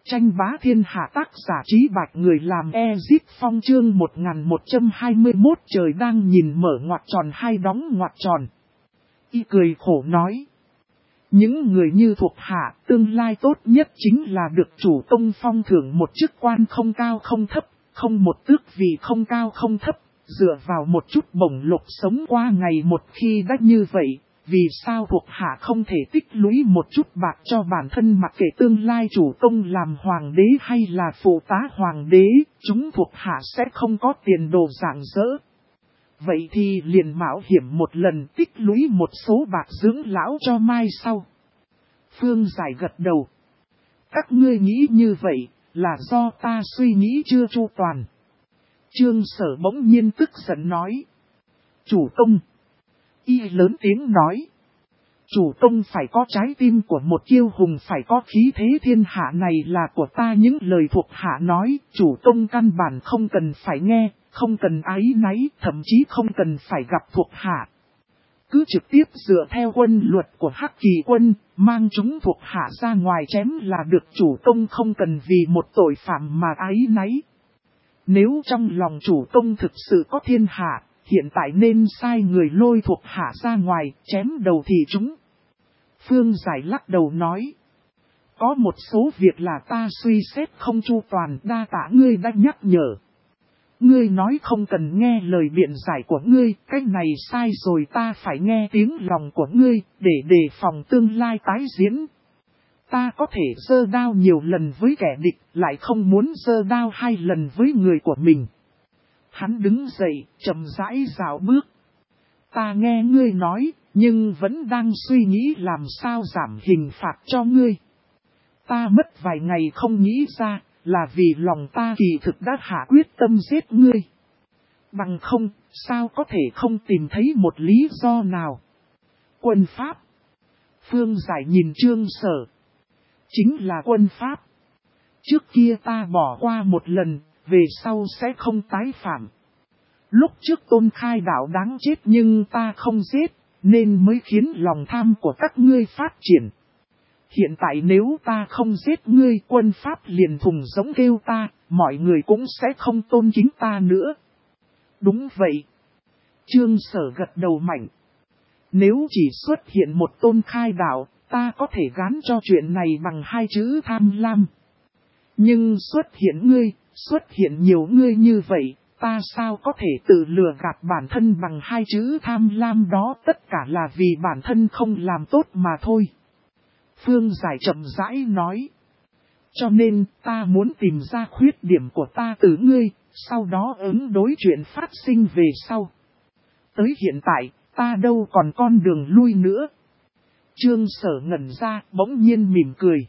Tranh bá thiên hạ tác giả Trí Bạch người làm Ezip Phong chương 1121 trời đang nhìn mở ngoặc tròn hay đóng ngoặc tròn. Y cười khổ nói. Những người như thuộc hạ tương lai tốt nhất chính là được chủ tông phong thưởng một chức quan không cao không thấp, không một tước vị không cao không thấp, dựa vào một chút bổng lộc sống qua ngày một khi đã như vậy. Vì sao thuộc hạ không thể tích lũy một chút bạc cho bản thân mặc kệ tương lai chủ tông làm hoàng đế hay là phụ tá hoàng đế, chúng thuộc hạ sẽ không có tiền đồ rạng rỡ. Vậy thì liền mạo hiểm một lần tích lũy một số bạc dưỡng lão cho mai sau. Phương Giải gật đầu. Các ngươi nghĩ như vậy là do ta suy nghĩ chưa chu toàn. Trương Sở bỗng nhiên tức giận nói. Chủ tông. Y lớn tiếng nói. Chủ tông phải có trái tim của một kiêu hùng, phải có khí thế thiên hạ này là của ta. Những lời thuộc hạ nói, chủ tông căn bản không cần phải nghe, không cần áy náy, thậm chí không cần phải gặp thuộc hạ. Cứ trực tiếp dựa theo quân luật của Hắc Kỳ quân, mang chúng thuộc hạ ra ngoài chém là được. Chủ tông không cần vì một tội phạm mà áy náy. Nếu trong lòng chủ tông thực sự có thiên hạ, hiện tại nên sai người lôi thuộc hạ ra ngoài, chém đầu thì chúng. Phương Giải lắc đầu nói. Có một số việc là ta suy xét không chu toàn, đa tạ ngươi đã nhắc nhở. Ngươi nói không cần nghe lời biện giải của ngươi, cái này sai rồi, ta phải nghe tiếng lòng của ngươi, để đề phòng tương lai tái diễn. Ta có thể giơ đao nhiều lần với kẻ địch, lại không muốn giơ đao 2 lần với người của mình. Hắn đứng dậy, chậm rãi dạo bước. Ta nghe ngươi nói, nhưng vẫn đang suy nghĩ làm sao giảm hình phạt cho ngươi. Ta mất vài ngày không nghĩ ra, là vì lòng ta kỳ thực đã hạ quyết tâm giết ngươi. Bằng không, sao có thể không tìm thấy một lý do nào. Quân pháp. Phương Giải nhìn Trương Sở. Chính là quân pháp. Trước kia ta bỏ qua một lần, về sau sẽ không tái phạm. Lúc trước Tôn Khai Đạo đáng chết nhưng ta không giết, nên mới khiến lòng tham của các ngươi phát triển. Hiện tại nếu ta không giết ngươi, quân pháp liền thùng giống kêu ta, mọi người cũng sẽ không tôn kính ta nữa. Đúng vậy. Trương Sở gật đầu mạnh. Nếu chỉ xuất hiện một Tôn Khai Đạo, ta có thể gán cho chuyện này bằng 2 chữ tham lam. Nhưng xuất hiện nhiều ngươi như vậy, ta sao có thể tự lừa gạt bản thân bằng 2 chữ tham lam đó, tất cả là vì bản thân không làm tốt mà thôi. Phương Giải chậm rãi nói. Cho nên ta muốn tìm ra khuyết điểm của ta từ ngươi, sau đó ứng đối chuyện phát sinh về sau. Tới hiện tại, ta đâu còn con đường lui nữa. Trương Sở ngẩn ra, bỗng nhiên mỉm cười.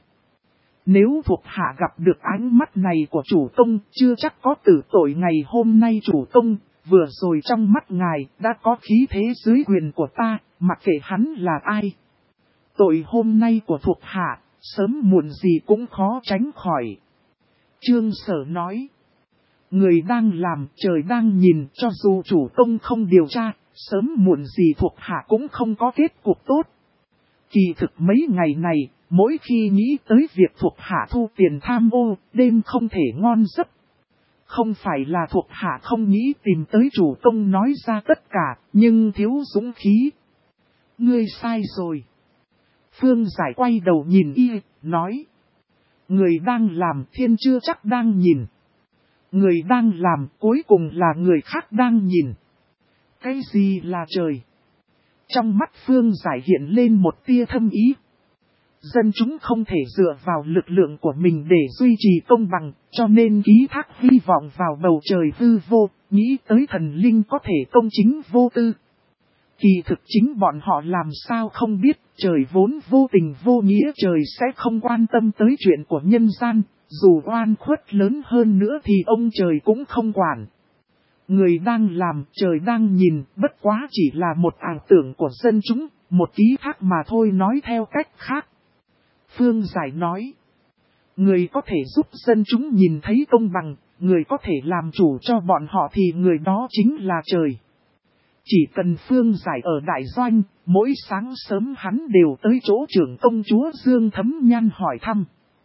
Nếu thuộc hạ gặp được ánh mắt này của chủ tông, chưa chắc có tử tội. Ngày hôm nay chủ tông, vừa rồi trong mắt ngài, đã có khí thế dưới quyền của ta, mặc kệ hắn là ai. Tội hôm nay của thuộc hạ, sớm muộn gì cũng khó tránh khỏi. Trương Sở nói. Người đang làm, trời đang nhìn, cho dù chủ tông không điều tra, sớm muộn gì thuộc hạ cũng không có kết cục tốt. Kỳ thực mấy ngày này, mỗi khi nghĩ tới việc thuộc hạ thu tiền tham ô, đêm không thể ngon giấc. Không phải là thuộc hạ không nghĩ tìm tới chủ tông nói ra tất cả, nhưng thiếu dũng khí. Ngươi sai rồi. Phương Giải quay đầu nhìn y, nói. Người đang làm thiên chưa chắc đang nhìn. Người đang làm cuối cùng là người khác đang nhìn. Cái gì là trời? Trong mắt Phương Giải hiện lên một tia thâm ý. Dân chúng không thể dựa vào lực lượng của mình để duy trì công bằng, cho nên ký thác hy vọng vào bầu trời hư vô, nghĩ tới thần linh có thể công chính vô tư. Kỳ thực chính bọn họ làm sao không biết, trời vốn vô tình vô nghĩa, trời sẽ không quan tâm tới chuyện của nhân gian, dù oan khuất lớn hơn nữa thì ông trời cũng không quản. Người đang làm, trời đang nhìn, bất quá chỉ là một ảo tưởng của dân chúng, một ký thác mà thôi. Nói theo cách khác. Phương Giải nói, người có thể giúp dân chúng nhìn thấy công bằng, người có thể làm chủ cho bọn họ thì người đó chính là trời. Chỉ cần Phương Giải ở đại doanh, mỗi sáng sớm hắn đều tới chỗ trưởng công chúa Dương Thấm Nhan hỏi thăm.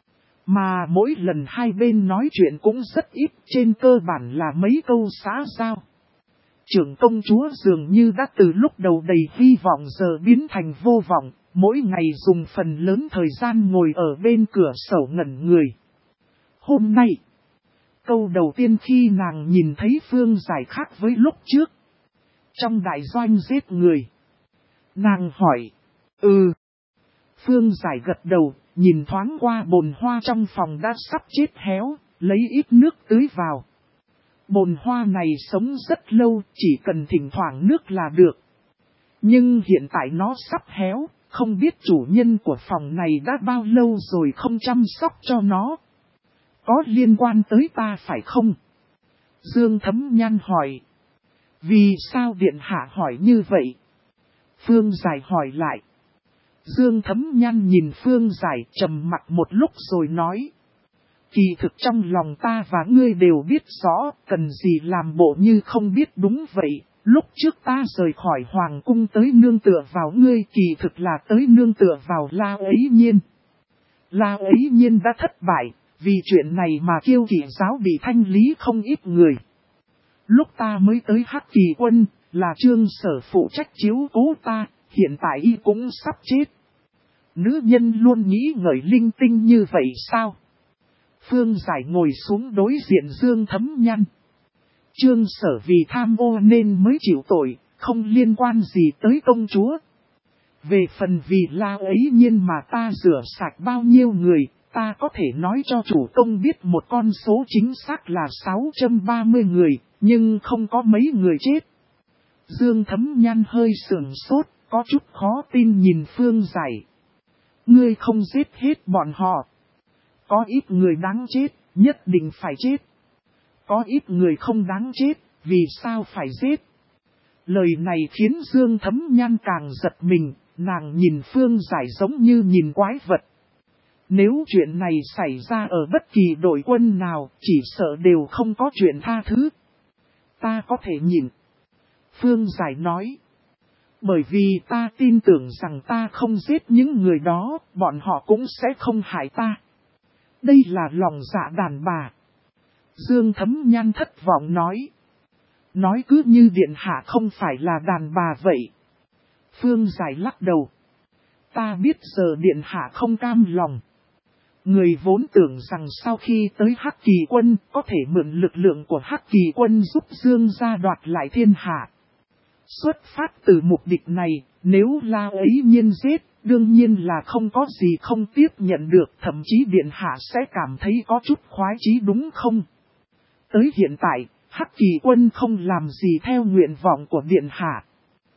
Mà mỗi lần hai bên nói chuyện cũng rất ít, trên cơ bản là mấy câu xã giao. Trưởng công chúa dường như đã từ lúc đầu đầy hy vọng giờ biến thành vô vọng, mỗi ngày dùng phần lớn thời gian ngồi ở bên cửa sổ ngẩn người. Hôm nay, câu đầu tiên khi nàng nhìn thấy Phương Giải khác với lúc trước. Trong đại doanh giết người. Nàng hỏi, Phương Giải gật đầu, nhìn thoáng qua bồn hoa trong phòng đã sắp chết héo, lấy ít nước tưới vào. Bồn hoa này sống rất lâu, chỉ cần thỉnh thoảng nước là được. Nhưng hiện tại nó sắp héo, không biết chủ nhân của phòng này đã bao lâu rồi không chăm sóc cho nó. Có liên quan tới ta phải không? Dương Thấm Nhan hỏi. Vì sao điện hạ hỏi như vậy? Phương Giải hỏi lại. Dương Thấm Nhan nhìn Phương Giải trầm mặc một lúc rồi nói. Kỳ thực trong lòng ta và ngươi đều biết rõ, cần gì làm bộ như không biết đúng vậy. Lúc trước ta rời khỏi hoàng cung tới nương tựa vào ngươi, kỳ thực là tới nương tựa vào La Ấy Nhiên. La Ấy Nhiên đã thất bại, vì chuyện này mà Kiêu Kỵ giáo bị thanh lý không ít người. Lúc ta mới tới Hắc Kỳ quân, là Trương Sở phụ trách chiếu cố ta, hiện tại y cũng sắp chết. Nữ nhân luôn nghĩ ngợi linh tinh như vậy sao? Phương Giải ngồi xuống đối diện Dương Thấm Nhan. Trương Sở vì tham ô nên mới chịu tội, không liên quan gì tới công chúa. Về phần vì La Ấy Nhiên mà ta rửa sạch bao nhiêu người, ta có thể nói cho chủ công biết một con số chính xác là 630 người, nhưng không có mấy người chết. Dương Thấm Nhan hơi sườn sốt, có chút khó tin nhìn Phương Giải. Ngươi không giết hết bọn họ. Có ít người đáng chết, nhất định phải chết. Có ít người không đáng chết, vì sao phải giết? Lời này khiến Dương Thấm Nhan càng giật mình, nàng nhìn Phương Giải giống như nhìn quái vật. Nếu chuyện này xảy ra ở bất kỳ đội quân nào, chỉ sợ đều không có chuyện tha thứ. Ta có thể nhìn. Phương Giải nói. Bởi vì ta tin tưởng rằng ta không giết những người đó, bọn họ cũng sẽ không hại ta. Đây là lòng dạ đàn bà. Dương Thấm Nhan thất vọng nói. Nói cứ như điện hạ không phải là đàn bà vậy. Phương Giải lắc đầu. Ta biết giờ điện hạ không cam lòng. Người vốn tưởng rằng sau khi tới Hắc Kỳ quân có thể mượn lực lượng của Hắc Kỳ quân giúp Dương gia đoạt lại thiên hạ. Xuất phát từ mục đích này, nếu La Ấy Nhiên giết, đương nhiên là không có gì không tiếp nhận được, thậm chí điện hạ sẽ cảm thấy có chút khoái chí đúng không? Tới hiện tại, Hắc Kỳ quân không làm gì theo nguyện vọng của điện hạ,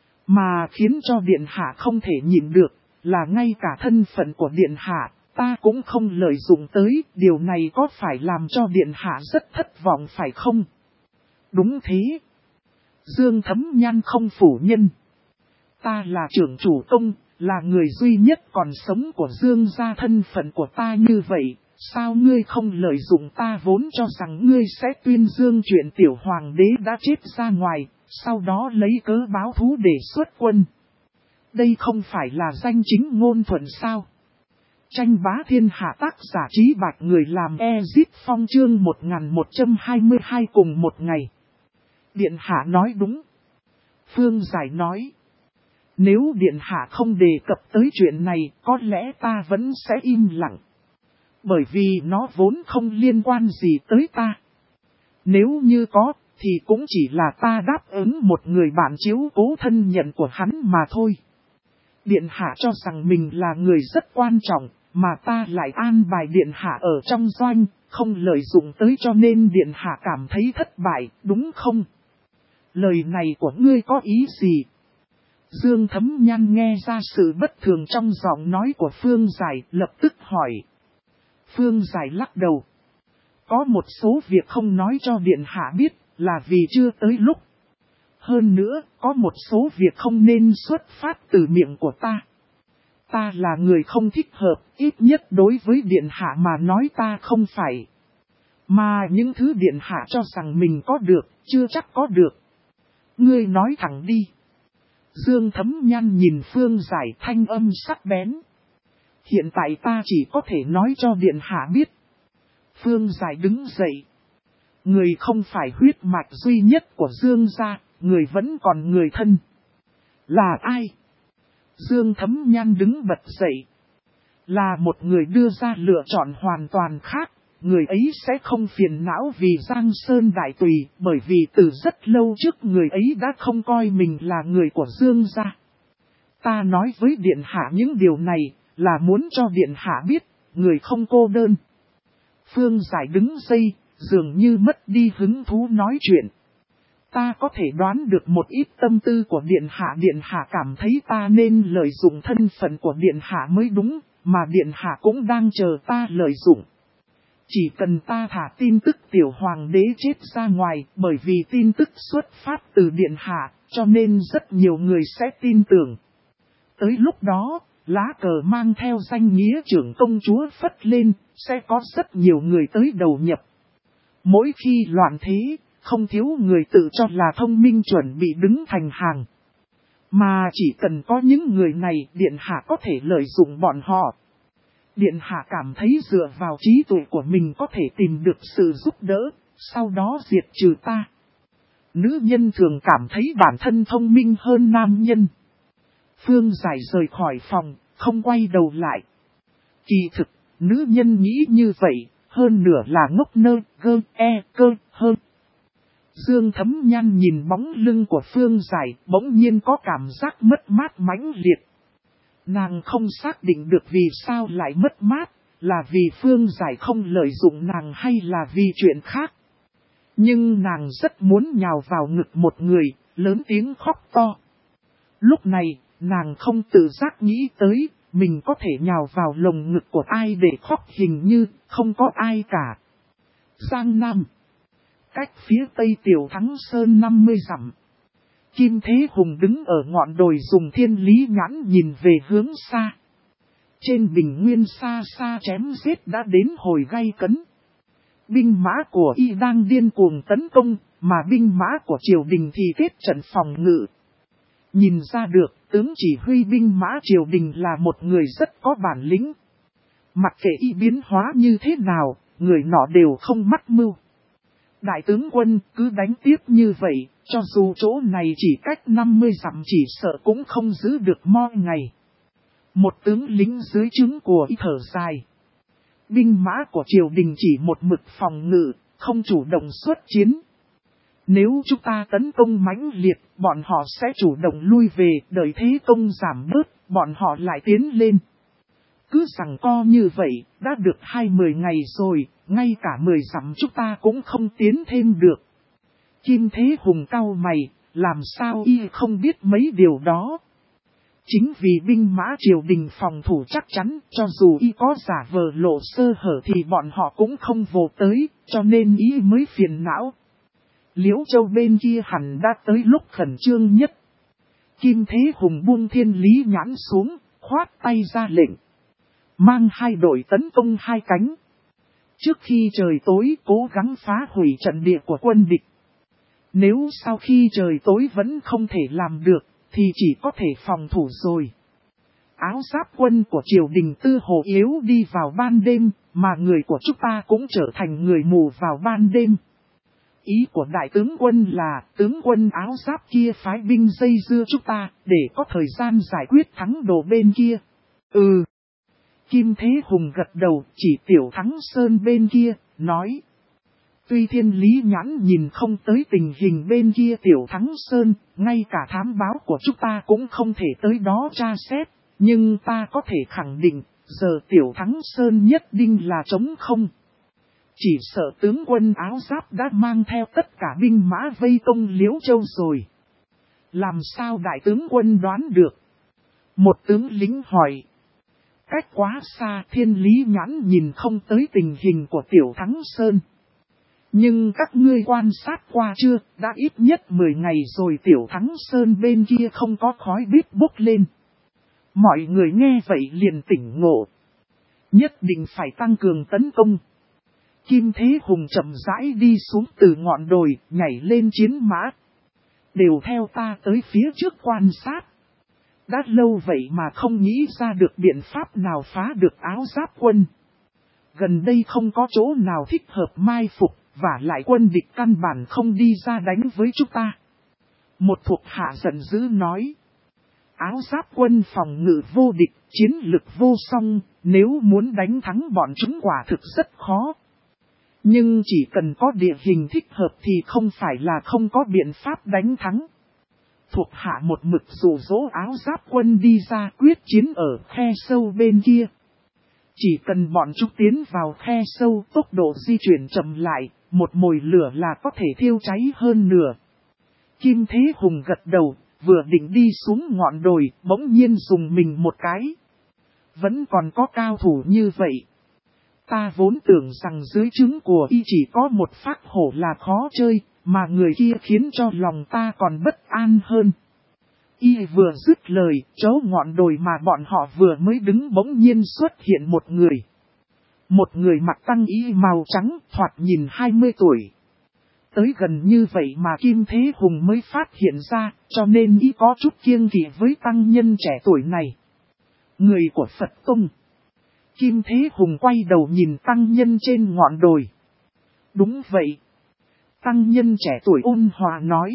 mà khiến cho điện hạ không thể nhịn được, là ngay cả thân phận của điện hạ, ta cũng không lợi dụng tới, điều này có phải làm cho điện hạ rất thất vọng phải không? Đúng thế. Dương Thấm Nhan không phủ nhân. Ta là trưởng chủ công, là người duy nhất còn sống của Dương gia, thân phận của ta như vậy, sao ngươi không lợi dụng ta vốn cho rằng ngươi sẽ tuyên dương chuyện tiểu hoàng đế đã chết ra ngoài, sau đó lấy cớ báo thú để xuất quân. Đây không phải là danh chính ngôn thuận sao? Tranh bá thiên hạ tác giả Trí Bạch người làm Ezip Phong chương 1122 cùng một ngày. Điện hạ nói đúng. Phương Giải nói. Nếu điện hạ không đề cập tới chuyện này, có lẽ ta vẫn sẽ im lặng. Bởi vì nó vốn không liên quan gì tới ta. Nếu như có, thì cũng chỉ là ta đáp ứng một người bạn chiếu cố thân nhận của hắn mà thôi. Điện hạ cho rằng mình là người rất quan trọng, mà ta lại an bài điện hạ ở trong doanh, không lợi dụng tới cho nên điện hạ cảm thấy thất bại, đúng không? Lời này của ngươi có ý gì? Dương Thấm Nhan nghe ra sự bất thường trong giọng nói của Phương Giải, lập tức hỏi. Phương Giải lắc đầu. Có một số việc không nói cho điện hạ biết, là vì chưa tới lúc. Hơn nữa, có một số việc không nên xuất phát từ miệng của ta. Ta là người không thích hợp, ít nhất đối với điện hạ mà nói ta không phải. Mà những thứ điện hạ cho rằng mình có được, chưa chắc có được. Ngươi nói thẳng đi. Dương Thấm Nhan nhìn Phương Giải, thanh âm sắc bén. Hiện tại ta chỉ có thể nói cho điện hạ biết, Phương Giải đứng dậy. Người không phải huyết mạch duy nhất của Dương gia, người vẫn còn người thân. Là ai? Dương Thấm Nhan đứng bật dậy. Là một người đưa ra lựa chọn hoàn toàn khác. Người ấy sẽ không phiền não vì Giang Sơn Đại Tùy, bởi vì từ rất lâu trước người ấy đã không coi mình là người của Dương gia. Ta nói với Điện Hạ những điều này, là muốn cho Điện Hạ biết, người không cô đơn. Phương Giải đứng dậy, dường như mất đi hứng thú nói chuyện. Ta có thể đoán được một ít tâm tư của Điện Hạ cảm thấy ta nên lợi dụng thân phận của Điện Hạ mới đúng, mà Điện Hạ cũng đang chờ ta lợi dụng. Chỉ cần ta thả tin tức tiểu hoàng đế chết ra ngoài, bởi vì tin tức xuất phát từ Điện Hạ, cho nên rất nhiều người sẽ tin tưởng. Tới lúc đó, lá cờ mang theo danh nghĩa trưởng công chúa phất lên, sẽ có rất nhiều người tới đầu nhập. Mỗi khi loạn thế, không thiếu người tự cho là thông minh chuẩn bị đứng thành hàng. Mà chỉ cần có những người này, Điện Hạ có thể lợi dụng bọn họ. Điện Hạ cảm thấy dựa vào trí tuệ của mình có thể tìm được sự giúp đỡ, sau đó diệt trừ ta. Nữ nhân thường cảm thấy bản thân thông minh hơn nam nhân. Phương Giải rời khỏi phòng, không quay đầu lại. Kỳ thực, nữ nhân nghĩ như vậy, hơn nửa là ngốc nơ, cơ hơn. Dương Thấm Nhan nhìn bóng lưng của Phương Giải, bỗng nhiên có cảm giác mất mát mãnh liệt. Nàng không xác định được vì sao lại mất mát, là vì Phương Giải không lợi dụng nàng hay là vì chuyện khác. Nhưng nàng rất muốn nhào vào ngực một người, lớn tiếng khóc to. Lúc này, nàng không tự giác nghĩ tới, mình có thể nhào vào lồng ngực của ai để khóc, hình như không có ai cả. Giang Nam, cách phía tây Tiểu Thắng Sơn 50 dặm. Kim Thế Hùng đứng ở ngọn đồi dùng thiên lý nhãn nhìn về hướng xa. Trên bình nguyên xa xa chém giết đã đến hồi gay cấn. Binh mã của y đang điên cuồng tấn công, mà binh mã của triều đình thì kết trận phòng ngự. Nhìn ra được, tướng chỉ huy binh mã triều đình là một người rất có bản lĩnh. Mặc kệ y biến hóa như thế nào, người nọ đều không mắc mưu. Đại tướng quân cứ đánh tiếp như vậy, cho dù chỗ này chỉ cách 50 dặm chỉ sợ cũng không giữ được mo ngày. Một tướng lính dưới trướng của y thở dài. Binh mã của triều đình chỉ một mực phòng ngự, không chủ động xuất chiến. Nếu chúng ta tấn công mãnh liệt, bọn họ sẽ chủ động lui về, đợi thế công giảm bớt, bọn họ lại tiến lên. Cứ rằng co như vậy, đã được 20 ngày rồi, ngay cả 10 dặm chúng ta cũng không tiến thêm được. Kim Thế Hùng cau mày, làm sao y không biết mấy điều đó. Chính vì binh mã triều đình phòng thủ chắc chắn, cho dù y có giả vờ lộ sơ hở thì bọn họ cũng không vô tới, cho nên y mới phiền não. Liễu Châu bên kia hẳn đã tới lúc khẩn trương nhất. Kim Thế Hùng buông thiên lý nhãn xuống, khoát tay ra lệnh. Mang hai đội tấn công hai cánh. Trước khi trời tối cố gắng phá hủy trận địa của quân địch. Nếu sau khi trời tối vẫn không thể làm được, thì chỉ có thể phòng thủ rồi. Áo giáp quân của triều đình tư hồ yếu đi vào ban đêm, mà người của chúng ta cũng trở thành người mù vào ban đêm. Ý của đại tướng quân là tướng quân áo giáp kia phái binh dây dưa chúng ta để có thời gian giải quyết thắng đồ bên kia. Ừ. Kim Thế Hùng gật đầu chỉ Tiểu Thắng Sơn bên kia, nói. Tuy thiên lý nhãn nhìn không tới tình hình bên kia Tiểu Thắng Sơn, ngay cả thám báo của chúng ta cũng không thể tới đó tra xét, nhưng ta có thể khẳng định, giờ Tiểu Thắng Sơn nhất định là trống không. Chỉ sợ tướng quân áo giáp đã mang theo tất cả binh mã vây công Liễu Châu rồi. Làm sao đại tướng quân đoán được? Một tướng lính hỏi. Cách quá xa thiên lý nhãn nhìn không tới tình hình của Tiểu Thắng Sơn. Nhưng các ngươi quan sát qua chưa, đã ít nhất 10 ngày rồi Tiểu Thắng Sơn bên kia không có khói bếp bốc lên. Mọi người nghe vậy liền tỉnh ngộ. Nhất định phải tăng cường tấn công. Kim Thế Hùng chậm rãi đi xuống từ ngọn đồi, nhảy lên chiến mã. Đều theo ta tới phía trước quan sát. Đã lâu vậy mà không nghĩ ra được biện pháp nào phá được áo giáp quân. gần đây không có chỗ nào thích hợp mai phục, và lại quân địch căn bản không đi ra đánh với chúng ta. Một thuộc hạ giận dữ nói. Áo giáp quân phòng ngự vô địch, chiến lực vô song, nếu muốn đánh thắng bọn chúng quả thực rất khó. Nhưng chỉ cần có địa hình thích hợp thì không phải là không có biện pháp đánh thắng. Thuộc hạ một mực dụ dỗ áo giáp quân đi ra quyết chiến ở khe sâu bên kia. Chỉ cần bọn chúng tiến vào khe sâu, tốc độ di chuyển chậm lại, một mồi lửa là có thể thiêu cháy hơn nửa. Kim Thế Hùng gật đầu, vừa định đi xuống ngọn đồi, bỗng nhiên dùng mình một cái. Vẫn còn có cao thủ như vậy. Ta vốn tưởng rằng dưới trướng của y chỉ có một phác hổ là khó chơi, mà người kia khiến cho lòng ta còn bất an hơn. Y vừa dứt lời, chỗ ngọn đồi mà bọn họ vừa mới đứng bỗng nhiên xuất hiện một người. Một người mặc tăng y màu trắng, thoạt nhìn 20 tuổi. Tới gần như vậy mà Kim Thế Hùng mới phát hiện ra, cho nên y có chút kiêng kỵ với tăng nhân trẻ tuổi này. Người của Phật Tông. Kim Thế Hùng quay đầu nhìn tăng nhân trên ngọn đồi. Đúng vậy. Tăng nhân trẻ tuổi ôn hòa nói.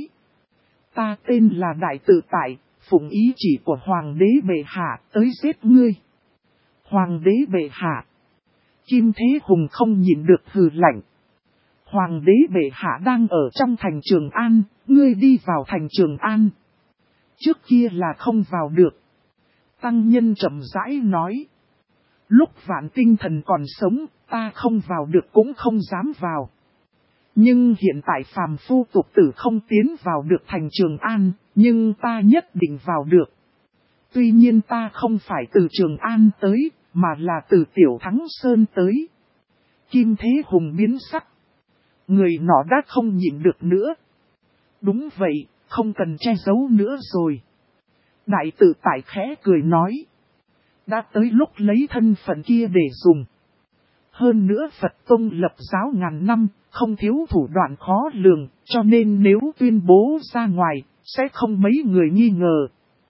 Ta tên là Đại Tự Tại, phụng ý chỉ của Hoàng đế bệ hạ tới giết ngươi. Hoàng đế bệ hạ. Kim Thế Hùng không nhìn được hừ lạnh. Hoàng đế bệ hạ đang ở trong thành Trường An, ngươi đi vào thành Trường An. Trước kia là không vào được. Tăng nhân chậm rãi nói. Lúc Vạn Tinh Thần còn sống, ta không vào được cũng không dám vào. Nhưng hiện tại phàm phu tục tử không tiến vào được thành Trường An, nhưng ta nhất định vào được. Tuy nhiên ta không phải từ Trường An tới, mà là từ Tiểu Thắng Sơn tới. Kim Thế Hùng biến sắc. Người nọ đã không nhịn được nữa. Đúng vậy, không cần che giấu nữa rồi. Đại Tự Tại khẽ cười nói. Đã tới lúc lấy thân phận kia để dùng. Hơn nữa Phật Tông lập giáo ngàn năm, không thiếu thủ đoạn khó lường, cho nên nếu tuyên bố ra ngoài, sẽ không mấy người nghi ngờ.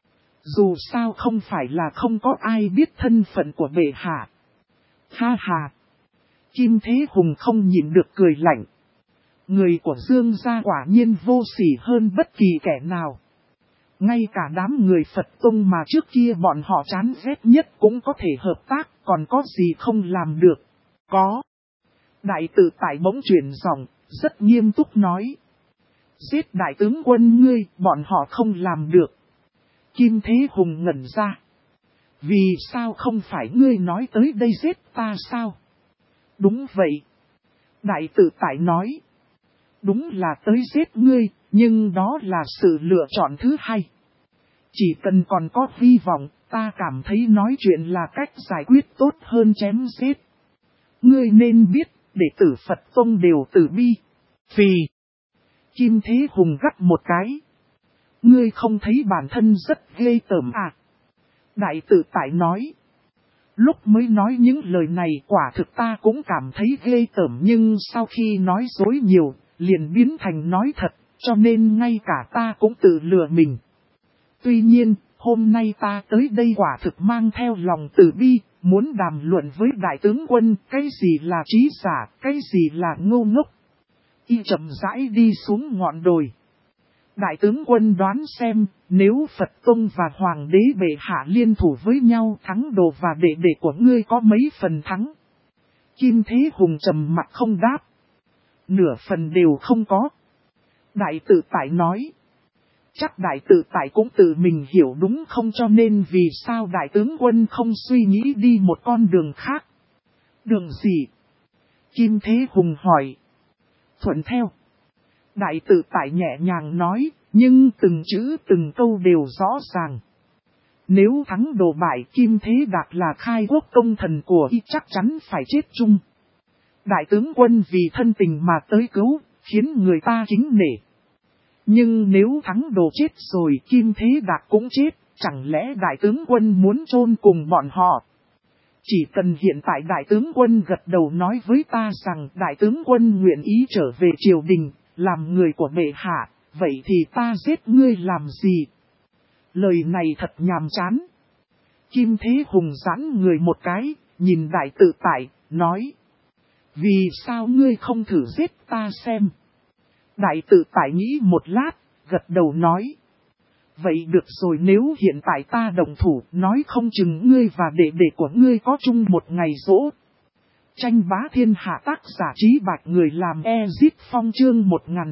Dù sao không phải là không có ai biết thân phận của bệ hạ. Ha ha! Kim Thế Hùng không nhịn được cười lạnh. Người của Dương gia quả nhiên vô sỉ hơn bất kỳ kẻ nào. Ngay cả đám người Phật Tông mà trước kia bọn họ chán ghét nhất cũng có thể hợp tác, còn có gì không làm được. Có. Đại Tự Tại bỗng chuyển giọng, rất nghiêm túc nói. Giết đại tướng quân ngươi, bọn họ không làm được. Kim Thế Hùng ngẩn ra. Vì sao không phải ngươi nói tới đây giết ta sao? Đúng vậy. Đại Tự Tại nói. Đúng là tới giết ngươi, nhưng đó là sự lựa chọn thứ hai. Chỉ cần còn có hy vọng, ta cảm thấy nói chuyện là cách giải quyết tốt hơn chém giết. Ngươi nên biết, đệ tử Phật Tông đều từ bi. Phì. Kim Thế Hùng gắt một cái. Ngươi không thấy bản thân rất ghê tởm à? Đại Tự Tại nói. Lúc mới nói những lời này quả thực ta cũng cảm thấy ghê tởm, nhưng sau khi nói dối nhiều, liền biến thành nói thật, cho nên ngay cả ta cũng tự lừa mình. Tuy nhiên, hôm nay ta tới đây quả thực mang theo lòng từ bi, muốn đàm luận với đại tướng quân, cái gì là trí giả, cái gì là ngu ngốc. Y chậm rãi đi xuống ngọn đồi. Đại tướng quân đoán xem, nếu Phật Tông và Hoàng đế bệ hạ liên thủ với nhau, thắng đồ và đệ đệ của ngươi có mấy phần thắng? Kim Thế Hùng trầm mặt không đáp. Nửa phần đều không có. Đại Tự Tại nói. Chắc Đại Tự Tại cũng tự mình hiểu đúng không, cho nên vì sao đại tướng quân không suy nghĩ đi một con đường khác? Đường gì? Kim Thế Hùng hỏi. Thuận theo. Đại Tự Tại nhẹ nhàng nói, nhưng từng chữ từng câu đều rõ ràng. Nếu thắng đồ bại Kim Thế Đạt là khai quốc công thần của y chắc chắn phải chết chung. Đại tướng quân vì thân tình mà tới cứu, khiến người ta kính nể. Nhưng nếu thắng đồ chết rồi Kim Thế Đạt cũng chết, chẳng lẽ đại tướng quân muốn chôn cùng bọn họ? Chỉ cần hiện tại đại tướng quân gật đầu nói với ta rằng đại tướng quân nguyện ý trở về triều đình, làm người của bệ hạ, vậy thì ta giết ngươi làm gì? Lời này thật nhàm chán. Kim Thế Hùng giãn người một cái, nhìn Đại Tự Tại, nói, Vì sao ngươi không thử giết ta xem? Đại tự tại nghĩ một lát, gật đầu nói. Vậy được rồi, nếu hiện tại ta đồng thủ, nói không chừng ngươi và đệ đệ của ngươi có chung một ngày giỗ. Tranh bá thiên hạ, tác giả Trí Bạch, người làm Ezip Phong, chương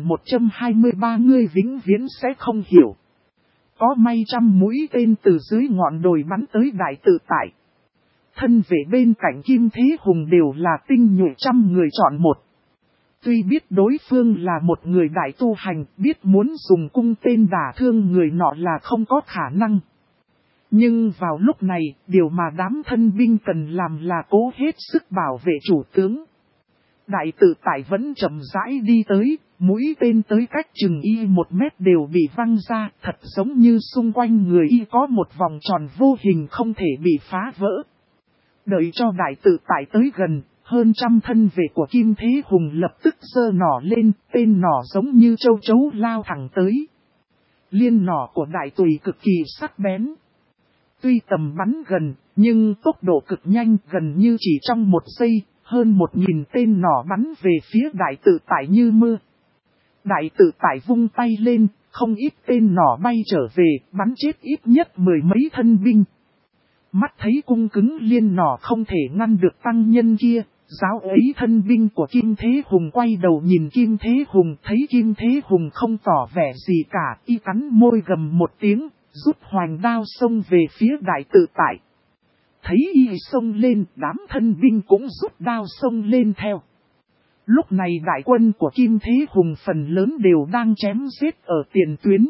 1123, ngươi vĩnh viễn sẽ không hiểu. Có may trăm mũi tên từ dưới ngọn đồi bắn tới đại tự tại. Thân vệ bên cạnh Kim Thế Hùng đều là tinh nhuệ, trăm người chọn một. Tuy biết đối phương là một người đại tu hành, biết muốn dùng cung tên đả thương người nọ là không có khả năng. Nhưng vào lúc này, điều mà đám thân binh cần làm là cố hết sức bảo vệ chủ tướng. Đại tự tại vẫn chậm rãi đi tới, mũi tên tới cách chừng y 1 mét đều bị văng ra, thật giống như xung quanh người y có một vòng tròn vô hình không thể bị phá vỡ. Đợi cho đại tự tại tới gần, hơn trăm thân vệ của Kim Thế Hùng lập tức giơ nỏ lên, tên nỏ giống như châu chấu lao thẳng tới. Liên nỏ của đại tùy cực kỳ sắc bén. Tuy tầm bắn gần, nhưng tốc độ cực nhanh, gần như chỉ trong 1 giây, hơn 1000 tên nỏ bắn về phía đại tự tại như mưa. Đại tự tại vung tay lên, không ít tên nỏ bay trở về, bắn chết ít nhất 10 mấy thân binh. Mắt thấy cung cứng liên nỏ không thể ngăn được tăng nhân kia, giáo ấy thân binh của Kim Thế Hùng quay đầu nhìn Kim Thế Hùng, thấy Kim Thế Hùng không tỏ vẻ gì cả, y cắn môi gầm một tiếng, rút hoành đao xông về phía đại tự tại. Thấy y xông lên, đám thân binh cũng rút đao xông lên theo. Lúc này đại quân của Kim Thế Hùng phần lớn đều đang chém giết ở tiền tuyến.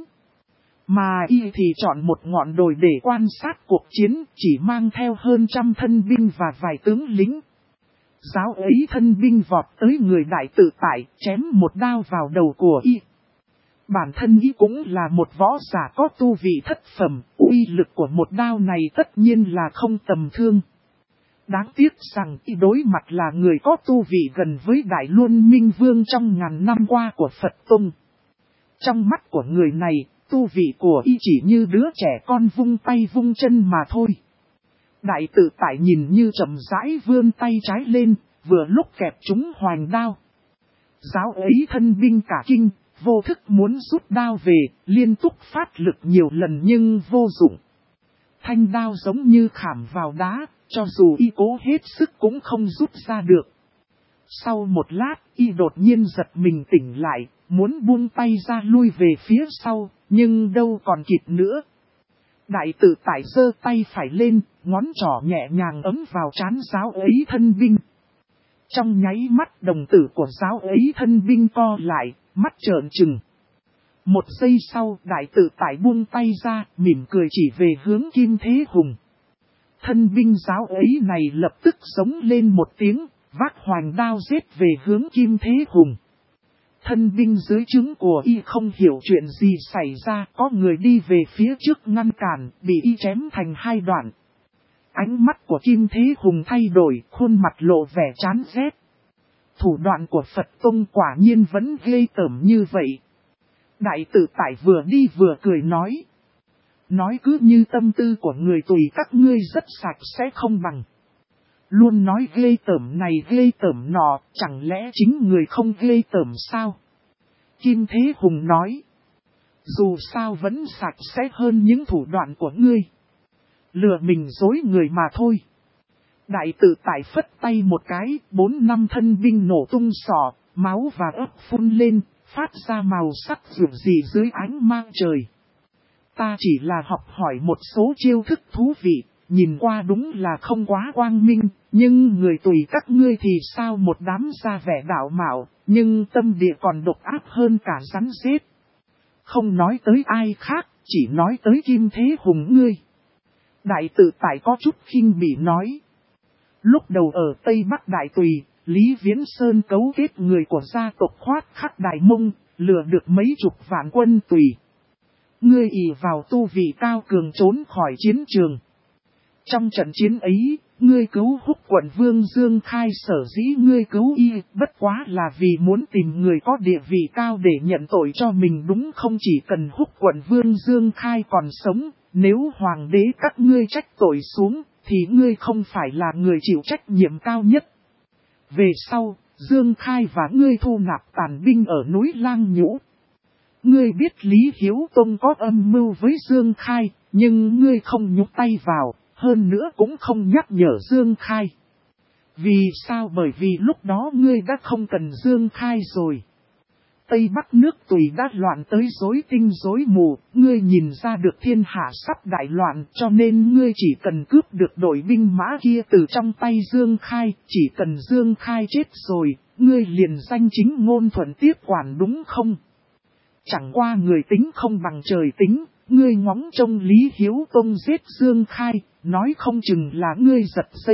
Mà y thì chọn một ngọn đồi để quan sát cuộc chiến, chỉ mang theo hơn trăm thân binh và vài tướng lính. Giáo ấy thân binh vọt tới người đại tự tại, chém một đao vào đầu của y. Bản thân y cũng là một võ giả có tu vị thất phẩm, uy lực của một đao này tất nhiên là không tầm thường. Đáng tiếc rằng y đối mặt là người có tu vị gần với Đại Luân Minh Vương trong ngàn năm qua của Phật Tông. Trong mắt của người này, tu vị của y chỉ như đứa trẻ con vung tay vung chân mà thôi. Đại tự tại nhìn như chậm rãi vươn tay trái lên, vừa lúc kẹp trúng hoành đao. Giáo ấy thân binh cả kinh, vô thức muốn rút đao về, liên tục phát lực nhiều lần nhưng vô dụng. Thanh đao giống như khảm vào đá, cho dù y cố hết sức cũng không rút ra được. Sau một lát, y đột nhiên giật mình tỉnh lại, muốn buông tay ra lui về phía sau, nhưng đâu còn kịp nữa. Đại tự tại giơ tay phải lên, ngón trỏ nhẹ nhàng ấm vào trán giáo ấy thân binh. Trong nháy mắt đồng tử của giáo ấy thân binh co lại, mắt trợn trừng. 1 giây sau, đại tự tại buông tay ra, mỉm cười chỉ về hướng Kim Thế Hùng. Thân binh giáo ấy này lập tức giống lên một tiếng, vác hoành đao giết về hướng Kim Thế Hùng. Thân binh dưới trướng của y không hiểu chuyện gì xảy ra, có người đi về phía trước ngăn cản, bị y chém thành 2 đoạn. Ánh mắt của Kim Thế Hùng thay đổi, khuôn mặt lộ vẻ chán ghét. Thủ đoạn của Phật Tông quả nhiên vẫn ghê tởm như vậy. Đại tự tại vừa đi vừa cười nói. Nói cứ như tâm tư của người tùy các ngươi rất sạch sẽ không bằng. Luôn nói ghê tởm này ghê tởm nọ, chẳng lẽ chính người không ghê tởm sao? Kim Thế Hùng nói. Dù sao vẫn sạch sẽ hơn những thủ đoạn của ngươi. Lừa mình dối người mà thôi. Đại tự tại phất tay một cái, 4-5 thân binh nổ tung sọ, máu và ớt phun lên, phát ra màu sắc rực rì dưới ánh mang trời. Ta chỉ là học hỏi một số chiêu thức thú vị, nhìn qua đúng là không quá quang minh, nhưng người tùy các ngươi thì sao một đám ra vẻ đạo mạo, nhưng tâm địa còn độc ác hơn cả rắn rết. Không nói tới ai khác, chỉ nói tới Kim Thế Hùng ngươi. Đại tự tại có chút khinh bỉ nói. Lúc đầu ở Tây Bắc Đại Tùy, Lý Viễn Sơn cấu kết người của gia tộc Khoát Khắc Đại Mông, lừa được mấy chục vạn quân Tùy. Ngươi ỷ vào tu vị cao cường trốn khỏi chiến trường. Trong trận chiến ấy, ngươi cứu Húc quận Vương Dương Khai, sở dĩ ngươi cứu y, bất quá là vì muốn tìm người có địa vị cao để nhận tội cho mình đúng không? Chỉ cần Húc quận Vương Dương Khai còn sống, nếu hoàng đế các ngươi trách tội xuống, thì ngươi không phải là người chịu trách nhiệm cao nhất. Về sau, Dương Khai và ngươi thu nạp tàn binh ở núi Lang Nhũ. Ngươi biết Lý Hiếu Tông có âm mưu với Dương Khai, nhưng ngươi không nhúc tay vào, hơn nữa cũng không nhắc nhở Dương Khai. Vì sao? Bởi vì lúc đó ngươi đã không cần Dương Khai rồi. Tây Bắc nước Tùy đã loạn tới rối tinh rối mù, ngươi nhìn ra được thiên hạ sắp đại loạn, cho nên ngươi chỉ cần cướp được đội binh mã kia từ trong tay Dương Khai, chỉ cần Dương Khai chết rồi, ngươi liền danh chính ngôn thuận tiếp quản đúng không? Chẳng qua người tính không bằng trời tính, ngươi ngóng trông Lý Hiếu Tông giết Dương Khai, nói không chừng là ngươi giật dây.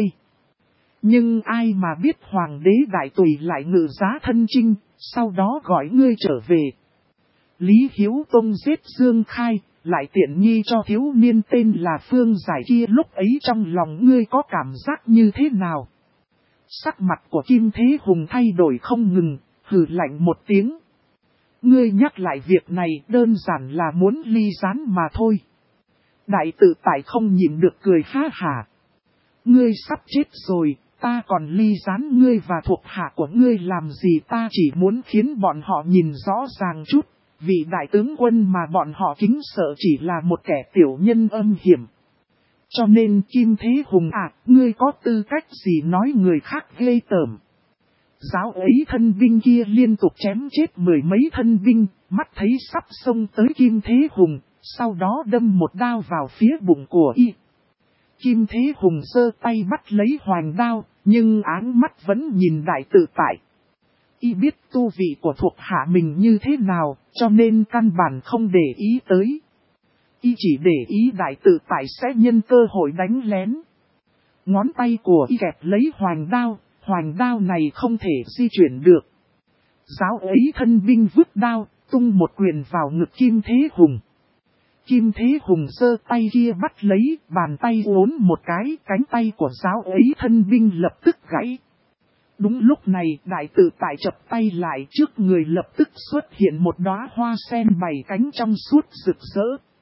Nhưng ai mà biết Hoàng đế Đại Tùy lại ngự giá thân chinh, sau đó gọi ngươi trở về. Lý Hiếu Tông giết Dương Khai, lại tiện nghi cho thiếu niên tên là Phương Giải kia, lúc ấy trong lòng ngươi có cảm giác như thế nào? Sắc mặt của Kim Thế Hùng thay đổi không ngừng, hừ lạnh một tiếng. Ngươi nhắc lại việc này đơn giản là muốn ly gián mà thôi. Đại tự tại không nhịn được cười ha hả. Ngươi sắp chết rồi, ta còn ly gián ngươi và thuộc hạ của ngươi làm gì? Ta chỉ muốn khiến bọn họ nhìn rõ ràng chút, vị đại tướng quân mà bọn họ kính sợ chỉ là một kẻ tiểu nhân âm hiểm. Cho nên Kim Thế Hùng ngươi có tư cách gì nói người khác ghê tởm? Giáo ấy thân binh kia liên tục chém chết mười mấy thân binh, mắt thấy sắp xông tới Kim Thế Hùng, sau đó đâm một đao vào phía bụng của y. Kim Thế Hùng giơ tay bắt lấy hoành đao, nhưng áng mắt vẫn nhìn đại tự tại. Y biết tu vị của thuộc hạ mình như thế nào, cho nên căn bản không để ý tới. Y chỉ để ý đại tự tại sẽ nhân cơ hội đánh lén. Ngón tay của y kẹp lấy hoành đao này không thể di chuyển được. Giáo ấy thân binh vứt đao, tung một quyền vào ngực Kim Thế Hùng. Kim Thế Hùng giơ tay kia bắt lấy, bàn tay uốn một cái, cánh tay của giáo ấy thân binh lập tức gãy. Đúng lúc này, đại tự tại chập tay lại, trước người lập tức xuất hiện một đóa hoa sen bảy cánh trong suốt rực rỡ.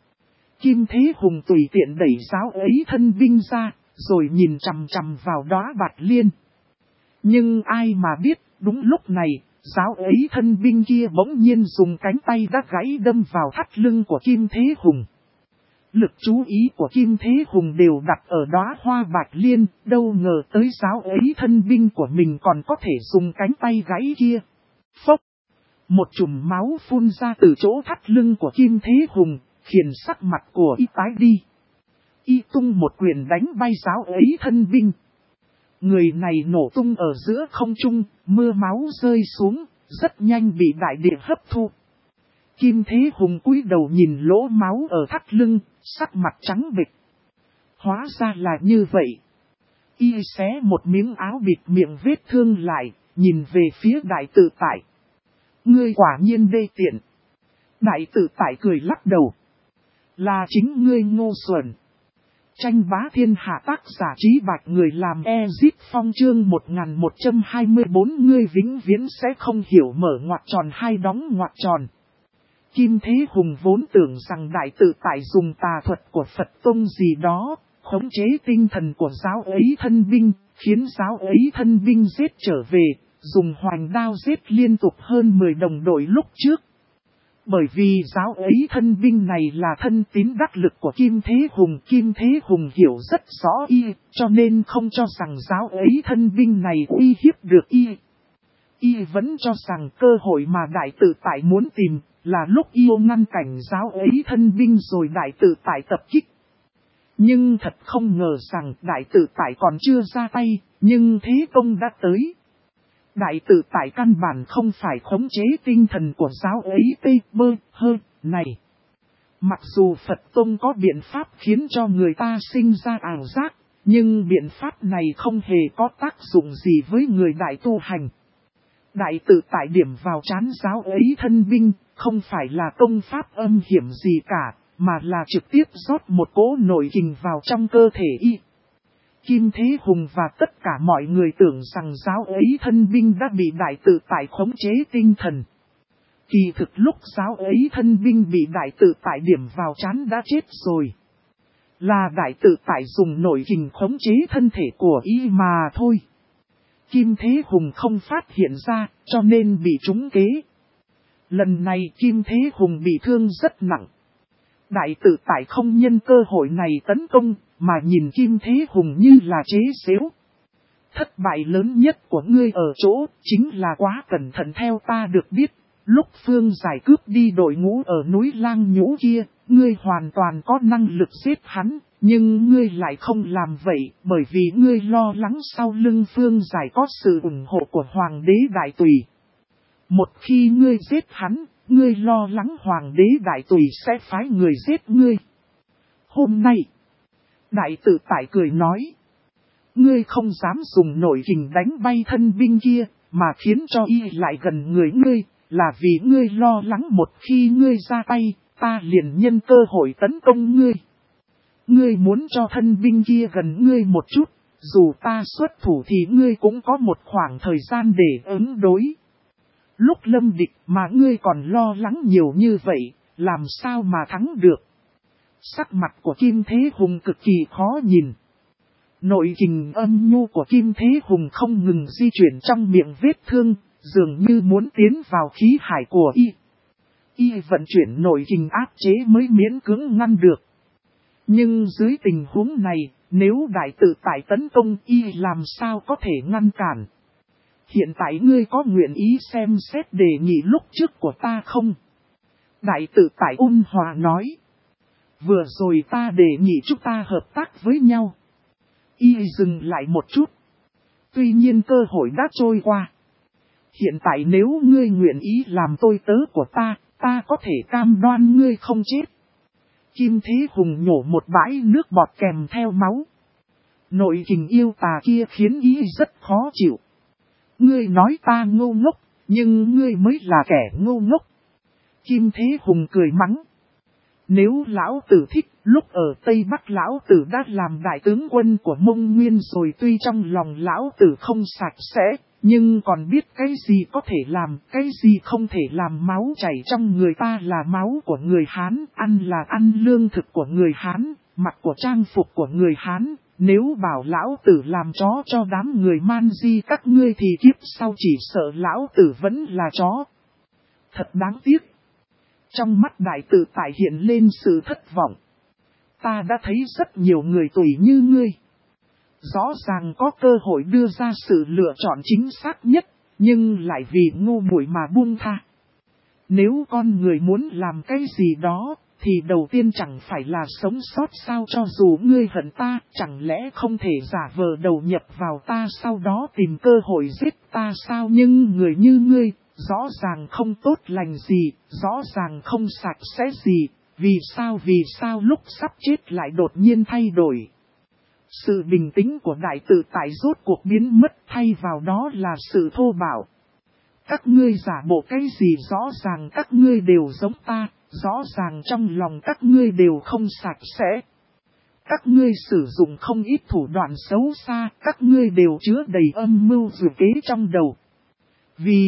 Kim Thế Hùng tùy tiện đẩy giáo ấy thân binh ra, rồi nhìn chằm chằm vào đóa bạch liên. Nhưng ai mà biết, đúng lúc này, giáo ấy thân binh kia bỗng nhiên dùng cánh tay đã gãy đâm vào thắt lưng của Kim Thế Hùng. Lực chú ý của Kim Thế Hùng đều đặt ở đóa hoa bạch liên, đâu ngờ tới giáo ấy thân binh của mình còn có thể dùng cánh tay gãy kia. Phốc! Một chùm máu phun ra từ chỗ thắt lưng của Kim Thế Hùng, khiến sắc mặt của y tái đi. Y tung một quyền đánh bay giáo ấy thân binh. Người này nổ tung ở giữa không trung, mưa máu rơi xuống, rất nhanh bị đại địa hấp thu. Kim Thế Hùng cúi đầu nhìn lỗ máu ở thắt lưng, sắc mặt trắng bệch. Hóa ra là như vậy. Y xé một miếng áo bịt miệng vết thương lại, nhìn về phía đại tự tại. Ngươi quả nhiên đê tiện. Đại tự tại cười lắc đầu. Là chính ngươi ngu xuẩn. Tranh bá thiên hạ tác giả Trí Bạch người làm Ezit Phong chương 1124 ngươi vĩnh viễn sẽ không hiểu mở ngoặc tròn hay đóng ngoặc tròn. Kim Thế Hùng vốn tưởng rằng đại tự tại dùng tà thuật của Phật Tông gì đó, khống chế tinh thần của giáo ấy thân binh, khiến giáo ấy thân binh giết trở về, dùng hoành đao giết liên tục hơn 10 đồng đội lúc trước. Bởi vì giáo ấy thân binh này là thân tín đắc lực của Kim Thế Hùng hiểu rất rõ y, cho nên không cho rằng giáo ấy thân binh này uy hiếp được y. Y vẫn cho rằng cơ hội mà đại tự tại muốn tìm là lúc yêu ngăn cảnh giáo ấy thân binh rồi đại tự tại tập kích. Nhưng thật không ngờ rằng đại tự tại còn chưa ra tay, nhưng thế công đã tới. Đại tự tại căn bản không phải khống chế tinh thần của giáo ấy này. Mặc dù Phật Tông có biện pháp khiến cho người ta sinh ra ảo giác, nhưng biện pháp này không hề có tác dụng gì với người đại tu hành. Đại tự tại điểm vào trán giáo ấy thân binh, không phải là công pháp âm hiểm gì cả, mà là trực tiếp rót một cỗ nội kình vào trong cơ thể y. Kim Thế Hùng và tất cả mọi người tưởng rằng giáo ấy thân binh đã bị đại tự tại khống chế tinh thần. Kỳ thực lúc giáo ấy thân binh bị đại tự tại điểm vào trán đã chết rồi. Là đại tự tại dùng nội kình khống chế thân thể của y mà thôi. Kim Thế Hùng không phát hiện ra, cho nên bị trúng kế. Lần này Kim Thế Hùng bị thương rất nặng. Đại tự tại không nhân cơ hội này tấn công, mà nhìn Kim Thế Hùng như là chế giễu. Thất bại lớn nhất của ngươi ở chỗ, chính là quá cẩn thận. Theo ta được biết, lúc Phương Giải cướp đi đội ngũ ở núi Lang Nhũ kia, ngươi hoàn toàn có năng lực giết hắn, nhưng ngươi lại không làm vậy, bởi vì ngươi lo lắng sau lưng Phương Giải có sự ủng hộ của Hoàng đế Đại Tùy. Một khi ngươi giết hắn, ngươi lo lắng Hoàng đế Đại Tùy sẽ phái người giết ngươi. Hôm nay, Đại tự tại cười nói, ngươi không dám dùng nội kình đánh bay thân binh kia, mà khiến cho y lại gần người ngươi, là vì ngươi lo lắng một khi ngươi ra tay, ta liền nhân cơ hội tấn công ngươi. Ngươi muốn cho thân binh kia gần ngươi một chút, dù ta xuất thủ thì ngươi cũng có một khoảng thời gian để ứng đối. Lúc lâm địch mà ngươi còn lo lắng nhiều như vậy, làm sao mà thắng được? Sắc mặt của Kim Thế Hùng cực kỳ khó nhìn. Nội kình âm nhu của Kim Thế Hùng không ngừng di chuyển trong miệng vết thương, dường như muốn tiến vào khí hải của y. Y vận chuyển nội kình áp chế mới miễn cưỡng ngăn được. Nhưng dưới tình huống này, nếu đại tự tại tấn công y làm sao có thể ngăn cản? Hiện tại ngươi có nguyện ý xem xét đề nghị lúc trước của ta không? Đại tự tại ôn hòa nói. Vừa rồi ta đề nghị chúng ta hợp tác với nhau. Y dừng lại một chút. Tuy nhiên cơ hội đã trôi qua. Hiện tại nếu ngươi nguyện ý làm tôi tớ của ta, ta có thể cam đoan ngươi không chết. Kim Thế Hùng nhổ một bãi nước bọt kèm theo máu. Nội kình yêu tà kia khiến Y rất khó chịu. Ngươi nói ta ngu ngốc, nhưng ngươi mới là kẻ ngu ngốc. Kim Thế Hùng cười mắng. Nếu lão tử thích, lúc ở Tây Bắc lão tử đã làm đại tướng quân của Mông Nguyên rồi, tuy trong lòng lão tử không sạch sẽ, nhưng còn biết cái gì có thể làm, cái gì không thể làm. Máu chảy trong người ta là máu của người Hán, ăn là ăn lương thực của người Hán, mặc của trang phục của người Hán. Nếu bảo lão tử làm chó cho đám người man di các ngươi thì kiếp sau chỉ sợ lão tử vẫn là chó. Thật đáng tiếc. Trong mắt đại tự tại hiện lên sự thất vọng. Ta đã thấy rất nhiều người tùy như ngươi. Rõ ràng có cơ hội đưa ra sự lựa chọn chính xác nhất, nhưng lại vì ngu muội mà buông tha. Nếu con người muốn làm cái gì đó, thì đầu tiên chẳng phải là sống sót sao? Cho dù ngươi hận ta, chẳng lẽ không thể giả vờ đầu nhập vào ta sau đó tìm cơ hội giết ta sao? Nhưng người như ngươi, rõ ràng không tốt lành gì, rõ ràng không sạch sẽ gì, vì sao lúc sắp chết lại đột nhiên thay đổi? Sự bình tĩnh của đại tự tại rốt cuộc biến mất, thay vào đó là sự thô bạo. Các ngươi giả bộ cái gì? Rõ ràng các ngươi đều giống ta, rõ ràng trong lòng các ngươi đều không sạch sẽ. Các ngươi sử dụng không ít thủ đoạn xấu xa, các ngươi đều chứa đầy âm mưu dự kế trong đầu. Vì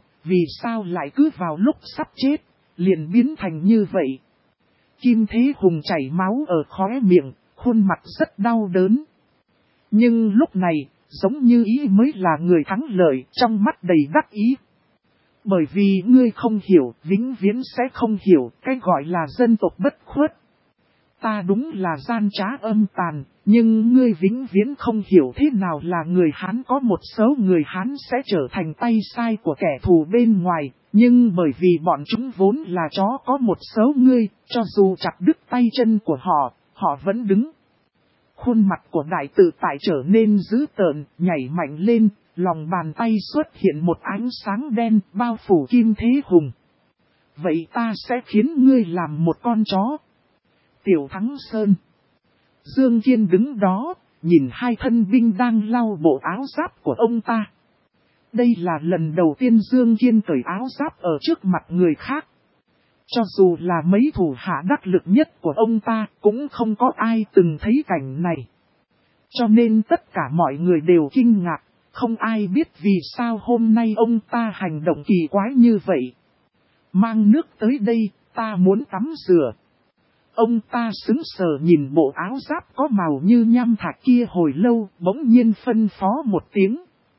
sao lại cứ vào lúc sắp chết, liền biến thành như vậy? Kim Thế Hùng chảy máu ở khóe miệng, khuôn mặt rất đau đớn. Nhưng lúc này, giống như ý mới là người thắng lợi, trong mắt đầy đắc ý. Bởi vì ngươi không hiểu, vĩnh viễn sẽ không hiểu, cái gọi là dân tộc bất khuất. Ta đúng là gian trá âm tàn, nhưng ngươi vĩnh viễn không hiểu thế nào là người Hán. Có một số người Hán sẽ trở thành tay sai của kẻ thù bên ngoài, nhưng bởi vì bọn chúng vốn là chó, có một số ngươi, cho dù chặt đứt tay chân của họ, họ vẫn đứng. Khuôn mặt của đại tự tại trở nên dữ tợn, nhảy mạnh lên, lòng bàn tay xuất hiện một ánh sáng đen bao phủ Kim Thế Hùng. Vậy ta sẽ khiến ngươi làm một con chó. Tiểu Thắng Sơn. Dương Kiên đứng đó, nhìn hai thân binh đang lau bộ áo giáp của ông ta. Đây là lần đầu tiên Dương Kiên cởi áo giáp ở trước mặt người khác. Cho dù là mấy thủ hạ đắc lực nhất của ông ta, cũng không có ai từng thấy cảnh này. Cho nên tất cả mọi người đều kinh ngạc, không ai biết vì sao hôm nay ông ta hành động kỳ quái như vậy. Mang nước tới đây, ta muốn tắm rửa. Ông ta sững sờ nhìn bộ áo giáp có màu như nham thạch kia hồi lâu, bỗng nhiên phân phó một tiếng.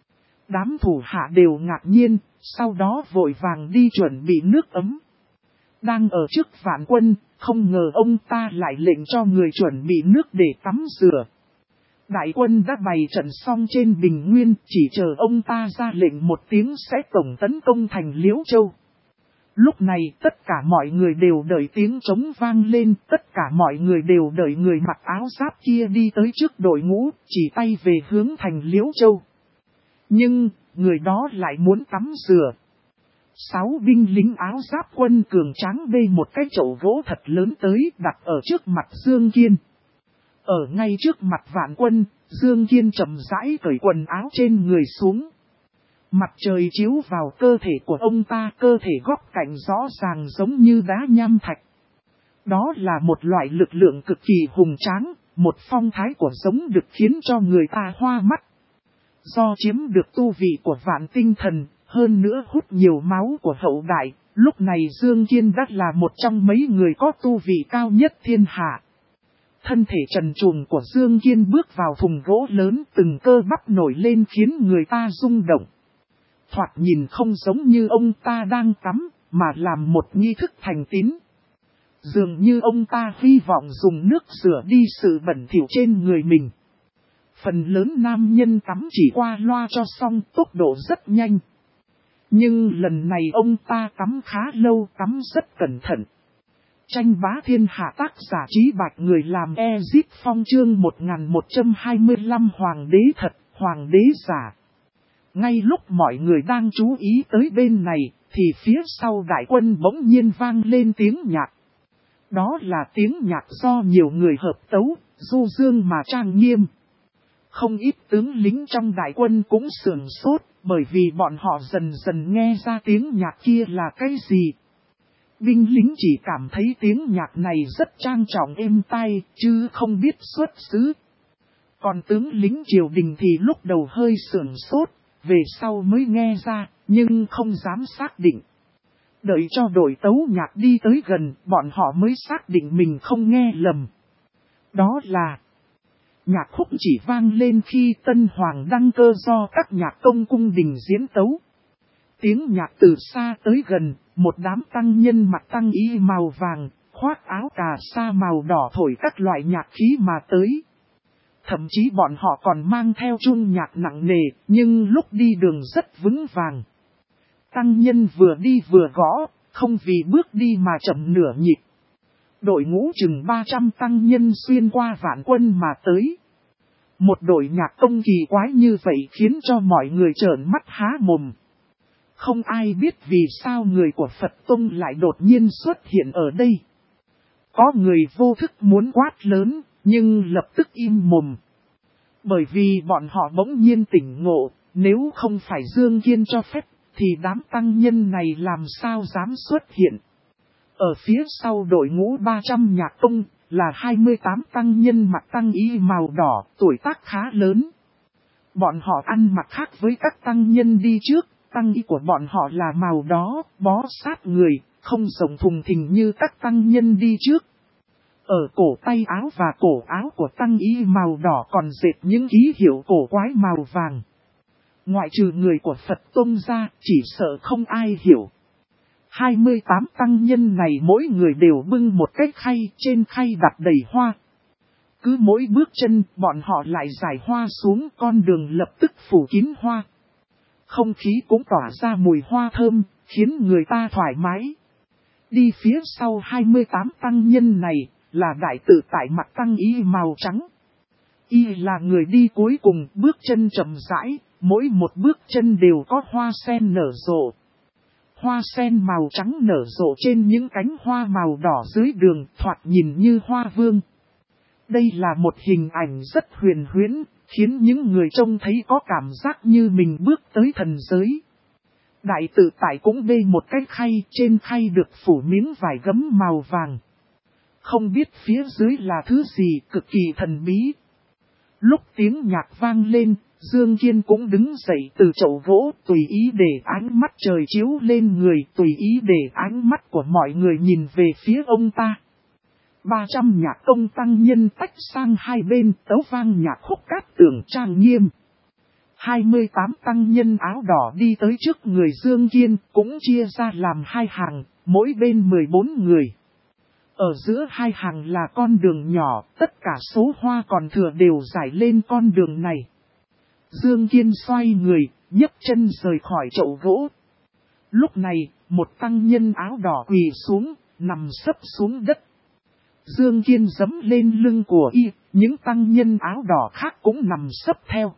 Đám thủ hạ đều ngạc nhiên, sau đó vội vàng đi chuẩn bị nước ấm. Đang ở trước vạn quân, không ngờ ông ta lại lệnh cho người chuẩn bị nước để tắm rửa. Đại quân đã bày trận xong trên bình nguyên, chỉ chờ ông ta ra lệnh một tiếng sẽ tổng tấn công thành Liễu Châu. Lúc này tất cả mọi người đều đợi tiếng trống vang lên, tất cả mọi người đều đợi người mặc áo giáp kia đi tới trước đội ngũ, chỉ tay về hướng thành Liễu Châu. Nhưng, người đó lại muốn tắm rửa. 6 binh lính áo giáp quân cường tráng bê một cái chậu gỗ thật lớn tới đặt ở trước mặt Dương Kiên. Ở ngay trước mặt vạn quân, Dương Kiên chậm rãi cởi quần áo trên người xuống. Mặt trời chiếu vào cơ thể của ông ta, cơ thể góc cạnh rõ ràng giống như đá nham thạch. Đó là một loại lực lượng cực kỳ hùng tráng, một phong thái của giống được khiến cho người ta hoa mắt. Do chiếm được tu vị của vạn tinh thần, hơn nữa hút nhiều máu của hậu đại, lúc này Dương Kiên đã là một trong mấy người có tu vị cao nhất thiên hạ. Thân thể trần truồng của Dương Kiên bước vào thùng gỗ lớn, từng cơ bắp nổi lên khiến người ta rung động. Thoạt nhìn không giống như ông ta đang tắm, mà làm một nghi thức thành tín. Dường như ông ta hy vọng dùng nước rửa đi sự bẩn thỉu trên người mình. Phần lớn nam nhân tắm chỉ qua loa cho xong, tốc độ rất nhanh. Nhưng lần này ông ta tắm khá lâu, tắm rất cẩn thận. Tranh bá thiên hạ tác giả Trí Bạch, người làm Ezip Phong chương 1125 Hoàng đế thật, Hoàng đế giả. Ngay lúc mọi người đang chú ý tới bên này, thì phía sau đại quân bỗng nhiên vang lên tiếng nhạc. Đó là tiếng nhạc do nhiều người hợp tấu, du dương mà trang nghiêm. Không ít tướng lính trong đại quân cũng sửng sốt, bởi vì bọn họ dần dần nghe ra tiếng nhạc kia là cái gì. Binh lính chỉ cảm thấy tiếng nhạc này rất trang trọng êm tai, chứ không biết xuất xứ. Còn tướng lính triều đình thì lúc đầu hơi sửng sốt, về sau mới nghe ra, nhưng không dám xác định. Đợi cho đội tấu nhạc đi tới gần, bọn họ mới xác định mình không nghe lầm. Đó là nhạc khúc chỉ vang lên khi Tân Hoàng đăng cơ do các nhạc công cung đình diễn tấu. Tiếng nhạc từ xa tới gần, một đám tăng nhân mặc tăng y màu vàng, khoác áo cà sa màu đỏ thổi các loại nhạc khí mà tới. Thậm chí bọn họ còn mang theo chuông nhạc nặng nề, nhưng lúc đi đường rất vững vàng. Tăng nhân vừa đi vừa gõ, không vì bước đi mà chậm nửa nhịp. Đội ngũ chừng 300 tăng nhân xuyên qua vạn quân mà tới. Một đội nhạc công kỳ quái như vậy khiến cho mọi người trợn mắt há mồm. Không ai biết vì sao người của Phật Tông lại đột nhiên xuất hiện ở đây. Có người vô thức muốn quát lớn, nhưng lập tức im mồm. Bởi vì bọn họ bỗng nhiên tỉnh ngộ, nếu không phải Dương Kiên cho phép, thì đám tăng nhân này làm sao dám xuất hiện. Ở phía sau đội ngũ 300 nhạc công, là 28 tăng nhân mặc tăng y màu đỏ, tuổi tác khá lớn. Bọn họ ăn mặc khác với các tăng nhân đi trước, tăng y của bọn họ là màu đó, bó sát người, không rộng thùng thình như các tăng nhân đi trước. Ở cổ tay áo và cổ áo của tăng y màu đỏ còn dệt những ký hiệu cổ quái màu vàng. Ngoại trừ người của Phật Tông ra, chỉ sợ không ai hiểu. 28 tăng nhân này mỗi người đều bưng một cái khay, trên khay đặt đầy hoa. Cứ mỗi bước chân, bọn họ lại giải hoa xuống, con đường lập tức phủ kín hoa. Không khí cũng tỏa ra mùi hoa thơm, khiến người ta thoải mái. Đi phía sau 28 tăng nhân này, là đại tự tại mặc tăng y màu trắng. Y là người đi cuối cùng, bước chân chậm rãi, mỗi một bước chân đều có hoa sen nở rộ. Hoa sen màu trắng nở rộ trên những cánh hoa màu đỏ dưới đường, thoạt nhìn như hoa vương. Đây là một hình ảnh rất huyền huyễn, khiến những người trông thấy có cảm giác như mình bước tới thần giới. Đại tự tại cũng bê một cái khay, trên khay được phủ miếng vải gấm màu vàng. Không biết phía dưới là thứ gì, cực kỳ thần bí. Lúc tiếng nhạc vang lên, Dương Kiên cũng đứng dậy từ chậu gỗ, tùy ý để ánh mắt trời chiếu lên người, tùy ý để ánh mắt của mọi người nhìn về phía ông ta. 300 nhạc công tăng nhân tách sang hai bên, tấu vang nhạc khúc cát tường trang nghiêm. 28 tăng nhân áo đỏ đi tới trước người Dương Kiên, cũng chia ra làm hai hàng, mỗi bên 14 người. Ở giữa hai hàng là con đường nhỏ, tất cả số hoa còn thừa đều rải lên con đường này. Dương Kiên xoay người, nhấc chân rời khỏi chậu gỗ. Lúc này, một tăng nhân áo đỏ quỳ xuống, nằm sấp xuống đất. Dương Kiên giẫm lên lưng của y, những tăng nhân áo đỏ khác cũng nằm sấp theo.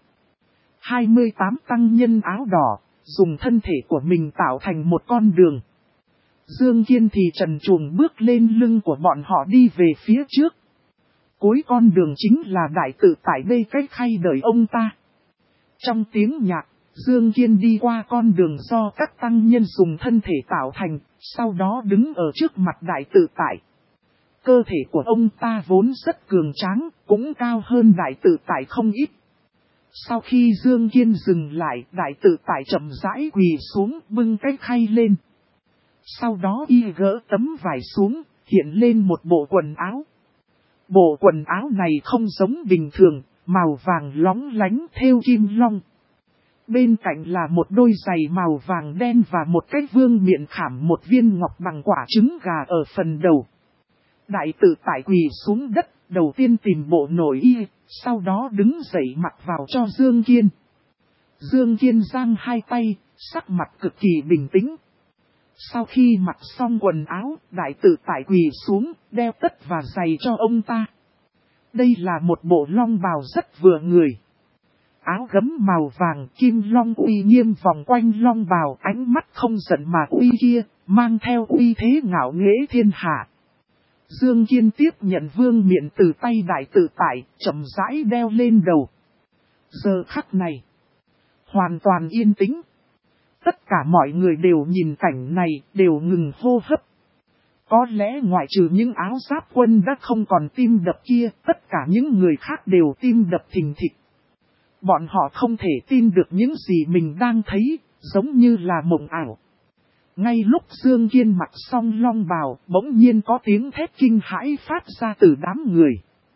28 tăng nhân áo đỏ, dùng thân thể của mình tạo thành một con đường. Dương Kiên thì trần truồng bước lên lưng của bọn họ đi về phía trước. Cuối con đường chính là đại tự tại bê cái khay đợi ông ta. Trong tiếng nhạc, Dương Kiên đi qua con đường do các tăng nhân dùng thân thể tạo thành, sau đó đứng ở trước mặt đại tự tại. Cơ thể của ông ta vốn rất cường tráng, cũng cao hơn đại tự tại không ít. Sau khi Dương Kiên dừng lại, đại tự tại chậm rãi quỳ xuống bưng cái khay lên. Sau đó y gỡ tấm vải xuống, hiện lên một bộ quần áo. Bộ quần áo này không giống bình thường, màu vàng lóng lánh thêu kim long. Bên cạnh là một đôi giày màu vàng đen và một cái vương miện khảm một viên ngọc bằng quả trứng gà ở phần đầu. Đại tự tại quỳ xuống đất, đầu tiên tìm bộ nội y, sau đó đứng dậy mặc vào cho Dương Kiên. Dương Kiên giang hai tay, sắc mặt cực kỳ bình tĩnh. Sau khi mặc xong quần áo, đại tự tại quỳ xuống, đeo tất và giày cho ông ta. Đây là một bộ long bào rất vừa người. Áo gấm màu vàng kim long uy nghiêm vòng quanh long bào, ánh mắt không giận mà uy kia, mang theo uy thế ngạo nghễ thiên hạ. Dương Kiên tiếp nhận vương miện từ tay đại tự tại, chậm rãi đeo lên đầu. Giờ khắc này, hoàn toàn yên tĩnh. Tất cả mọi người đều nhìn cảnh này, đều ngừng hô hấp. Có lẽ ngoại trừ những áo giáp quân đã không còn tim đập kia, tất cả những người khác đều tim đập thình thịch. Bọn họ không thể tin được những gì mình đang thấy, giống như là mộng ảo. Ngay lúc Dương Kiên mặc xong long bào, bỗng nhiên có tiếng thét kinh hãi phát ra từ đám người.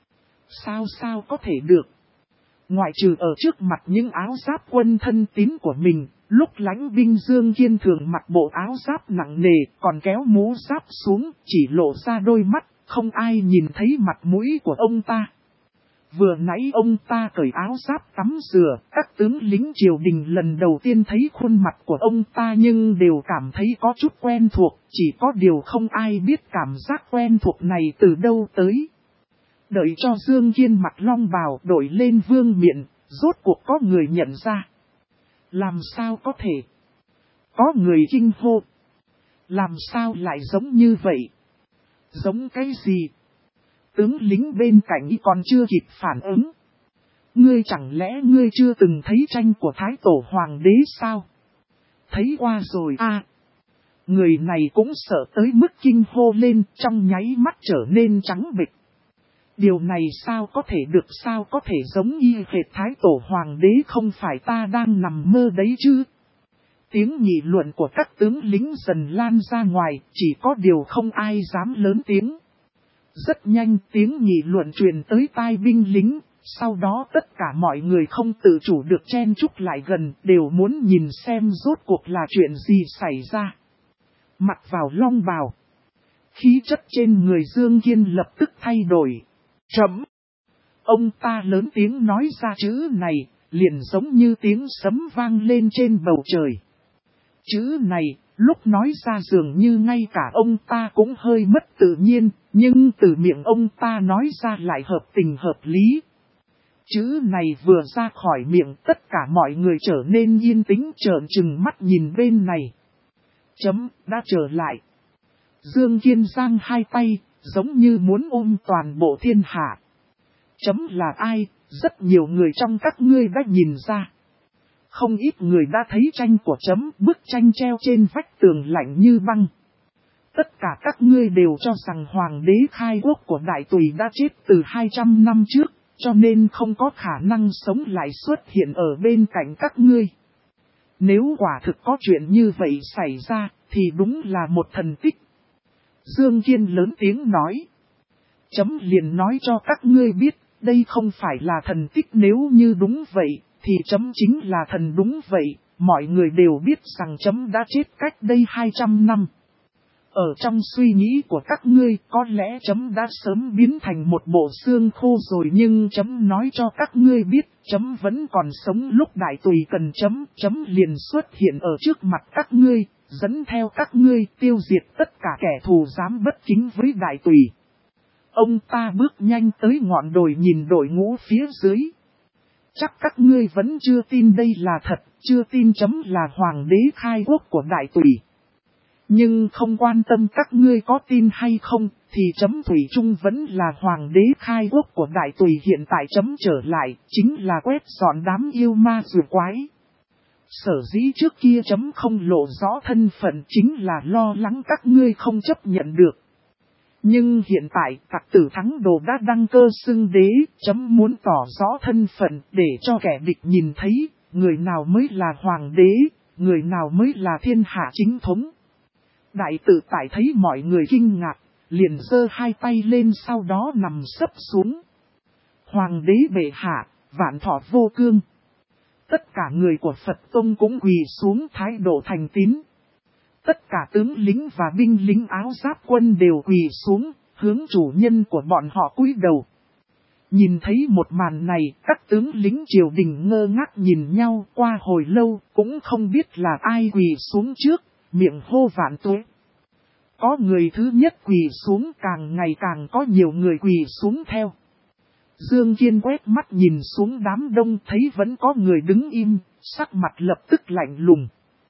Sao có thể được? Ngoại trừ ở trước mặt những áo giáp quân thân tín của mình, lúc lãnh binh Dương Kiên thường mặc bộ áo giáp nặng nề, còn kéo mũ giáp xuống, chỉ lộ ra đôi mắt, không ai nhìn thấy mặt mũi của ông ta. Vừa nãy ông ta cởi áo giáp tắm rửa, các tướng lính triều đình lần đầu tiên thấy khuôn mặt của ông ta nhưng đều cảm thấy có chút quen thuộc, chỉ có điều không ai biết cảm giác quen thuộc này từ đâu tới. Đợi cho Dương Kiên mặc long bào đổi lên vương miện, rốt cuộc có người nhận ra. Làm sao có thể? Có người kinh hô. Làm sao lại giống như vậy? Giống cái gì? Tướng lính bên cạnh y còn chưa kịp phản ứng. Ngươi chẳng lẽ ngươi chưa từng thấy tranh của Thái Tổ Hoàng đế sao? Thấy qua rồi à? Người này cũng sợ tới mức kinh hô lên, trong nháy mắt trở nên trắng bệch. Điều này sao có thể được, sao có thể giống y hệt Thái Tổ Hoàng đế, không phải ta đang nằm mơ đấy chứ? Tiếng nghị luận của các tướng lính dần lan ra ngoài, chỉ có điều không ai dám lớn tiếng. Rất nhanh tiếng nghị luận truyền tới tai binh lính, sau đó tất cả mọi người không tự chủ được chen chúc lại gần, đều muốn nhìn xem rốt cuộc là chuyện gì xảy ra. Mặc vào long bào, khí chất trên người Dương Kiên lập tức thay đổi. Chấm! Ông ta lớn tiếng nói ra chữ này, liền giống như tiếng sấm vang lên trên bầu trời. Chữ này, lúc nói ra dường như ngay cả ông ta cũng hơi mất tự nhiên, nhưng từ miệng ông ta nói ra lại hợp tình hợp lý. Chữ này vừa ra khỏi miệng, tất cả mọi người trở nên yên tĩnh trợn trừng mắt nhìn bên này. Chấm, đã trở lại. Dương Kiên giang hai tay, giống như muốn ôm toàn bộ thiên hạ. Chấm là ai, rất nhiều người trong các ngươi đã nhìn ra. Không ít người đã thấy tranh của chấm, bức tranh treo trên vách tường lạnh như băng. Tất cả các ngươi đều cho rằng hoàng đế khai quốc của Đại Tùy đã chết từ 200 năm trước, cho nên không có khả năng sống lại xuất hiện ở bên cạnh các ngươi. Nếu quả thực có chuyện như vậy xảy ra, thì đúng là một thần tích. Dương Kiên lớn tiếng nói. Chấm liền nói cho các ngươi biết, đây không phải là thần tích, nếu như đúng vậy, thì chấm chính là thần đúng vậy, mọi người đều biết rằng chấm đã chết cách đây 200 năm. Ở trong suy nghĩ của các ngươi có lẽ chấm đã sớm biến thành một bộ xương khô rồi, nhưng chấm nói cho các ngươi biết chấm vẫn còn sống lúc đại tùy cần chấm liền xuất hiện ở trước mặt các ngươi, dẫn theo các ngươi tiêu diệt tất cả kẻ thù dám bất kính với đại tùy. Ông ta bước nhanh tới ngọn đồi nhìn đội ngũ phía dưới. Chắc các ngươi vẫn chưa tin đây là thật, chưa tin chấm là hoàng đế khai quốc của đại tùy. Nhưng không quan tâm các ngươi có tin hay không, thì chấm thủy chung vẫn là hoàng đế khai quốc của đại tùy. Hiện tại chấm trở lại, chính là quét dọn đám yêu ma rùa quái. Sở dĩ trước kia chấm không lộ rõ thân phận chính là lo lắng các ngươi không chấp nhận được. Nhưng hiện tại tặc tử Thắng Đồ đã đăng cơ xưng đế, chấm muốn tỏ rõ thân phận để cho kẻ địch nhìn thấy, người nào mới là hoàng đế, người nào mới là thiên hạ chính thống. Đại tự tại thấy mọi người kinh ngạc, liền giơ hai tay lên sau đó nằm sấp xuống. Hoàng đế bệ hạ, vạn thọ vô cương. Tất cả người của Phật Tông cũng quỳ xuống thái độ thành tín. Tất cả tướng lính và binh lính áo giáp quân đều quỳ xuống, hướng chủ nhân của bọn họ cúi đầu. Nhìn thấy một màn này, các tướng lính triều đình ngơ ngác nhìn nhau qua hồi lâu, cũng không biết là ai quỳ xuống trước, miệng hô vạn tuế. Có người thứ nhất quỳ xuống, càng ngày càng có nhiều người quỳ xuống theo. Dương Kiên quét mắt nhìn xuống đám đông thấy vẫn có người đứng im, sắc mặt lập tức lạnh lùng.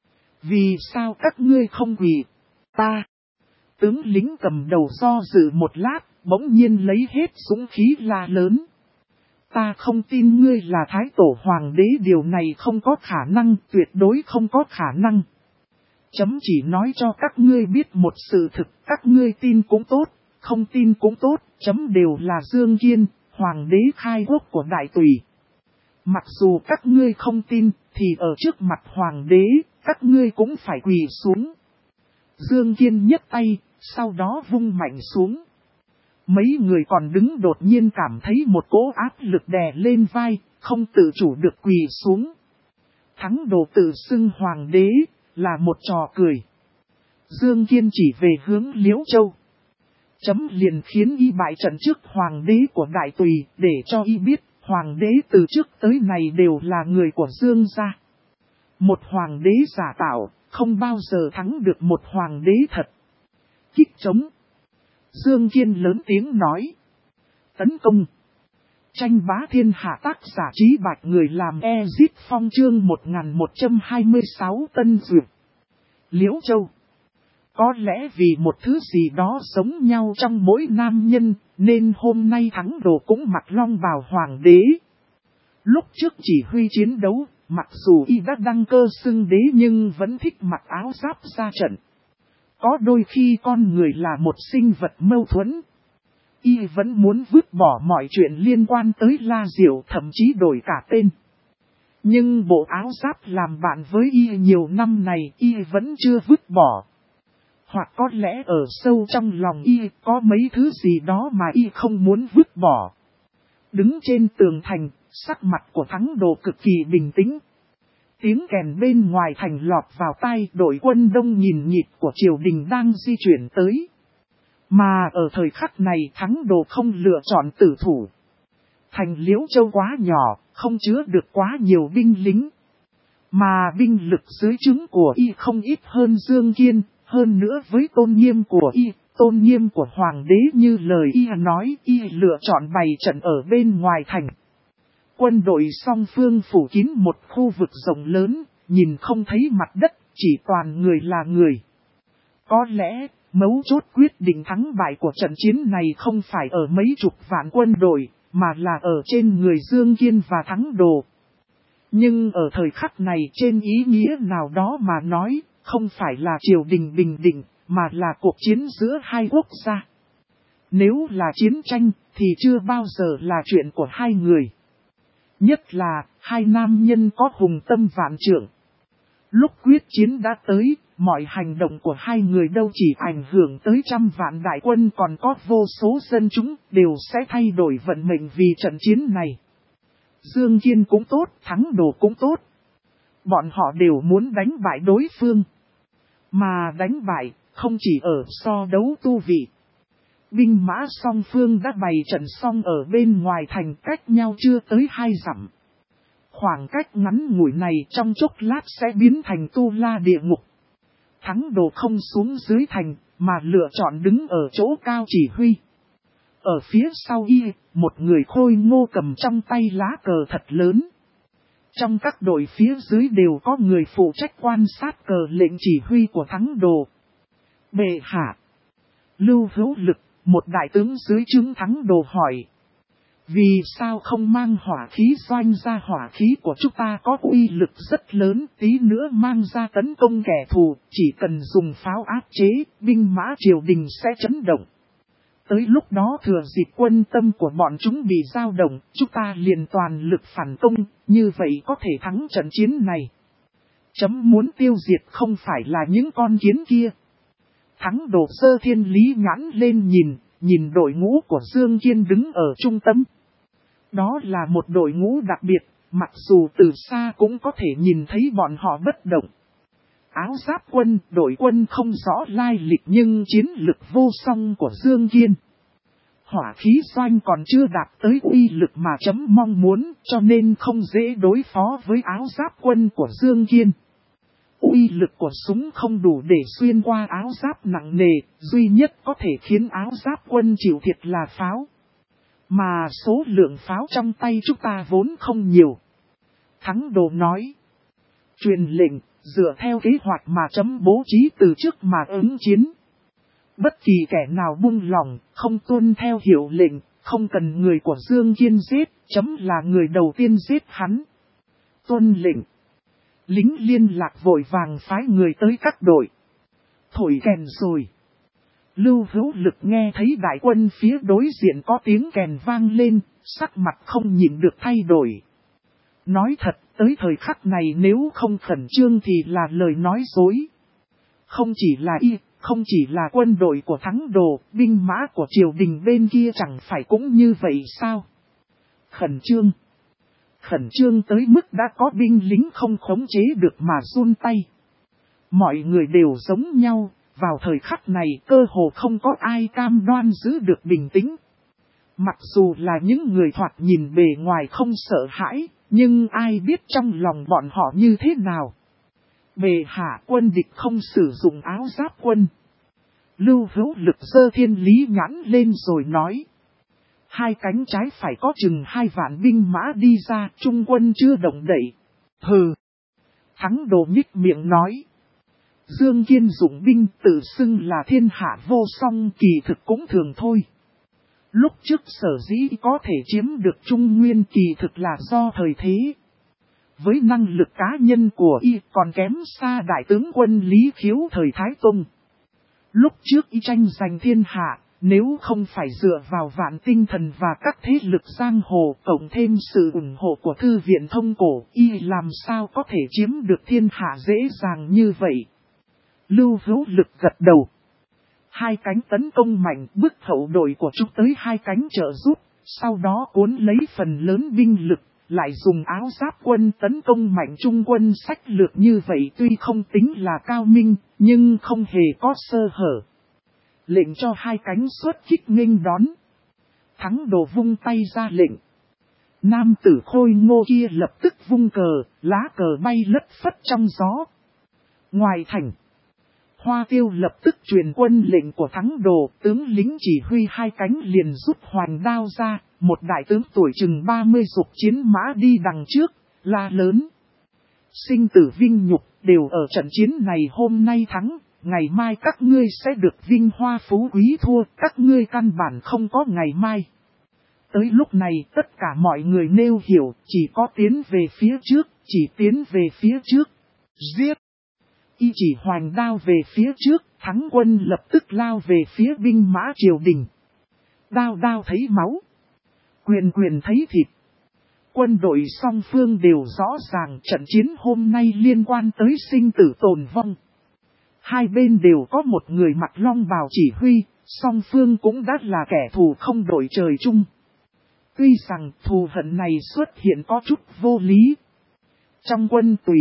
Vì sao các ngươi không quỳ? Ta. Tướng lính cầm đầu do dự một lát, bỗng nhiên lấy hết dũng khí la lớn. Ta không tin ngươi là thái tổ hoàng đế, điều này không có khả năng, tuyệt đối không có khả năng. Chấm chỉ nói cho các ngươi biết một sự thực, các ngươi tin cũng tốt, không tin cũng tốt, chấm đều là Dương Kiên, hoàng đế khai quốc của đại tùy. Mặc dù các ngươi không tin, thì ở trước mặt hoàng đế, các ngươi cũng phải quỳ xuống. Dương Kiên nhấc tay, sau đó vung mạnh xuống. Mấy người còn đứng đột nhiên cảm thấy một cỗ áp lực đè lên vai, không tự chủ được quỳ xuống. Thắng Đồ tự xưng hoàng đế, là một trò cười. Dương Kiên chỉ về hướng Liễu Châu. Chấm liền khiến y bại trận trước hoàng đế của đại tùy, để cho y biết, hoàng đế từ trước tới này đều là người của Dương gia. Một hoàng đế giả tạo, không bao giờ thắng được một hoàng đế thật. Kích chống. Dương Kiên lớn tiếng nói. Tấn công. Tranh bá thiên hạ, tác giả Trí Bạch, người làm Ezit Phong, chương 1126 Tân Duyệt. Liễu Châu. Có lẽ vì một thứ gì đó giống nhau trong mỗi nam nhân, nên hôm nay Thắng Đồ cũng mặc long bào hoàng đế. Lúc trước chỉ huy chiến đấu, mặc dù y đã đăng cơ xưng đế nhưng vẫn thích mặc áo giáp ra trận. Có đôi khi con người là một sinh vật mâu thuẫn. Y vẫn muốn vứt bỏ mọi chuyện liên quan tới La Diệu, thậm chí đổi cả tên. Nhưng bộ áo giáp làm bạn với y nhiều năm này y vẫn chưa vứt bỏ. Hoặc có lẽ ở sâu trong lòng y có mấy thứ gì đó mà y không muốn vứt bỏ. Đứng trên tường thành, sắc mặt của Thắng Đồ cực kỳ bình tĩnh. Tiếng kèn bên ngoài thành lọt vào tai, đội quân đông nghìn nghịt của triều đình đang di chuyển tới. Mà ở thời khắc này Thắng Đồ không lựa chọn tử thủ. Thành Liễu Châu quá nhỏ, không chứa được quá nhiều binh lính. Mà binh lực dưới trướng của y không ít hơn Dương Kiên, hơn nữa với tôn nghiêm của y, tôn nghiêm của hoàng đế như lời y nói, y lựa chọn bày trận ở bên ngoài thành. Quân đội song phương phủ kín một khu vực rộng lớn, nhìn không thấy mặt đất, chỉ toàn người là người. Có lẽ, mấu chốt quyết định thắng bại của trận chiến này không phải ở mấy chục vạn quân đội, mà là ở trên người Dương Kiên và Thắng Đồ. Nhưng ở thời khắc này trên ý nghĩa nào đó mà nói, không phải là triều đình bình định, mà là cuộc chiến giữa hai quốc gia. Nếu là chiến tranh, thì chưa bao giờ là chuyện của hai người. Nhất là, hai nam nhân có hùng tâm vạn trượng. Lúc quyết chiến đã tới, mọi hành động của hai người đâu chỉ ảnh hưởng tới trăm vạn đại quân còn có vô số dân chúng đều sẽ thay đổi vận mệnh vì trận chiến này. Dương Kiên cũng tốt, Thắng Đồ cũng tốt. Bọn họ đều muốn đánh bại đối phương. Mà đánh bại, không chỉ ở so đấu tu vị. Binh mã song phương đã bày trận xong ở bên ngoài thành, cách nhau chưa tới 2 dặm. Khoảng cách ngắn ngủi này trong chốc lát sẽ biến thành tu la địa ngục. Thắng Đồ không xuống dưới thành, mà lựa chọn đứng ở chỗ cao chỉ huy. Ở phía sau y, một người khôi ngô cầm trong tay lá cờ thật lớn. Trong các đội phía dưới đều có người phụ trách quan sát cờ lệnh chỉ huy của Thắng Đồ. Bệ hạ. Lưu Hữu Lực, một đại tướng dưới trướng Thắng Đồ hỏi. Vì sao không mang hỏa khí doanh ra? Hỏa khí của chúng ta có uy lực rất lớn, tí nữa mang ra tấn công kẻ thù, chỉ cần dùng pháo áp chế, binh mã triều đình sẽ chấn động. Tới lúc đó thừa dịp quân tâm của bọn chúng bị dao động, chúng ta liền toàn lực phản công, như vậy có thể thắng trận chiến này. Chấm muốn tiêu diệt không phải là những con kiến kia. Thắng Đồ giơ thiên lý nhãn lên nhìn đội ngũ của Dương Kiên đứng ở trung tâm. Đó là một đội ngũ đặc biệt, mặc dù từ xa cũng có thể nhìn thấy bọn họ bất động. Áo giáp quân, đội quân không rõ lai lịch nhưng chiến lực vô song của Dương Kiên. Hỏa khí doanh còn chưa đạt tới uy lực mà chấm mong muốn, cho nên không dễ đối phó với áo giáp quân của Dương Kiên. Uy lực của súng không đủ để xuyên qua áo giáp nặng nề, duy nhất có thể khiến áo giáp quân chịu thiệt là pháo. Mà số lượng pháo trong tay chúng ta vốn không nhiều. Thắng Đồ nói. Truyền lệnh, dựa theo kế hoạch mà chấm bố trí từ trước mà ứng chiến. Bất kỳ kẻ nào buông lỏng, không tuân theo hiệu lệnh, không cần người của Dương Kiên giết, chấm là người đầu tiên giết hắn. Tuân lệnh. Lính liên lạc vội vàng phái người tới các đội. Thổi kèn rồi. Lưu Hữu Lực nghe thấy đại quân phía đối diện có tiếng kèn vang lên, sắc mặt không nhịn được thay đổi. Nói thật, tới thời khắc này nếu không khẩn trương thì là lời nói dối. Không chỉ là y, không chỉ là quân đội của Thắng Đồ, binh mã của triều đình bên kia chẳng phải cũng như vậy sao? Khẩn trương. Khẩn trương tới mức đã có binh lính không khống chế được mà run tay. Mọi người đều giống nhau, vào thời khắc này cơ hồ không có ai cam đoan giữ được bình tĩnh. Mặc dù là những người thoạt nhìn bề ngoài không sợ hãi, nhưng ai biết trong lòng bọn họ như thế nào. Bệ hạ, quân địch không sử dụng áo giáp quân. Lưu Hữu Lực giơ thiên lý nhãn lên rồi nói. Hai cánh trái phải có chừng 2 vạn binh mã đi ra, trung quân chưa động đậy. Hừ. Thắng Đồ nhích miệng nói. Dương Kiên dụng binh tự xưng là thiên hạ vô song, kỳ thực cũng thường thôi. Lúc trước sở dĩ có thể chiếm được Trung Nguyên kỳ thực là do thời thế. Với năng lực cá nhân của y còn kém xa đại tướng quân Lý Khiếu thời Thái Tông. Lúc trước y tranh giành thiên hạ, nếu không phải dựa vào Vạn Tinh Thần và các thế lực giang hồ cộng thêm sự ủng hộ của Thư viện Thông Cổ, y làm sao có thể chiếm được thiên hạ dễ dàng như vậy. Lưu Hữu Lực gật đầu. 2 cánh tấn công mạnh, bước hậu đội của chúng tới 2 cánh trợ giúp, sau đó cuốn lấy phần lớn binh lực, lại dùng áo giáp quân tấn công mạnh trung quân. Sách lược như vậy tuy không tính là cao minh, nhưng không hề có sơ hở. Lệnh cho 2 cánh xuất kích nghênh đón. Thắng Đồ vung tay ra lệnh. Nam tử khôi ngô kia lập tức vung cờ, lá cờ bay lất phất trong gió. Ngoài thành, Hoa Tiêu lập tức truyền quân lệnh của Thắng Đồ, tướng lính chỉ huy 2 cánh liền rút hoành đao ra, một đại tướng tuổi chừng 30 dục chiến mã đi đằng trước, la lớn. Sinh tử vinh nhục, đều ở trận chiến này hôm nay thắng, ngày mai các ngươi sẽ được vinh hoa phú quý, thua, các ngươi căn bản không có ngày mai. Tới lúc này tất cả mọi người nêu hiểu, chỉ có tiến về phía trước, chỉ tiến về phía trước, giết. Y chỉ hoành đao về phía trước, Thắng quân lập tức lao về phía binh mã triều đình. Đao đao thấy máu, quyền quyền thấy thịt. Quân đội song phương đều rõ ràng trận chiến hôm nay liên quan tới sinh tử tồn vong. Hai bên đều có một người mặc long bào chỉ huy, song phương cũng đã là kẻ thù không đội trời chung. Tuy rằng thù hận này xuất hiện có chút vô lý. Trong quân tùy,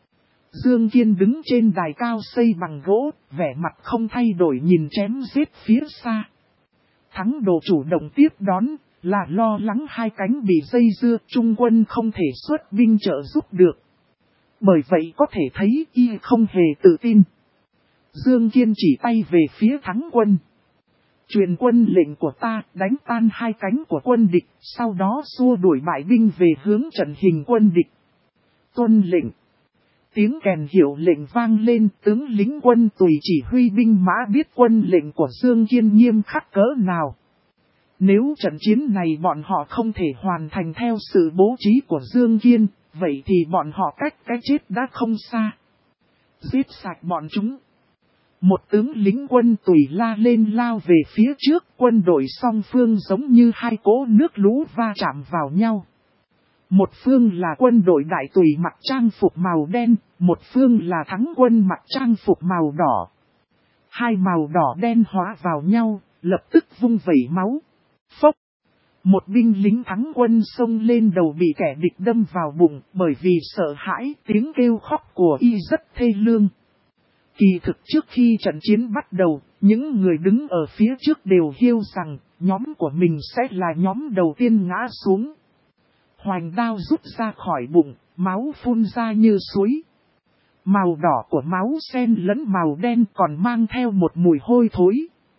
Dương Kiên đứng trên đài cao xây bằng gỗ, vẻ mặt không thay đổi nhìn chém giết phía xa. Thắng đồ chủ động tiếp đón, là lo lắng hai cánh bị dây dưa, trung quân không thể xuất binh trợ giúp được. Bởi vậy có thể thấy y không hề tự tin. Dương Kiên chỉ tay về phía Thắng quân. Truyền quân lệnh của ta, đánh tan hai cánh của quân địch, sau đó xua đuổi bại binh về hướng trận hình quân địch. Tuân lệnh. Tiếng kèn hiệu lệnh vang lên, tướng lính quân tùy chỉ huy binh mã biết quân lệnh của Dương Kiên nghiêm khắc cỡ nào. Nếu trận chiến này bọn họ không thể hoàn thành theo sự bố trí của Dương Kiên, vậy thì bọn họ cách cái chết đã không xa. Giết sạch bọn chúng. Một tướng lính quân tùy la lên lao về phía trước, quân đội song phương giống như hai cỗ nước lũ va chạm vào nhau. Một phương là quân đội đại tùy mặc trang phục màu đen, một phương là Thắng quân mặc trang phục màu đỏ. Hai màu đỏ đen hóa vào nhau, lập tức vung vẩy máu. Phốc! Một binh lính Thắng quân xông lên đầu bị kẻ địch đâm vào bụng, bởi vì sợ hãi, tiếng kêu khóc của y rất thê lương. Kỳ thực trước khi trận chiến bắt đầu, những người đứng ở phía trước đều hiểu rằng, nhóm của mình sẽ là nhóm đầu tiên ngã xuống. Hoành đao rút ra khỏi bụng, máu phun ra như suối. Màu đỏ của máu xen lẫn màu đen còn mang theo một mùi hôi thối.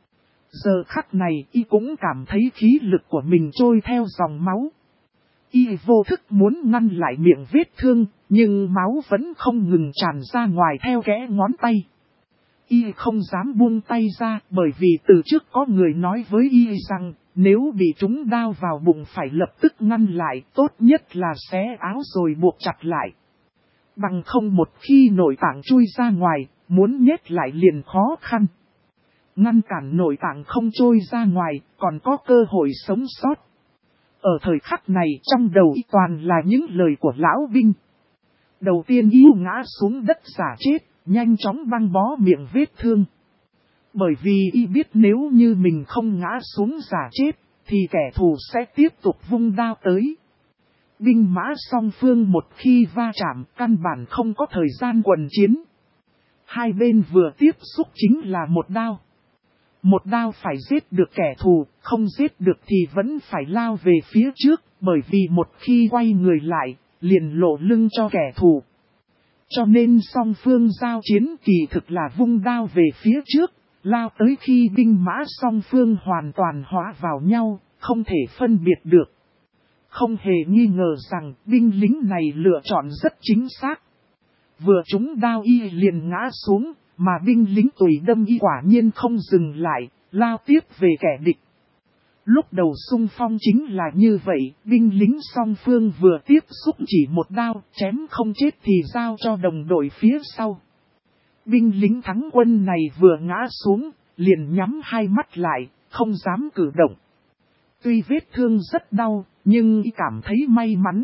Giờ khắc này y cũng cảm thấy khí lực của mình trôi theo dòng máu. Y vô thức muốn ngăn lại miệng vết thương, nhưng máu vẫn không ngừng tràn ra ngoài theo kẽ ngón tay. Y không dám buông tay ra bởi vì từ trước có người nói với y rằng nếu bị trúng đao vào bụng phải lập tức ngăn lại, tốt nhất là xé áo rồi buộc chặt lại. Bằng không một khi nội tạng chui ra ngoài, muốn nhét lại liền khó khăn. Ngăn cản nội tạng không trôi ra ngoài, còn có cơ hội sống sót. Ở thời khắc này trong đầu y toàn là những lời của lão binh. Đầu tiên y ngã xuống đất giả chết, nhanh chóng băng bó miệng vết thương. Bởi vì y biết nếu như mình không ngã xuống giả chết, thì kẻ thù sẽ tiếp tục vung đao tới. Binh mã song phương một khi va chạm căn bản không có thời gian quần chiến. Hai bên vừa tiếp xúc chính là một đao. Một đao phải giết được kẻ thù, không giết được thì vẫn phải lao về phía trước, bởi vì một khi quay người lại, liền lộ lưng cho kẻ thù. Cho nên song phương giao chiến kỳ thực là vung đao về phía trước, lao tới khi binh mã song phương hoàn toàn hóa vào nhau, không thể phân biệt được. Không hề nghi ngờ rằng binh lính này lựa chọn rất chính xác. Vừa trúng đao y liền ngã xuống, mà binh lính tùy đâm y quả nhiên không dừng lại, lao tiếp về kẻ địch. Lúc đầu xung phong chính là như vậy, binh lính song phương vừa tiếp xúc chỉ một đao, chém không chết thì giao cho đồng đội phía sau. Binh lính Thắng quân này vừa ngã xuống, liền nhắm hai mắt lại, không dám cử động. Tuy vết thương rất đau, nhưng y cảm thấy may mắn.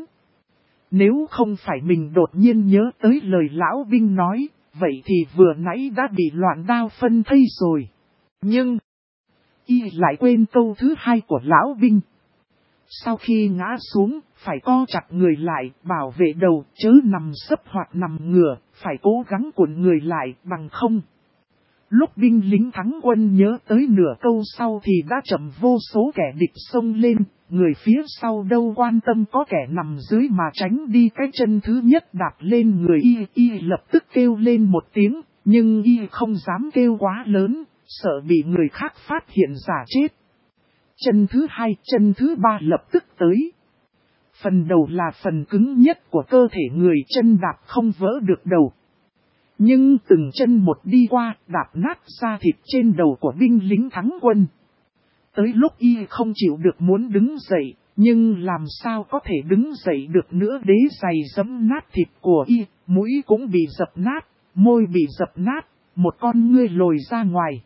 Nếu không phải mình đột nhiên nhớ tới lời lão binh nói, vậy thì vừa nãy đã bị loạn đao phân thây rồi. Nhưng y lại quên câu thứ hai của lão binh. Sau khi ngã xuống, phải co chặt người lại, bảo vệ đầu, chớ nằm sấp hoặc nằm ngửa, phải cố gắng cuộn người lại, bằng không. Lúc binh lính Thắng quân nhớ tới nửa câu sau thì đã chậm vô số kẻ địch xông lên, người phía sau đâu quan tâm có kẻ nằm dưới mà tránh đi cái chân thứ nhất đạp lên người y lập tức kêu lên một tiếng, nhưng y không dám kêu quá lớn, sợ bị người khác phát hiện giả chết. Chân thứ hai, chân thứ ba lập tức tới. Phần đầu là phần cứng nhất của cơ thể người, chân đạp không vỡ được đầu. Nhưng từng chân một đi qua, đạp nát da thịt trên đầu của binh lính Thắng quân. Tới lúc y không chịu được muốn đứng dậy, nhưng làm sao có thể đứng dậy được nữa, đế giày giẫm nát thịt của y, mũi cũng bị dập nát, môi bị dập nát, một con ngươi lồi ra ngoài.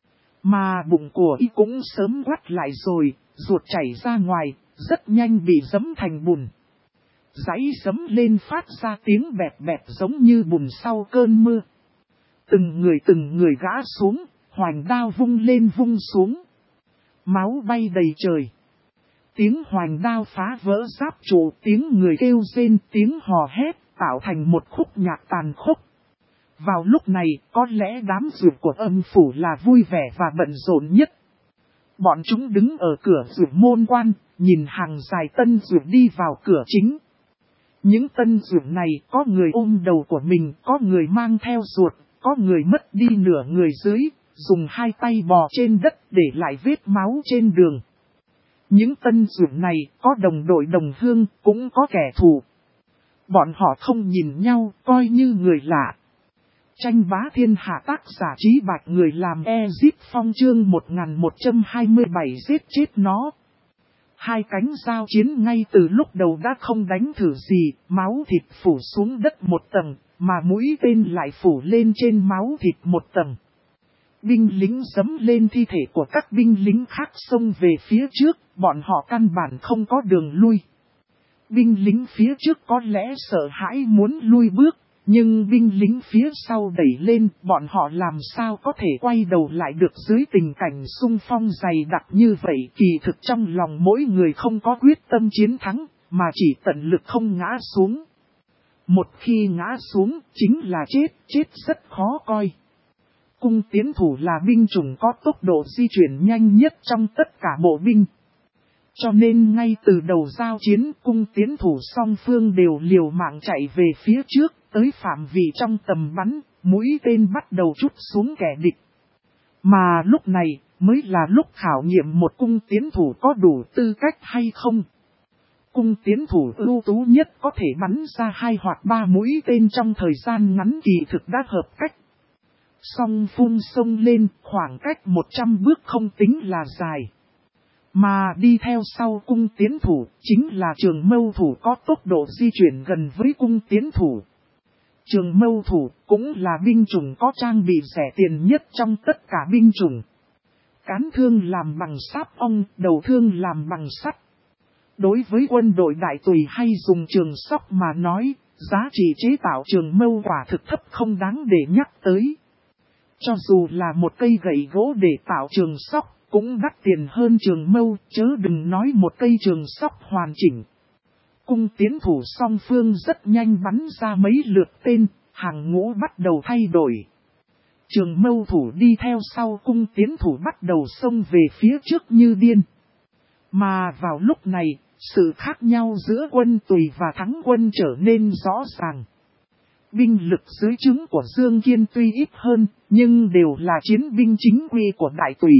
Mà bụng của y cũng sớm quắt lại rồi, ruột chảy ra ngoài, rất nhanh bị giẫm thành bùn. Giấy giẫm lên phát ra tiếng bẹt bẹt giống như bùn sau cơn mưa. Từng người gã xuống, hoành đao vung lên vung xuống. Máu bay đầy trời. Tiếng hoành đao phá vỡ giáp trụ, tiếng người kêu rên, tiếng hò hét, tạo thành một khúc nhạc tàn khốc. Vào lúc này, có lẽ đám dược của âm phủ là vui vẻ và bận rộn nhất. Bọn chúng đứng ở cửa dược môn quan, nhìn hàng dài tân dược đi vào cửa chính. Những tân dược này có người ôm đầu của mình, có người mang theo ruột, có người mất đi nửa người dưới, dùng hai tay bò trên đất để lại vết máu trên đường. Những tân dược này có đồng đội đồng hương, cũng có kẻ thù. Bọn họ không nhìn nhau, coi như người lạ. Tranh bá thiên hạ tác giả Trí Bạch người làm Ezip Phong chương 1127 giết chết nó. Hai cánh giao chiến ngay từ lúc đầu đã không đánh thử gì, máu thịt phủ xuống đất một tầng, mà mũi tên lại phủ lên trên máu thịt một tầng. Binh lính giẫm lên thi thể của các binh lính khác xông về phía trước, bọn họ căn bản không có đường lui. Binh lính phía trước có lẽ sợ hãi muốn lui bước, nhưng binh lính phía sau đẩy lên, bọn họ làm sao có thể quay đầu lại được dưới tình cảnh xung phong dày đặc như vậy. Kỳ thực trong lòng mỗi người không có quyết tâm chiến thắng, mà chỉ tận lực không ngã xuống. Một khi ngã xuống, chính là chết rất khó coi. Cung tiến thủ là binh chủng có tốc độ di chuyển nhanh nhất trong tất cả bộ binh. Cho nên ngay từ đầu giao chiến, cung tiến thủ song phương đều liều mạng chạy về phía trước, tới phạm vi trong tầm bắn, mũi tên bắt đầu trút xuống kẻ địch. Mà lúc này, mới là lúc khảo nghiệm một cung tiến thủ có đủ tư cách hay không. Cung tiến thủ ưu tú nhất có thể bắn ra 2 hoặc 3 mũi tên trong thời gian ngắn kỳ thực đã hợp cách. Song phun sông lên, khoảng cách 100 bước không tính là dài. Mà đi theo sau cung tiến thủ, chính là trường mâu thủ có tốc độ di chuyển gần với cung tiến thủ. Trường mâu thủ cũng là binh chủng có trang bị rẻ tiền nhất trong tất cả binh chủng. Cán thương làm bằng sáp ong, đầu thương làm bằng sắt. Đối với quân đội đại tùy hay dùng trường sóc mà nói, giá trị chế tạo trường mâu quả thực thấp không đáng để nhắc tới. Cho dù là một cây gậy gỗ để tạo trường sóc, cũng đắt tiền hơn trường mâu, chớ đừng nói một cây trường sóc hoàn chỉnh. Cung tiến thủ song phương rất nhanh bắn ra mấy lượt tên, hàng ngũ bắt đầu thay đổi. Trường mâu thủ đi theo sau cung tiến thủ bắt đầu xông về phía trước như điên. Mà vào lúc này, sự khác nhau giữa quân tùy và thắng quân trở nên rõ ràng. Binh lực dưới trướng của Dương Kiên tuy ít hơn, nhưng đều là chiến binh chính quy của đại tùy.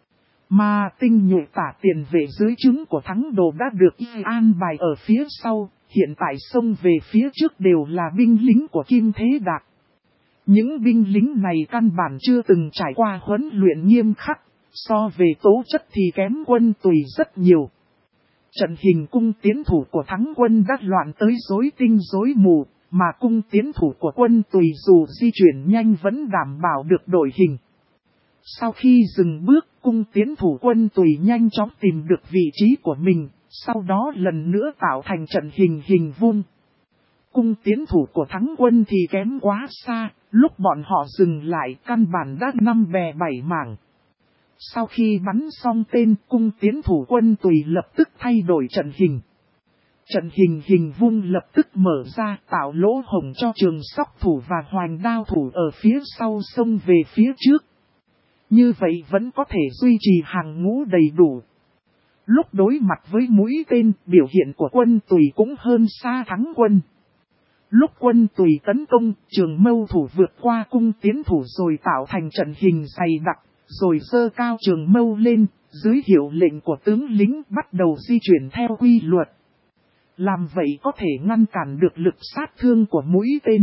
Mà tinh nhuệ tả tiền vệ dưới trướng của thắng đồ đã được an bài ở phía sau, hiện tại xông về phía trước đều là binh lính của Kim Thế Đạc. Những binh lính này căn bản chưa từng trải qua huấn luyện nghiêm khắc, so về tố chất thì kém quân tùy rất nhiều. Trận hình cung tiến thủ của thắng quân đã loạn tới rối tinh rối mù, mà cung tiến thủ của quân tùy dù di chuyển nhanh vẫn đảm bảo được đội hình. Sau khi dừng bước, cung tiến thủ quân tùy nhanh chóng tìm được vị trí của mình, sau đó lần nữa tạo thành trận hình vuông. Cung tiến thủ của thắng quân thì kém quá xa, lúc bọn họ dừng lại căn bản đã 5 bè 7 mảng. Sau khi bắn xong tên, cung tiến thủ quân tùy lập tức thay đổi trận hình. Trận hình vuông lập tức mở ra tạo lỗ hổng cho trường sóc thủ và hoành đao thủ ở phía sau xông về phía trước. Như vậy vẫn có thể duy trì hàng ngũ đầy đủ. Lúc đối mặt với mũi tên, biểu hiện của quân tùy cũng hơn xa thắng quân. Lúc quân tùy tấn công, trường mâu thủ vượt qua cung tiến thủ rồi tạo thành trận hình dày đặc, rồi giơ cao trường mâu lên, dưới hiệu lệnh của tướng lính bắt đầu di chuyển theo quy luật. Làm vậy có thể ngăn cản được lực sát thương của mũi tên.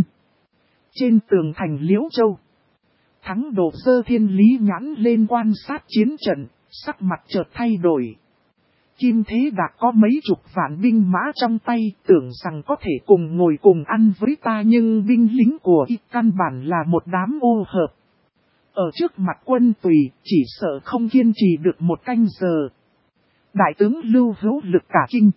Trên tường thành Liễu Châu, thắng đồ giơ thiên lý nhãn lên quan sát chiến trận, sắc mặt chợt thay đổi. Kim Thế Đạc có mấy chục vạn binh mã trong tay, tưởng rằng có thể cùng ngồi cùng ăn với ta, nhưng binh lính của y căn bản là một đám ô hợp. Ở trước mặt quân tùy, chỉ sợ không kiên trì được một canh giờ. Đại tướng Lưu Hữu lực cả kinh.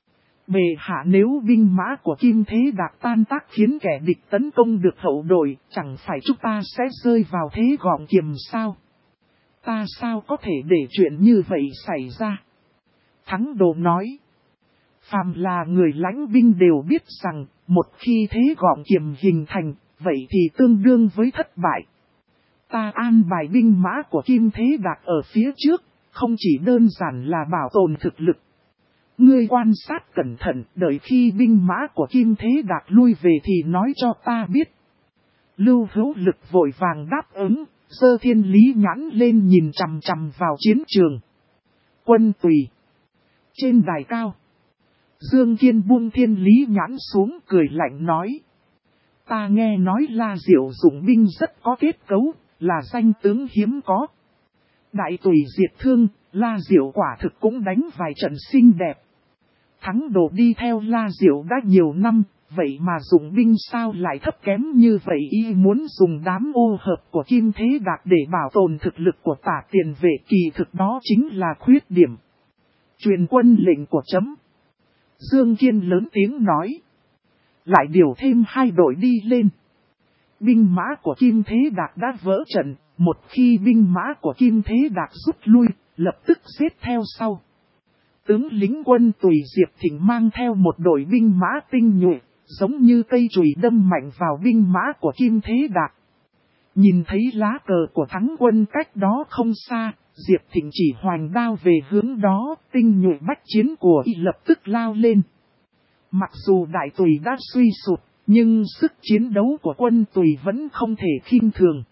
Bệ hạ, nếu binh mã của Kim Thế Đạc tan tác khiến kẻ địch tấn công được hậu đội, chẳng phải chúng ta sẽ rơi vào thế gọng kiềm sao? Ta sao có thể để chuyện như vậy xảy ra? Thắng Đồ nói. Phàm là người lãnh binh đều biết rằng, một khi thế gọng kiềm hình thành, vậy thì tương đương với thất bại. Ta an bài binh mã của Kim Thế Đạc ở phía trước, không chỉ đơn giản là bảo tồn thực lực. Ngươi quan sát cẩn thận, đợi khi binh mã của Kim Thế Đạc lui về thì nói cho ta biết. Lưu Hữu Lực vội vàng đáp ứng, giơ thiên lý nhãn lên nhìn chằm chằm vào chiến trường. Quân Tùy. Trên đài cao, Dương Kiên buông thiên lý nhãn xuống cười lạnh nói. Ta nghe nói La Diệu dụng binh rất có kết cấu, là danh tướng hiếm có. Đại Tùy diệt thương, La Diệu quả thực cũng đánh vài trận xinh đẹp. Thắng Đồ đi theo La Diệu đã nhiều năm, vậy mà dụng binh sao lại thấp kém như vậy? Y muốn dùng đám ô hợp của Kim Thế Đạc để bảo tồn thực lực của Tả Tiền Vệ, kỳ thực đó chính là khuyết điểm. Truyền quân lệnh của chấm. Dương Kiên lớn tiếng nói. Lại điều thêm 2 đội đi lên. Binh mã của Kim Thế Đạc đã vỡ trận, một khi binh mã của Kim Thế Đạc rút lui, lập tức giết theo sau. Tướng lính quân Tùy Diệp Thịnh mang theo một đội binh mã tinh nhuệ, giống như cây chùy đâm mạnh vào binh mã của Kim Thế Đạc. Nhìn thấy lá cờ của thắng quân cách đó không xa, Diệp Thịnh chỉ hoành đao về hướng đó, tinh nhuệ bách chiến của y lập tức lao lên. Mặc dù Đại Tùy đã suy sụp, nhưng sức chiến đấu của quân Tùy vẫn không thể khinh thường.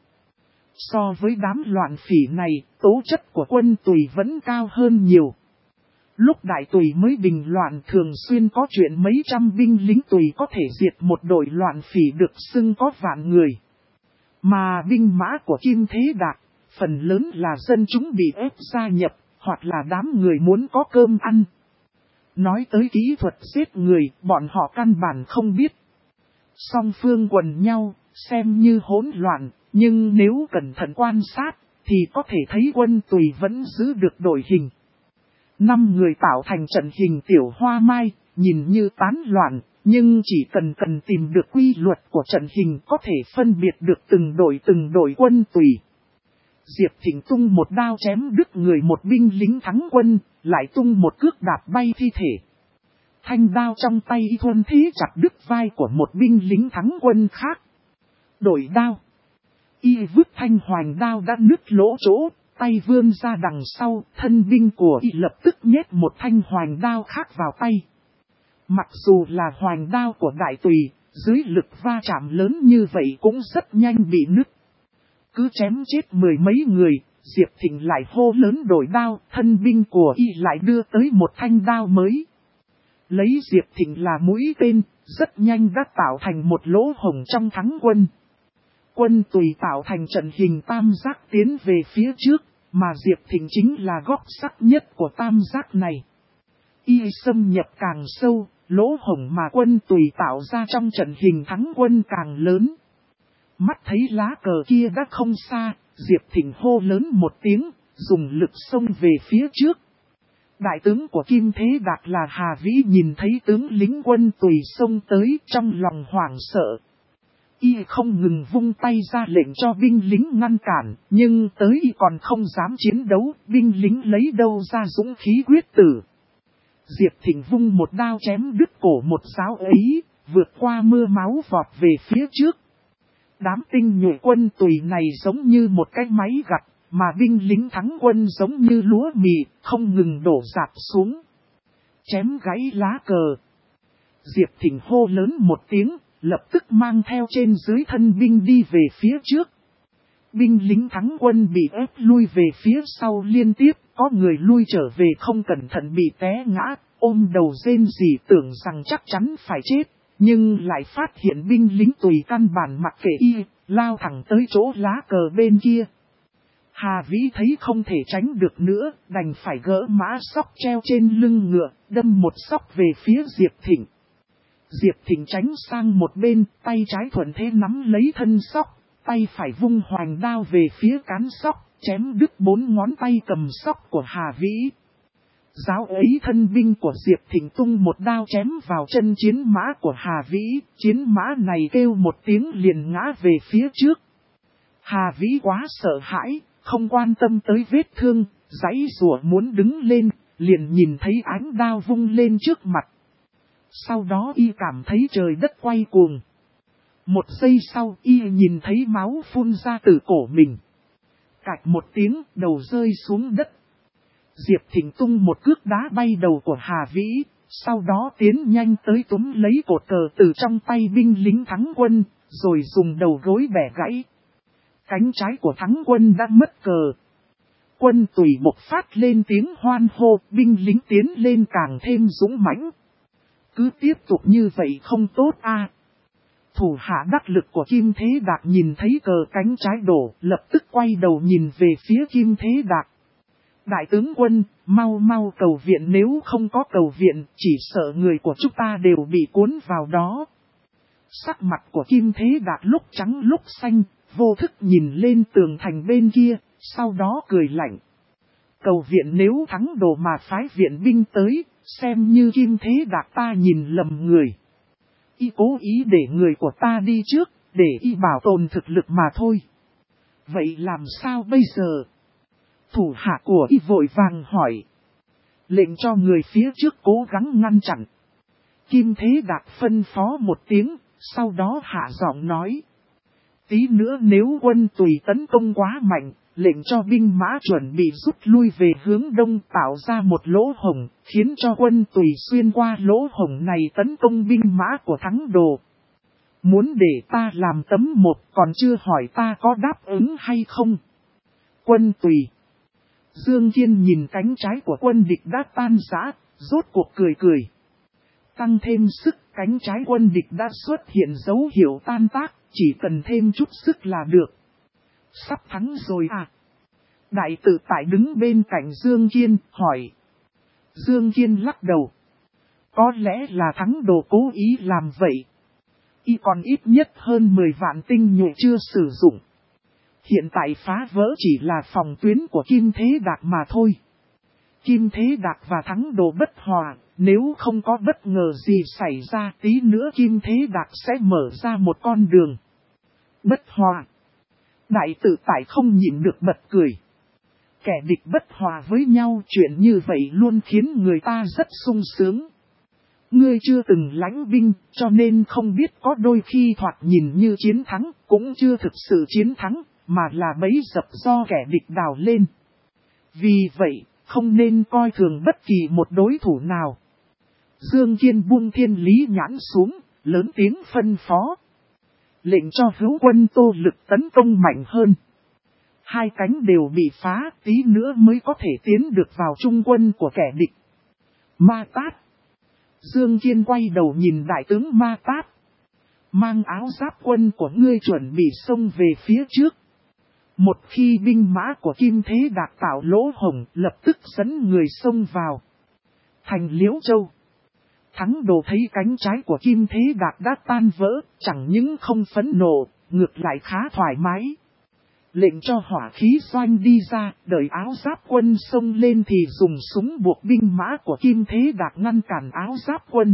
So với đám loạn phỉ này, tố chất của quân Tùy vẫn cao hơn nhiều. Lúc Đại Tùy mới bình loạn thường xuyên có chuyện mấy trăm binh lính Tùy có thể diệt một đội loạn phỉ được xưng có vạn người. Mà binh mã của Kim Thế Đạc, phần lớn là dân chúng bị ép gia nhập, hoặc là đám người muốn có cơm ăn. Nói tới kỹ thuật giết người, bọn họ căn bản không biết. Song phương quần nhau, xem như hỗn loạn, nhưng nếu cẩn thận quan sát, thì có thể thấy quân Tùy vẫn giữ được đội hình. 5 người tạo thành trận hình tiểu hoa mai, nhìn như tán loạn, nhưng chỉ cần tìm được quy luật của trận hình có thể phân biệt được từng đội quân Tùy. Diệp Thịnh tung một đao chém đứt người một binh lính thắng quân, lại tung một cước đạp bay thi thể. Thanh đao trong tay thuần thế chặt đứt vai của một binh lính thắng quân khác. Đổi đao. Y vứt thanh hoành đao đã nứt lỗ chỗ, tay vươn ra đằng sau, thân binh của y lập tức nhét một thanh hoành đao khác vào tay. Mặc dù là hoành đao của Đại Tùy, dưới lực va chạm lớn như vậy cũng rất nhanh bị nứt. Cứ chém chết 10 mấy người, Diệp Thịnh lại hô lớn đổi đao, thân binh của y lại đưa tới một thanh đao mới. Lấy Diệp Thịnh là mũi tên, rất nhanh đã tạo thành một lỗ hổng trong thắng quân. Quân Tùy tạo thành trận hình tam giác tiến về phía trước, mà Diệp Thịnh chính là góc sắc nhất của tam giác này. Y xâm nhập càng sâu, lỗ hổng mà quân Tùy tạo ra trong trận hình thắng quân càng lớn. Mắt thấy lá cờ kia đã không xa, Diệp Thịnh hô lớn một tiếng, dùng lực xông về phía trước. Đại tướng của Kim Thế Đạc là Hà Vĩ nhìn thấy tướng lính quân Tùy xông tới trong lòng hoảng sợ. Y không ngừng vung tay ra lệnh cho binh lính ngăn cản, nhưng tới y còn không dám chiến đấu, binh lính lấy đâu ra dũng khí quyết tử. Diệp Thịnh vung một đao chém đứt cổ một giáo ấy, vượt qua mưa máu vọt về phía trước. Đám tinh nhuệ quân Tùy này giống như một cái máy gặt, mà binh lính thắng quân giống như lúa mì, không ngừng đổ rạp xuống. Chém gãy lá cờ. Diệp Thịnh hô lớn một tiếng, lập tức mang theo trên dưới thân binh đi về phía trước. Binh lính thắng quân bị ép lui về phía sau liên tiếp, có người lui trở về không cẩn thận bị té ngã, ôm đầu rên rỉ tưởng rằng chắc chắn phải chết, nhưng lại phát hiện binh lính Tùy căn bản mặc kệ y, lao thẳng tới chỗ lá cờ bên kia. Hà Vĩ thấy không thể tránh được nữa, đành phải gỡ mã sóc treo trên lưng ngựa, đâm một sóc về phía Diệp Thịnh. Diệp Thịnh tránh sang một bên, tay trái thuận thế nắm lấy thân sóc, tay phải vung hoành đao về phía cán sóc, chém đứt 4 ngón tay cầm sóc của Hà Vĩ. Giáo ấy thân binh của Diệp Thịnh tung một đao chém vào chân chiến mã của Hà Vĩ, chiến mã này kêu một tiếng liền ngã về phía trước. Hà Vĩ quá sợ hãi, không quan tâm tới vết thương, giãy giụa muốn đứng lên, liền nhìn thấy ánh đao vung lên trước mặt. Sau đó y cảm thấy trời đất quay cuồng. Một giây sau y nhìn thấy máu phun ra từ cổ mình. Cạch một tiếng, đầu rơi xuống đất. Diệp Thịnh tung một cước đá bay đầu của Hà Vĩ, sau đó tiến nhanh tới túm lấy cột cờ từ trong tay binh lính thắng quân, rồi dùng đầu gối bẻ gãy. Cánh trái của thắng quân đã mất cờ. Quân Tùy bộc phát lên tiếng hoan hô, binh lính tiến lên càng thêm dũng mãnh. Cứ tiếp tục như vậy không tốt a. Thủ hạ đắc lực của Kim Thế Đạc nhìn thấy cờ cánh trái đổ, lập tức quay đầu nhìn về phía Kim Thế Đạc. Đại tướng quân, mau mau cầu viện, nếu không có cầu viện, chỉ sợ người của chúng ta đều bị cuốn vào đó. Sắc mặt của Kim Thế Đạc lúc trắng lúc xanh, vô thức nhìn lên tường thành bên kia, sau đó cười lạnh. Cầu viện nếu thắng đồ mà phái viện binh tới, xem như Kim Thế Đạc ta nhìn lầm người. Y cố ý để người của ta đi trước, để y bảo tồn thực lực mà thôi. Vậy làm sao bây giờ? Thủ hạ của y vội vàng hỏi. Lệnh cho người phía trước cố gắng ngăn chặn. Kim Thế Đạc phân phó một tiếng, sau đó hạ giọng nói. Tí nữa nếu quân Tùy tấn công quá mạnh, lệnh cho binh mã chuẩn bị rút lui về hướng đông, tạo ra một lỗ hổng, khiến cho quân Tùy xuyên qua lỗ hổng này tấn công binh mã của thắng đồ. Muốn để ta làm tấm một, còn chưa hỏi ta có đáp ứng hay không? Quân Tùy. Dương Kiên nhìn cánh trái của quân địch đã tan rã, rốt cuộc cười cười. Tăng thêm sức, cánh trái quân địch đã xuất hiện dấu hiệu tan tác, chỉ cần thêm chút sức là được. Sắp thắng rồi à? Đại tự tại đứng bên cạnh Dương Kiên, hỏi. Dương Kiên lắc đầu. Có lẽ là thắng đồ cố ý làm vậy. Y còn ít nhất hơn 10 vạn tinh nhuệ chưa sử dụng. Hiện tại phá vỡ chỉ là phòng tuyến của Kim Thế Đạc mà thôi. Kim Thế Đạc và thắng đồ bất hòa, nếu không có bất ngờ gì xảy ra tí nữa Kim Thế Đạc sẽ mở ra một con đường. Bất hòa. Đại tự tại không nhịn được bật cười. Kẻ địch bất hòa với nhau, chuyện như vậy luôn khiến người ta rất sung sướng. Ngươi chưa từng lãnh binh, cho nên không biết có đôi khi thoạt nhìn như chiến thắng, cũng chưa thực sự chiến thắng, mà là bẫy dập do kẻ địch đào lên. Vì vậy, không nên coi thường bất kỳ một đối thủ nào. Dương Kiên buông thiên lý nhãn xuống, lớn tiếng phân phó. Lệnh cho hữu quân Tô Lực tấn công mạnh hơn. Hai cánh đều bị phá, tí nữa mới có thể tiến được vào trung quân của kẻ địch. Ma Tát. Dương Kiên quay đầu nhìn đại tướng Ma Tát. Mang áo giáp quân của ngươi chuẩn bị xông về phía trước. Một khi binh mã của Kim Thế Đạc tạo lỗ hổng, lập tức dẫn người xông vào. Thành Liễu Châu. Thắng đồ thấy cánh trái của Kim Thế Đạc đã tan vỡ, chẳng những không phẫn nộ, ngược lại khá thoải mái. Lệnh cho hỏa khí doanh đi ra, đợi áo giáp quân xông lên thì dùng súng buộc binh mã của Kim Thế Đạc ngăn cản áo giáp quân.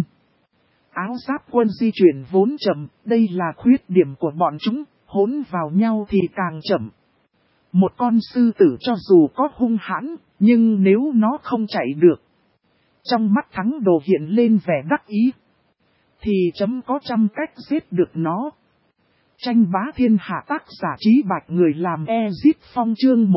Áo giáp quân di chuyển vốn chậm, đây là khuyết điểm của bọn chúng, hỗn vào nhau thì càng chậm. Một con sư tử cho dù có hung hãn, nhưng nếu nó không chạy được. Trong mắt thắng đồ hiện lên vẻ đắc ý. Thì chấm có trăm cách giết được nó. Tranh bá thiên hạ tác giả Trí Bạch người làm Ezip Phong chương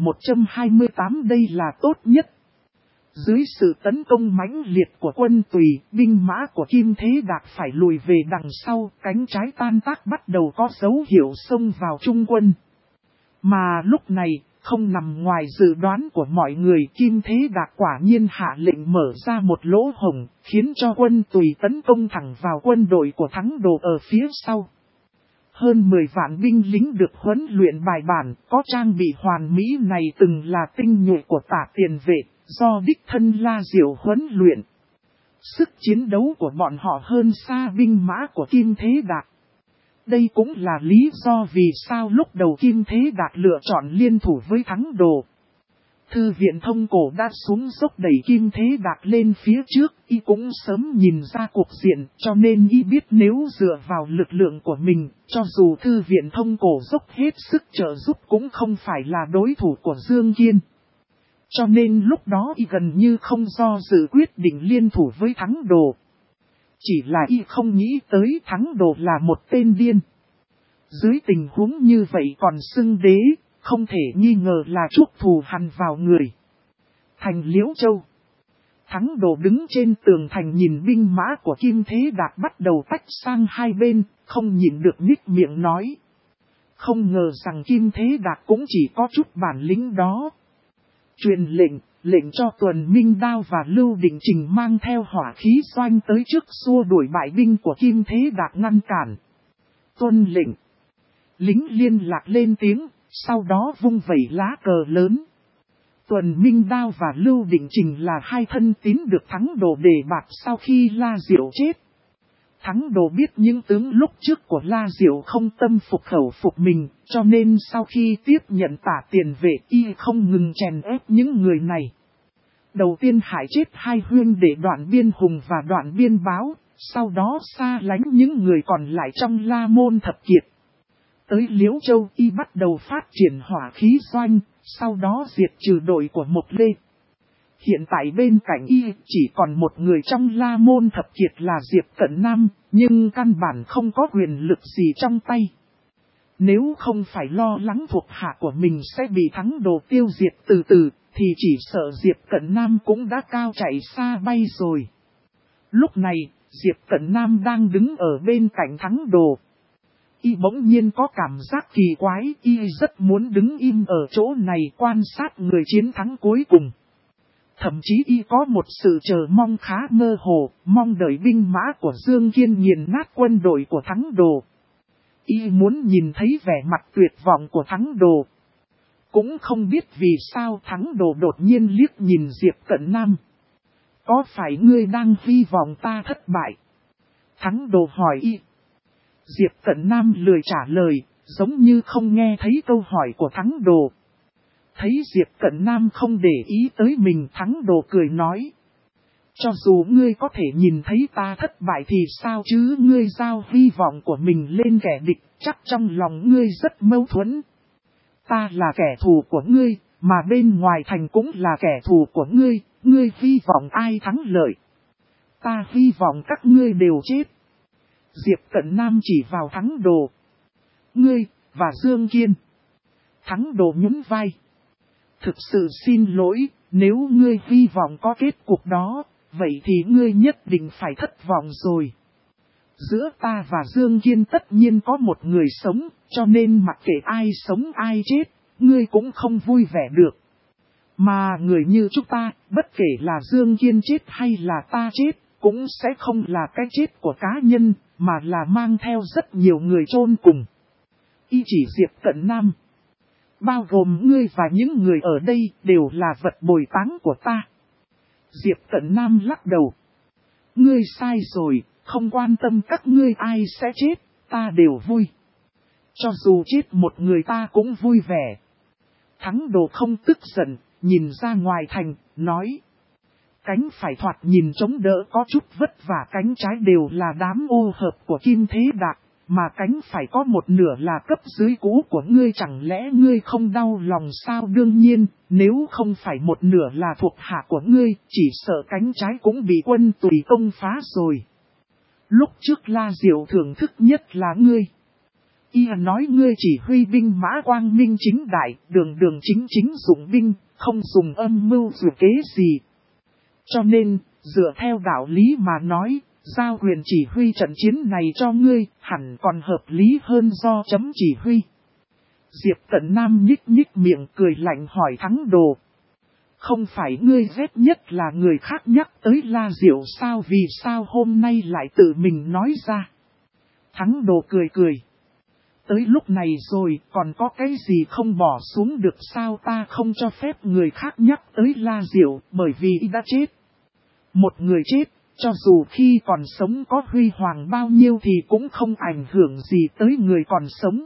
1128 đây là tốt nhất. Dưới sự tấn công mãnh liệt của quân Tùy, binh mã của Kim Thế Đạc phải lùi về đằng sau, cánh trái tan tác bắt đầu có dấu hiệu xông vào trung quân. Mà lúc này, không nằm ngoài dự đoán của mọi người, Kim Thế Đạc quả nhiên hạ lệnh mở ra một lỗ hổng, khiến cho quân Tùy tấn công thẳng vào quân đội của thắng đồ ở phía sau. Hơn 10 vạn binh lính được huấn luyện bài bản, có trang bị hoàn mỹ này từng là tinh nhuệ của Tả Tiền Vệ, do đích thân La Diệu huấn luyện. Sức chiến đấu của bọn họ hơn xa binh mã của Kim Thế Đạc. Đây cũng là lý do vì sao lúc đầu Kim Thế Đạc lựa chọn liên thủ với thắng đồ. Thư viện Thông Cổ đã xuống dốc đẩy Kim Thế Đạc lên phía trước, y cũng sớm nhìn ra cuộc diện, cho nên y biết nếu dựa vào lực lượng của mình, cho dù Thư viện Thông Cổ dốc hết sức trợ giúp cũng không phải là đối thủ của Dương Kiên. Cho nên lúc đó y gần như không do dự quyết định liên thủ với Thắng Đồ. Chỉ là y không nghĩ tới Thắng Đồ là một tên điên. Dưới tình huống như vậy còn xưng đế, không thể nghi ngờ là chuốc thù hằn vào người. Thành Liễu Châu. Thắng Đồ đứng trên tường thành nhìn binh mã của Kim Thế Đạt bắt đầu tách sang hai bên, không nhịn được nhích miệng nói. Không ngờ rằng Kim Thế Đạt cũng chỉ có chút bản lĩnh đó. Truyền lệnh cho Tuần Minh Đao và Lưu Định Trình mang theo hỏa khí doanh tới trước xua đuổi bại binh của Kim Thế Đạt ngăn cản. Tuân lệnh. Lính liên lạc lên tiếng, sau đó vung vẩy lá cờ lớn. Tuần Minh Đao và Lưu Định Trình là hai thân tín được Thắng Đồ đề bạt sau khi La Diệu chết. Thắng Đồ biết những tướng lúc trước của La Diệu không tâm phục khẩu phục mình, cho nên sau khi tiếp nhận tả tiền vệ y không ngừng chèn ép những người này. Đầu tiên hại chết hai huynh đệ Đoạn Biên Hùng và Đoạn Biên Báo, sau đó xa lánh những người còn lại trong La Môn Thập Kiệt. Tới Liễu Châu y bắt đầu phát triển hỏa khí doanh, sau đó diệt trừ đội của Mộc Lê. Hiện tại bên cạnh y chỉ còn một người trong La Môn Thập Kiệt là Diệp Cận Nam, nhưng căn bản không có quyền lực gì trong tay. Nếu không phải lo lắng thuộc hạ của mình sẽ bị Thắng Đồ tiêu diệt từ từ, thì chỉ sợ Diệp Cận Nam cũng đã cao chạy xa bay rồi. Lúc này, Diệp Cận Nam đang đứng ở bên cạnh Thắng Đồ. Y bỗng nhiên có cảm giác kỳ quái, y rất muốn đứng im ở chỗ này quan sát người chiến thắng cuối cùng. Thậm chí y có một sự chờ mong khá mơ hồ, mong đợi binh mã của Dương Kiên nghiền nát quân đội của Thắng Đồ. Y muốn nhìn thấy vẻ mặt tuyệt vọng của Thắng Đồ. Cũng không biết vì sao Thắng Đồ đột nhiên liếc nhìn Diệp Cận Nam. Có phải ngươi đang hy vọng ta thất bại? Thắng Đồ hỏi y. Diệp Cận Nam lười trả lời, giống như không nghe thấy câu hỏi của Thắng Đồ. Thấy Diệp Cận Nam không để ý tới mình, Thắng Đồ cười nói. Cho dù ngươi có thể nhìn thấy ta thất bại thì sao chứ, ngươi giao hy vọng của mình lên kẻ địch, chắc trong lòng ngươi rất mâu thuẫn. Ta là kẻ thù của ngươi, mà bên ngoài thành cũng là kẻ thù của ngươi, ngươi hy vọng ai thắng lợi? Ta hy vọng các ngươi đều chết. Diệp Cận Nam chỉ vào Thắng Đồ. Ngươi, và Dương Kiên. Thắng Đồ nhún vai. Thực sự xin lỗi, nếu ngươi hy vọng có kết cục đó, vậy thì ngươi nhất định phải thất vọng rồi. Giữa ta và Dương Kiên tất nhiên có một người sống, cho nên mặc kệ ai sống ai chết, ngươi cũng không vui vẻ được. Mà người như chúng ta, bất kể là Dương Kiên chết hay là ta chết, cũng sẽ không là cái chết của cá nhân, mà là mang theo rất nhiều người chôn cùng. Y chỉ Diệp Cận Nam. Bao gồm ngươi và những người ở đây đều là vật bồi táng của ta. Diệp Cận Nam lắc đầu. Ngươi sai rồi, không quan tâm các ngươi ai sẽ chết, ta đều vui. Cho dù chết một người ta cũng vui vẻ. Thắng Đồ không tức giận, nhìn ra ngoài thành, nói. Cánh phải thoạt nhìn chống đỡ có chút vất vả, cánh trái đều là đám ô hợp của Kim Thế Đạt, mà cánh phải có một nửa là cấp dưới cũ của ngươi, chẳng lẽ ngươi không đau lòng sao? Đương nhiên, nếu không phải một nửa là thuộc hạ của ngươi, chỉ sợ cánh trái cũng bị quân tùy công phá rồi. Lúc trước La Diệu thưởng thức nhất là ngươi. Y nói ngươi chỉ huy binh mã quang minh chính đại, đường đường chính chính dụng binh, không dùng âm mưu dù kế gì. Cho nên, dựa theo đạo lý mà nói, giao quyền chỉ huy trận chiến này cho ngươi, hẳn còn hợp lý hơn do chấm chỉ huy. Diệp Cận Nam nhích nhích miệng cười lạnh hỏi Thắng Đồ. Không phải ngươi ghét nhất là người khác nhắc tới La Diệu sao, vì sao hôm nay lại tự mình nói ra? Thắng Đồ cười cười. Tới lúc này rồi, còn có cái gì không bỏ xuống được sao? Ta không cho phép người khác nhắc tới La Diệu, bởi vì y đã chết. Một người chết, cho dù khi còn sống có huy hoàng bao nhiêu thì cũng không ảnh hưởng gì tới người còn sống.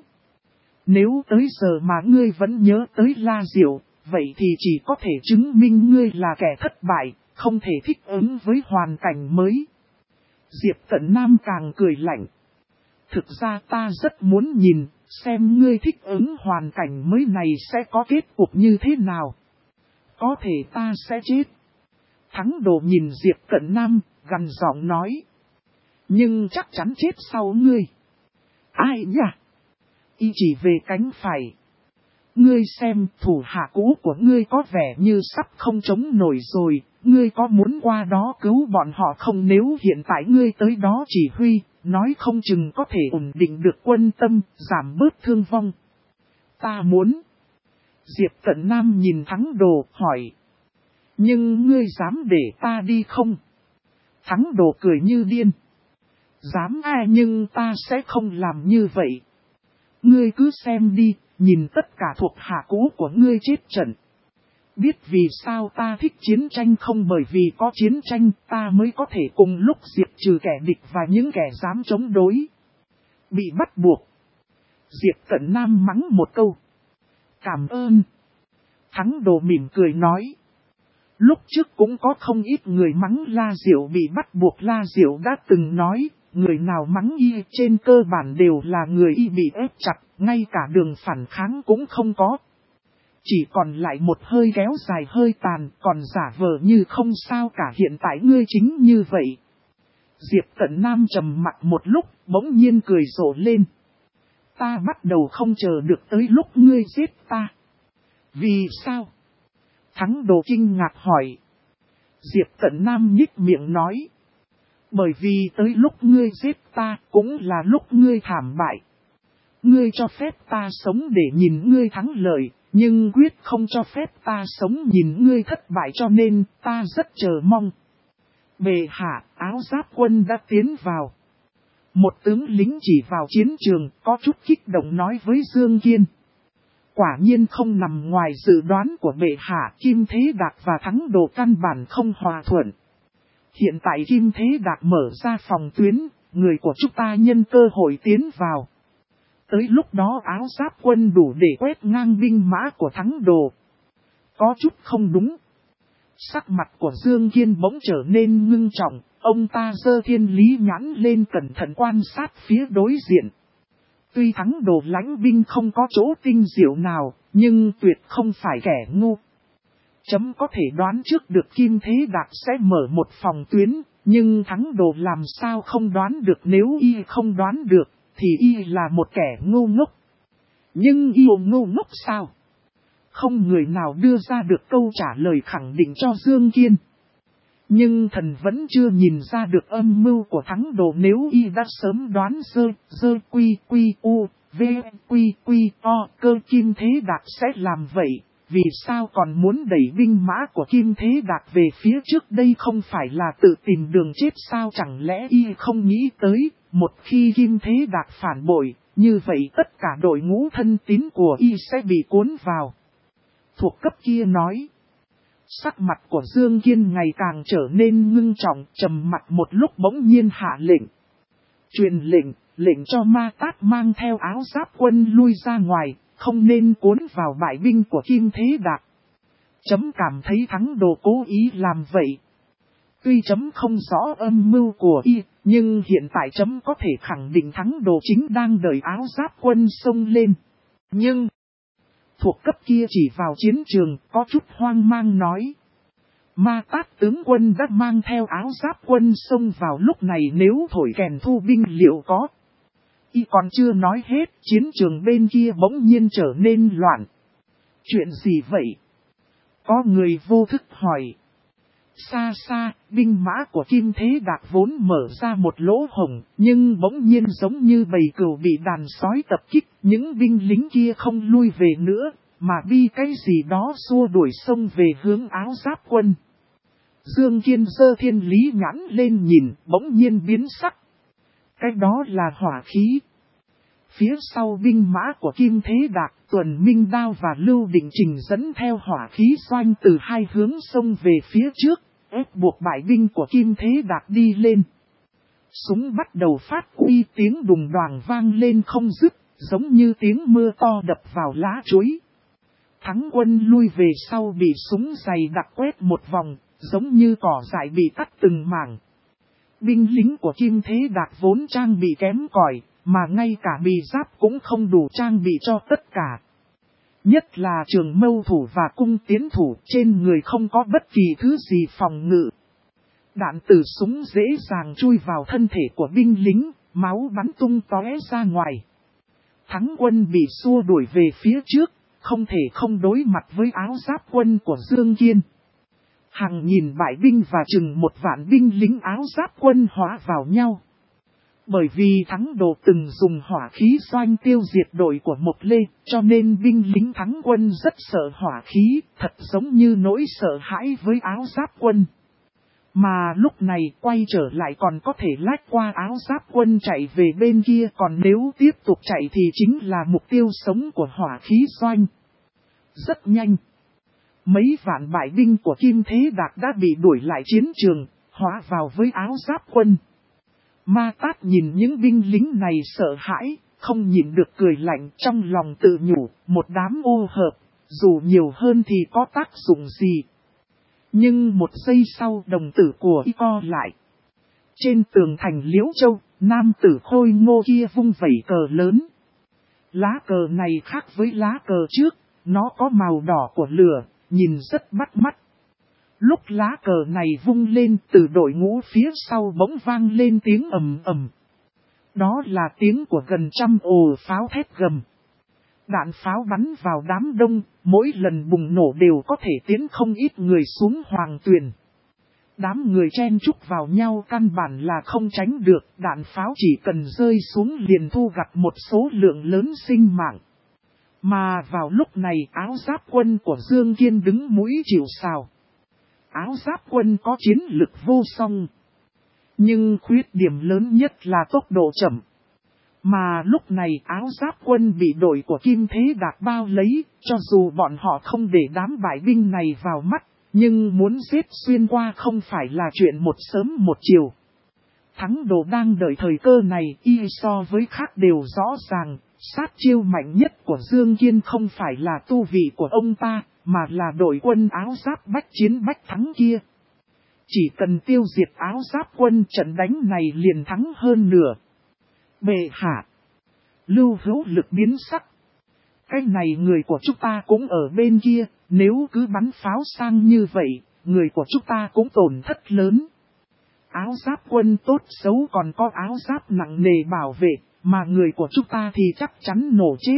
Nếu tới giờ mà ngươi vẫn nhớ tới La Diệu, vậy thì chỉ có thể chứng minh ngươi là kẻ thất bại, không thể thích ứng với hoàn cảnh mới. Diệp Cận Nam càng cười lạnh. Thực ra ta rất muốn nhìn, xem ngươi thích ứng hoàn cảnh mới này sẽ có kết cục như thế nào. Có thể ta sẽ chết. Thắng Đồ nhìn Diệp Cận Nam, gằn giọng nói. Nhưng chắc chắn chết sau ngươi. Ai nhỉ? Y chỉ về cánh phải. Ngươi xem, thủ hạ cũ của ngươi có vẻ như sắp không chống nổi rồi, ngươi có muốn qua đó cứu bọn họ không? Nếu hiện tại ngươi tới đó chỉ huy, nói không chừng có thể ổn định được quân tâm, giảm bớt thương vong. Ta muốn. Diệp Cận Nam nhìn Thắng Đồ, hỏi. Nhưng ngươi dám để ta đi không? Thắng Đồ cười như điên. Dám nhưng ta sẽ không làm như vậy. Ngươi cứ xem đi, nhìn tất cả thuộc hạ cũ của ngươi chết trận. Biết vì sao ta thích chiến tranh không? Bởi vì có chiến tranh ta mới có thể cùng lúc diệt trừ kẻ địch và những kẻ dám chống đối. Bị bắt buộc. Diệp Cận Nam mắng một câu. Cảm ơn. Thắng Đồ mỉm cười nói. Lúc trước cũng có không ít người mắng La Diệu bị bắt buộc. La Diệu đã từng nói, người nào mắng y trên cơ bản đều là người y bị ép chặt, ngay cả đường phản kháng cũng không có. Chỉ còn lại một hơi kéo dài hơi tàn, còn giả vờ như không sao cả. Hiện tại ngươi chính như vậy. Diệp Cận Nam trầm mặc một lúc, bỗng nhiên cười rộ lên. Ta bắt đầu không chờ được tới lúc ngươi giết ta. Vì sao? Thắng Đồ kinh ngạc hỏi. Diệp Cận Nam nhích miệng nói. Bởi vì tới lúc ngươi giết ta cũng là lúc ngươi thảm bại. Ngươi cho phép ta sống để nhìn ngươi thắng lợi, nhưng quyết không cho phép ta sống nhìn ngươi thất bại, cho nên ta rất chờ mong. Bệ hạ, Áo Giáp quân đã tiến vào. Một tướng lính chỉ vào chiến trường, có chút kích động nói với Dương Kiên. Quả nhiên không nằm ngoài dự đoán của bệ hạ, Kim Thế Đạc và Thắng Đồ căn bản không hòa thuận. Hiện tại Kim Thế Đạc mở ra phòng tuyến, người của chúng ta nhân cơ hội tiến vào. Tới lúc đó Áo Giáp quân đủ để quét ngang binh mã của Thắng Đồ. Có chút không đúng. Sắc mặt của Dương Kiên bỗng trở nên ngưng trọng, ông ta giơ thiên lý nhãn lên cẩn thận quan sát phía đối diện. Tuy Thắng Đồ lãnh binh không có chỗ tinh diệu nào, nhưng tuyệt không phải kẻ ngu. Chấm có thể đoán trước được Kim Thế Đạc sẽ mở một phòng tuyến, nhưng Thắng Đồ làm sao không đoán được? Nếu y không đoán được, thì y là một kẻ ngu ngốc. Nhưng y ngu ngốc sao? Không người nào đưa ra được câu trả lời khẳng định cho Dương Kiên. Nhưng thần vẫn chưa nhìn ra được âm mưu của Thắng Đồ. Nếu y đã sớm đoán dơ quy u, v quy o, cơ Kim Thế Đạc sẽ làm vậy. Vì sao còn muốn đẩy binh mã của Kim Thế Đạc về phía trước? Đây không phải là tự tìm đường chết sao? Chẳng lẽ y không nghĩ tới, một khi Kim Thế Đạc phản bội, như vậy tất cả đội ngũ thân tín của y sẽ bị cuốn vào. Thuộc cấp kia nói. Sắc mặt của Dương Kiên ngày càng trở nên ngưng trọng, trầm mặt một lúc bỗng nhiên hạ lệnh. Truyền lệnh cho Ma Tát mang theo Áo Giáp quân lui ra ngoài, không nên cuốn vào bại binh của Kim Thế Đạc. Chấm cảm thấy Thắng Đồ cố ý làm vậy. Tuy chấm không rõ âm mưu của y, nhưng hiện tại chấm có thể khẳng định Thắng Đồ chính đang đợi Áo Giáp quân xông lên. Nhưng thuộc cấp kia chỉ vào chiến trường, có chút hoang mang nói. Ma Tát tướng quân đã mang theo Áo Giáp quân xông vào lúc này, nếu thổi kèn thu binh liệu có. Y còn chưa nói hết, chiến trường bên kia bỗng nhiên trở nên loạn. Chuyện gì vậy? Có người vô thức hỏi. Xa xa, binh mã của Kim Thế Đạc vốn mở ra một lỗ hổng, nhưng bỗng nhiên giống như bầy cừu bị đàn sói tập kích, những binh lính kia không lui về nữa, mà bi cái gì đó xua đuổi xông về hướng Áo Giáp quân. Dương Kiên giơ thiên lý nhãn lên nhìn, bỗng nhiên biến sắc. Cái đó là hỏa khí. Phía sau binh mã của Kim Thế Đạc, Tuần Minh Đao và Lưu Định Trình dẫn theo hỏa khí xoanh từ hai hướng xông về phía trước, ép buộc bại binh của Kim Thế Đạc đi lên. Súng bắt đầu phát uy, tiếng đùng đoàng vang lên không dứt, giống như tiếng mưa to đập vào lá chuối. Thắng quân lui về sau bị súng dày đặc quét một vòng, giống như cỏ dại bị cắt từng mảng. Binh lính của Kim Thế Đạc vốn trang bị kém cỏi, mà ngay cả bì giáp cũng không đủ trang bị cho tất cả. Nhất là trường mâu thủ và cung tiến thủ, trên người không có bất kỳ thứ gì phòng ngự. Đạn từ súng dễ dàng chui vào thân thể của binh lính, máu bắn tung tóe ra ngoài. Thắng quân bị xua đuổi về phía trước, không thể không đối mặt với áo giáp quân của Dương Kiên. Hàng nghìn bại binh và chừng 1.000 binh lính áo giáp quân hóa vào nhau. Bởi vì Thắng Đồ từng dùng hỏa khí doanh tiêu diệt đội của Mộc Lê, cho nên binh lính Thắng quân rất sợ hỏa khí, thật giống như nỗi sợ hãi với áo giáp quân. Mà lúc này quay trở lại còn có thể lách qua áo giáp quân chạy về bên kia, còn nếu tiếp tục chạy thì chính là mục tiêu sống của hỏa khí doanh. Rất nhanh. Mấy vạn bại binh của Kim Thế Đạc đã bị đuổi lại chiến trường, hóa vào với áo giáp quân. Ma Tát nhìn những binh lính này sợ hãi, không nhịn được cười lạnh, trong lòng tự nhủ, một đám ô hợp, dù nhiều hơn thì có tác dụng gì. Nhưng một giây sau đồng tử của y co lại. Trên tường thành Liễu Châu, nam tử khôi ngô kia vung vẩy cờ lớn. Lá cờ này khác với lá cờ trước, nó có màu đỏ của lửa, nhìn rất bắt mắt. Lúc lá cờ này vung lên, từ đội ngũ phía sau bỗng vang lên tiếng ầm ầm. Đó là tiếng của gần 100 ồ pháo thét gầm. Đạn pháo bắn vào đám đông, mỗi lần bùng nổ đều có thể tiến không ít người xuống hoàng tuyền. Đám người chen chúc vào nhau căn bản là không tránh được, đạn pháo chỉ cần rơi xuống liền thu gặt một số lượng lớn sinh mạng. Mà vào lúc này áo giáp quân của Dương Kiên đứng mũi chịu sào. Áo giáp quân có chiến lực vô song. Nhưng khuyết điểm lớn nhất là tốc độ chậm. Mà lúc này áo giáp quân bị đội của Kim Thế Đạc bao lấy, cho dù bọn họ không để đám bại binh này vào mắt, nhưng muốn giết xuyên qua không phải là chuyện một sớm một chiều. Thắng Đồ đang đợi thời cơ này, y so với khác đều rõ ràng, sát chiêu mạnh nhất của Dương Kiên không phải là tu vị của ông ta, mà là đội quân áo giáp bách chiến bách thắng kia. Chỉ cần tiêu diệt áo giáp quân, trận đánh này liền thắng hơn nửa. Bệ hạ. Lưu Hữu Lực biến sắc. Cái này người của chúng ta cũng ở bên kia, nếu cứ bắn pháo sang như vậy, người của chúng ta cũng tổn thất lớn. Áo giáp quân tốt xấu còn có áo giáp nặng nề bảo vệ, mà người của chúng ta thì chắc chắn nổ chết.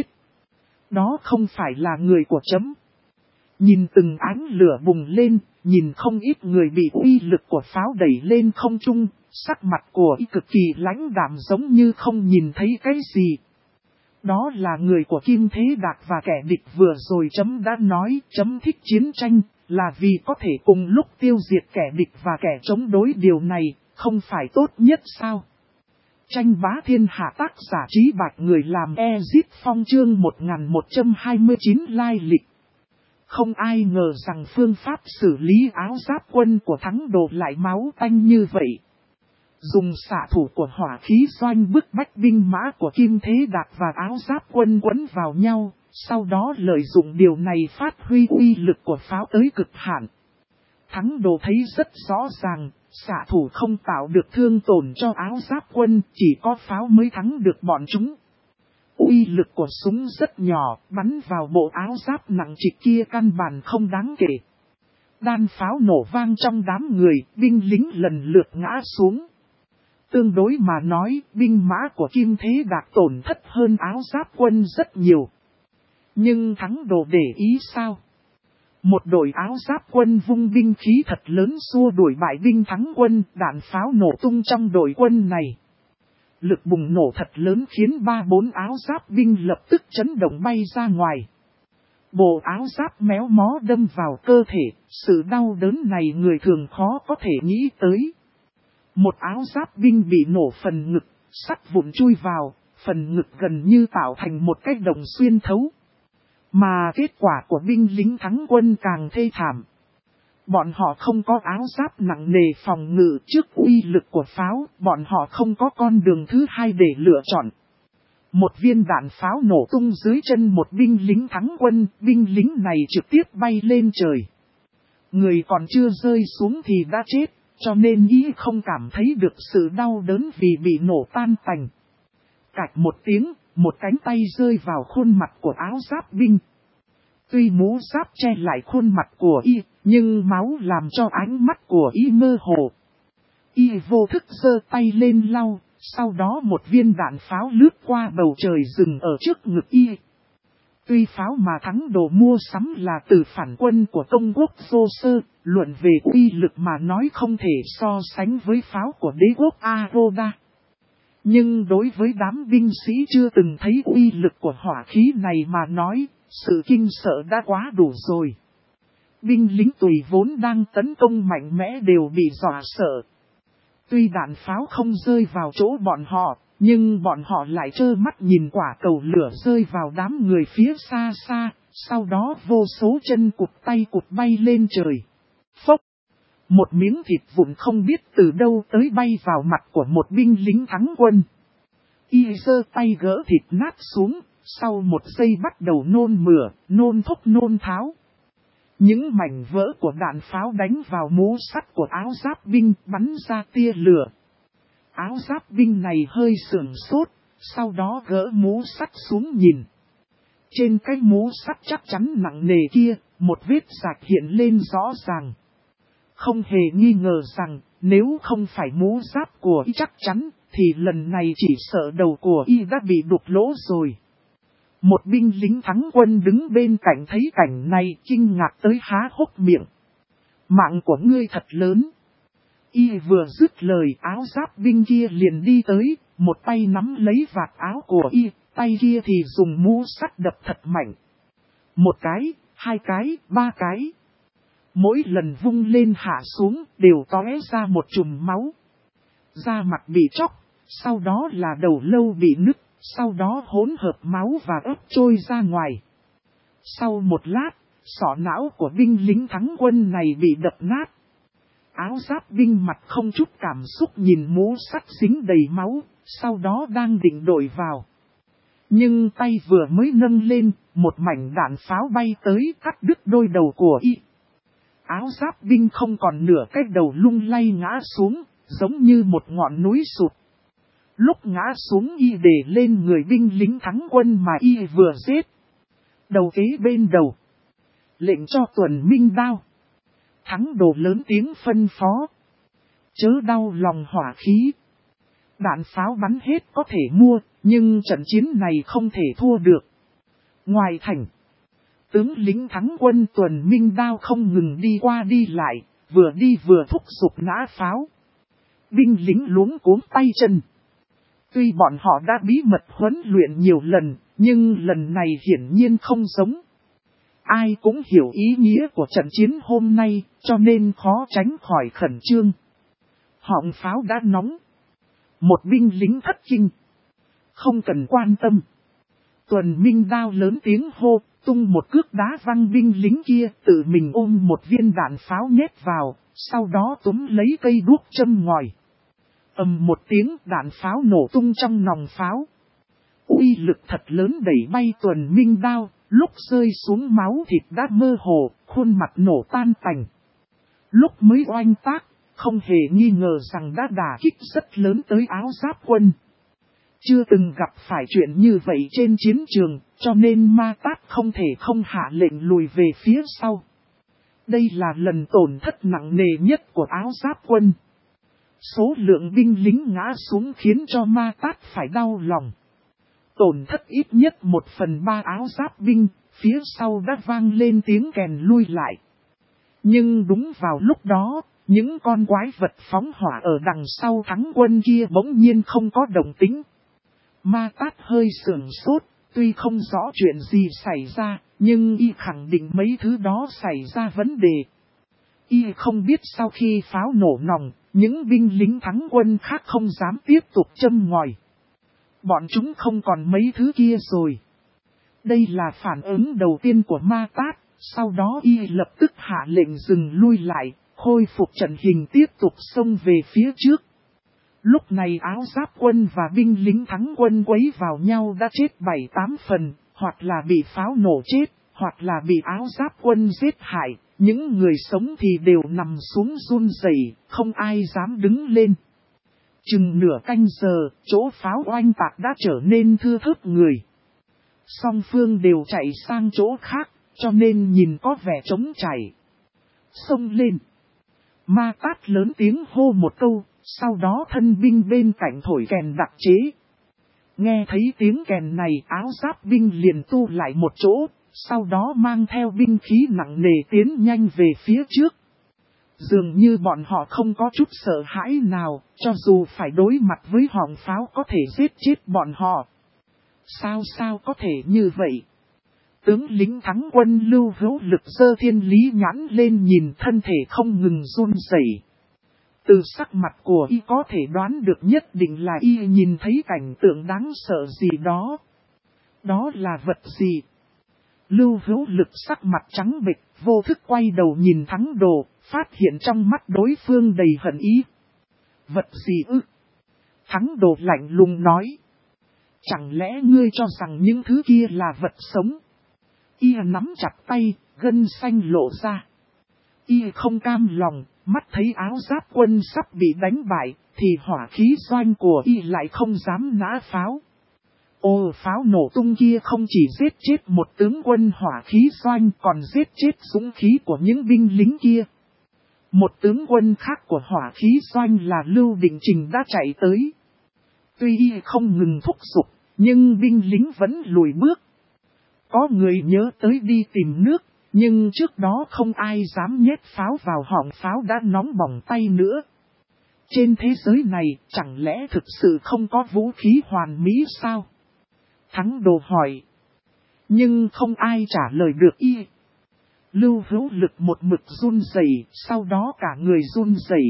Đó không phải là người của chấm. Nhìn từng ánh lửa bùng lên, nhìn không ít người bị uy lực của pháo đẩy lên không trung, sắc mặt của y cực kỳ lãnh đạm giống như không nhìn thấy cái gì. Đó là người của Kim Thế Đạc và kẻ địch vừa rồi chấm đã nói, chấm thích chiến tranh, là vì có thể cùng lúc tiêu diệt kẻ địch và kẻ chống đối, điều này, không phải tốt nhất sao? Tranh bá thiên hạ, tác giả Trí Bạch, người làm Ezip Phong, chương 1129 lai lịch. Không ai ngờ rằng phương pháp xử lý áo giáp quân của Thắng Đồ lại máu tanh như vậy. Dùng xạ thủ của hỏa khí doanh bức bách binh mã của Kim Thế Đạc và áo giáp quân quấn vào nhau, sau đó lợi dụng điều này phát huy uy lực của pháo tới cực hạn. Thắng Đồ thấy rất rõ ràng, xạ thủ không tạo được thương tổn cho áo giáp quân, chỉ có pháo mới thắng được bọn chúng. Uy lực của súng rất nhỏ, bắn vào bộ áo giáp nặng trịch kia căn bản không đáng kể. Đan pháo nổ vang trong đám người, binh lính lần lượt ngã xuống. Tương đối mà nói, binh mã của Kim Thế Đạc tổn thất hơn áo giáp quân rất nhiều. Nhưng Thắng Đồ để ý sao? Một đội áo giáp quân vung binh khí thật lớn xua đuổi bại binh Thắng quân, đạn pháo nổ tung trong đội quân này. Lực bùng nổ thật lớn khiến 3-4 áo giáp binh lập tức chấn động bay ra ngoài. Bộ áo giáp méo mó đâm vào cơ thể, sự đau đớn này người thường khó có thể nghĩ tới. Một áo giáp binh bị nổ phần ngực, sắt vụn chui vào, phần ngực gần như tạo thành một cái động xuyên thấu. Mà kết quả của binh lính Thắng quân càng thê thảm. Bọn họ không có áo giáp nặng nề phòng ngự trước uy lực của pháo, bọn họ không có con đường thứ hai để lựa chọn. Một viên đạn pháo nổ tung dưới chân một binh lính Thắng quân, binh lính này trực tiếp bay lên trời. Người còn chưa rơi xuống thì đã chết, cho nên ý không cảm thấy được sự đau đớn vì bị nổ tan tành. Cạch một tiếng, một cánh tay rơi vào khuôn mặt của áo giáp binh. Tuy mũ giáp che lại khuôn mặt của y, nhưng máu làm cho ánh mắt của y mơ hồ. Y vô thức giơ tay lên lau, sau đó một viên đạn pháo lướt qua bầu trời dừng ở trước ngực y. Tuy pháo mà thắng đồ mua sắm là từ phản quân của Công quốc Vô Sơ, luận về uy lực mà nói không thể so sánh với pháo của đế quốc Aroda. Nhưng đối với đám binh sĩ chưa từng thấy uy lực của hỏa khí này mà nói, sự kinh sợ đã quá đủ rồi. Binh lính Tùy vốn đang tấn công mạnh mẽ đều bị dọa sợ. Tuy đạn pháo không rơi vào chỗ bọn họ, nhưng bọn họ lại trơ mắt nhìn quả cầu lửa rơi vào đám người phía xa xa, sau đó vô số chân cụt tay cụt bay lên trời. Phốc! Một miếng thịt vụn không biết từ đâu tới bay vào mặt của một binh lính thắng quân. Y giơ tay gỡ thịt nát xuống, sau một giây bắt đầu nôn mửa, nôn thốc nôn tháo. Những mảnh vỡ của đạn pháo đánh vào mũ sắt của áo giáp binh bắn ra tia lửa. Áo giáp binh này hơi sửng sốt, sau đó gỡ mũ sắt xuống nhìn. Trên cái mũ sắt chắc chắn nặng nề kia, một vết rạch hiện lên rõ ràng. Không hề nghi ngờ rằng, nếu không phải mũ giáp của y chắc chắn, thì lần này chỉ sợ đầu của y đã bị đục lỗ rồi. Một binh lính thắng quân đứng bên cạnh thấy cảnh này kinh ngạc tới há hốc miệng. Mạng của ngươi thật lớn. Y vừa dứt lời áo giáp binh kia liền đi tới, một tay nắm lấy vạt áo của y, tay kia thì dùng mũ sắt đập thật mạnh. Một cái, hai cái, ba cái. Mỗi lần vung lên hạ xuống đều tóe ra một chùm máu. Da mặt bị chóc, sau đó là đầu lâu bị nứt, sau đó hỗn hợp máu và ớt trôi ra ngoài. Sau một lát, sọ não của binh lính thắng quân này bị đập nát. Áo giáp binh mặt không chút cảm xúc nhìn mũ sắt dính đầy máu, sau đó đang định đổi vào. Nhưng tay vừa mới nâng lên, một mảnh đạn pháo bay tới cắt đứt đôi đầu của y. Áo giáp binh không còn nửa cái đầu lung lay ngã xuống, giống như một ngọn núi sụt. Lúc ngã xuống y để lên người binh lính thắng quân mà y vừa giết. Đầu kế bên đầu. Lệnh cho Tuần Minh đao. Thắng đồ lớn tiếng phân phó. Chớ đau lòng hỏa khí. Đạn pháo bắn hết có thể mua, nhưng trận chiến này không thể thua được. Ngoài thành, tướng lính thắng quân Tuần Minh đao không ngừng đi qua đi lại, vừa đi vừa thúc giục nã pháo. Binh lính luống cuống tay chân. Tuy bọn họ đã bí mật huấn luyện nhiều lần, nhưng lần này hiển nhiên không giống. Ai cũng hiểu ý nghĩa của trận chiến hôm nay, cho nên khó tránh khỏi khẩn trương. Họng pháo đã nóng. Một binh lính thất kinh. Không cần quan tâm. Tuần Minh đao lớn tiếng hô, tung một cước đá văng binh lính kia, tự mình ôm một viên đạn pháo nhét vào, sau đó túm lấy cây đuốc châm ngòi. Ầm một tiếng đạn pháo nổ tung trong nòng pháo. Uy lực thật lớn đẩy bay Tuần Minh đao, lúc rơi xuống máu thịt đã mơ hồ, khuôn mặt nổ tan tành. Lúc mới oanh tác, không hề nghi ngờ rằng đã đả kích rất lớn tới áo giáp quân. Chưa từng gặp phải chuyện như vậy trên chiến trường, cho nên Ma Tát không thể không hạ lệnh lùi về phía sau. Đây là lần tổn thất nặng nề nhất của áo giáp quân. Số lượng binh lính ngã xuống khiến cho Ma Tát phải đau lòng. Tổn thất ít nhất 1/3 áo giáp binh, phía sau đã vang lên tiếng kèn lui lại. Nhưng đúng vào lúc đó, những con quái vật phóng hỏa ở đằng sau thắng quân kia bỗng nhiên không có động tĩnh. Ma Tát hơi sửng sốt, tuy không rõ chuyện gì xảy ra, nhưng y khẳng định mấy thứ đó xảy ra vấn đề. Y không biết sau khi pháo nổ nòng, những binh lính thắng quân khác không dám tiếp tục châm ngòi. Bọn chúng không còn mấy thứ kia rồi. Đây là phản ứng đầu tiên của Ma Tát, sau đó y lập tức hạ lệnh dừng lui lại, khôi phục trận hình tiếp tục xông về phía trước. Lúc này áo giáp quân và binh lính thắng quân quấy vào nhau đã chết 7-8 phần, hoặc là bị pháo nổ chết, hoặc là bị áo giáp quân giết hại, những người sống thì đều nằm xuống run rẩy, không ai dám đứng lên. Chừng nửa canh giờ, chỗ pháo oanh tạc đã trở nên thưa thớt người. Song phương đều chạy sang chỗ khác, cho nên nhìn có vẻ trống chảy. Xông lên. Ma Tát lớn tiếng hô một câu, sau đó thân binh bên cạnh thổi kèn đặc chế. Nghe thấy tiếng kèn này, áo giáp binh liền tu lại một chỗ, sau đó mang theo binh khí nặng nề tiến nhanh về phía trước. Dường như bọn họ không có chút sợ hãi nào, cho dù phải đối mặt với họng pháo có thể giết chết bọn họ. Sao có thể như vậy? Tướng lính thắng quân Lưu Hữu Lực giơ thiên lý nhãn lên nhìn thân thể không ngừng run rẩy. Từ sắc mặt của y có thể đoán được nhất định là y nhìn thấy cảnh tượng đáng sợ gì đó. Đó là vật gì? Lưu Hữu Lực sắc mặt trắng bệch, vô thức quay đầu nhìn Thắng Đồ, phát hiện trong mắt đối phương đầy hận ý. Vật gì ư? Thắng Đồ lạnh lùng nói. Chẳng lẽ ngươi cho rằng những thứ kia là vật sống? Y nắm chặt tay, gân xanh lộ ra. Y không cam lòng, mắt thấy áo giáp quân sắp bị đánh bại, thì hỏa khí doanh của y lại không dám nã pháo. Ô pháo nổ tung kia không chỉ giết chết một tướng quân hỏa khí doanh còn giết chết dũng khí của những binh lính kia. Một tướng quân khác của hỏa khí doanh là Lưu Định Trình đã chạy tới. Tuy y không ngừng thúc giục, nhưng binh lính vẫn lùi bước. Có người nhớ tới đi tìm nước, nhưng trước đó không ai dám nhét pháo vào họng pháo đã nóng bỏng tay nữa. Trên thế giới này chẳng lẽ thực sự không có vũ khí hoàn mỹ sao? Thắng Đồ hỏi. Nhưng không ai trả lời được y. Lưu Hữu Lực một mực run rẩy, sau đó cả người run rẩy.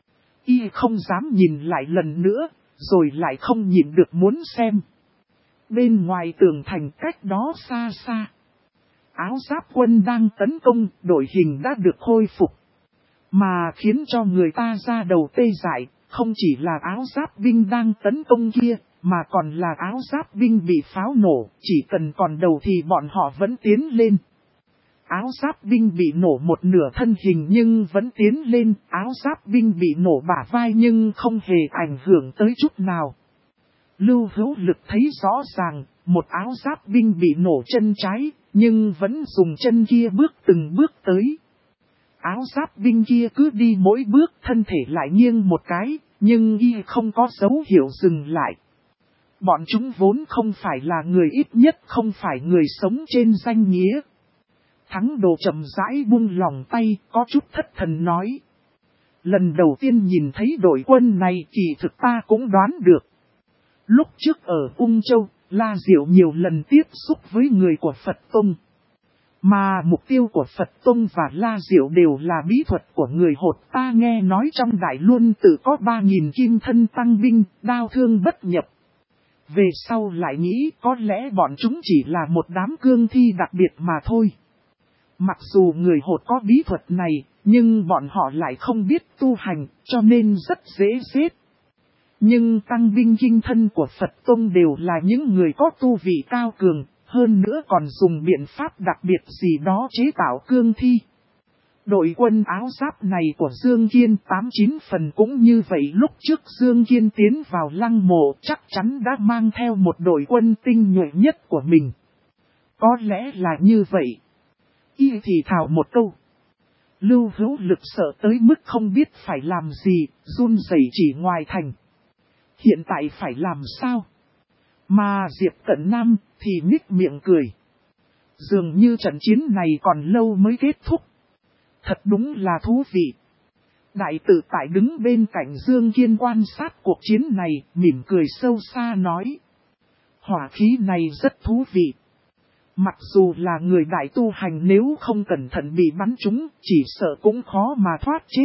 Y không dám nhìn lại lần nữa, rồi lại không nhìn được muốn xem. Bên ngoài tường thành cách đó xa xa, áo giáp quân đang tấn công, đội hình đã được khôi phục. Mà khiến cho người ta ra đầu tê dại, không chỉ là áo giáp binh đang tấn công kia, mà còn là áo giáp binh bị pháo nổ, chỉ cần còn đầu thì bọn họ vẫn tiến lên. Áo giáp binh bị nổ một nửa thân hình nhưng vẫn tiến lên, áo giáp binh bị nổ bả vai nhưng không hề ảnh hưởng tới chút nào. Lưu Hữu Lực thấy rõ ràng, một áo giáp binh bị nổ chân trái, nhưng vẫn dùng chân kia bước từng bước tới. Áo giáp binh kia cứ đi mỗi bước thân thể lại nghiêng một cái, nhưng y không có dấu hiệu dừng lại. Bọn chúng vốn không phải là người, ít nhất không phải người sống trên danh nghĩa. Thắng Đồ chậm rãi buông lòng tay, có chút thất thần nói. Lần đầu tiên nhìn thấy đội quân này kỳ thực ta cũng đoán được. Lúc trước ở Ung Châu, La Diệu nhiều lần tiếp xúc với người của Phật Tông. Mà mục tiêu của Phật Tông và La Diệu đều là bí thuật của người Hột. Ta nghe nói trong Đại Luân tự có 3.000 kim thân tăng binh, đao thương bất nhập. Về sau lại nghĩ có lẽ bọn chúng chỉ là một đám cương thi đặc biệt mà thôi. Mặc dù người Hột có bí thuật này, nhưng bọn họ lại không biết tu hành, cho nên rất dễ giết. Nhưng tăng binh kinh thân của Phật Tông đều là những người có tu vị cao cường, hơn nữa còn dùng biện pháp đặc biệt gì đó chế tạo cương thi. Đội quân áo giáp này của Dương Kiên 89 phần cũng như vậy. Lúc trước Dương Kiên tiến vào lăng mộ chắc chắn đã mang theo một đội quân tinh nhuệ nhất của mình. Có lẽ là như vậy. Y thì thào một câu. Lưu Hữu Lực sợ tới mức không biết phải làm gì, run rẩy chỉ ngoài thành. Hiện tại phải làm sao? Mà Diệp Cận Nam thì nhếch miệng cười. Dường như trận chiến này còn lâu mới kết thúc. Thật đúng là thú vị. Đại tử Tại đứng bên cạnh Dương Kiên quan sát cuộc chiến này, mỉm cười sâu xa nói. Hỏa khí này rất thú vị. Mặc dù là người đại tu hành nếu không cẩn thận bị bắn trúng, chỉ sợ cũng khó mà thoát chết.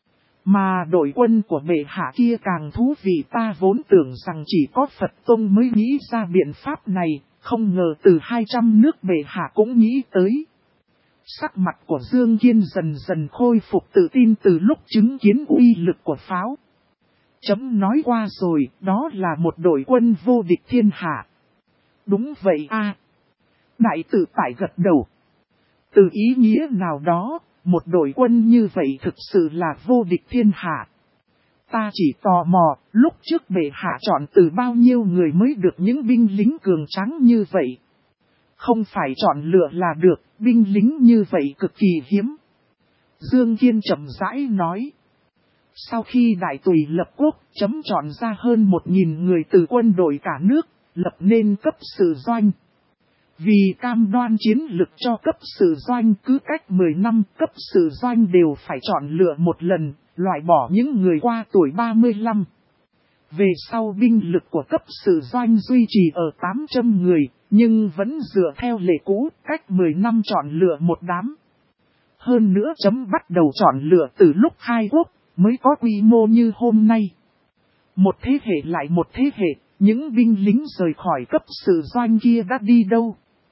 Mà đội quân của bệ hạ kia càng thú vị, ta vốn tưởng rằng chỉ có Phật Tông mới nghĩ ra biện pháp này, không ngờ từ 200 nước bệ hạ cũng nghĩ tới. Sắc mặt của Dương Kiên dần dần khôi phục tự tin từ lúc chứng kiến uy lực của pháo. Chấm nói qua rồi, đó là một đội quân vô địch thiên hạ. Đúng vậy a. Đại tử Tại gật đầu. Từ ý nghĩa nào đó, một đội quân như vậy thực sự là vô địch thiên hạ. Ta chỉ tò mò, lúc trước bệ hạ chọn từ bao nhiêu người mới được những binh lính cường tráng như vậy. Không phải chọn lựa là được, binh lính như vậy cực kỳ hiếm. Dương Kiên chậm rãi nói. Sau khi đại tùy lập quốc, chấm chọn ra hơn 1.000 người từ quân đội cả nước, lập nên cấp sự doanh. Vì cam đoan chiến lực cho cấp sự doanh, cứ cách 10 năm cấp sự doanh đều phải chọn lựa một lần, loại bỏ những người qua tuổi 35. Về sau binh lực của cấp sự doanh duy trì ở 800 người, nhưng vẫn dựa theo lệ cũ, cách 10 năm chọn lựa một đám. Hơn nữa chấm bắt đầu chọn lựa từ lúc khai quốc, mới có quy mô như hôm nay. Một thế hệ lại một thế hệ, những binh lính rời khỏi cấp sự doanh kia đã đi đâu?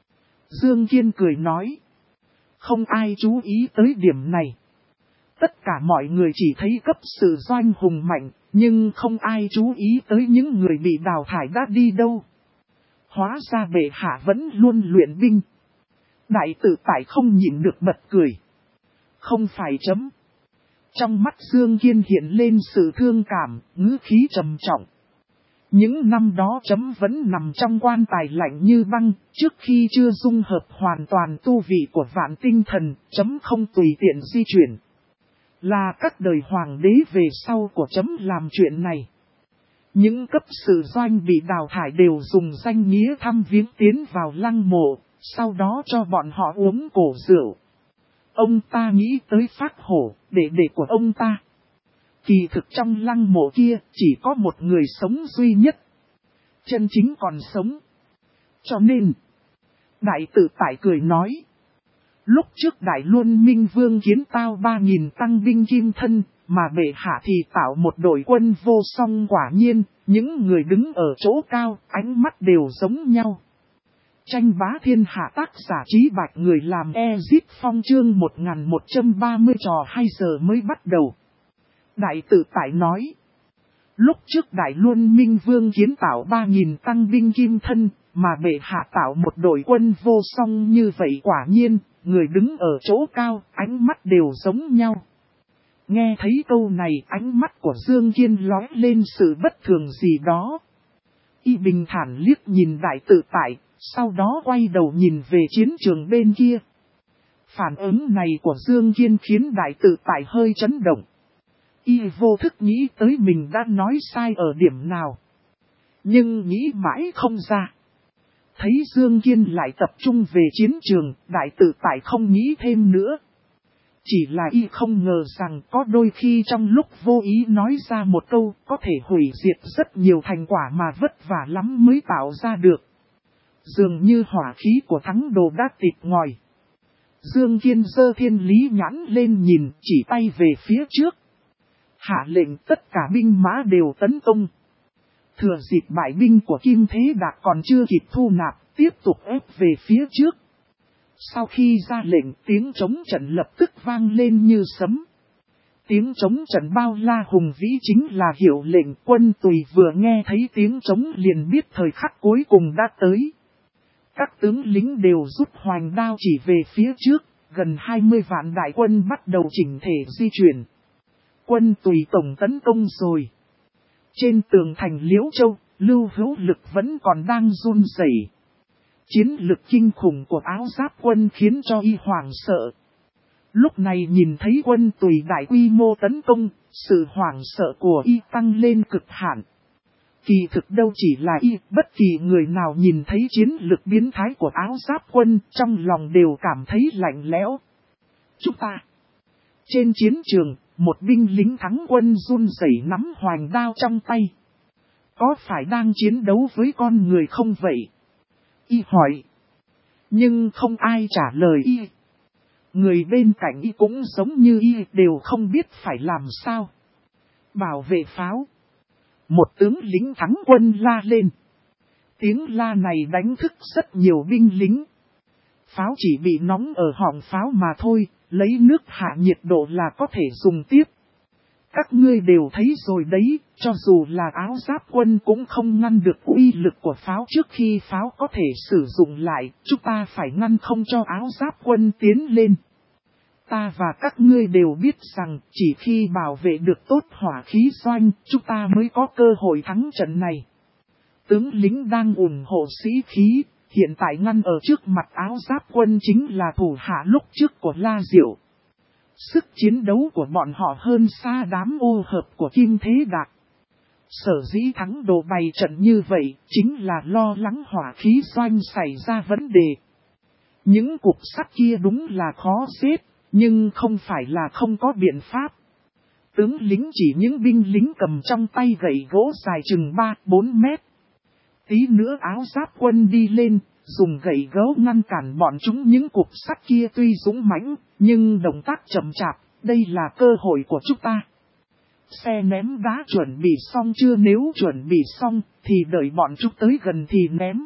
Dương Kiên cười nói. Không ai chú ý tới điểm này. Tất cả mọi người chỉ thấy cấp sự doanh hùng mạnh, nhưng không ai chú ý tới những người bị đào thải đã đi đâu. Hóa ra bệ hạ vẫn luôn luyện binh. Đại tử Tại không nhịn được bật cười. Không phải chấm. Trong mắt Dương Kiên hiện lên sự thương cảm, ngữ khí trầm trọng. Những năm đó chấm vẫn nằm trong quan tài lạnh như băng, trước khi chưa dung hợp hoàn toàn tu vị của vạn tinh thần, chấm không tùy tiện di chuyển. Là các đời hoàng đế về sau của chấm làm chuyện này. Những cấp sự doanh bị đào thải đều dùng danh nghĩa thăm viếng tiến vào lăng mộ, sau đó cho bọn họ uống cổ rượu. Ông ta nghĩ tới Phác Hổ, đệ đệ của ông ta. Kỳ thực trong lăng mộ kia chỉ có một người sống duy nhất. Chân chính còn sống. Cho nên, đại tử Tại cười nói. Lúc trước Đại Luân Minh Vương kiến tao 3.000 tăng binh kim thân, mà bệ hạ thì tạo một đội quân vô song quả nhiên, những người đứng ở chỗ cao, ánh mắt đều giống nhau. Tranh bá thiên hạ tác giả Trí Bạch người làm Ezip Phong chương 1130 trò 2 giờ mới bắt đầu. Đại tử Tại nói. Lúc trước Đại Luân Minh Vương kiến tạo 3.000 tăng binh kim thân, mà bệ hạ tạo một đội quân vô song như vậy quả nhiên, người đứng ở chỗ cao, ánh mắt đều giống nhau. Nghe thấy câu này ánh mắt của Dương Kiên lóe lên sự bất thường gì đó. Y bình thản liếc nhìn đại tử Tại, sau đó quay đầu nhìn về chiến trường bên kia. Phản ứng này của Dương Kiên khiến đại tử Tại hơi chấn động. Y vô thức nghĩ tới mình đã nói sai ở điểm nào. Nhưng nghĩ mãi không ra. Thấy Dương Kiên lại tập trung về chiến trường, đại tử Tại không nghĩ thêm nữa. Chỉ là y không ngờ rằng có đôi khi trong lúc vô ý nói ra một câu có thể hủy diệt rất nhiều thành quả mà vất vả lắm mới tạo ra được. Dường như hỏa khí của thắng đồ đã tịt ngòi. Dương Kiên giơ thiên lý nhãn lên nhìn chỉ tay về phía trước. Hạ lệnh tất cả binh mã đều tấn công. Thừa dịp bại binh của Kim Thế Đạt còn chưa kịp thu nạp, tiếp tục ép về phía trước. Sau khi ra lệnh tiếng trống trận lập tức vang lên như sấm. Tiếng trống trận bao la hùng vĩ chính là hiệu lệnh quân tùy vừa nghe thấy tiếng trống liền biết thời khắc cuối cùng đã tới. Các tướng lính đều rút hoành đao chỉ về phía trước, gần 20 vạn đại quân bắt đầu chỉnh thể di chuyển. Quân tùy tổng tấn công rồi. Trên tường thành Liễu Châu, Lưu Hữu Lực vẫn còn đang run rẩy. Chiến lực kinh khủng của Áo Giáp quân khiến cho y hoảng sợ. Lúc này nhìn thấy quân tùy đại quy mô tấn công, sự hoảng sợ của y tăng lên cực hạn. Kỳ thực đâu chỉ là y, bất kỳ người nào nhìn thấy chiến lực biến thái của Áo Giáp quân trong lòng đều cảm thấy lạnh lẽo. Chúng ta. Trên chiến trường, một binh lính thắng quân run rẩy nắm hoành đao trong tay. Có phải đang chiến đấu với con người không vậy? Y hỏi. Nhưng không ai trả lời y. Người bên cạnh y cũng giống như y đều không biết phải làm sao. Bảo vệ pháo. Một tướng lính thắng quân la lên. Tiếng la này đánh thức rất nhiều binh lính. Pháo chỉ bị nóng ở họng pháo mà thôi, lấy nước hạ nhiệt độ là có thể dùng tiếp. Các ngươi đều thấy rồi đấy, cho dù là Áo Giáp quân cũng không ngăn được uy lực của pháo trước khi pháo có thể sử dụng lại, chúng ta phải ngăn không cho Áo Giáp quân tiến lên. Ta và các ngươi đều biết rằng chỉ khi bảo vệ được tốt hỏa khí doanh, chúng ta mới có cơ hội thắng trận này. Tướng lính đang ủng hộ sĩ khí, hiện tại ngăn ở trước mặt áo giáp quân chính là thủ hạ lúc trước của La Diệu. Sức chiến đấu của bọn họ hơn xa đám ô hợp của Kim Thế Đạt. Sở dĩ thắng đồ bày trận như vậy, chính là lo lắng hỏa khí doanh xảy ra vấn đề. Những cục sắt kia đúng là khó xếp, nhưng không phải là không có biện pháp. Tướng lính chỉ những binh lính cầm trong tay gậy gỗ dài chừng 3-4 mét. Tí nữa áo giáp quân đi lên, dùng gậy gỗ ngăn cản bọn chúng. Những cục sắt kia tuy dũng mãnh, nhưng động tác chậm chạp, đây là cơ hội của chúng ta. Xe ném đá chuẩn bị xong chưa? Nếu chuẩn bị xong, thì đợi bọn chúng tới gần thì ném.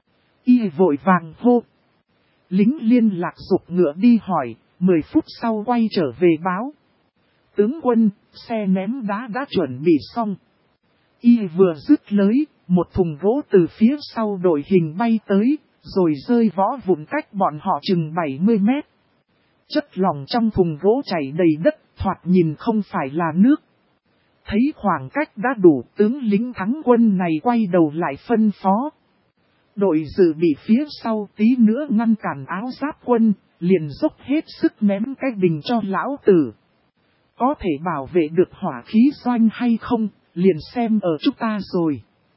Y vội vàng hô. Lính liên lạc giục ngựa đi hỏi, 10 phút sau quay trở về báo. Tướng quân, xe ném đá đã chuẩn bị xong. Y vừa dứt lời, một thùng gỗ từ phía sau đội hình bay tới, rồi rơi võ vụn cách bọn họ chừng 70 mét. Chất lỏng trong thùng gỗ chảy đầy đất, thoạt nhìn không phải là nước. Thấy khoảng cách đã đủ, tướng lính thắng quân này quay đầu lại phân phó. Đội dự bị phía sau tí nữa ngăn cản áo giáp quân, liền dốc hết sức ném cái bình cho lão tử. Có thể bảo vệ được hỏa khí doanh hay không, liền xem ở chúng ta rồi.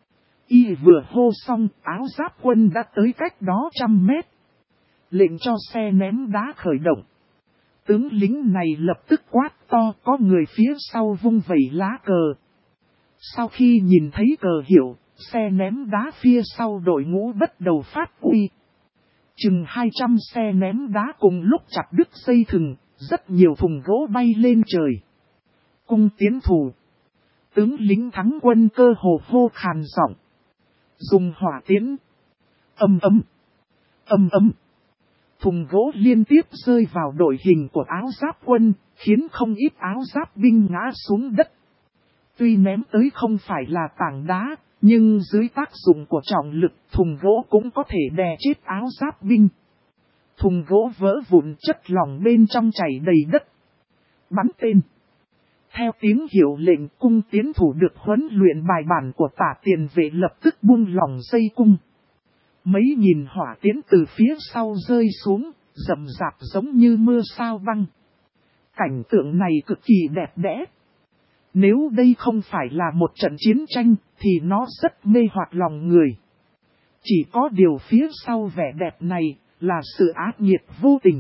Y vừa hô xong, áo giáp quân đã tới cách đó 100 mét. Lệnh cho xe ném đá khởi động. Tướng lính này lập tức quát to, có người phía sau vung vẩy lá cờ. Sau khi nhìn thấy cờ hiệu, xe ném đá phía sau đội ngũ bắt đầu phát uy. Chừng 200 xe ném đá cùng lúc chặt đứt dây thừng, rất nhiều thùng gỗ bay lên trời. Cung tiến thủ. Tướng lính thắng quân cơ hồ hô khàn giọng. Dùng hỏa tiến. Ầm ầm. Ầm ầm. Thùng gỗ liên tiếp rơi vào đội hình của áo giáp quân, khiến không ít áo giáp binh ngã xuống đất. Tuy ném tới không phải là tảng đá, nhưng dưới tác dụng của trọng lực, thùng gỗ cũng có thể đè chết áo giáp binh. Thùng gỗ vỡ vụn, chất lỏng bên trong chảy đầy đất. Bắn tên. Theo tiếng hiệu lệnh, cung tiến thủ được huấn luyện bài bản của Tả Tiền Vệ lập tức buông lỏng dây cung. Mấy nghìn hỏa tiến từ phía sau rơi xuống, rầm rạp giống như mưa sao băng. Cảnh tượng này cực kỳ đẹp đẽ. Nếu đây không phải là một trận chiến tranh, thì nó rất mê hoặc lòng người. Chỉ có điều phía sau vẻ đẹp này, là sự ác nghiệt vô tình.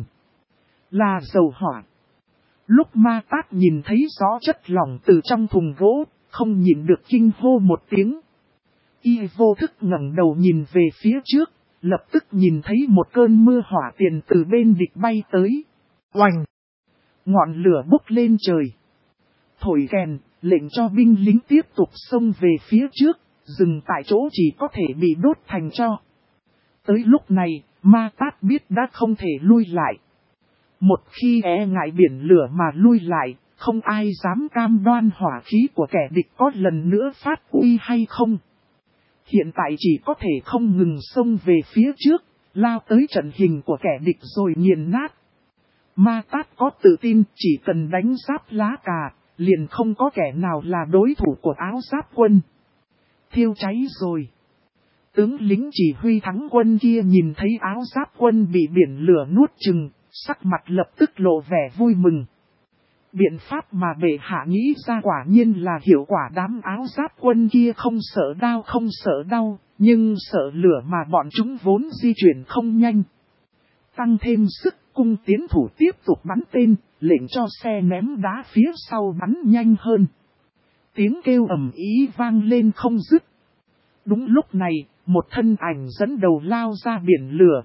Là dầu hỏa. Lúc Ma Tát nhìn thấy rõ chất lỏng từ trong thùng gỗ, không nhịn được kinh hô một tiếng. Y vô thức ngẩng đầu nhìn về phía trước, lập tức nhìn thấy một cơn mưa hỏa tiền từ bên địch bay tới. Oành! Ngọn lửa bốc lên trời. Thổi kèn, lệnh cho binh lính tiếp tục xông về phía trước, dừng tại chỗ chỉ có thể bị đốt thành tro. Tới lúc này, Ma Tát biết đã không thể lui lại. Một khi e ngại biển lửa mà lui lại, không ai dám cam đoan hỏa khí của kẻ địch có lần nữa phát uy hay không. Hiện tại chỉ có thể không ngừng xông về phía trước, lao tới trận hình của kẻ địch rồi nghiền nát. Ma Tát có tự tin chỉ cần đánh giáp lá cà, liền không có kẻ nào là đối thủ của áo giáp quân. Thiêu cháy rồi. Tướng lính chỉ huy thắng quân kia nhìn thấy áo giáp quân bị biển lửa nuốt chừng, sắc mặt lập tức lộ vẻ vui mừng. Biện pháp mà bệ hạ nghĩ ra quả nhiên là hiệu quả. Đám áo giáp quân kia không sợ đau không sợ đau, nhưng sợ lửa mà bọn chúng vốn di chuyển không nhanh. Tăng thêm sức, cung tiến thủ tiếp tục bắn tên, lệnh cho xe ném đá phía sau bắn nhanh hơn. Tiếng kêu ầm ĩ vang lên không dứt. Đúng lúc này, một thân ảnh dẫn đầu lao ra biển lửa.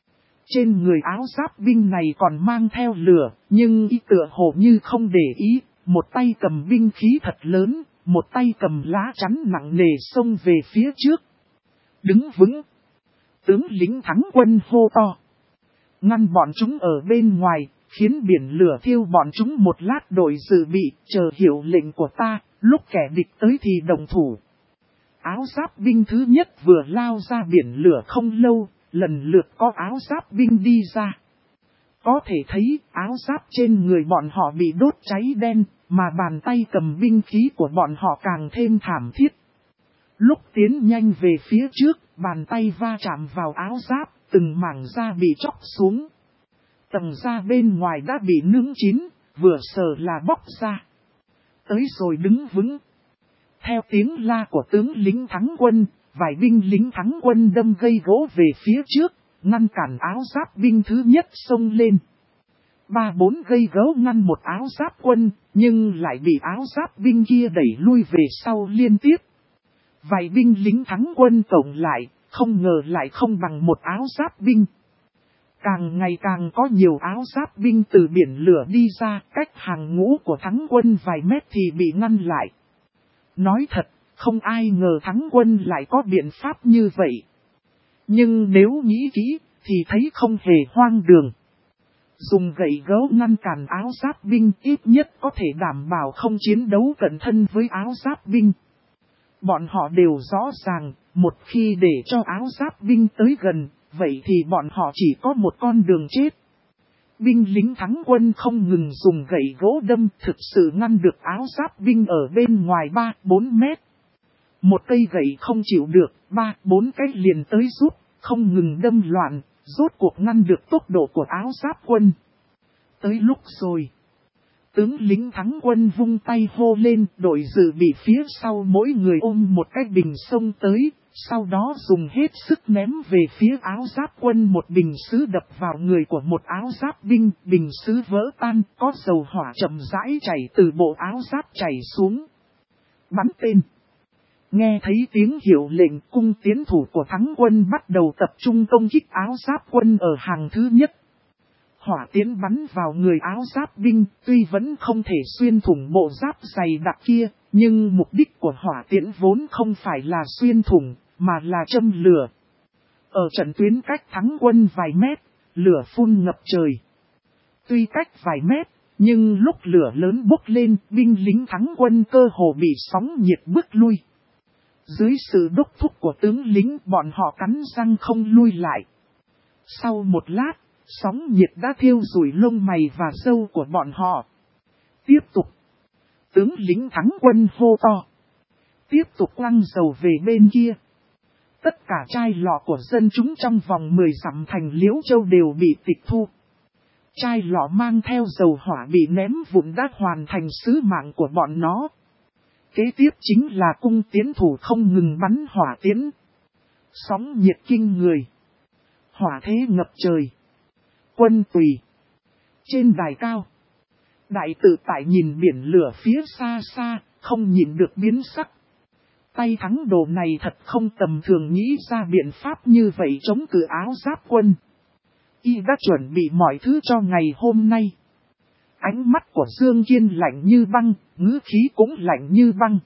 Trên người áo giáp binh này còn mang theo lửa, nhưng y tựa hồ như không để ý, một tay cầm binh khí thật lớn, một tay cầm lá chắn nặng nề xông về phía trước. Đứng vững. Tướng lính thắng quân hô to. Ngăn bọn chúng ở bên ngoài, khiến biển lửa thiêu bọn chúng một lát. Đội dự bị, chờ hiệu lệnh của ta, lúc kẻ địch tới thì đồng thủ. Áo giáp binh thứ nhất vừa lao ra biển lửa không lâu, lần lượt có áo giáp binh đi ra. Có thể thấy áo giáp trên người bọn họ bị đốt cháy đen, mà bàn tay cầm binh khí của bọn họ càng thêm thảm thiết. Lúc tiến nhanh về phía trước, bàn tay va chạm vào áo giáp, từng mảng da bị chóc xuống. Tầng da bên ngoài đã bị nướng chín, vừa sờ là bóc ra. Tới rồi đứng vững. Theo tiếng la của tướng lính thắng quân, vài binh lính thắng quân đâm gây gỗ về phía trước, ngăn cản áo giáp binh thứ nhất xông lên. 3-4 gây gỗ ngăn một áo giáp quân, nhưng lại bị áo giáp binh kia đẩy lui về sau liên tiếp. Vài binh lính thắng quân tổng lại, không ngờ lại không bằng một áo giáp binh. Càng ngày càng có nhiều áo giáp binh từ biển lửa đi ra, cách hàng ngũ của thắng quân vài mét thì bị ngăn lại. Nói thật, không ai ngờ thắng quân lại có biện pháp như vậy. Nhưng nếu nghĩ kỹ, thì thấy không hề hoang đường. Dùng gậy gấu ngăn cản áo giáp binh ít nhất có thể đảm bảo không chiến đấu cận thân với áo giáp binh. Bọn họ đều rõ ràng, một khi để cho áo giáp binh tới gần, vậy thì bọn họ chỉ có một con đường chết. Binh lính thắng quân không ngừng dùng gậy gỗ đâm, thực sự ngăn được áo giáp binh ở bên ngoài 3-4 mét. Một cây gậy không chịu được, 3-4 cái liền tới giúp, không ngừng đâm loạn, rốt cuộc ngăn được tốc độ của áo giáp quân. Tới lúc rồi. Tướng lính thắng quân vung tay hô lên, đội dự bị phía sau mỗi người ôm một cái bình xông tới, sau đó dùng hết sức ném về phía áo giáp quân một bình sứ đập vào người của một áo giáp binh, bình sứ vỡ tan, có dầu hỏa chậm rãi chảy từ bộ áo giáp chảy xuống. Bắn tên. Nghe thấy tiếng hiệu lệnh, cung tiến thủ của thắng quân bắt đầu tập trung công kích áo giáp quân ở hàng thứ nhất. Hỏa tiễn bắn vào người áo giáp binh, tuy vẫn không thể xuyên thủng bộ giáp dày đặc kia, nhưng mục đích của hỏa tiễn vốn không phải là xuyên thủng, mà là châm lửa. Ở trận tuyến cách thắng quân vài mét, lửa phun ngập trời. Tuy cách vài mét, nhưng lúc lửa lớn bốc lên, binh lính thắng quân cơ hồ bị sóng nhiệt bước lui. Dưới sự đốc thúc của tướng lính, bọn họ cắn răng không lui lại. Sau một lát, sóng nhiệt đã thiêu rụi lông mày và râu của bọn họ. Tiếp tục. Tướng lính thắng quân hô to. Tiếp tục quăng dầu về bên kia. Tất cả chai lọ của dân chúng trong vòng 10 dặm thành Liễu Châu đều bị tịch thu. Chai lọ mang theo dầu hỏa bị ném vụn đã hoàn thành sứ mạng của bọn nó. Kế tiếp chính là cung tiến thủ không ngừng bắn hỏa tiễn. Sóng nhiệt kinh người. Hỏa thế ngập trời. Quân tùy. Trên đài cao. Đại tự tại nhìn biển lửa phía xa xa, không nhìn được biến sắc. Tay thắng đồ này thật không tầm thường, nghĩ ra biện pháp như vậy chống cự áo giáp quân. Y đã chuẩn bị mọi thứ cho ngày hôm nay. Ánh mắt của Dương Kiên lạnh như băng, ngữ khí cũng lạnh như băng.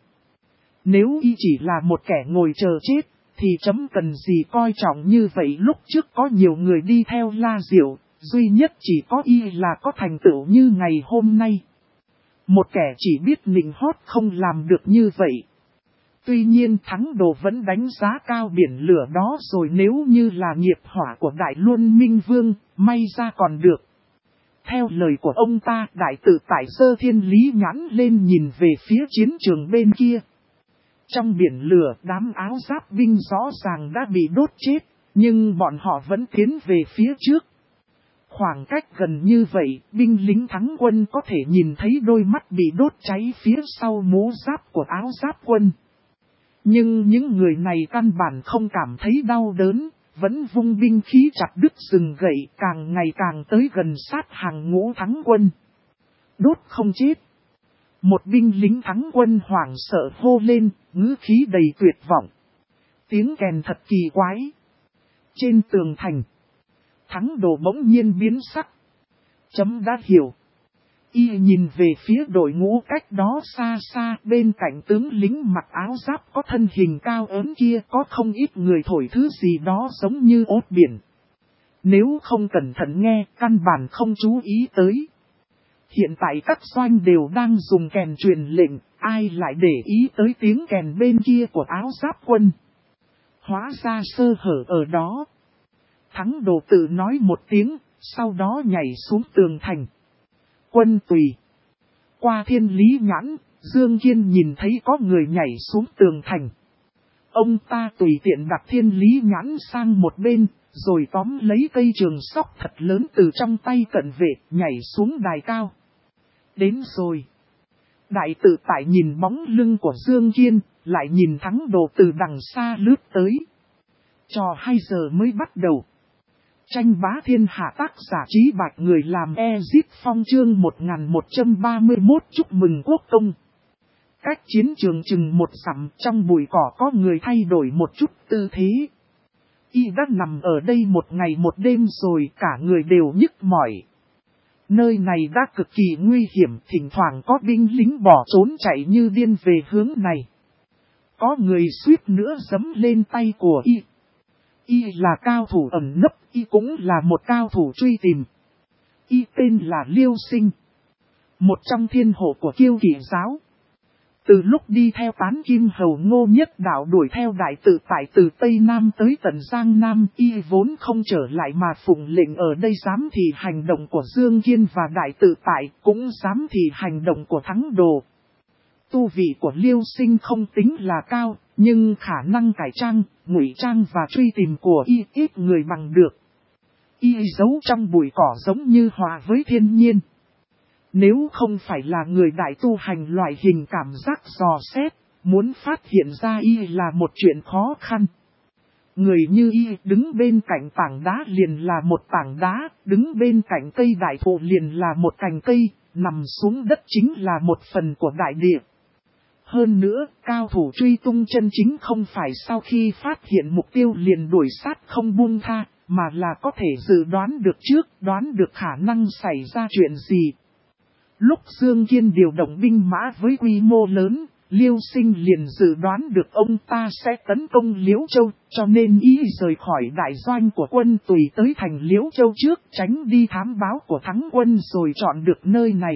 Nếu y chỉ là một kẻ ngồi chờ chết, thì chấm cần gì coi trọng như vậy. Lúc trước có nhiều người đi theo La Diệu, duy nhất chỉ có y là có thành tựu như ngày hôm nay. Một kẻ chỉ biết nịnh hót không làm được như vậy. Tuy nhiên thắng đồ vẫn đánh giá cao biển lửa đó rồi, nếu như là nghiệp hỏa của Đại Luân Minh Vương, may ra còn được. Theo lời của ông ta, đại tự tại giơ thiên lý nhãn lên nhìn về phía chiến trường bên kia. Trong biển lửa, đám áo giáp binh rõ ràng đã bị đốt chết, nhưng bọn họ vẫn tiến về phía trước. Khoảng cách gần như vậy, binh lính thắng quân có thể nhìn thấy đôi mắt bị đốt cháy phía sau mũ giáp của áo giáp quân. Nhưng những người này căn bản không cảm thấy đau đớn, vẫn vung binh khí chặt đứt rừng gậy, càng ngày càng tới gần sát hàng ngũ thắng quân. Đốt không chết. Một binh lính thắng quân hoảng sợ hô lên, ngữ khí đầy tuyệt vọng. Tiếng kèn thật kỳ quái. Trên tường thành, thắng đồ bỗng nhiên biến sắc. Chấm đã hiểu. Y nhìn về phía đội ngũ cách đó xa xa, bên cạnh tướng lính mặc áo giáp có thân hình cao ớn kia có không ít người thổi thứ gì đó giống như ốt biển. Nếu không cẩn thận nghe, căn bản không chú ý tới. Hiện tại các doanh đều đang dùng kèn truyền lệnh, ai lại để ý tới tiếng kèn bên kia của áo giáp quân. Hóa ra sơ hở ở đó. Thắng đồ tự nói một tiếng, sau đó nhảy xuống tường thành. Quân tùy. Qua thiên lý nhãn, Dương Kiên nhìn thấy có người nhảy xuống tường thành. Ông ta tùy tiện đặt thiên lý nhãn sang một bên, rồi tóm lấy cây trường sóc thật lớn từ trong tay cận vệ, nhảy xuống đài cao. Đến rồi. Đại tự tại nhìn bóng lưng của Dương Kiên, lại nhìn thắng đồ từ đằng xa lướt tới. Trò 2 giờ mới bắt đầu. Tranh bá thiên hạ tác giả Trí Bạch, người làm Ezip Phong chương 1131 chúc mừng quốc công. Cách chiến trường chừng 1 dặm, trong bụi cỏ có người thay đổi một chút tư thế. Y đã nằm ở đây 1 ngày 1 đêm rồi, cả người đều nhức mỏi. Nơi này đã cực kỳ nguy hiểm, thỉnh thoảng có binh lính bỏ trốn chạy như điên về hướng này. Có người suýt nữa giẫm lên tay của Y. Y là cao thủ ẩn nấp, Y cũng là một cao thủ truy tìm. Y tên là Liêu Sinh, một trong thiên hộ của Kiêu Kỵ giáo. Từ lúc đi theo Tán Kim Hầu Ngô Nhất Đạo đuổi theo đại tự tại từ Tây Nam tới tận Giang Nam, Y vốn không trở lại mà phụng lệnh ở đây giám thị hành động của Dương Kiên và đại tự tại, cũng giám thị hành động của Thắng Đồ. Tu vị của Liêu Sinh không tính là cao, nhưng khả năng cải trang, ngụy trang và truy tìm của Y ít người bằng được. Y giấu trong bụi cỏ giống như hòa với thiên nhiên. Nếu không phải là người đại tu hành loại hình cảm giác dò xét, muốn phát hiện ra Y là một chuyện khó khăn. Người như Y đứng bên cạnh tảng đá liền là một tảng đá, đứng bên cạnh cây đại thụ liền là một cành cây, nằm xuống đất chính là một phần của đại địa. Hơn nữa, cao thủ truy tung chân chính không phải sau khi phát hiện mục tiêu liền đuổi sát không buông tha, mà là có thể dự đoán được trước, đoán được khả năng xảy ra chuyện gì. Lúc Dương Kiên điều động binh mã với quy mô lớn, Liêu Sinh liền dự đoán được ông ta sẽ tấn công Liễu Châu, cho nên ý rời khỏi đại doanh của quân tùy tới thành Liễu Châu trước, tránh đi thám báo của Thắng quân rồi chọn được nơi này.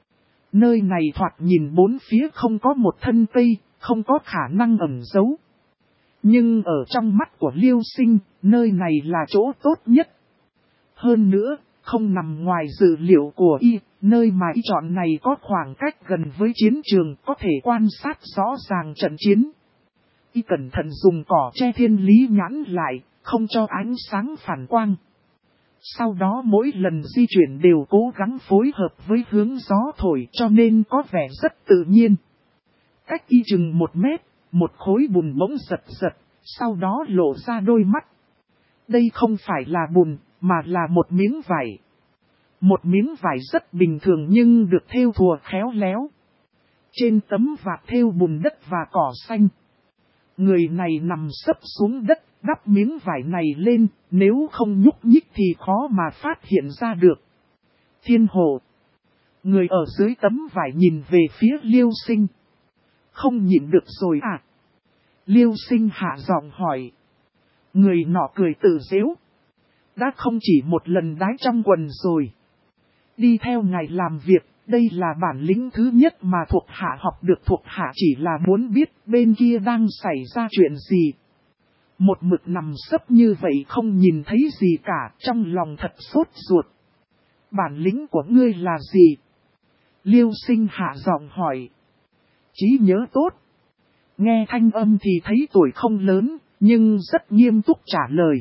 Nơi này thoạt nhìn bốn phía không có một thân cây, không có khả năng ẩn giấu. Nhưng ở trong mắt của Liêu Sinh, nơi này là chỗ tốt nhất. Hơn nữa, không nằm ngoài dự liệu của Y, nơi mà Y chọn này có khoảng cách gần với chiến trường, có thể quan sát rõ ràng trận chiến. Y cẩn thận dùng cỏ che thiên lý nhãn lại, không cho ánh sáng phản quang. Sau đó mỗi lần di chuyển đều cố gắng phối hợp với hướng gió thổi, cho nên có vẻ rất tự nhiên. Cách Y chừng 1 mét, một khối bùn bỗng giật giật, sau đó lộ ra đôi mắt. Đây không phải là bùn, mà là một miếng vải. Một miếng vải rất bình thường nhưng được thêu thùa khéo léo. Trên tấm vạt thêu bùn đất và cỏ xanh. Người này nằm sấp xuống đất, đắp miếng vải này lên, nếu không nhúc nhích thì khó mà phát hiện ra được. Thiên hộ. Người ở dưới tấm vải nhìn về phía Liêu Sinh. Không nhịn được rồi à? Liêu Sinh hạ giọng hỏi. Người nọ cười tự giễu. Đã không chỉ một lần đái trong quần rồi. Đi theo ngài làm việc, đây là bản lĩnh thứ nhất mà thuộc hạ học được. Thuộc hạ chỉ là muốn biết bên kia đang xảy ra chuyện gì. Một mực nằm sấp như vậy không nhìn thấy gì cả, trong lòng thật sốt ruột. Bản lĩnh của ngươi là gì? Liêu Sinh hạ giọng hỏi. Trí nhớ tốt. Nghe thanh âm thì thấy tuổi không lớn, nhưng rất nghiêm túc trả lời.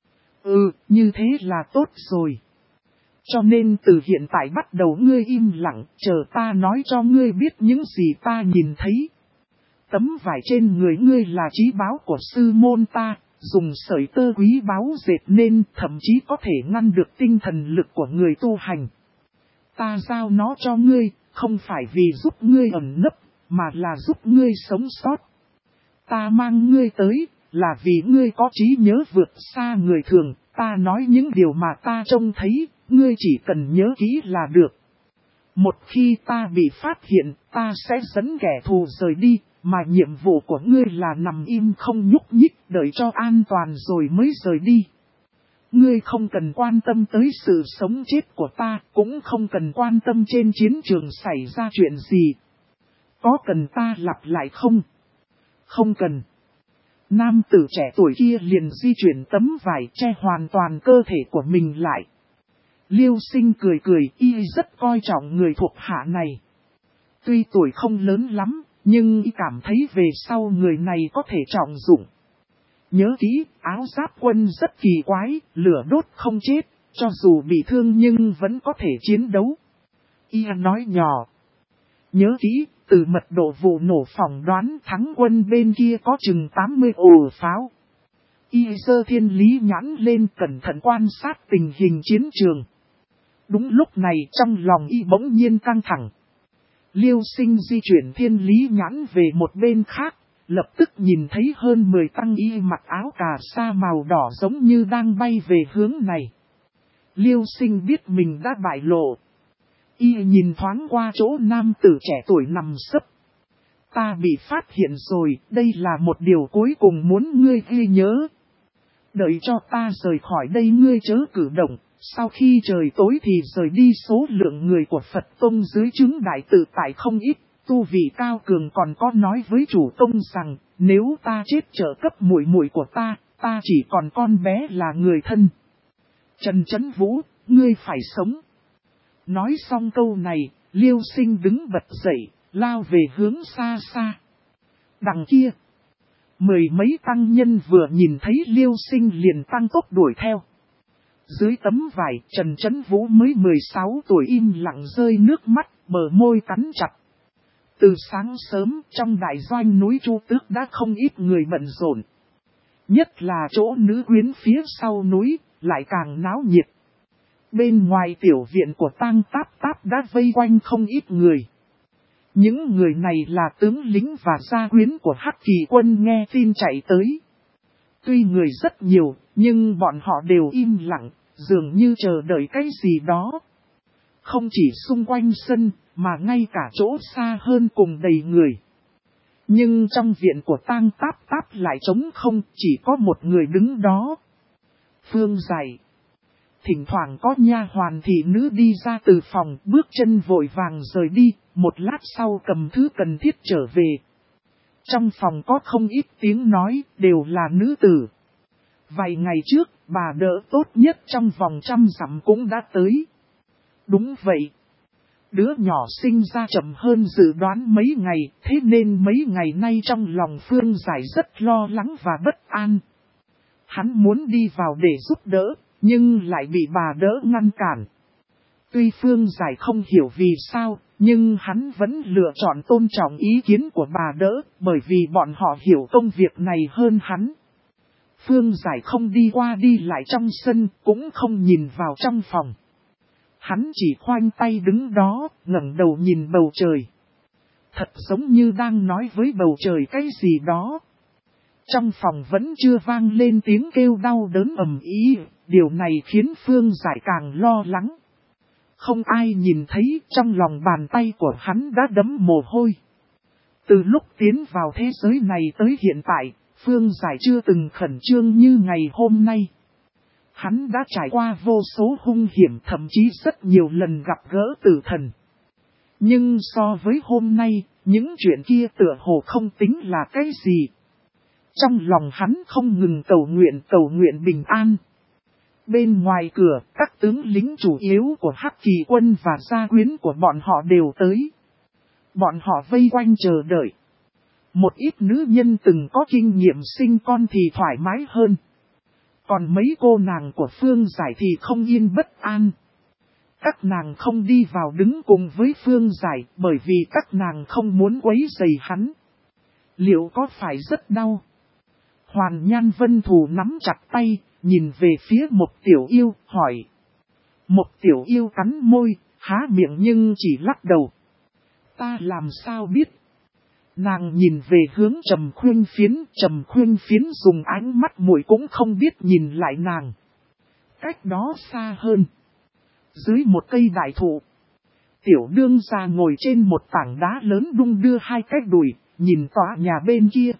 Như thế là tốt rồi. Cho nên từ hiện tại bắt đầu ngươi im lặng, chờ ta nói cho ngươi biết những gì ta nhìn thấy. Tấm vải trên người ngươi là chí báo của sư môn ta, dùng sợi tơ quý báu dệt nên thậm chí có thể ngăn được tinh thần lực của người tu hành. Ta giao nó cho ngươi, không phải vì giúp ngươi ẩn nấp, mà là giúp ngươi sống sót. Ta mang ngươi tới, là vì ngươi có trí nhớ vượt xa người thường, ta nói những điều mà ta trông thấy, ngươi chỉ cần nhớ kỹ là được. Một khi ta bị phát hiện, ta sẽ dẫn kẻ thù rời đi, mà nhiệm vụ của ngươi là nằm im không nhúc nhích, đợi cho an toàn rồi mới rời đi. Ngươi không cần quan tâm tới sự sống chết của ta, cũng không cần quan tâm trên chiến trường xảy ra chuyện gì. Có cần ta lặp lại không? Không cần. Nam tử trẻ tuổi kia liền di chuyển tấm vải che hoàn toàn cơ thể của mình lại. Liêu Sinh cười cười, y rất coi trọng người thuộc hạ này. Tuy tuổi không lớn lắm, Nhưng y cảm thấy về sau người này có thể trọng dụng. Nhớ kỹ, áo giáp quân rất kỳ quái, lửa đốt không chết, cho dù bị thương nhưng vẫn có thể chiến đấu. Y nói nhỏ. Nhớ kỹ, từ mật độ vụ nổ phỏng đoán thắng quân bên kia có chừng 80 ổ pháo. Y giơ thiên lý nhãn lên cẩn thận quan sát tình hình chiến trường. Đúng lúc này trong lòng y bỗng nhiên căng thẳng. Liêu Sinh di chuyển thiên lý nhãn về một bên khác, lập tức nhìn thấy hơn 10 tăng y mặc áo cà sa màu đỏ giống như đang bay về hướng này. Liêu Sinh biết mình đã bại lộ. Y nhìn thoáng qua chỗ nam tử trẻ tuổi nằm sấp. Ta bị phát hiện rồi, đây là một điều cuối cùng muốn ngươi ghi nhớ. Đợi cho ta rời khỏi đây ngươi chớ cử động, sau khi trời tối thì rời đi. Số lượng người của Phật Tông dưới chứng đại tự tại không ít, tu vị cao cường còn có nói với chủ tông rằng, nếu ta chết trợ cấp muội muội của ta chỉ còn con bé là người thân. Trần Chấn Vũ, ngươi phải sống. Nói xong câu này, Liêu Sinh đứng bật dậy, lao về hướng xa xa. Đằng kia, 10 mấy tăng nhân vừa nhìn thấy Liêu Sinh liền tăng tốc đuổi theo. Dưới tấm vải, Trần Chấn Vũ mới 16 tuổi im lặng rơi nước mắt, bờ môi cắn chặt. Từ sáng sớm, trong đại doanh núi Chu Tước đã không ít người bận rộn. Nhất là chỗ nữ quyến phía sau núi, lại càng náo nhiệt. Bên ngoài tiểu viện của Tang Táp Táp đã vây quanh không ít người. Những người này là tướng lính và gia quyến của Hắc Kỳ quân nghe tin chạy tới. Tuy người rất nhiều, nhưng bọn họ đều im lặng, dường như chờ đợi cái gì đó. Không chỉ xung quanh sân, mà ngay cả chỗ xa hơn cùng đầy người. Nhưng trong viện của Tang Táp Táp lại trống không, chỉ có một người đứng đó. Phương Giải. Thỉnh thoảng có nha hoàn thị nữ đi ra từ phòng, bước chân vội vàng rời đi, một lát sau cầm thứ cần thiết trở về. Trong phòng có không ít tiếng nói, đều là nữ tử. Vài ngày trước, bà đỡ tốt nhất trong vòng 100 dặm cũng đã tới. Đúng vậy. Đứa nhỏ sinh ra chậm hơn dự đoán mấy ngày, thế nên mấy ngày nay trong lòng Phương Giải rất lo lắng và bất an. Hắn muốn đi vào để giúp đỡ, nhưng lại bị bà đỡ ngăn cản. Tuy Phương Giải không hiểu vì sao, nhưng hắn vẫn lựa chọn tôn trọng ý kiến của bà đỡ, bởi vì bọn họ hiểu công việc này hơn hắn. Phương Giải không đi qua đi lại trong sân, cũng không nhìn vào trong phòng. Hắn chỉ khoanh tay đứng đó, ngẩng đầu nhìn bầu trời. Thật giống như đang nói với bầu trời cái gì đó. Trong phòng vẫn chưa vang lên tiếng kêu đau đớn ầm ĩ, điều này khiến Phương Giải càng lo lắng. Không ai nhìn thấy, trong lòng bàn tay của hắn đã đẫm mồ hôi. Từ lúc tiến vào thế giới này tới hiện tại, Phương Giải chưa từng khẩn trương như ngày hôm nay. Hắn đã trải qua vô số hung hiểm, thậm chí rất nhiều lần gặp gỡ tử thần. Nhưng so với hôm nay, những chuyện kia tựa hồ không tính là cái gì. Trong lòng hắn không ngừng cầu nguyện bình an. Bên ngoài cửa, các tướng lính chủ yếu của Hắc Kỳ quân và gia quyến của bọn họ đều tới. Bọn họ vây quanh chờ đợi. Một ít nữ nhân từng có kinh nghiệm sinh con thì thoải mái hơn. Còn mấy cô nàng của Phương Giải thì không yên bất an. Các nàng không đi vào đứng cùng với Phương Giải bởi vì các nàng không muốn quấy rầy hắn. Liệu có phải rất đau? Hoàn Nhan Vân Thù nắm chặt tay, nhìn về phía một tiểu yêu, hỏi. Một tiểu yêu cắn môi, há miệng nhưng chỉ lắc đầu. Ta làm sao biết? Nàng nhìn về hướng Trầm Khuyên Phiến dùng ánh mắt muội cũng không biết nhìn lại nàng. Cách đó xa hơn. Dưới một cây đại thụ. Tiểu đương gia ngồi trên một tảng đá lớn đung đưa hai cái đùi, nhìn tòa nhà bên kia.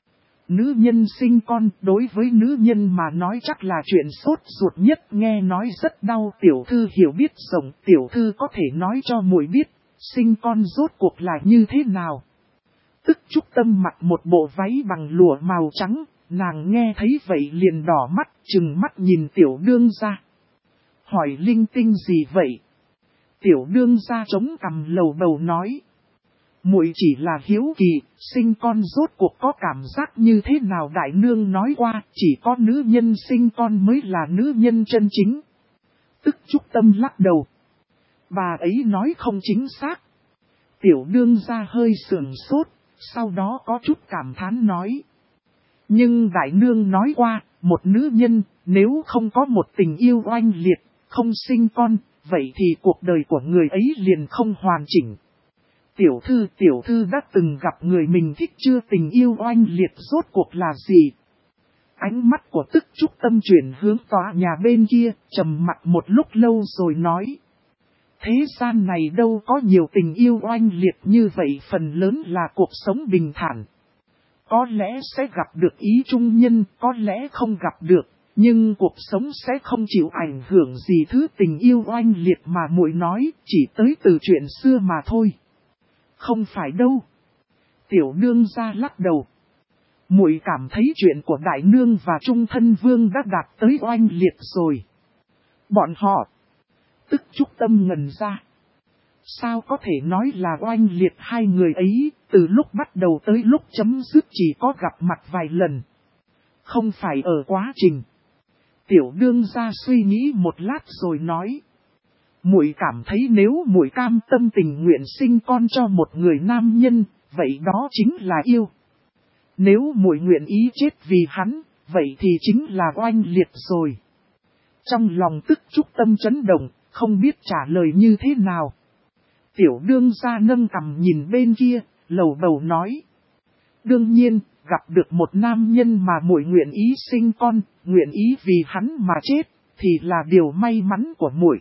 Nữ nhân sinh con đối với nữ nhân mà nói chắc là chuyện sốt ruột nhất, nghe nói rất đau. Tiểu thư hiểu biết rộng, tiểu thư có thể nói cho muội biết, sinh con rốt cuộc là như thế nào. Tức Trúc Tâm mặc một bộ váy bằng lụa màu trắng, nàng nghe thấy vậy liền đỏ mắt, trừng mắt nhìn tiểu đương gia. Hỏi linh tinh gì vậy? Tiểu đương gia chống cằm lầu bầu nói. Muội chỉ là hiếu kỳ, sinh con rốt cuộc có cảm giác như thế nào. Đại nương nói qua, chỉ có nữ nhân sinh con mới là nữ nhân chân chính. Tức Trúc Tâm lắc đầu. Bà ấy nói không chính xác. Tiểu đương gia hơi sườn sốt, sau đó có chút cảm thán nói. Nhưng đại nương nói qua, một nữ nhân, nếu không có một tình yêu oanh liệt, không sinh con, vậy thì cuộc đời của người ấy liền không hoàn chỉnh. Tiểu thư đã từng gặp người mình thích chưa? Tình yêu oanh liệt rốt cuộc là gì? Ánh mắt của Tức Trúc Tâm chuyển hướng tòa nhà bên kia, trầm mặc một lúc lâu rồi nói. Thế gian này đâu có nhiều tình yêu oanh liệt như vậy, phần lớn là cuộc sống bình thản. Có lẽ sẽ gặp được ý trung nhân, có lẽ không gặp được, nhưng cuộc sống sẽ không chịu ảnh hưởng gì thứ tình yêu oanh liệt mà muội nói, chỉ tới từ chuyện xưa mà thôi. Không phải đâu. Tiểu nương gia lắc đầu. Muội cảm thấy chuyện của đại nương và trung thân vương đã đạt tới oanh liệt rồi. Bọn họ. Tức Trúc Tâm ngần ra. Sao có thể nói là oanh liệt? Hai người ấy, từ lúc bắt đầu tới lúc chấm dứt chỉ có gặp mặt vài lần. Không phải ở quá trình. Tiểu đương gia suy nghĩ một lát rồi nói. Muội cảm thấy nếu muội cam tâm tình nguyện sinh con cho một người nam nhân, vậy đó chính là yêu. Nếu muội nguyện ý chết vì hắn, vậy thì chính là oanh liệt rồi. Trong lòng Tức Trúc Tâm chấn động, không biết trả lời như thế nào. Tiểu đương gia nâng cằm nhìn bên kia, lầu bầu nói. Đương nhiên, gặp được một nam nhân mà muội nguyện ý sinh con, nguyện ý vì hắn mà chết, thì là điều may mắn của muội.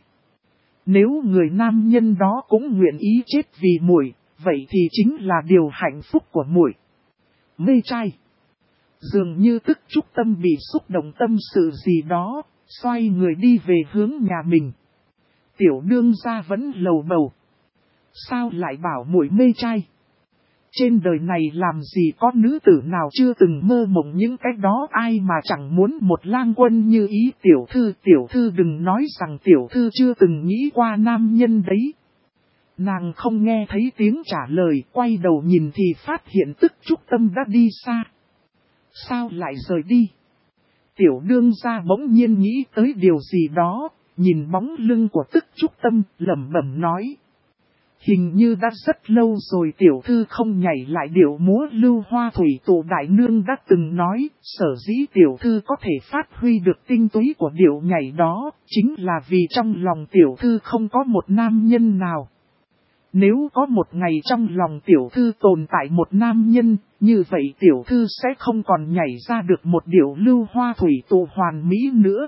Nếu người nam nhân đó cũng nguyện ý chết vì muội, vậy thì chính là điều hạnh phúc của muội. Mê trai. Dường như Tức Trúc Tâm bị xúc động tâm sự gì đó, xoay người đi về hướng nhà mình. Tiểu đương gia vẫn lầu bầu. Sao lại bảo muội mê trai? Trên đời này làm gì có nữ tử nào chưa từng mơ mộng những cái đó, ai mà chẳng muốn một lang quân như ý. Tiểu thư đừng nói rằng tiểu thư chưa từng nghĩ qua nam nhân đấy. Nàng không nghe thấy tiếng trả lời, quay đầu nhìn thì phát hiện Tức Trúc Tâm đã đi xa. Sao lại rời đi? Tiểu đương gia bỗng nhiên nghĩ tới điều gì đó, nhìn bóng lưng của Tức Trúc Tâm, lẩm bẩm nói. Hình như đã rất lâu rồi tiểu thư không nhảy lại điệu múa lưu hoa thủy tụ. Đại nương đã từng nói, sở dĩ tiểu thư có thể phát huy được tinh túy của điệu nhảy đó, chính là vì trong lòng tiểu thư không có một nam nhân nào. Nếu có một ngày trong lòng tiểu thư tồn tại một nam nhân, như vậy tiểu thư sẽ không còn nhảy ra được một điệu lưu hoa thủy tụ hoàn mỹ nữa.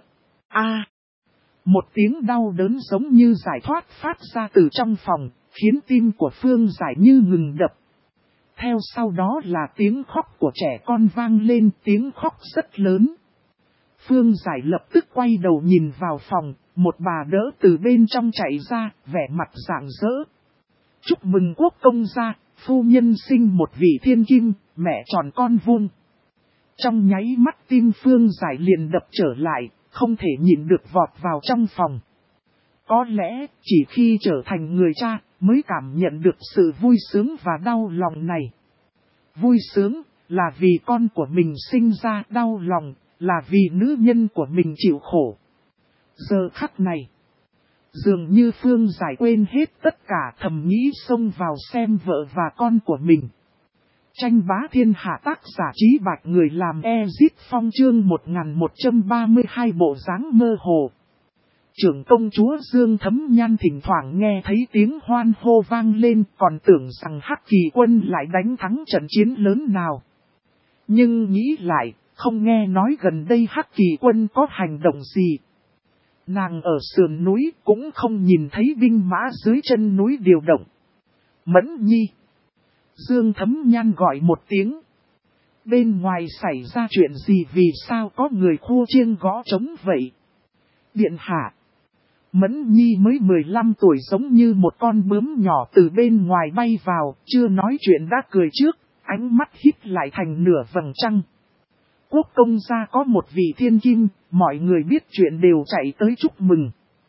Một tiếng đau đớn giống như giải thoát phát ra từ trong phòng, khiến tim của Phương Giải như ngừng đập. Theo sau đó là tiếng khóc của trẻ con vang lên, tiếng khóc rất lớn. Phương Giải lập tức quay đầu nhìn vào phòng, một bà đỡ từ bên trong chạy ra, vẻ mặt rạng rỡ. Chúc mừng quốc công gia, phu nhân sinh một vị thiên kim, mẹ tròn con vuông. Trong nháy mắt tim Phương Giải liền đập trở lại, không thể nhịn được vọt vào trong phòng. Có lẽ chỉ khi trở thành người cha mới cảm nhận được sự vui sướng và đau lòng này. Vui sướng là vì con của mình sinh ra, đau lòng là vì nữ nhân của mình chịu khổ. Giờ khắc này, dường như Phương Giải quên hết tất cả, thầm nghĩ xông vào xem vợ và con của mình. Tranh bá thiên hạ, tác giả Trí Bạch, người làm Ezit Phong, chương 1132, bộ dáng mơ hồ. Trưởng công chúa Dương Thấm Nhan thỉnh thoảng nghe thấy tiếng hoan hô vang lên, còn tưởng rằng Hắc Kỳ quân lại đánh thắng trận chiến lớn nào. Nhưng nghĩ lại, không nghe nói gần đây Hắc Kỳ quân có hành động gì. Nàng ở sườn núi cũng không nhìn thấy binh mã dưới chân núi điều động. Mẫn Nhi. Dương Thấm Nhan gọi một tiếng. Bên ngoài xảy ra chuyện gì, vì sao có người khua chiêng gõ trống vậy? Điện hạ. Mẫn Nhi mới 15 tuổi giống như một con bướm nhỏ từ bên ngoài bay vào, chưa nói chuyện đã cười trước, ánh mắt híp lại thành nửa vầng trăng. Quốc công gia có một vị thiên kim, mọi người biết chuyện đều chạy tới chúc mừng.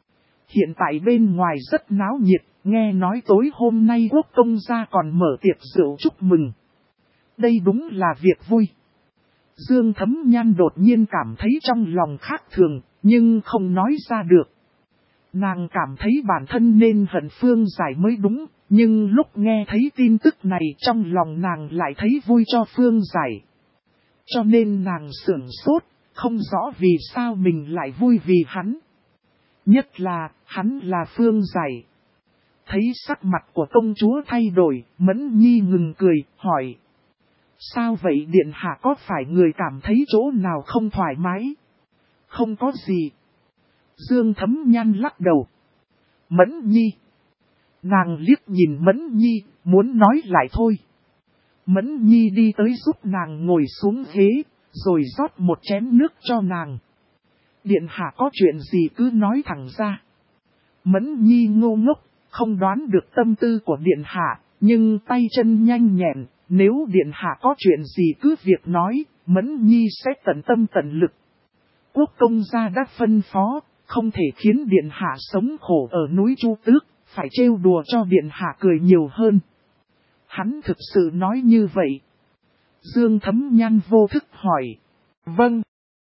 Hiện tại bên ngoài rất náo nhiệt, nghe nói tối hôm nay quốc công gia còn mở tiệc rượu chúc mừng. Đây đúng là việc vui. Dương Thấm Nhan đột nhiên cảm thấy trong lòng khác thường, nhưng không nói ra được. Nàng cảm thấy bản thân nên hận Phương Giải mới đúng, nhưng lúc nghe thấy tin tức này trong lòng nàng lại thấy vui cho Phương Giải. Cho nên nàng sửng sốt, không rõ vì sao mình lại vui vì hắn. Nhất là, hắn là Phương Giải. Thấy sắc mặt của công chúa thay đổi, Mẫn Nhi ngừng cười, hỏi. Sao vậy điện hạ có phải người cảm thấy chỗ nào không thoải mái? Không có gì. Dương Thấm Nhan lắc đầu. Mẫn Nhi. Nàng liếc nhìn Mẫn Nhi, muốn nói lại thôi. Mẫn Nhi đi tới giúp nàng ngồi xuống ghế, rồi rót một chén nước cho nàng. Điện hạ có chuyện gì cứ nói thẳng ra. Mẫn Nhi ngô ngốc, không đoán được tâm tư của điện hạ, nhưng tay chân nhanh nhẹn, nếu điện hạ có chuyện gì cứ việc nói, Mẫn Nhi sẽ tận tâm tận lực. Quốc công gia đã phân phó, không thể khiến điện hạ sống khổ ở núi Chu Tước, phải trêu đùa cho điện hạ cười nhiều hơn. Hắn thực sự nói như vậy. Dương Thấm Nhan vô thức hỏi. Vâng.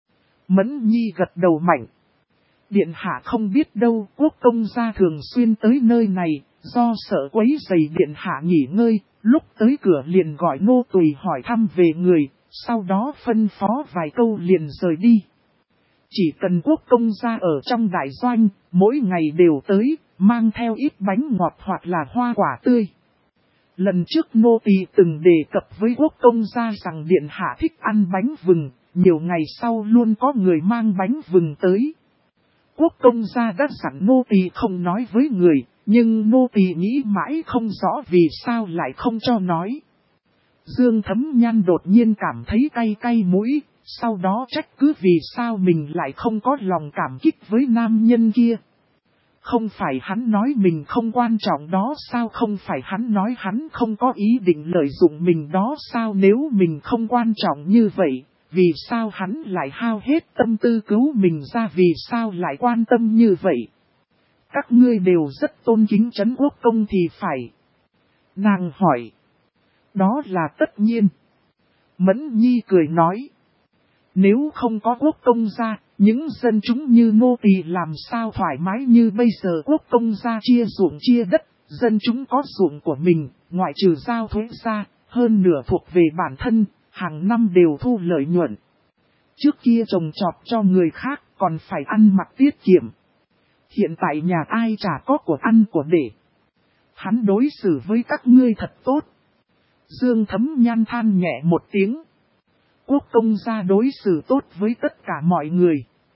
Mẫn Nhi gật đầu mạnh. Điện hạ không biết đâu, quốc công gia thường xuyên tới nơi này, do sợ quấy rầy điện hạ nghỉ ngơi, lúc tới cửa liền gọi nô tùy hỏi thăm về người, sau đó phân phó vài câu liền rời đi. Chỉ cần quốc công gia ở trong đại doanh, mỗi ngày đều tới, mang theo ít bánh ngọt hoặc là hoa quả tươi. Lần trước nô tỳ từng đề cập với quốc công gia rằng điện hạ thích ăn bánh vừng, nhiều ngày sau luôn có người mang bánh vừng tới. Quốc công gia đã dặn nô tỳ không nói với người, nhưng nô tỳ nghĩ mãi không rõ vì sao lại không cho nói. Dương Thấm Nhan đột nhiên cảm thấy cay cay mũi, sau đó trách cứ vì sao mình lại không có lòng cảm kích với nam nhân kia. Không phải hắn nói mình không quan trọng đó sao, không phải hắn nói hắn không có ý định lợi dụng mình đó sao, nếu mình không quan trọng như vậy, vì sao hắn lại hao hết tâm tư cứu mình ra, vì sao lại quan tâm như vậy. Các ngươi đều rất tôn kính Trấn Quốc công thì phải. Nàng hỏi. Đó là tất nhiên. Mẫn Nhi cười nói. Nếu không có quốc công gia, những dân chúng như nô tỳ làm sao thoải mái như bây giờ. Quốc công gia chia ruộng chia đất, dân chúng có ruộng của mình, ngoại trừ giao thuế ra, hơn nửa thuộc về bản thân, hàng năm đều thu lợi nhuận. Trước kia trồng trọt cho người khác, còn phải ăn mặc tiết kiệm. Hiện tại nhà ai chả có của ăn của để. Hắn đối xử với các ngươi thật tốt. Dương Thấm Nhan than nhẹ một tiếng. Quốc công gia đối xử tốt với tất cả mọi người.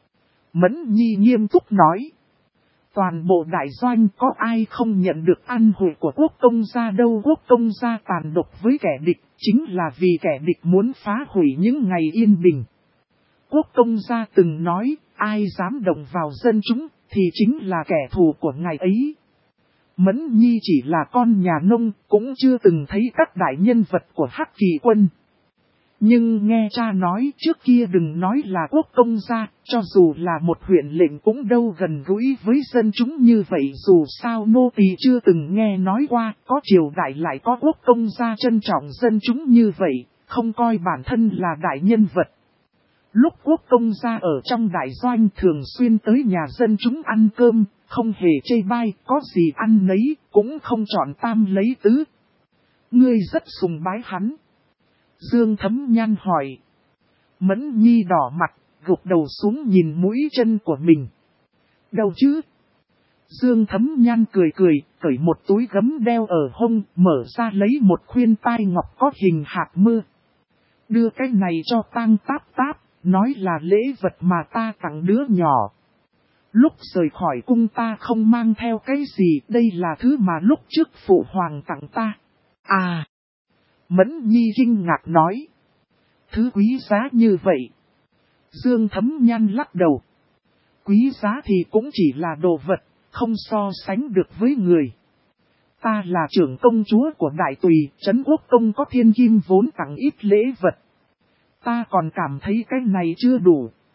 Mẫn Nhi nghiêm túc nói. Toàn bộ đại doanh có ai không nhận được ăn hủi của quốc công gia đâu. Quốc công gia tàn độc với kẻ địch, chính là vì kẻ địch muốn phá hủy những ngày yên bình. Quốc công gia từng nói, ai dám động vào dân chúng, thì chính là kẻ thù của ngài ấy. Mẫn Nhi chỉ là con nhà nông, cũng chưa từng thấy các đại nhân vật của Hắc Kỳ quân. Nhưng nghe cha nói trước kia đừng nói là quốc công gia, cho dù là một huyện lệnh cũng đâu gần gũi với dân chúng như vậy. Dù sao nô tỳ chưa từng nghe nói qua, có triều đại lại có quốc công gia trân trọng dân chúng như vậy, không coi bản thân là đại nhân vật. Lúc quốc công gia ở trong đại doanh thường xuyên tới nhà dân chúng ăn cơm, không hề chê bai, có gì ăn nấy, cũng không chọn tam lấy tứ. Ngươi rất sùng bái hắn. Dương Thấm Nhan hỏi. Mẫn Nhi đỏ mặt, gục đầu xuống nhìn mũi chân của mình. Đâu chứ? Dương Thấm Nhan cười cười, cởi một túi gấm đeo ở hông, mở ra lấy một khuyên tai ngọc có hình hạt mưa. Đưa cái này cho Tang Táp Táp, nói là lễ vật mà ta tặng đứa nhỏ. Lúc rời khỏi cung ta không mang theo cái gì, đây là thứ mà lúc trước phụ hoàng tặng ta. À! Mẫn Nhi kinh ngạc nói. Thứ quý giá như vậy. Dương Thấm Nhan lắc đầu. Quý giá thì cũng chỉ là đồ vật, không so sánh được với người. Ta là trưởng công chúa của Đại Tùy, Trấn Quốc công có thiên kim vốn tặng ít lễ vật. Ta còn cảm thấy cái này chưa đủ.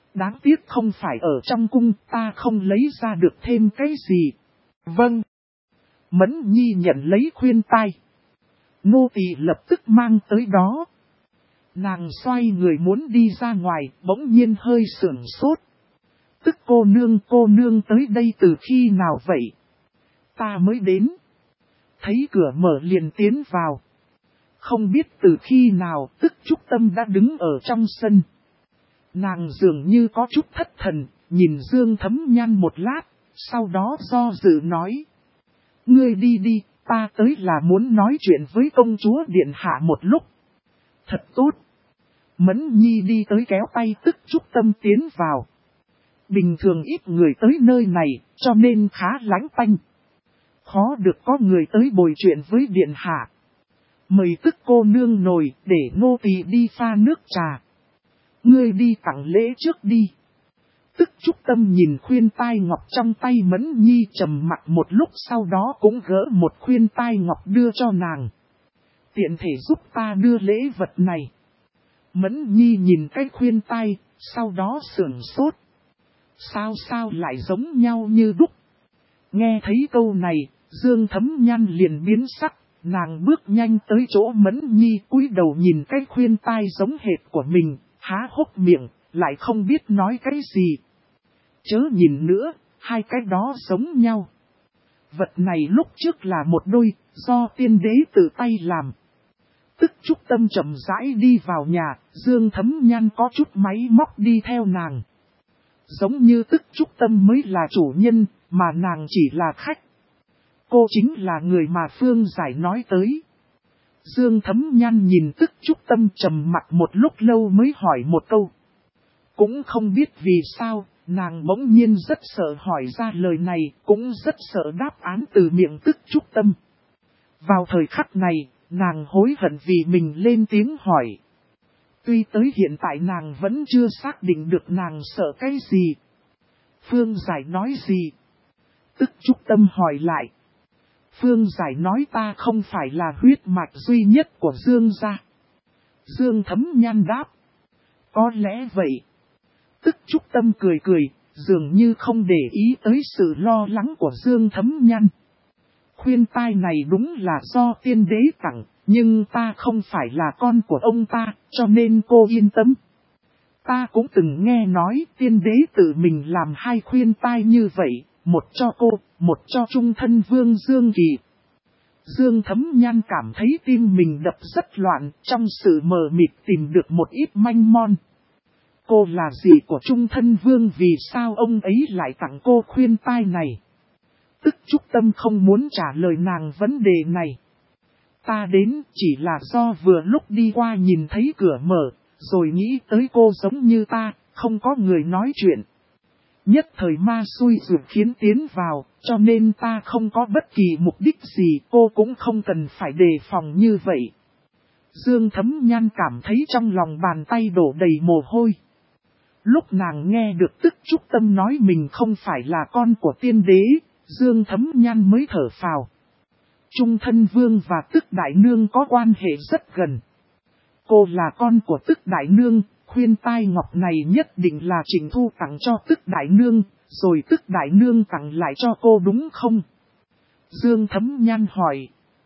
Đáng tiếc không phải ở trong cung, ta không lấy ra được thêm cái gì. Vâng. Mẫn Nhi nhận lấy khuyên tai. Nô tỳ lập tức mang tới đó. Nàng xoay người muốn đi ra ngoài, bỗng nhiên hơi sửng sốt. Tức cô nương tới đây từ khi nào vậy? Ta mới đến. Thấy cửa mở liền tiến vào. Không biết từ khi nào Tức Trúc Tâm đã đứng ở trong sân. Nàng dường như có chút thất thần, nhìn Dương Thấm Nhan một lát, sau đó do dự nói. Ngươi đi đi, ta tới là muốn nói chuyện với công chúa điện hạ một lúc. Thật tốt. Mẫn Nhi đi tới kéo tay Tức Trúc Tâm tiến vào. Bình thường ít người tới nơi này, cho nên khá lánh tanh. Khó được có người tới bồi chuyện với điện hạ. Mời Tức cô nương nồi để nô tỳ đi pha nước trà. Ngươi đi tặng lễ trước đi. Tức Trúc Tâm nhìn khuyên tai ngọc trong tay Mẫn Nhi trầm mặc một lúc, sau đó cũng gỡ một khuyên tai ngọc đưa cho nàng. Tiện thể giúp ta đưa lễ vật này. Mẫn Nhi nhìn cái khuyên tai, sau đó sửng sốt. Sao lại giống nhau như đúc? Nghe thấy câu này, Dương Thấm Nhan liền biến sắc, nàng bước nhanh tới chỗ Mẫn Nhi, cúi đầu nhìn cái khuyên tai giống hệt của mình, há hốc miệng, lại không biết nói cái gì. Chớ nhìn nữa, hai cái đó giống nhau. Vật này lúc trước là một đôi, do tiên đế tự tay làm. Tức Trúc Tâm chậm rãi đi vào nhà, Dương Thấm Nhan có chút máy móc đi theo nàng. Giống như Tức Trúc Tâm mới là chủ nhân, mà nàng chỉ là khách. Cô chính là người mà Phương Giải nói tới. Dương Thấm Nhan nhìn Tức Trúc Tâm trầm mặc một lúc lâu mới hỏi một câu. Cũng không biết vì sao, nàng bỗng nhiên rất sợ hỏi ra lời này, cũng rất sợ đáp án từ miệng Tức Trúc Tâm. Vào thời khắc này, nàng hối hận vì mình lên tiếng hỏi. Tuy tới hiện tại nàng vẫn chưa xác định được nàng sợ cái gì. Phương Giải nói gì? Tức Trúc Tâm hỏi lại. Phương Giải nói ta không phải là huyết mạch duy nhất của Dương gia. Dương Thấm Nhan đáp. Có lẽ vậy. Tức Trúc Tâm cười, dường như không để ý tới sự lo lắng của Dương Thấm Nhan. Khuyên tai này đúng là do tiên đế tặng, nhưng ta không phải là con của ông ta, cho nên cô yên tâm. Ta cũng từng nghe nói tiên đế tự mình làm hai khuyên tai như vậy, một cho cô, một cho trung thân vương Dương Kỳ. Dương Thấm Nhan cảm thấy tim mình đập rất loạn, trong sự mờ mịt tìm được một ít manh mon. Cô là gì của trung thân vương, vì sao ông ấy lại tặng cô khuyên tai này? Tức Trúc Tâm không muốn trả lời nàng vấn đề này. Ta đến chỉ là do vừa lúc đi qua nhìn thấy cửa mở, rồi nghĩ tới cô giống như ta, không có người nói chuyện. Nhất thời ma xui ruột khiến tiến vào, cho nên ta không có bất kỳ mục đích gì, cô cũng không cần phải đề phòng như vậy. Dương Thấm Nhan cảm thấy trong lòng bàn tay đổ đầy mồ hôi. Lúc nàng nghe được Tức Trúc Tâm nói mình không phải là con của tiên đế, Dương Thấm Nhan mới thở phào. Trung thân vương và Tức Đại Nương có quan hệ rất gần. Cô là con của Tức Đại Nương, khuyên tai ngọc này nhất định là Trịnh Thu tặng cho Tức Đại Nương, rồi Tức Đại Nương tặng lại cho cô đúng không? Dương Thấm Nhan hỏi.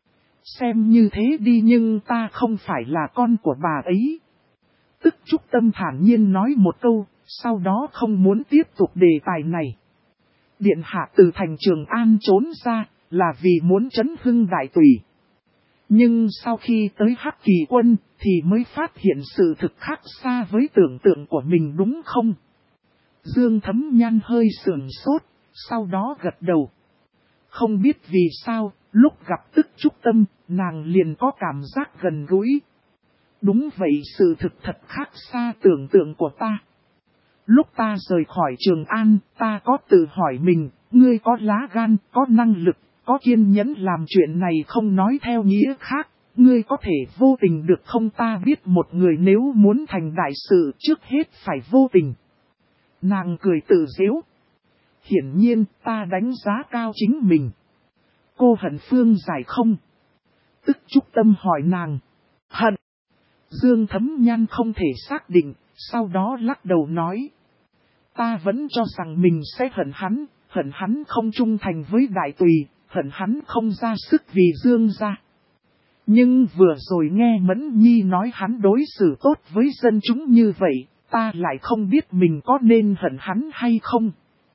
Xem như thế đi, nhưng ta không phải là con của bà ấy. Tức Trúc Tâm thản nhiên nói một câu, sau đó không muốn tiếp tục đề tài này. Điện hạ từ thành Trường An trốn ra, là vì muốn trấn hưng đại tùy. Nhưng sau khi tới Hắc Kỳ Quân, thì mới phát hiện sự thực khác xa với tưởng tượng của mình đúng không? Dương Thấm Nhan hơi sườn sốt, sau đó gật đầu. Không biết vì sao, lúc gặp Tức Trúc Tâm, nàng liền có cảm giác gần gũi. Đúng vậy, sự thực thật khác xa tưởng tượng của ta. Lúc ta rời khỏi Trường An, ta có tự hỏi mình, ngươi có lá gan, có năng lực, có kiên nhẫn làm chuyện này không nói theo nghĩa khác, ngươi có thể vô tình được không? Ta biết một người nếu muốn thành đại sự trước hết phải vô tình. Nàng cười tự giễu. Hiển nhiên ta đánh giá cao chính mình. Cô hận Phương Giải không? Tức Trúc Tâm hỏi nàng. Hận. Dương Thấm Nhan không thể xác định, sau đó lắc đầu nói. Ta vẫn cho rằng mình sẽ hận hắn không trung thành với đại tùy, hận hắn không ra sức vì Dương gia. Nhưng vừa rồi nghe Mẫn Nhi nói hắn đối xử tốt với dân chúng như vậy, ta lại không biết mình có nên hận hắn hay không.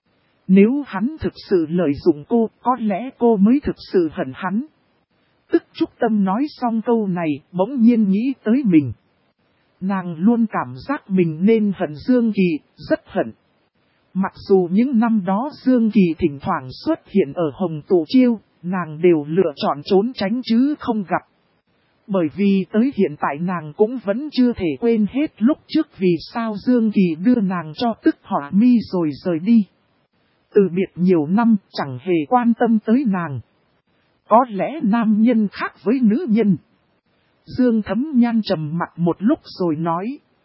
Nếu hắn thực sự lợi dụng cô, có lẽ cô mới thực sự hận hắn. Tức Trúc Tâm nói xong câu này, bỗng nhiên nghĩ tới mình. Nàng luôn cảm giác mình nên hận Dương Kỳ, rất hận. Mặc dù những năm đó Dương Kỳ thỉnh thoảng xuất hiện ở Hồng Tụ Chiêu, nàng đều lựa chọn trốn tránh chứ không gặp. Bởi vì tới hiện tại nàng cũng vẫn chưa thể quên hết lúc trước vì sao Dương Kỳ đưa nàng cho Tức Hỏa Mi rồi rời đi. Từ biệt nhiều năm chẳng hề quan tâm tới nàng. Có lẽ nam nhân khác với nữ nhân. Dương Thấm Nhan trầm mặt một lúc rồi nói.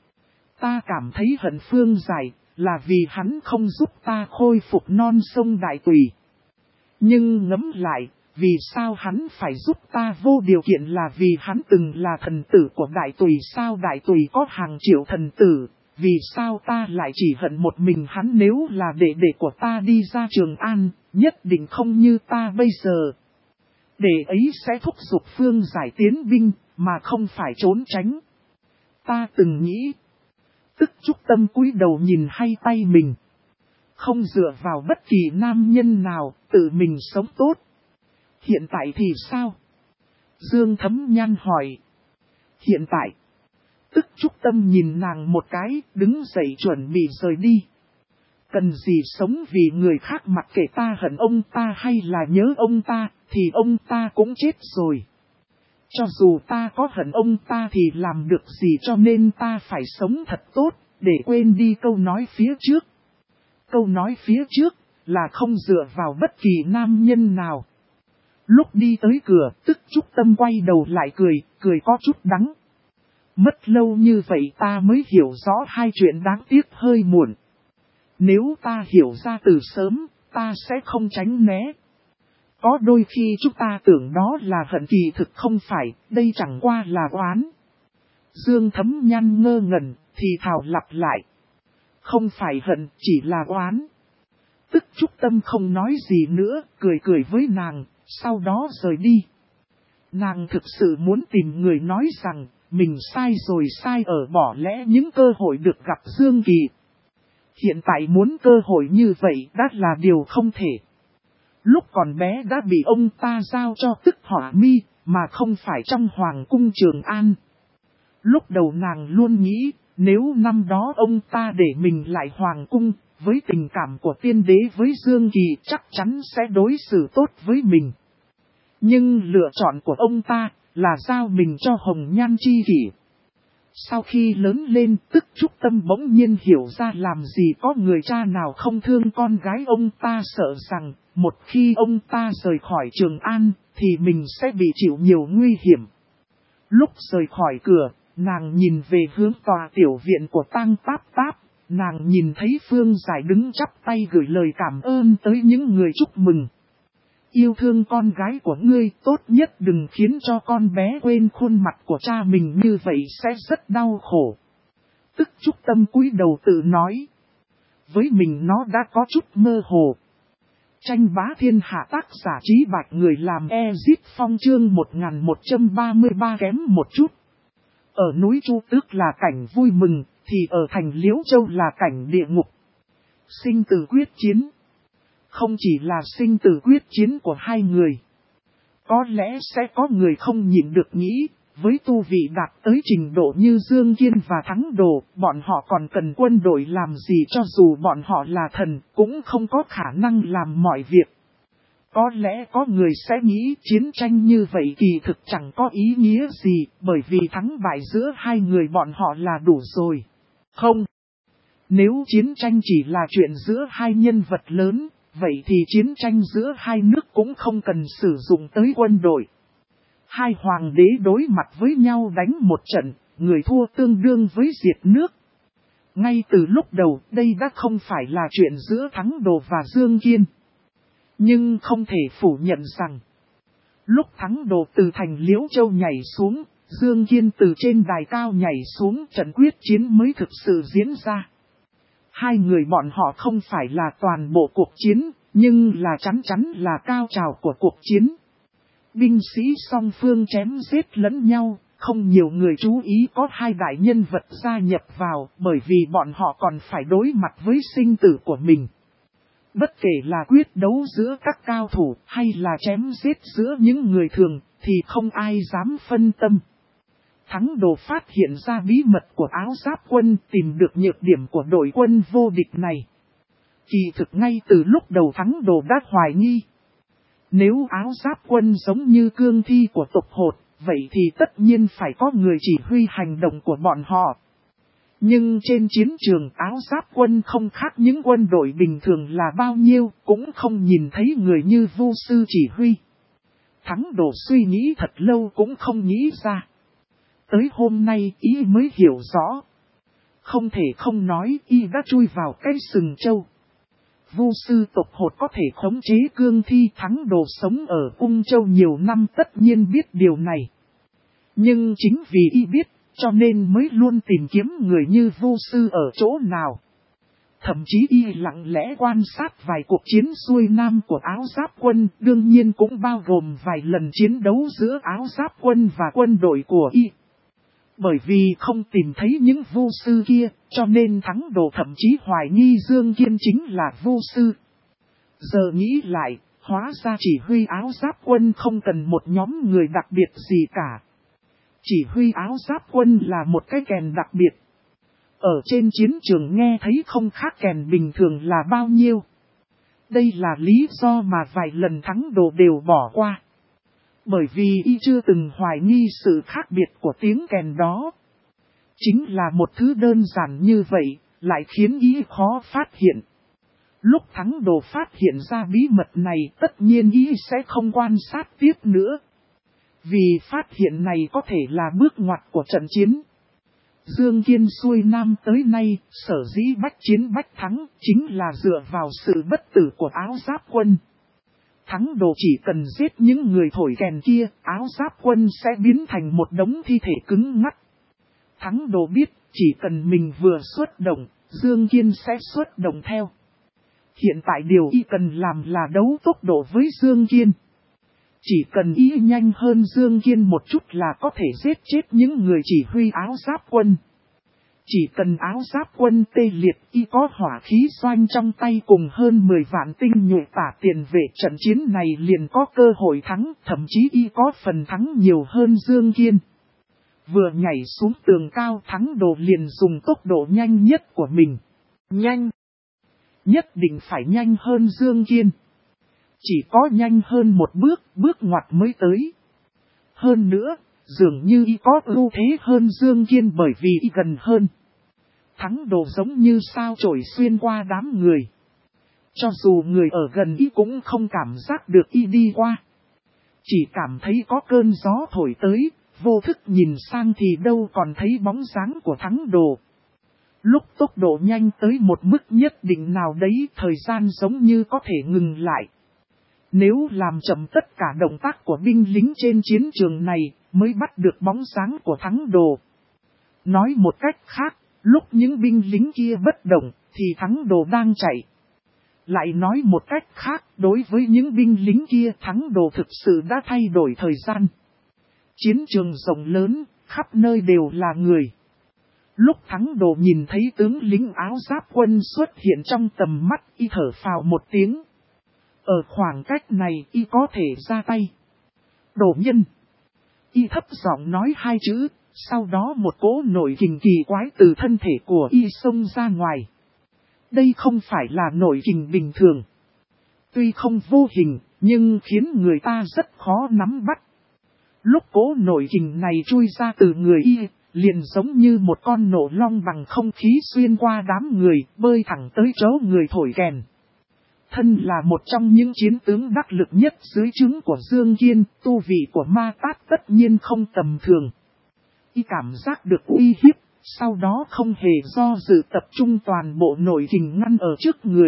Ta cảm thấy hận Phương Giải là vì hắn không giúp ta khôi phục non sông Đại Tùy. Nhưng ngẫm lại, vì sao hắn phải giúp ta vô điều kiện là vì hắn từng là thần tử của Đại Tùy sao Đại Tùy có hàng triệu thần tử, vì sao ta lại chỉ hận một mình hắn nếu là đệ đệ của ta đi ra Trường An, nhất định không như ta bây giờ. Đệ ấy sẽ thúc giục Phương Giải tiến binh, mà không phải trốn tránh. Ta từng nghĩ, Tức Trúc Tâm cúi đầu nhìn hai tay mình. Không dựa vào bất kỳ nam nhân nào, tự mình sống tốt. Hiện tại thì sao? Dương Thấm Nhan hỏi. Hiện tại, Tức Trúc Tâm nhìn nàng một cái, đứng dậy chuẩn bị rời đi. Cần gì sống vì người khác mặc kệ ta hận ông ta hay là nhớ ông ta, thì ông ta cũng chết rồi. Cho dù ta có hận ông ta thì làm được gì cho nên ta phải sống thật tốt, để quên đi câu nói phía trước. Câu nói phía trước là không dựa vào bất kỳ nam nhân nào. Lúc đi tới cửa, Tức Trúc Tâm quay đầu lại cười có chút đắng. Mất lâu như vậy ta mới hiểu rõ hai chuyện đáng tiếc hơi muộn. Nếu ta hiểu ra từ sớm, ta sẽ không tránh né. Có đôi khi chúng ta tưởng đó là hận kỳ thực không phải, đây chẳng qua là oán. Dương Thấm Nhan ngơ ngẩn, thì thào lặp lại. Không phải hận, chỉ là oán. Tức Trúc Tâm không nói gì nữa, cười với nàng, sau đó rời đi. Nàng thực sự muốn tìm người nói rằng, mình sai rồi sai ở bỏ lẽ những cơ hội được gặp Dương Kỳ. Hiện tại muốn cơ hội như vậy đã là điều không thể. Lúc còn bé đã bị ông ta giao cho Tức Hỏa Mi, mà không phải trong Hoàng cung Trường An. Lúc đầu nàng luôn nghĩ, nếu năm đó ông ta để mình lại Hoàng cung, với tình cảm của tiên đế với Dương Kỳ chắc chắn sẽ đối xử tốt với mình. Nhưng lựa chọn của ông ta là giao mình cho Hồng Nhan chi kỷ. Sau khi lớn lên, Tức Trúc Tâm bỗng nhiên hiểu ra làm gì có người cha nào không thương con gái ông ta, sợ rằng một khi ông ta rời khỏi Trường An thì mình sẽ bị chịu nhiều nguy hiểm. Lúc rời khỏi cửa, nàng nhìn về hướng tòa tiểu viện của Tang Táp Táp, nàng nhìn thấy Phương Giải đứng chắp tay gửi lời cảm ơn tới những người chúc mừng. Yêu thương con gái của ngươi, tốt nhất đừng khiến cho con bé quên khuôn mặt của cha mình, như vậy sẽ rất đau khổ. Tức Trúc Tâm cúi đầu tự nói. Với mình nó đã có chút mơ hồ. Tranh bá thiên hạ, tác giả Trí Bạch, người làm Ezit Phong, chương 1133 kém một chút. Ở núi Chu Tước là cảnh vui mừng, thì ở thành Liễu Châu là cảnh địa ngục. Sinh tử quyết chiến. Không chỉ là sinh tử quyết chiến của hai người. Có lẽ sẽ có người không nhịn được nghĩ, với tu vị đạt tới trình độ như Dương Kiên và Thắng Đồ, bọn họ còn cần quân đội làm gì, cho dù bọn họ là thần, cũng không có khả năng làm mọi việc. Có lẽ có người sẽ nghĩ chiến tranh như vậy kỳ thực chẳng có ý nghĩa gì, bởi vì thắng bại giữa hai người bọn họ là đủ rồi. Không. Nếu chiến tranh chỉ là chuyện giữa hai nhân vật lớn, vậy thì chiến tranh giữa hai nước cũng không cần sử dụng tới quân đội. Hai hoàng đế đối mặt với nhau đánh một trận, người thua tương đương với diệt nước. Ngay từ lúc đầu, đây đã không phải là chuyện giữa Thắng Đồ và Dương Kiên. Nhưng không thể phủ nhận rằng, lúc Thắng Đồ từ thành Liễu Châu nhảy xuống, Dương Kiên từ trên đài cao nhảy xuống, trận quyết chiến mới thực sự diễn ra. Hai người bọn họ không phải là toàn bộ cuộc chiến, nhưng là chắn chắn là cao trào của cuộc chiến. Binh sĩ song phương chém giết lẫn nhau, không nhiều người chú ý có hai đại nhân vật gia nhập vào bởi vì bọn họ còn phải đối mặt với sinh tử của mình. Bất kể là quyết đấu giữa các cao thủ hay là chém giết giữa những người thường thì không ai dám phân tâm. Thắng Đồ phát hiện ra bí mật của áo giáp quân, tìm được nhược điểm của đội quân vô địch này. Kỳ thực ngay từ lúc đầu Thắng Đồ đã hoài nghi. Nếu áo giáp quân giống như cương thi của tộc hột, vậy thì tất nhiên phải có người chỉ huy hành động của bọn họ. Nhưng trên chiến trường áo giáp quân không khác những quân đội bình thường là bao nhiêu, cũng không nhìn thấy người như Vu sư chỉ huy. Thắng Đồ suy nghĩ thật lâu cũng không nghĩ ra. Tới hôm nay y mới hiểu rõ. Không thể không nói y đã chui vào cái sừng trâu. Vu sư tộc hột có thể khống chế cương thi, Thắng Đồ sống ở Ung Châu nhiều năm tất nhiên biết điều này. Nhưng chính vì y biết, cho nên mới luôn tìm kiếm người như Vu sư ở chỗ nào. Thậm chí y lặng lẽ quan sát vài cuộc chiến xuôi nam của áo giáp quân, đương nhiên cũng bao gồm vài lần chiến đấu giữa áo giáp quân và quân đội của y. Bởi vì không tìm thấy những vu sư kia, cho nên Thắng Đồ thậm chí hoài nghi Dương Kiên chính là vu sư. Giờ nghĩ lại, hóa ra chỉ huy áo giáp quân không cần một nhóm người đặc biệt gì cả. Chỉ huy áo giáp quân là một cái kèn đặc biệt. Ở trên chiến trường nghe thấy không khác kèn bình thường là bao nhiêu. Đây là lý do mà vài lần Thắng Đồ đều bỏ qua. Bởi vì y chưa từng hoài nghi sự khác biệt của tiếng kèn đó. Chính là một thứ đơn giản như vậy, lại khiến y khó phát hiện. Lúc Thắng Đồ phát hiện ra bí mật này tất nhiên y sẽ không quan sát tiếp nữa. Vì phát hiện này có thể là bước ngoặt của trận chiến. Dương Kiên xuôi nam tới nay, sở dĩ bách chiến bách thắng, chính là dựa vào sự bất tử của áo giáp quân. Thắng Đồ chỉ cần giết những người thổi kèn kia, áo giáp quân sẽ biến thành một đống thi thể cứng ngắc. Thắng Đồ biết, chỉ cần mình vừa xuất động, Dương Kiên sẽ xuất động theo. Hiện tại điều y cần làm là đấu tốc độ với Dương Kiên. Chỉ cần y nhanh hơn Dương Kiên một chút là có thể giết chết những người chỉ huy áo giáp quân. Chỉ cần áo giáp quân tê liệt, y có hỏa khí xoanh trong tay cùng hơn 10 vạn tinh nhuệ tả tiền vệ, trận chiến này liền có cơ hội thắng, thậm chí y có phần thắng nhiều hơn Dương Kiên. Vừa nhảy xuống tường cao, Thắng Đồ liền dùng tốc độ nhanh nhất của mình. Nhanh! Nhất định phải nhanh hơn Dương Kiên. Chỉ có nhanh hơn một bước ngoặt mới tới. Hơn nữa, dường như y có ưu thế hơn Dương Kiên bởi vì y gần hơn. Thắng Đồ giống như sao chổi xuyên qua đám người. Cho dù người ở gần y cũng không cảm giác được y đi qua. Chỉ cảm thấy có cơn gió thổi tới, vô thức nhìn sang thì đâu còn thấy bóng dáng của Thắng Đồ. Lúc tốc độ nhanh tới một mức nhất định nào đấy, thời gian giống như có thể ngừng lại. Nếu làm chậm tất cả động tác của binh lính trên chiến trường này, mới bắt được bóng dáng của Thắng Đồ. Nói một cách khác, lúc những binh lính kia bất động, thì Thắng Đồ đang chạy. Lại nói một cách khác, đối với những binh lính kia, Thắng Đồ thực sự đã thay đổi thời gian. Chiến trường rộng lớn, khắp nơi đều là người. Lúc Thắng Đồ nhìn thấy tướng lính áo giáp quân xuất hiện trong tầm mắt, y thở phào một tiếng. Ở khoảng cách này y có thể ra tay. Đồ nhân. Y thấp giọng nói hai chữ, sau đó một cỗ nổi kình kỳ quái từ thân thể của y xông ra ngoài. Đây không phải là nổi kình bình thường. Tuy không vô hình, nhưng khiến người ta rất khó nắm bắt. Lúc cỗ nổi kình này chui ra từ người y, liền giống như một con nổ long bằng không khí xuyên qua đám người, bơi thẳng tới chỗ người thổi kèn. Thân là một trong những chiến tướng đắc lực nhất dưới trướng của Dương Kiên, tu vị của Ma Tát tất nhiên không tầm thường. Y cảm giác được uy hiếp, sau đó không hề do dự tập trung toàn bộ nội kình ngăn ở trước người.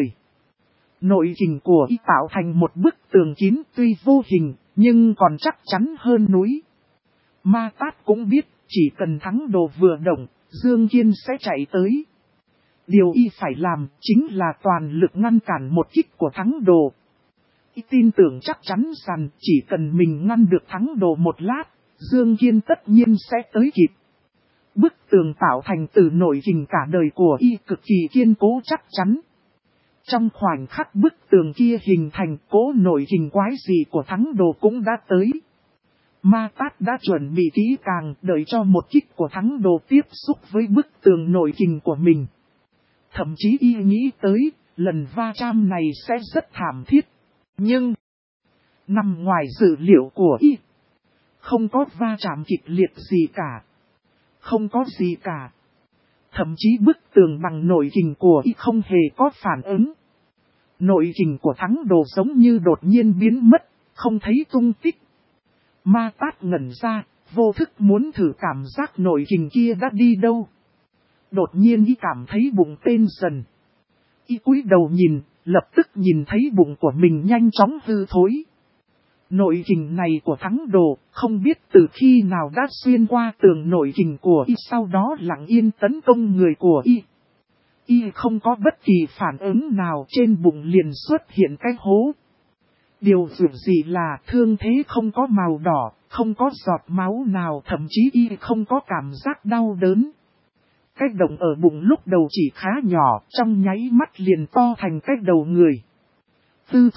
Nội kình của y tạo thành một bức tường kín tuy vô hình, nhưng còn chắc chắn hơn núi. Ma Tát cũng biết, chỉ cần Thắng Đồ vừa động, Dương Kiên sẽ chạy tới. Điều y phải làm chính là toàn lực ngăn cản một kích của thắng đồ. Y tin tưởng chắc chắn rằng chỉ cần mình ngăn được thắng đồ một lát, Dương Kiên tất nhiên sẽ tới kịp. Bức tường tạo thành từ nội kình cả đời của y cực kỳ kiên cố chắc chắn. Trong khoảnh khắc bức tường kia hình thành, cỗ nội kình quái dị của thắng đồ cũng đã tới. Ma Tát đã chuẩn bị kỹ càng, đợi cho một kích của thắng đồ tiếp xúc với bức tường nội kình của mình. Thậm chí y nghĩ tới, lần va chạm này sẽ rất thảm thiết. Nhưng, nằm ngoài dự liệu của y, không có va chạm kịch liệt gì cả. Không có gì cả. Thậm chí bức tường bằng nội kình của y không hề có phản ứng. Nội kình của thắng đồ giống như đột nhiên biến mất, không thấy tung tích. Ma Tát ngẩn ra, vô thức muốn thử cảm giác nội kình kia đã đi đâu. Đột nhiên y cảm thấy bụng tên dần. Y cúi đầu nhìn, lập tức nhìn thấy bụng của mình nhanh chóng hư thối. Nội kình này của thắng đồ, không biết từ khi nào đã xuyên qua tường nội kình của y, sau đó lặng yên tấn công người của y. Y không có bất kỳ phản ứng nào, trên bụng liền xuất hiện cái hố. Điều dữ gì là thương thế không có màu đỏ, không có giọt máu nào, thậm chí y không có cảm giác đau đớn. Cái động ở bụng lúc đầu chỉ khá nhỏ, trong nháy mắt liền to thành cái đầu người. Tư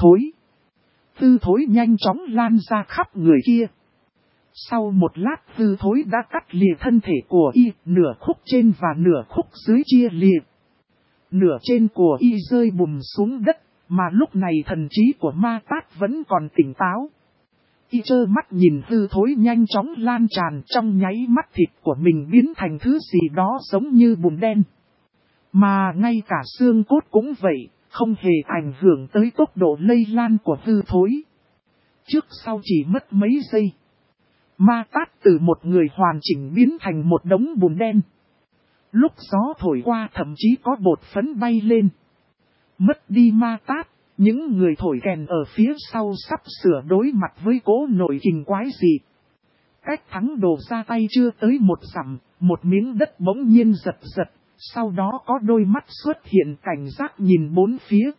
thối nhanh chóng lan ra khắp người kia. Sau một lát tư thối đã cắt lìa thân thể của y, nửa khúc trên và nửa khúc dưới chia lìa. Nửa trên của y rơi bùm xuống đất, mà lúc này thần trí của Ma Tát vẫn còn tỉnh táo. Y trơ mắt nhìn tư thối nhanh chóng lan tràn, trong nháy mắt thịt của mình biến thành thứ gì đó giống như bùn đen. Mà ngay cả xương cốt cũng vậy, không hề ảnh hưởng tới tốc độ lây lan của tư thối. Trước sau chỉ mất mấy giây, Ma Tát từ một người hoàn chỉnh biến thành một đống bùn đen. Lúc gió thổi qua thậm chí có bột phấn bay lên. Mất đi Ma Tát, những người thổi kèn ở phía sau sắp sửa đối mặt với cỗ nội kình quái dị. Cách thắng đồ ra tay chưa tới một dặm, một miếng đất bỗng nhiên giật giật, sau đó có đôi mắt xuất hiện cảnh giác nhìn bốn phía.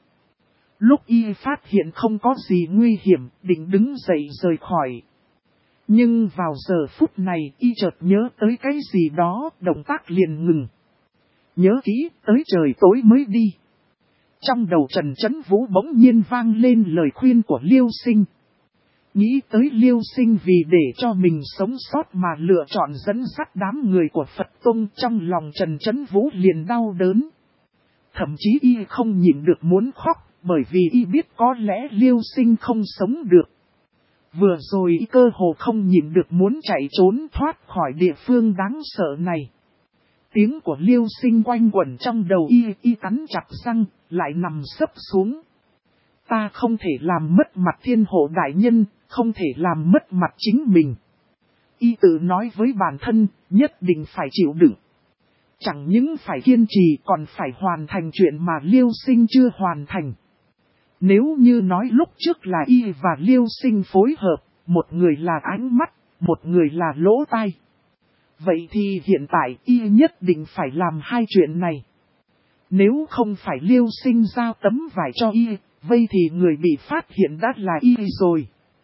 Lúc y phát hiện không có gì nguy hiểm, định đứng dậy rời khỏi. Nhưng vào giờ phút này y chợt nhớ tới cái gì đó, động tác liền ngừng. Nhớ kỹ, tới trời tối mới đi. Trong đầu Trần Chấn Vũ bỗng nhiên vang lên lời khuyên của Liêu Sinh. Nghĩ tới Liêu Sinh vì để cho mình sống sót mà lựa chọn dẫn dắt đám người của Phật Tông, trong lòng Trần Chấn Vũ liền đau đớn. Thậm chí y không nhịn được muốn khóc, bởi vì y biết có lẽ Liêu Sinh không sống được. Vừa rồi y cơ hồ không nhịn được muốn chạy trốn thoát khỏi địa phương đáng sợ này. Tiếng của Liêu Sinh quanh quẩn trong đầu y cắn chặt răng, lại nằm sấp xuống. Ta không thể làm mất mặt Thiên Hộ đại nhân, không thể làm mất mặt chính mình. Y tự nói với bản thân, nhất định phải chịu đựng. Chẳng những phải kiên trì còn phải hoàn thành chuyện mà Liêu Sinh chưa hoàn thành. Nếu như nói lúc trước là y và Liêu Sinh phối hợp, một người là ánh mắt, một người là lỗ tai. Vậy thì hiện tại y nhất định phải làm hai chuyện này. Nếu không phải Liêu Sinh giao tấm vải cho y, vậy thì người bị phát hiện đã là y rồi.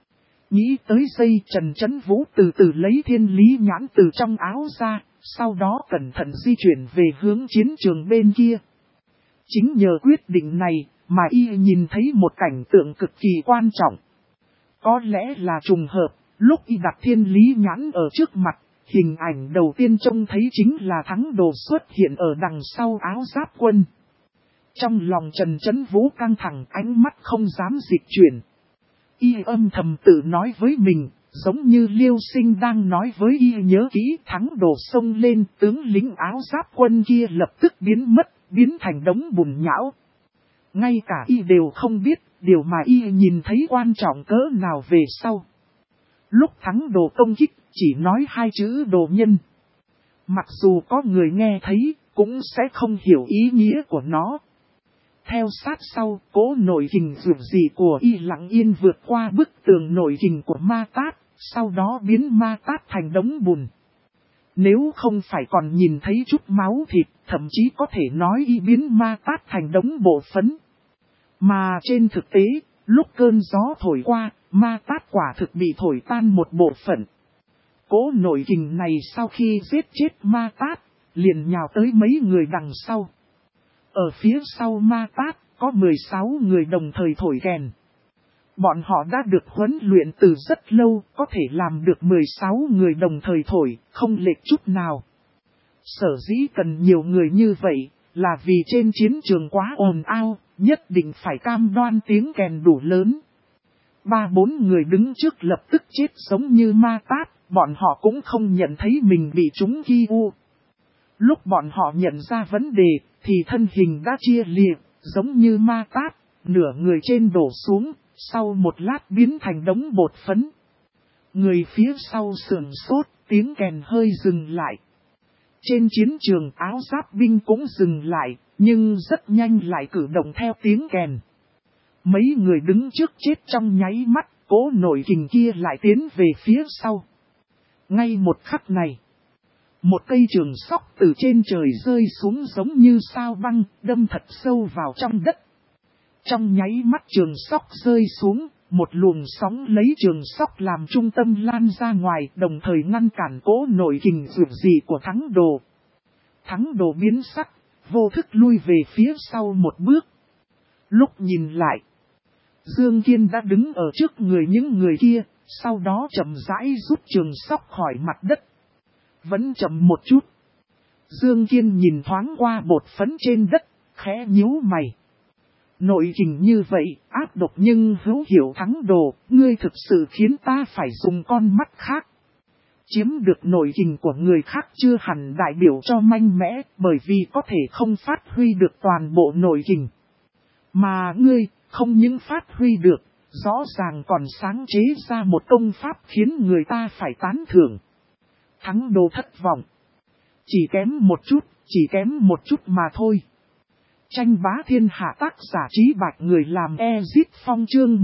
Nghĩ tới đây Trần Chấn Vũ từ từ lấy thiên lý nhãn từ trong áo ra, sau đó cẩn thận di chuyển về hướng chiến trường bên kia. Chính nhờ quyết định này mà y nhìn thấy một cảnh tượng cực kỳ quan trọng. Có lẽ là trùng hợp, lúc y đặt thiên lý nhãn ở trước mặt, hình ảnh đầu tiên trông thấy chính là thắng đồ xuất hiện ở đằng sau áo giáp quân. Trong lòng Trần Chấn Vũ căng thẳng, ánh mắt không dám dịch chuyển. Y âm thầm tự nói với mình, giống như Liêu Sinh đang nói với y nhớ kỹ, thắng đồ xông lên, tướng lính áo giáp quân kia lập tức biến mất, biến thành đống bùn nhão. Ngay cả y đều không biết, điều mà y nhìn thấy quan trọng cỡ nào về sau. Lúc thắng đồ công kích, chỉ nói hai chữ đồ nhân. Mặc dù có người nghe thấy, cũng sẽ không hiểu ý nghĩa của nó. Theo sát sau, cỗ nội kình dường dị của y lặng yên vượt qua bức tường nội kình của Ma Tát, sau đó biến Ma Tát thành đống bùn. Nếu không phải còn nhìn thấy chút máu thịt, thậm chí có thể nói y biến ma tát thành đống bộ phấn. Mà trên thực tế, lúc cơn gió thổi qua, ma tát quả thực bị thổi tan một bộ phận. Cỗ nội kình này sau khi giết chết ma tát, liền nhào tới mấy người đằng sau. Ở phía sau ma tát, có 16 người đồng thời thổi kèn. Bọn họ đã được huấn luyện từ rất lâu, có thể làm được 16 người đồng thời thổi, không lệch chút nào. Sở dĩ cần nhiều người như vậy, là vì trên chiến trường quá ồn ào, nhất định phải cam đoan tiếng kèn đủ lớn. 3-4 người đứng trước lập tức chết giống như ma tát, bọn họ cũng không nhận thấy mình bị trúng Kiu. Lúc bọn họ nhận ra vấn đề, thì thân hình đã chia liệt, giống như ma tát, nửa người trên đổ xuống, sau một lát biến thành đống bột phấn. Người phía sau sườn sốt, tiếng kèn hơi dừng lại. Trên chiến trường áo giáp binh cũng dừng lại, nhưng rất nhanh lại cử động theo tiếng kèn. Mấy người đứng trước chết trong nháy mắt, cỗ nội kình kia lại tiến về phía sau. Ngay một khắc này, một cây trường sóc từ trên trời rơi xuống giống như sao băng, đâm thật sâu vào trong đất. Trong nháy mắt trường sóc rơi xuống, một luồng sóng lấy trường sóc làm trung tâm lan ra ngoài, đồng thời ngăn cản cỗ nội kình rủi dị của thắng đồ. Thắng đồ biến sắc, vô thức lui về phía sau một bước. Lúc nhìn lại, Dương Kiên đã đứng ở trước người những người kia, sau đó chậm rãi rút trường sóc khỏi mặt đất. Vẫn chậm một chút. Dương Kiên nhìn thoáng qua bột phấn trên đất, khẽ nhíu mày. Nội kình như vậy, áp độc nhưng hữu hiệu thắng đồ, ngươi thực sự khiến ta phải dùng con mắt khác. Chiếm được nội kình của người khác chưa hẳn đại biểu cho mạnh mẽ, bởi vì có thể không phát huy được toàn bộ nội kình. Mà ngươi, không những phát huy được, rõ ràng còn sáng chế ra một công pháp khiến người ta phải tán thưởng. Thắng đồ thất vọng. Chỉ kém một chút mà thôi. Tranh bá thiên hạ tác giả Trí Bạch người làm Ezit Phong chương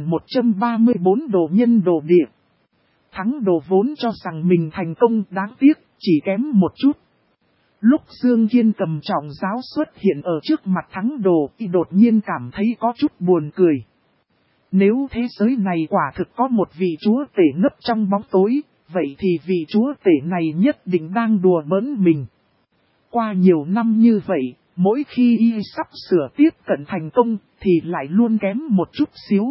1134 đồ nhân đồ địa. Thắng đồ vốn cho rằng mình thành công, đáng tiếc, chỉ kém một chút. Lúc Dương Kiên cầm trọng giáo xuất hiện ở trước mặt thắng đồ, y đột nhiên cảm thấy có chút buồn cười. Nếu thế giới này quả thực có một vị chúa tể nấp trong bóng tối, vậy thì vị chúa tể này nhất định đang đùa bỡn mình. Qua nhiều năm như vậy, mỗi khi y sắp sửa tiếp cận thành công, thì lại luôn kém một chút xíu.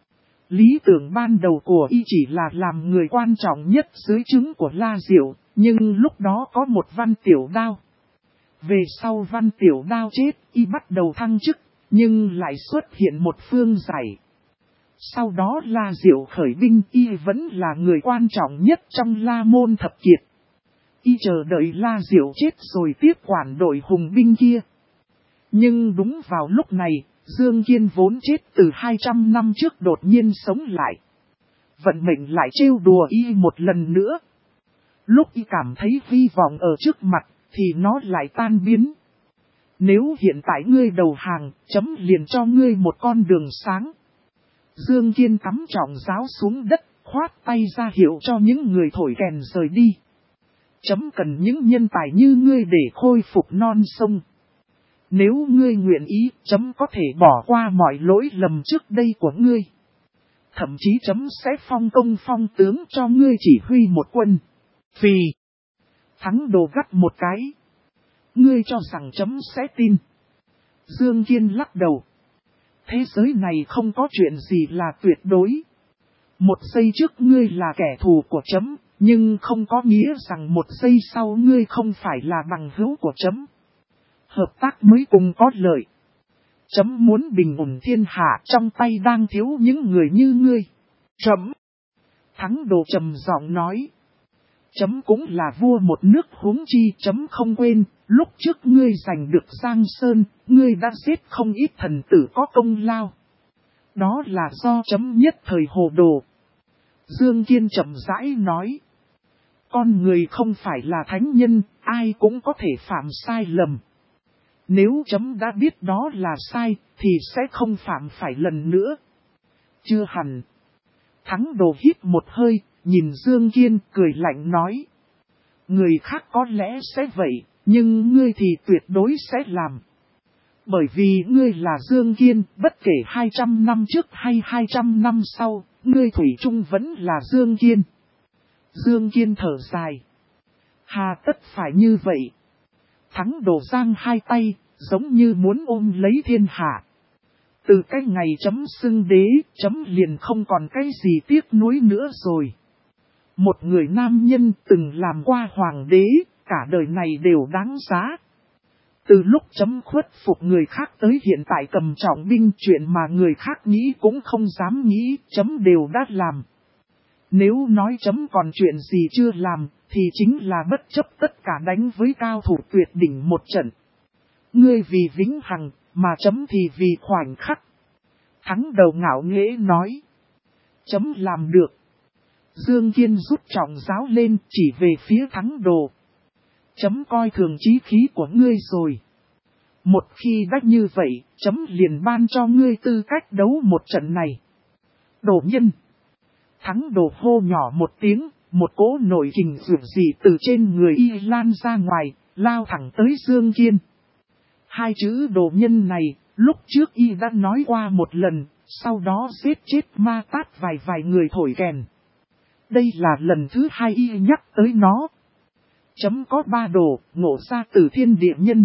Lý tưởng ban đầu của y chỉ là làm người quan trọng nhất dưới trướng của La Diệu, nhưng lúc đó có một Văn Tiểu Đao. Về sau Văn Tiểu Đao chết, y bắt đầu thăng chức, nhưng lại xuất hiện một phương giải. Sau đó La Diệu khởi binh, y vẫn là người quan trọng nhất trong La Môn thập kiệt. Y chờ đợi La Diệu chết rồi tiếp quản đội hùng binh kia. Nhưng đúng vào lúc này, Dương Kiên vốn chết từ 200 năm trước đột nhiên sống lại. Vận mệnh lại trêu đùa y một lần nữa. Lúc y cảm thấy hy vọng ở trước mặt, thì nó lại tan biến. Nếu hiện tại ngươi đầu hàng, chấm liền cho ngươi một con đường sáng. Dương Kiên cắm trọng giáo xuống đất, khoát tay ra hiệu cho những người thổi kèn rời đi. Chấm cần những nhân tài như ngươi để khôi phục non sông. Nếu ngươi nguyện ý, chấm có thể bỏ qua mọi lỗi lầm trước đây của ngươi. Thậm chí chấm sẽ phong công phong tướng cho ngươi chỉ huy một quân. Phì. Thắng đồ gắt một cái. Ngươi cho rằng chấm sẽ tin. Dương Kiên lắc đầu. Thế giới này không có chuyện gì là tuyệt đối. Một giây trước ngươi là kẻ thù của chấm, nhưng không có nghĩa rằng một giây sau ngươi không phải là bằng hữu của chấm. Hợp tác mới cùng có lợi. Chấm muốn bình ổn thiên hạ, trong tay đang thiếu những người như ngươi. Chấm. Thắng đồ trầm giọng nói. Chấm cũng là vua một nước huống chi, chấm không quên, lúc trước ngươi giành được Giang Sơn, ngươi đã giết không ít thần tử có công lao. Đó là do chấm nhất thời hồ đồ. Dương Kiên chậm rãi nói. Con người không phải là thánh nhân, ai cũng có thể phạm sai lầm. Nếu chấm đã biết đó là sai, thì sẽ không phạm phải lần nữa. Chưa hẳn. Thắng đồ hít một hơi, nhìn Dương Kiên cười lạnh nói. người khác có lẽ sẽ vậy, nhưng ngươi thì tuyệt đối sẽ làm. Bởi vì ngươi là Dương Kiên, bất kể 200 năm trước hay 200 năm sau, ngươi thủy chung vẫn là Dương Kiên. Dương Kiên thở dài. Hà tất phải như vậy. Thắng Đồ giang hai tay, giống như muốn ôm lấy thiên hạ. Từ cái ngày chấm xưng đế, chấm liền không còn cái gì tiếc nuối nữa rồi. Một người nam nhân từng làm qua hoàng đế, cả đời này đều đáng giá. Từ lúc chấm khuất phục người khác tới hiện tại cầm trọng binh, chuyện mà người khác nghĩ cũng không dám nghĩ, chấm đều đã làm. Nếu nói chấm còn chuyện gì chưa làm, thì chính là bất chấp tất cả đánh với cao thủ tuyệt đỉnh một trận. Ngươi vì vĩnh hằng, mà chấm thì vì khoảnh khắc. Thắng Đầu ngạo nghễ nói. Chấm làm được. Dương Kiên rút trọng giáo lên chỉ về phía Thắng Đồ. Chấm coi thường chí khí của ngươi rồi. Một khi đã như vậy, chấm liền ban cho ngươi tư cách đấu một trận này. Đồ nhân. Thắng Đồ hô nhỏ một tiếng, một cỗ nổi kình dữ dị từ trên người y lan ra ngoài, lao thẳng tới Dương Kiên. Hai chữ đồ nhân này, lúc trước y đã nói qua một lần, sau đó giết chết ma tát vài người thổi kèn. Đây là lần thứ hai y nhắc tới nó. Chấm có ba đồ, ngộ ra từ thiên địa nhân.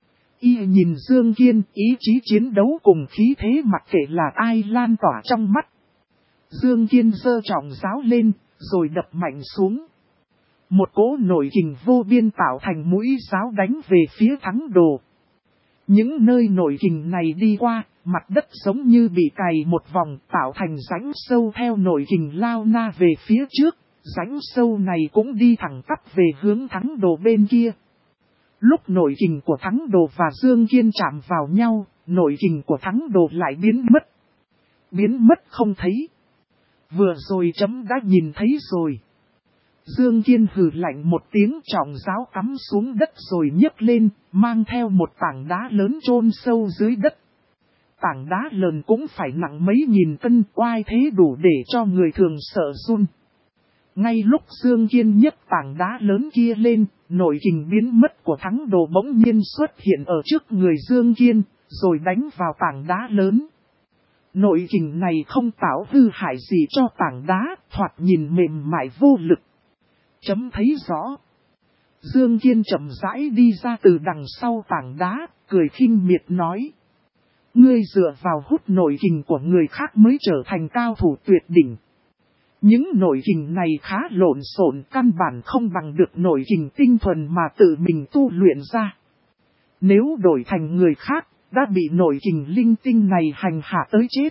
Y nhìn Dương Kiên, ý chí chiến đấu cùng khí thế mặc kệ là ai lan tỏa trong mắt. Dương Kiên giơ trọng giáo lên, rồi đập mạnh xuống. Một cỗ nổi kình vô biên tạo thành mũi giáo đánh về phía Thắng Đồ. Những nơi nổi kình này đi qua, mặt đất giống như bị cày một vòng tạo thành rãnh sâu theo nổi kình lao na về phía trước. Rãnh sâu này cũng đi thẳng tắp về hướng Thắng Đồ bên kia. Lúc nổi kình của Thắng Đồ và Dương Kiên chạm vào nhau, nổi kình của Thắng Đồ lại biến mất. Biến mất không thấy. Vừa rồi chấm đã nhìn thấy rồi. Dương Kiên hừ lạnh một tiếng, trọng giáo cắm xuống đất rồi nhấc lên, mang theo một tảng đá lớn chôn sâu dưới đất. Tảng đá lớn cũng phải nặng mấy nghìn cân, oai thế đủ để cho người thường sợ run. Ngay lúc Dương Kiên nhấc tảng đá lớn kia lên, nổi kình biến mất của Thắng Đồ bỗng nhiên xuất hiện ở trước người Dương Kiên, rồi đánh vào tảng đá lớn. Nội kình này không tạo hư hại gì cho tảng đá, thoạt nhìn mềm mại vô lực. Chấm thấy rõ. Dương Kiên chậm rãi đi ra từ đằng sau tảng đá, cười khinh miệt nói. Ngươi dựa vào hút nội kình của người khác mới trở thành cao thủ tuyệt đỉnh. Những nội kình này khá lộn xộn, căn bản không bằng được nội kình tinh thuần mà tự mình tu luyện ra. Nếu đổi thành người khác, đã bị nội kình linh tinh này hành hạ tới chết.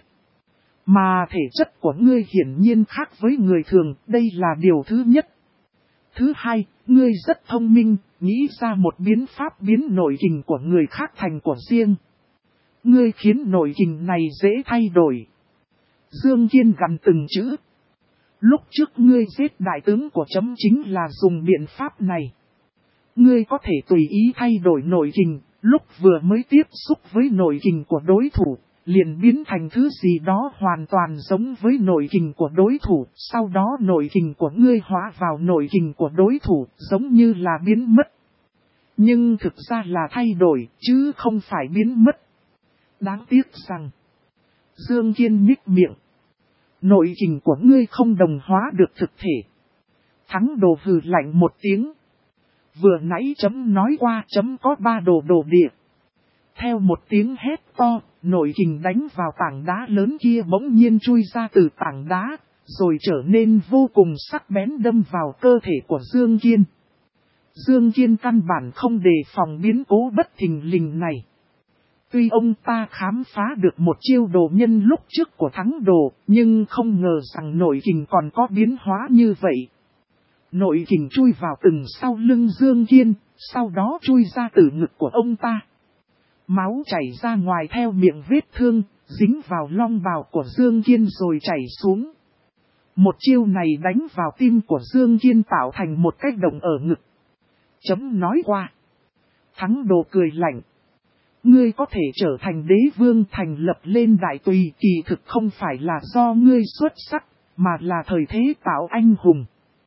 Mà thể chất của ngươi hiển nhiên khác với người thường, đây là điều thứ nhất. Thứ hai, ngươi rất thông minh, nghĩ ra một biến pháp biến nội kình của người khác thành của riêng. Ngươi khiến nội kình này dễ thay đổi. Dương Kiên gằn từng chữ. Lúc trước ngươi giết đại tướng của chấm chính là dùng biện pháp này. Ngươi có thể tùy ý thay đổi nội kình, lúc vừa mới tiếp xúc với nội kình của đối thủ, liền biến thành thứ gì đó hoàn toàn giống với nội kình của đối thủ, sau đó nội kình của ngươi hóa vào nội kình của đối thủ, giống như là biến mất. Nhưng thực ra là thay đổi, chứ không phải biến mất. Đáng tiếc rằng, Dương Kiên nhích miệng. Nội kình của ngươi không đồng hóa được thực thể. Thắng Đồ hừ lạnh một tiếng. Vừa nãy chấm nói qua chấm có ba đồ địa. Theo một tiếng hét to, nội kình đánh vào tảng đá lớn kia bỗng nhiên chui ra từ tảng đá, rồi trở nên vô cùng sắc bén đâm vào cơ thể của Dương Kiên. Dương Kiên căn bản không đề phòng biến cố bất thình lình này. Tuy ông ta khám phá được một chiêu đồ nhân lúc trước của Thắng Đồ, nhưng không ngờ rằng nội kình còn có biến hóa như vậy. Nội kình chui vào từng sau lưng Dương Kiên, sau đó chui ra từ ngực của ông ta. Máu chảy ra ngoài theo miệng vết thương, dính vào long bào của Dương Kiên rồi chảy xuống. Một chiêu này đánh vào tim của Dương Kiên tạo thành một cái động ở ngực. Chấm nói qua. Thắng Đồ cười lạnh. Ngươi có thể trở thành đế vương thành lập lên đại tùy kỳ thực không phải là do ngươi xuất sắc, mà là thời thế tạo anh hùng.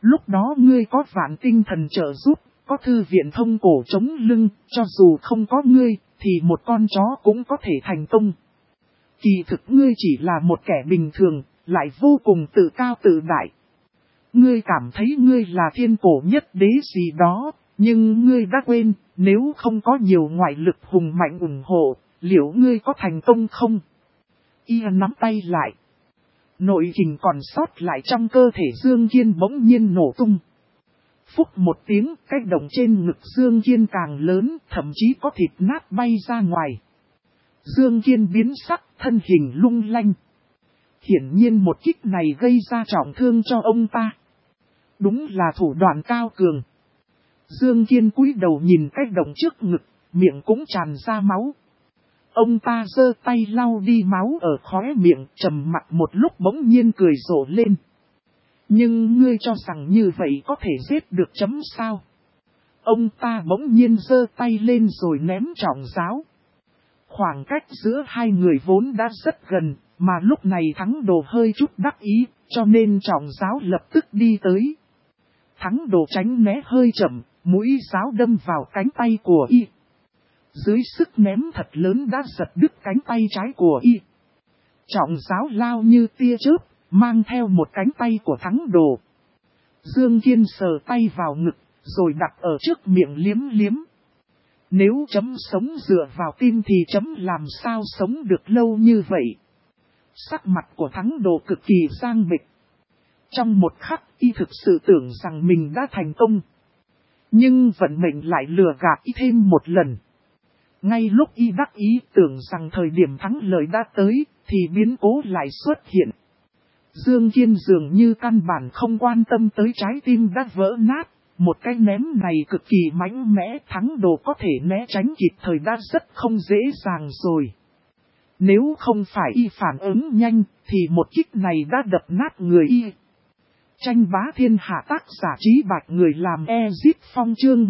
Lúc đó ngươi có vạn tinh thần trợ giúp, có thư viện thông cổ chống lưng, cho dù không có ngươi, thì một con chó cũng có thể thành công. Kỳ thực ngươi chỉ là một kẻ bình thường, lại vô cùng tự cao tự đại. Ngươi cảm thấy ngươi là thiên cổ nhất đế gì đó, nhưng ngươi đã quên, nếu không có nhiều ngoại lực hùng mạnh ủng hộ, liệu ngươi có thành công không? Y nắm tay lại. Nội kình còn sót lại trong cơ thể Dương Kiên bỗng nhiên nổ tung. Phúc một tiếng, cái động trên ngực Dương Kiên càng lớn, thậm chí có thịt nát bay ra ngoài. Dương Kiên biến sắc, thân hình lung lanh. Hiển nhiên một kích này gây ra trọng thương cho ông ta. Đúng là thủ đoạn cao cường. Dương Kiên cúi đầu nhìn cái động trước ngực, miệng cũng tràn ra máu. Ông ta giơ tay lau đi máu ở khóe miệng, trầm mặc một lúc bỗng nhiên cười rộ lên. Nhưng ngươi cho rằng như vậy có thể giết được chấm sao? Ông ta bỗng nhiên giơ tay lên rồi ném trọng giáo. Khoảng cách giữa hai người vốn đã rất gần, mà lúc này Thắng Đồ hơi chút đắc ý, cho nên trọng giáo lập tức đi tới. Thắng Đồ tránh né hơi chậm, mũi giáo đâm vào cánh tay của y. Dưới sức ném thật lớn đã giật đứt cánh tay trái của y. Trọng giáo lao như tia chớp, mang theo một cánh tay của Thắng Đồ. Dương Kiên sờ tay vào ngực, rồi đặt ở trước miệng liếm liếm. Nếu chấm sống dựa vào tim thì chấm làm sao sống được lâu như vậy? Sắc mặt của Thắng Đồ cực kỳ giang bịch. Trong một khắc, y thực sự tưởng rằng mình đã thành công. Nhưng vận mệnh lại lừa gạt y thêm một lần. Ngay lúc y đắc ý tưởng rằng thời điểm thắng lợi đã tới, thì biến cố lại xuất hiện. Dương Kiên dường như căn bản không quan tâm tới trái tim đã vỡ nát. Một cái ném này cực kỳ mạnh mẽ, Thắng Đồ có thể né tránh kịp thời đã rất không dễ dàng rồi. Nếu không phải y phản ứng nhanh, thì một kích này đã đập nát người y. Tranh bá thiên hạ tác giả Trí Bạch người làm Ezip Phong chương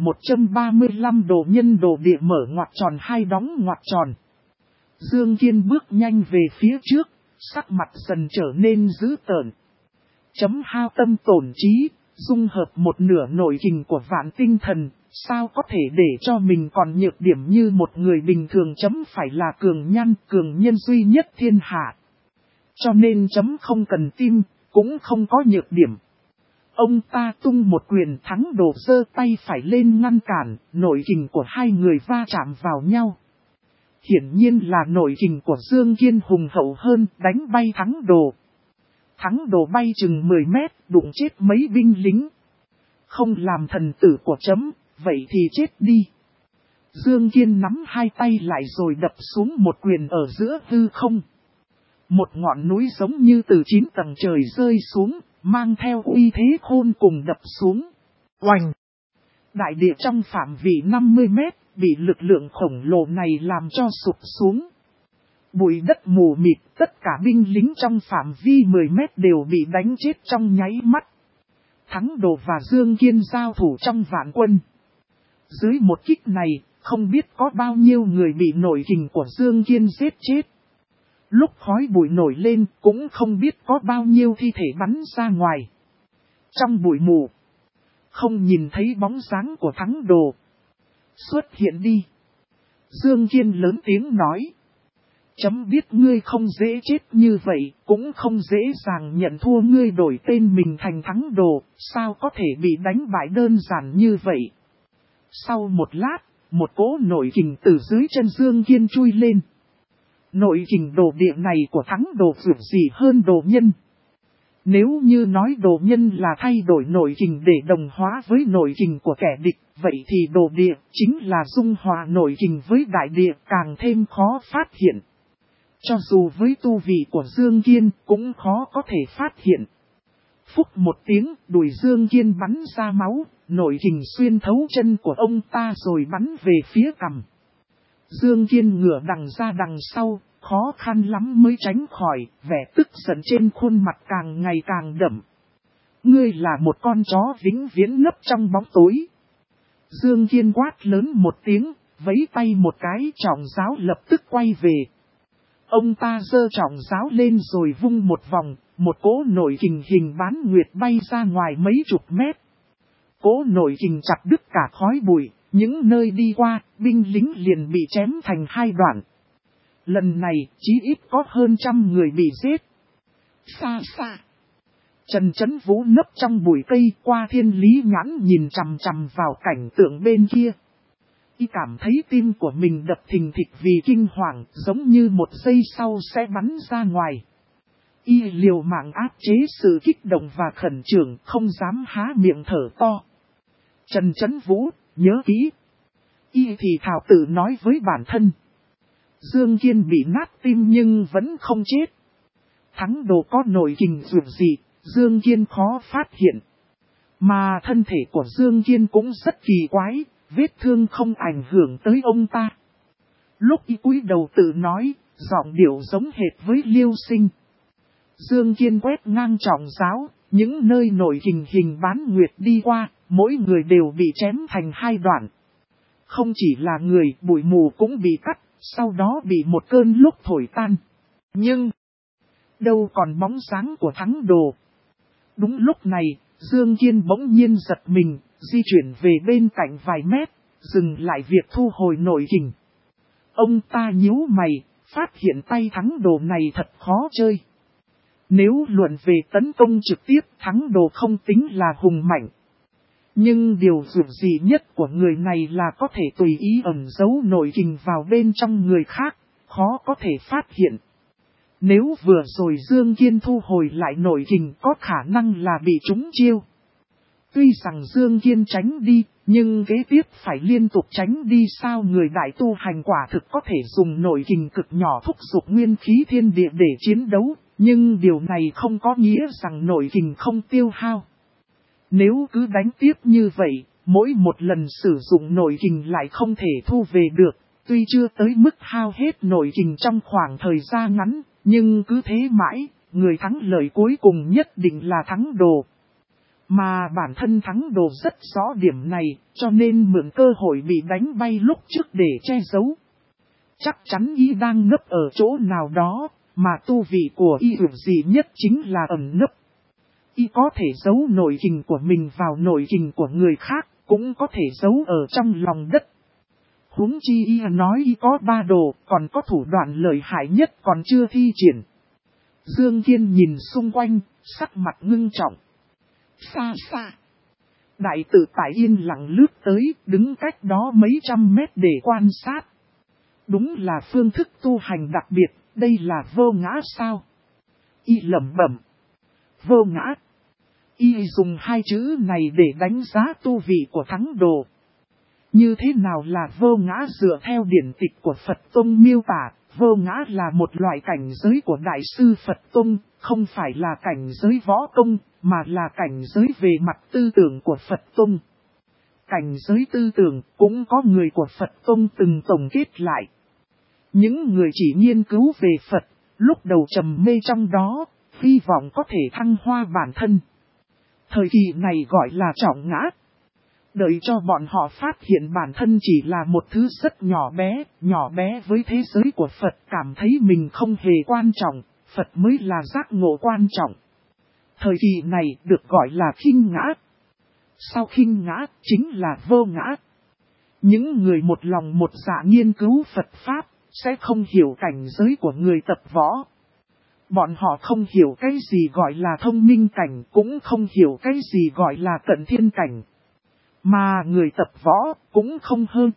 1135 đồ nhân đồ địa mở ngoặc tròn hai đóng ngoặc tròn. Dương Kiên bước nhanh về phía trước, sắc mặt dần trở nên dữ tợn. Chấm hao tâm tổn trí, dung hợp một nửa nội kình của vạn tinh thần, sao có thể để cho mình còn nhược điểm như một người bình thường, chấm phải là cường nhân duy nhất thiên hạ. Cho nên chấm không cần tim, cũng không có nhược điểm. Ông ta tung một quyền, Thắng Đồ giơ tay phải lên ngăn cản, nội kình của hai người va chạm vào nhau. Hiển nhiên là nội kình của Dương Kiên hùng hậu hơn, đánh bay Thắng Đồ. Thắng Đồ bay chừng 10 mét, đụng chết mấy binh lính. Không làm thần tử của chấm, vậy thì chết đi. Dương Kiên nắm hai tay lại rồi đập xuống một quyền ở giữa hư không. Một ngọn núi giống như từ 9 tầng trời rơi xuống, mang theo uy thế khôn cùng đập xuống. Oành! Đại địa trong phạm vi 50 mét, bị lực lượng khổng lồ này làm cho sụp xuống. Bụi đất mù mịt, tất cả binh lính trong phạm vi 10 mét đều bị đánh chết trong nháy mắt. Thắng Đồ và Dương Kiên giao thủ trong vạn quân. Dưới một kích này, không biết có bao nhiêu người bị nội kình của Dương Kiên giết chết. Lúc khói bụi nổi lên, cũng không biết có bao nhiêu thi thể bắn ra ngoài. Trong bụi mù, không nhìn thấy bóng dáng của Thắng Đồ. Xuất hiện đi. Dương Kiên lớn tiếng nói. Chấm biết ngươi không dễ chết như vậy, cũng không dễ dàng nhận thua, ngươi đổi tên mình thành Thắng Đồ, sao có thể bị đánh bại đơn giản như vậy. Sau một lát, một cỗ nội kình từ dưới chân Dương Kiên chui lên. Nội kình đồ địa này của Thắng Đồ vượt gì hơn đồ nhân. Nếu như nói đồ nhân là thay đổi nội kình để đồng hóa với nội kình của kẻ địch, vậy thì đồ địa chính là dung hòa nội kình với đại địa, càng thêm khó phát hiện. Cho dù với tu vị của Dương Kiên cũng khó có thể phát hiện. Phúc một tiếng, đùi Dương Kiên bắn ra máu, nội kình xuyên thấu chân của ông ta rồi bắn về phía cằm. Dương Kiên ngửa đằng ra đằng sau, khó khăn lắm mới tránh khỏi, vẻ tức giận trên khuôn mặt càng ngày càng đậm. Ngươi là một con chó vĩnh viễn nấp trong bóng tối. Dương Kiên quát lớn một tiếng, vẫy tay một cái, trọng giáo lập tức quay về. Ông ta giơ trọng giáo lên rồi vung một vòng, một cỗ nội kình hình bán nguyệt bay ra ngoài mấy chục mét. Cỗ nội kình chặt đứt cả khói bụi, những nơi đi qua, binh lính liền bị chém thành hai đoạn. Lần này, chí ít có hơn 100 người bị giết. Xa xa. Trần Chấn Vũ nấp trong bụi cây, Qua Thiên Lý nhãn nhìn chằm chằm vào cảnh tượng bên kia. Y cảm thấy tim của mình đập thình thịch vì kinh hoàng, giống như một giây sau sẽ bắn ra ngoài. Y liều mạng áp chế sự kích động và khẩn trương, không dám há miệng thở to. Trần Chấn Vũ, nhớ kỹ. Y thì thào tự nói với bản thân. Dương Kiên bị nát tim nhưng vẫn không chết. Thắng Đồ có nội kình dường gì, Dương Kiên khó phát hiện. Mà thân thể của Dương Kiên cũng rất kỳ quái, vết thương không ảnh hưởng tới ông ta. Lúc Y cúi đầu tự nói, giọng điệu giống hệt với Liêu Sinh. Dương Kiên quét ngang trọng giáo, những nơi nội kình hình bán nguyệt đi qua, mỗi người đều bị chém thành hai đoạn. Không chỉ là người, bụi mù cũng bị cắt, sau đó bị một cơn lốc thổi tan. Nhưng, đâu còn bóng dáng của Thắng Đồ. Đúng lúc này, Dương Kiên bỗng nhiên giật mình, di chuyển về bên cạnh vài mét, dừng lại việc thu hồi nội kình. Ông ta nhíu mày, phát hiện tay Thắng Đồ này thật khó chơi. Nếu luận về tấn công trực tiếp, Thắng Đồ không tính là hùng mạnh. Nhưng điều dường gì nhất của người này là có thể tùy ý ẩn giấu nội kình vào bên trong người khác, khó có thể phát hiện. Nếu vừa rồi Dương Kiên thu hồi lại nội kình có khả năng là bị trúng chiêu. Tuy rằng Dương Kiên tránh đi, nhưng kế tiếp phải liên tục tránh đi sao người đại tu hành quả thực có thể dùng nội kình cực nhỏ thúc giục nguyên khí thiên địa để chiến đấu, nhưng điều này không có nghĩa rằng nội kình không tiêu hao. Nếu cứ đánh tiếp như vậy, mỗi một lần sử dụng nội kình lại không thể thu về được, tuy chưa tới mức hao hết nội kình trong khoảng thời gian ngắn, nhưng cứ thế mãi, người thắng lợi cuối cùng nhất định là Thắng Đồ. Mà bản thân Thắng Đồ rất rõ điểm này, cho nên mượn cơ hội bị đánh bay lúc trước để che giấu. Chắc chắn Y đang nấp ở chỗ nào đó, mà tu vị của Y ưu gì nhất chính là ẩn nấp. Y có thể giấu nội kình của mình vào nội kình của người khác, cũng có thể giấu ở trong lòng đất. Huống chi Y nói Y có 3 đồ, còn có thủ đoạn lợi hại nhất còn chưa thi triển. Dương Kiên nhìn xung quanh, sắc mặt ngưng trọng. Xa xa. Đại tử Tại yên lặng lướt tới, đứng cách đó mấy trăm mét để quan sát. Đúng là phương thức tu hành đặc biệt, đây là vô ngã sao? Y lẩm bẩm. Vô ngã. Y dùng hai chữ này để đánh giá tu vị của Thắng Đồ. Như thế nào là vô ngã dựa theo điển tịch của Phật Tông miêu tả, vô ngã là một loại cảnh giới của Đại sư Phật Tông, không phải là cảnh giới võ công, mà là cảnh giới về mặt tư tưởng của Phật Tông. Cảnh giới tư tưởng cũng có người của Phật Tông từng tổng kết lại. Những người chỉ nghiên cứu về Phật, lúc đầu trầm mê trong đó, hy vọng có thể thăng hoa bản thân. Thời kỳ này gọi là trọng ngã. Đợi cho bọn họ phát hiện bản thân chỉ là một thứ rất nhỏ bé với thế giới của Phật, cảm thấy mình không hề quan trọng, Phật mới là giác ngộ quan trọng. Thời kỳ này được gọi là khinh ngã. Sau khinh ngã chính là vô ngã. Những người một lòng một dạ nghiên cứu Phật Pháp sẽ không hiểu cảnh giới của người tập võ. Bọn họ không hiểu cái gì gọi là thông minh cảnh, cũng không hiểu cái gì gọi là cận thiên cảnh. Mà người tập võ cũng không hơn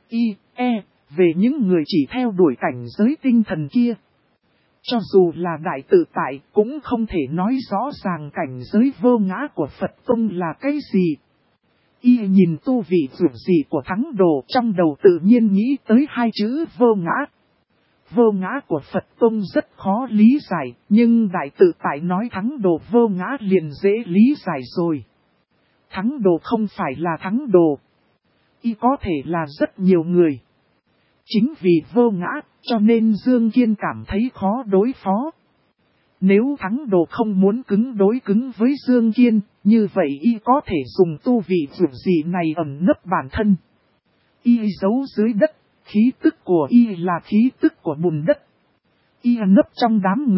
về những người chỉ theo đuổi cảnh giới tinh thần kia. Cho dù là đại tự tại cũng không thể nói rõ ràng cảnh giới vô ngã của Phật Tông là cái gì. Y nhìn tu vị dường gì của Thắng Đồ trong đầu tự nhiên nghĩ tới hai chữ vô ngã. Vô ngã của Phật Tông rất khó lý giải, nhưng đại tự tại nói Thắng Đồ vô ngã liền dễ lý giải rồi. Thắng Đồ không phải là Thắng Đồ. Y có thể là rất nhiều người. Chính vì vô ngã, cho nên Dương Kiên cảm thấy khó đối phó. Nếu Thắng Đồ không muốn đối cứng với Dương Kiên, như vậy Y có thể dùng tu vị dường gì này ẩn nấp bản thân. Y giấu dưới đất, khí tức của Y là khí tức của bùn đất. Y nấp trong đám người,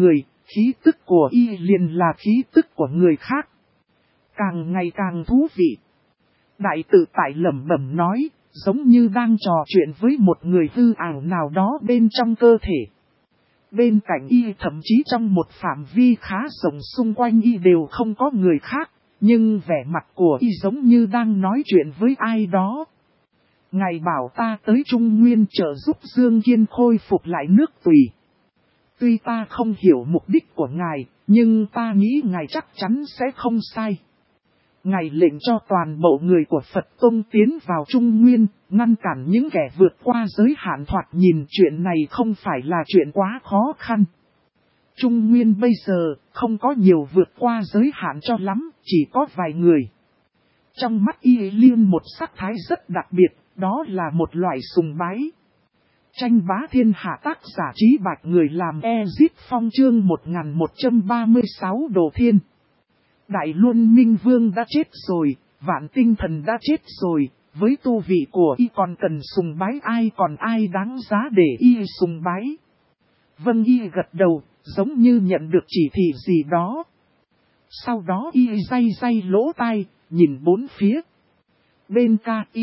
khí tức của y liền là khí tức của người khác. Càng ngày càng thú vị. Đại tự tại lẩm bẩm nói, giống như đang trò chuyện với một người hư ảo nào đó bên trong cơ thể. Bên cạnh y thậm chí trong một phạm vi khá rộng xung quanh y đều không có người khác, nhưng vẻ mặt của y giống như đang nói chuyện với ai đó. Ngài bảo ta tới Trung Nguyên trợ giúp Dương Kiên khôi phục lại nước Tùy. Tuy ta không hiểu mục đích của ngài, nhưng ta nghĩ ngài chắc chắn sẽ không sai. Ngài lệnh cho toàn bộ người của Phật Tông tiến vào Trung Nguyên, ngăn cản những kẻ vượt qua giới hạn, thoạt nhìn chuyện này không phải là chuyện quá khó khăn. Trung Nguyên bây giờ không có nhiều vượt qua giới hạn cho lắm, chỉ có vài người. Trong mắt Y Liên một sắc thái rất đặc biệt, đó là một loại sùng bái. Tranh bá thiên hạ, tác giả Trí Bạch, người làm Ezip Phong, chương 1136 Đồ Thiên. Đại Luân Minh Vương đã chết rồi, Vạn Tinh Thần đã chết rồi, với tu vị của y còn cần sùng bái ai, còn ai đáng giá để y sùng bái. Vâng, y gật đầu, giống như nhận được chỉ thị gì đó. Sau đó y day lỗ tai, nhìn bốn phía. Bên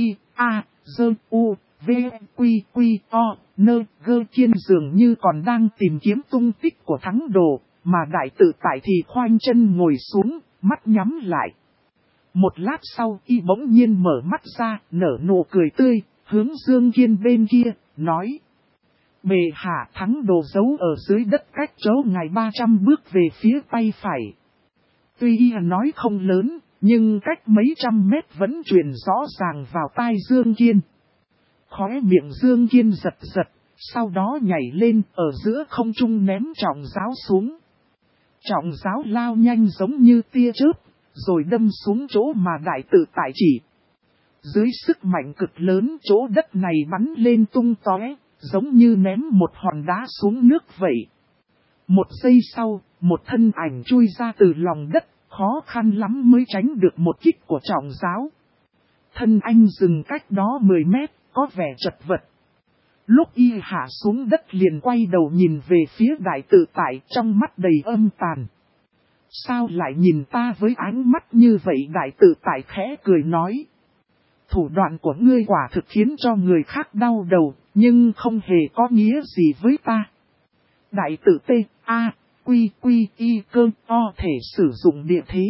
Kiên Kiên dường như còn đang tìm kiếm tung tích của thắng đồ, mà đại tự tại thì khoanh chân ngồi xuống, mắt nhắm lại. Một lát sau y bỗng nhiên mở mắt ra, nở nụ cười tươi, hướng Dương Kiên bên kia, nói. Bệ hạ, thắng đồ giấu ở dưới đất cách chỗ ngài 300 bước về phía tay phải. Tuy y nói không lớn, nhưng cách mấy trăm mét vẫn truyền rõ ràng vào tai Dương Kiên. Khóe miệng Dương Kiên giật giật, sau đó nhảy lên ở giữa không trung ném trọng giáo xuống. Trọng giáo lao nhanh giống như tia chớp, rồi đâm xuống chỗ mà đại tự tại chỉ. Dưới sức mạnh cực lớn, chỗ đất này bắn lên tung tóe, giống như ném một hòn đá xuống nước vậy. Một giây sau, một thân ảnh chui ra từ lòng đất, khó khăn lắm mới tránh được một kích của trọng giáo. Thân anh dừng cách đó 10 mét, có vẻ chật vật. Lúc y hạ xuống đất liền quay đầu nhìn về phía đại tự tại, trong mắt đầy âm tàn. Sao lại nhìn ta với ánh mắt như vậy? Đại tự tại khẽ cười nói. Thủ đoạn của ngươi quả thực khiến cho người khác đau đầu, nhưng không hề có nghĩa gì với ta. Đại tự T.A.Q.Q.I.Cơ.O thể sử dụng địa thế.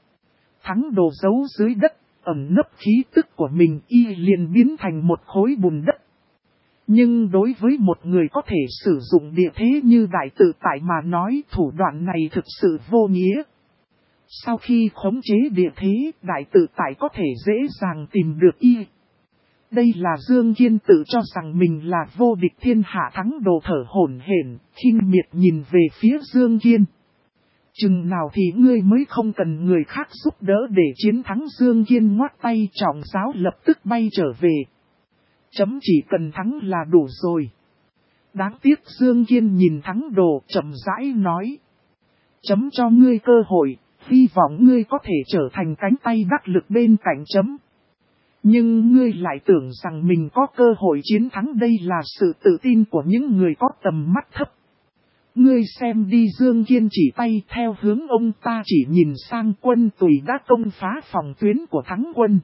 Thắng đồ giấu dưới đất, ẩn nấp khí tức của mình, y liền biến thành một khối bùn đất. Nhưng đối với một người có thể sử dụng địa thế như đại tự tại mà nói, thủ đoạn này thực sự vô nghĩa. Sau khi khống chế địa thế, đại tự tại có thể dễ dàng tìm được y. Đây là Dương Kiên tự cho rằng mình là vô địch thiên hạ. Thắng đồ thở hổn hển, khinh miệt nhìn về phía Dương Kiên. Chừng nào thì ngươi mới không cần người khác giúp đỡ để chiến thắng? Dương Kiên ngoắt tay, trọng giáo lập tức bay trở về. Chấm chỉ cần thắng là đủ rồi. Đáng tiếc. Dương Kiên nhìn thắng đồ, chậm rãi nói. Chấm cho ngươi cơ hội, hy vọng ngươi có thể trở thành cánh tay đắc lực bên cạnh chấm. Nhưng ngươi lại tưởng rằng mình có cơ hội chiến thắng, đây là sự tự tin của những người có tầm mắt thấp. Ngươi xem đi. Dương Kiên chỉ tay theo hướng ông ta chỉ nhìn sang quân Tùy đã công phá phòng tuyến của thắng quân.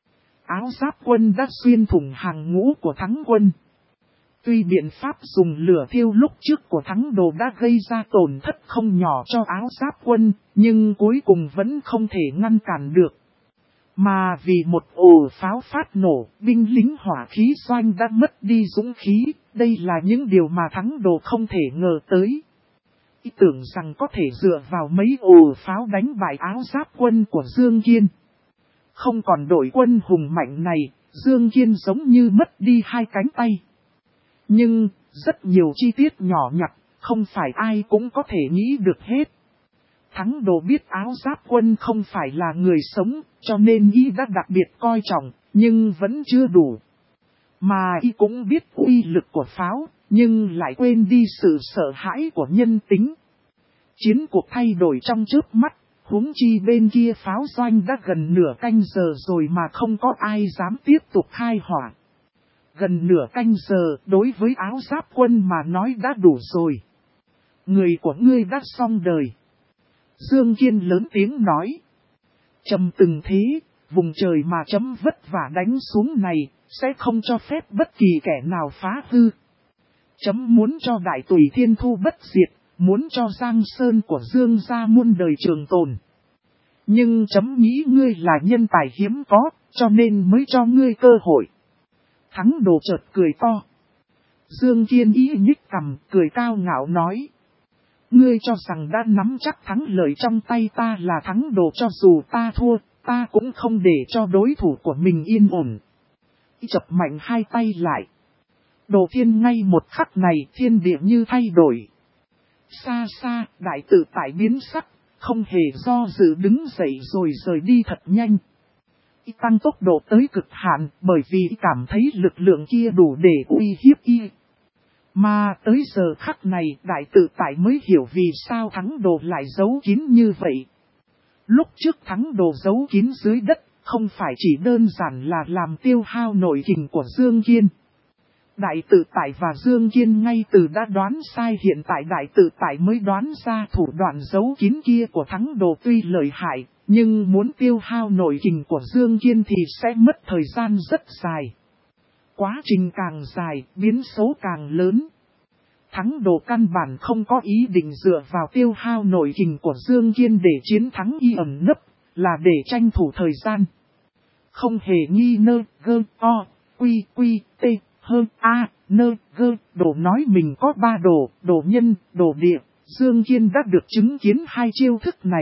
Áo giáp quân đã xuyên thủng hàng ngũ của thắng quân. Tuy biện pháp dùng lửa thiêu lúc trước của thắng đồ đã gây ra tổn thất không nhỏ cho áo giáp quân, nhưng cuối cùng vẫn không thể ngăn cản được. Mà vì một ổ pháo phát nổ, binh lính hỏa khí doanh đã mất đi dũng khí, đây là những điều mà thắng đồ không thể ngờ tới. Ý tưởng rằng có thể dựa vào mấy ổ pháo đánh bại áo giáp quân của Dương Kiên. Không còn đội quân hùng mạnh này, Dương Kiên giống như mất đi hai cánh tay. Nhưng, rất nhiều chi tiết nhỏ nhặt, không phải ai cũng có thể nghĩ được hết. Thắng đồ biết áo giáp quân không phải là người sống, cho nên y đã đặc biệt coi trọng, nhưng vẫn chưa đủ. Mà y cũng biết uy lực của pháo, nhưng lại quên đi sự sợ hãi của nhân tính. Chiến cuộc thay đổi trong chớp mắt, huống chi bên kia pháo doanh đã gần nửa canh giờ rồi mà không có ai dám tiếp tục khai hỏa. Gần nửa canh giờ đối với áo giáp quân mà nói đã đủ rồi. Người của ngươi đã xong đời. Dương Kiên lớn tiếng nói. Chấm từng thế, vùng trời mà chấm vất vả đánh xuống này, sẽ không cho phép bất kỳ kẻ nào phá hư. Chấm muốn cho đại tùy thiên thu bất diệt, muốn cho Giang Sơn của Dương gia muôn đời trường tồn. Nhưng chấm nghĩ ngươi là nhân tài hiếm có, cho nên mới cho ngươi cơ hội. Thắng Đồ chợt cười to. Dương Kiên ý nhích cằm, cười cao ngạo nói. Ngươi cho rằng đã nắm chắc thắng lợi trong tay ta là Thắng Đồ, cho dù ta thua, ta cũng không để cho đối thủ của mình yên ổn. Chập mạnh hai tay lại. Đồ Thiên ngay một khắc này thiên địa như thay đổi. Xa xa, đại tự tại biến sắc, không hề do dự đứng dậy rồi rời đi thật nhanh. Tăng tốc độ tới cực hạn bởi vì cảm thấy lực lượng kia đủ để uy hiếp y. Mà tới giờ khắc này đại tự tại mới hiểu vì sao Thắng Đồ lại giấu kín như vậy. Lúc trước Thắng Đồ giấu kín dưới đất, không phải chỉ đơn giản là làm tiêu hao nội kình của Dương Kiên. Đại tự tại và Dương Kiên ngay từ đã đoán sai, hiện tại đại tự tại mới đoán ra thủ đoạn giấu kín kia của Thắng Đồ tuy lợi hại, nhưng muốn tiêu hao nội kình của Dương Kiên thì sẽ mất thời gian rất dài. Quá trình càng dài, biến số càng lớn. Thắng Đồ căn bản không có ý định dựa vào tiêu hao nội kình của Dương Kiên để chiến thắng y ẩn nấp, là để tranh thủ thời gian. Không hề nghi nơ, gơ, o, quy, quy, t, hơn, a, nơ, gơ, Đồ nói mình có 3 đồ, đồ nhân, đồ địa, Dương Kiên đã được chứng kiến 2 chiêu thức này.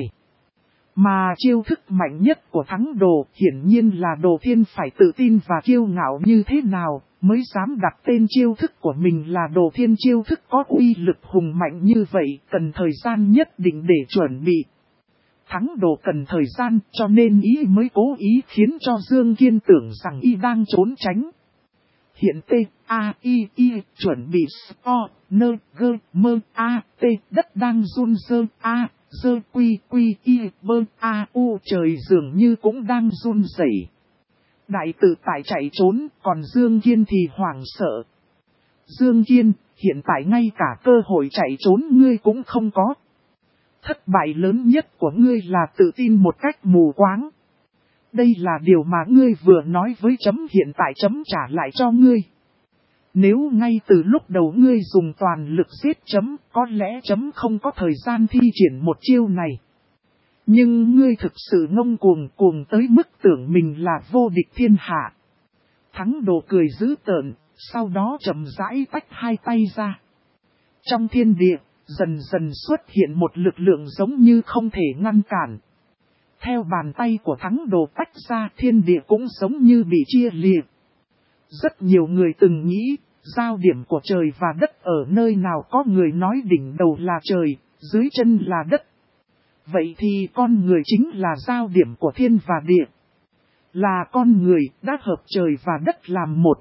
Mà chiêu thức mạnh nhất của Thắng Đồ hiển nhiên là Đồ Thiên phải tự tin và kiêu ngạo như thế nào mới dám đặt tên chiêu thức của mình là Đồ Thiên. Chiêu thức có uy lực hùng mạnh như vậy cần thời gian nhất định để chuẩn bị. Thắng Đồ cần thời gian cho nên y mới cố ý khiến cho Dương Kiên tưởng rằng y đang trốn tránh. Hiện T, A, I, chuẩn bị O, N, G, Mơ, A, T, đất đang run rơ, A, Dơ, Quy, Quy, Bơ, A, U, trời dường như cũng đang run rẩy. Đại tự tại chạy trốn, còn Dương Kiên thì hoảng sợ. Dương Kiên, hiện tại ngay cả cơ hội chạy trốn ngươi cũng không có. Thất bại lớn nhất của ngươi là tự tin một cách mù quáng. Đây là điều mà ngươi vừa nói với chấm, hiện tại chấm trả lại cho ngươi. Nếu ngay từ lúc đầu ngươi dùng toàn lực giết chấm, có lẽ chấm không có thời gian thi triển một chiêu này. Nhưng ngươi thực sự ngông cuồng tới mức tưởng mình là vô địch thiên hạ. Thắng Đồ cười dữ tợn, sau đó chậm rãi tách hai tay ra. Trong thiên địa, dần dần xuất hiện một lực lượng giống như không thể ngăn cản. Theo bàn tay của Thắng Đồ tách ra, thiên địa cũng giống như bị chia liệt. Rất nhiều người từng nghĩ, giao điểm của trời và đất ở nơi nào có người nói đỉnh đầu là trời, dưới chân là đất. Vậy thì con người chính là giao điểm của thiên và địa. Là con người đã hợp trời và đất làm một.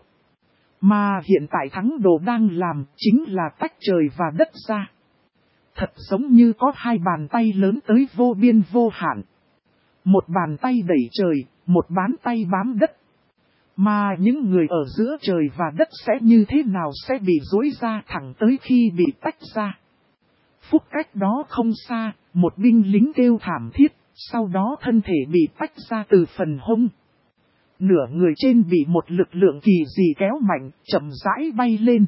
Mà hiện tại Thắng Đồ đang làm chính là tách trời và đất ra. Thật giống như có 2 bàn tay lớn tới vô biên vô hạn. Một bàn tay đẩy trời, một bàn tay bám đất. Mà những người ở giữa trời và đất sẽ như thế nào sẽ bị duỗi ra thẳng tới khi bị tách ra. Phút cách đó không xa, một binh lính kêu thảm thiết, sau đó thân thể bị tách ra từ phần hông. Nửa người trên bị một lực lượng kỳ dị kéo mạnh, chậm rãi bay lên.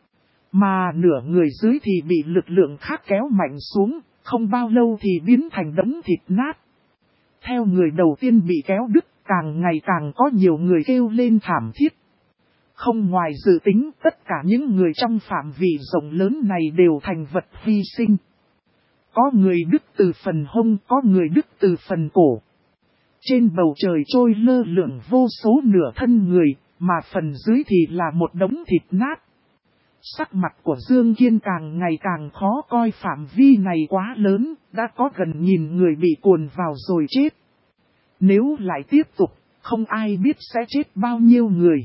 Mà nửa người dưới thì bị lực lượng khác kéo mạnh xuống, không bao lâu thì biến thành đống thịt nát. Theo người đầu tiên bị kéo đứt, càng ngày càng có nhiều người kêu lên thảm thiết. Không ngoài dự tính, tất cả những người trong phạm vi rộng lớn này đều thành vật hy sinh. Có người đứt từ phần hông, có người đứt từ phần cổ. Trên bầu trời trôi lơ lửng vô số nửa thân người, mà phần dưới thì là một đống thịt nát. Sắc mặt của Dương Kiên càng ngày càng khó coi, phạm vi này quá lớn, đã có gần 1000 người bị cuồn vào rồi chết. Nếu lại tiếp tục, không ai biết sẽ chết bao nhiêu người.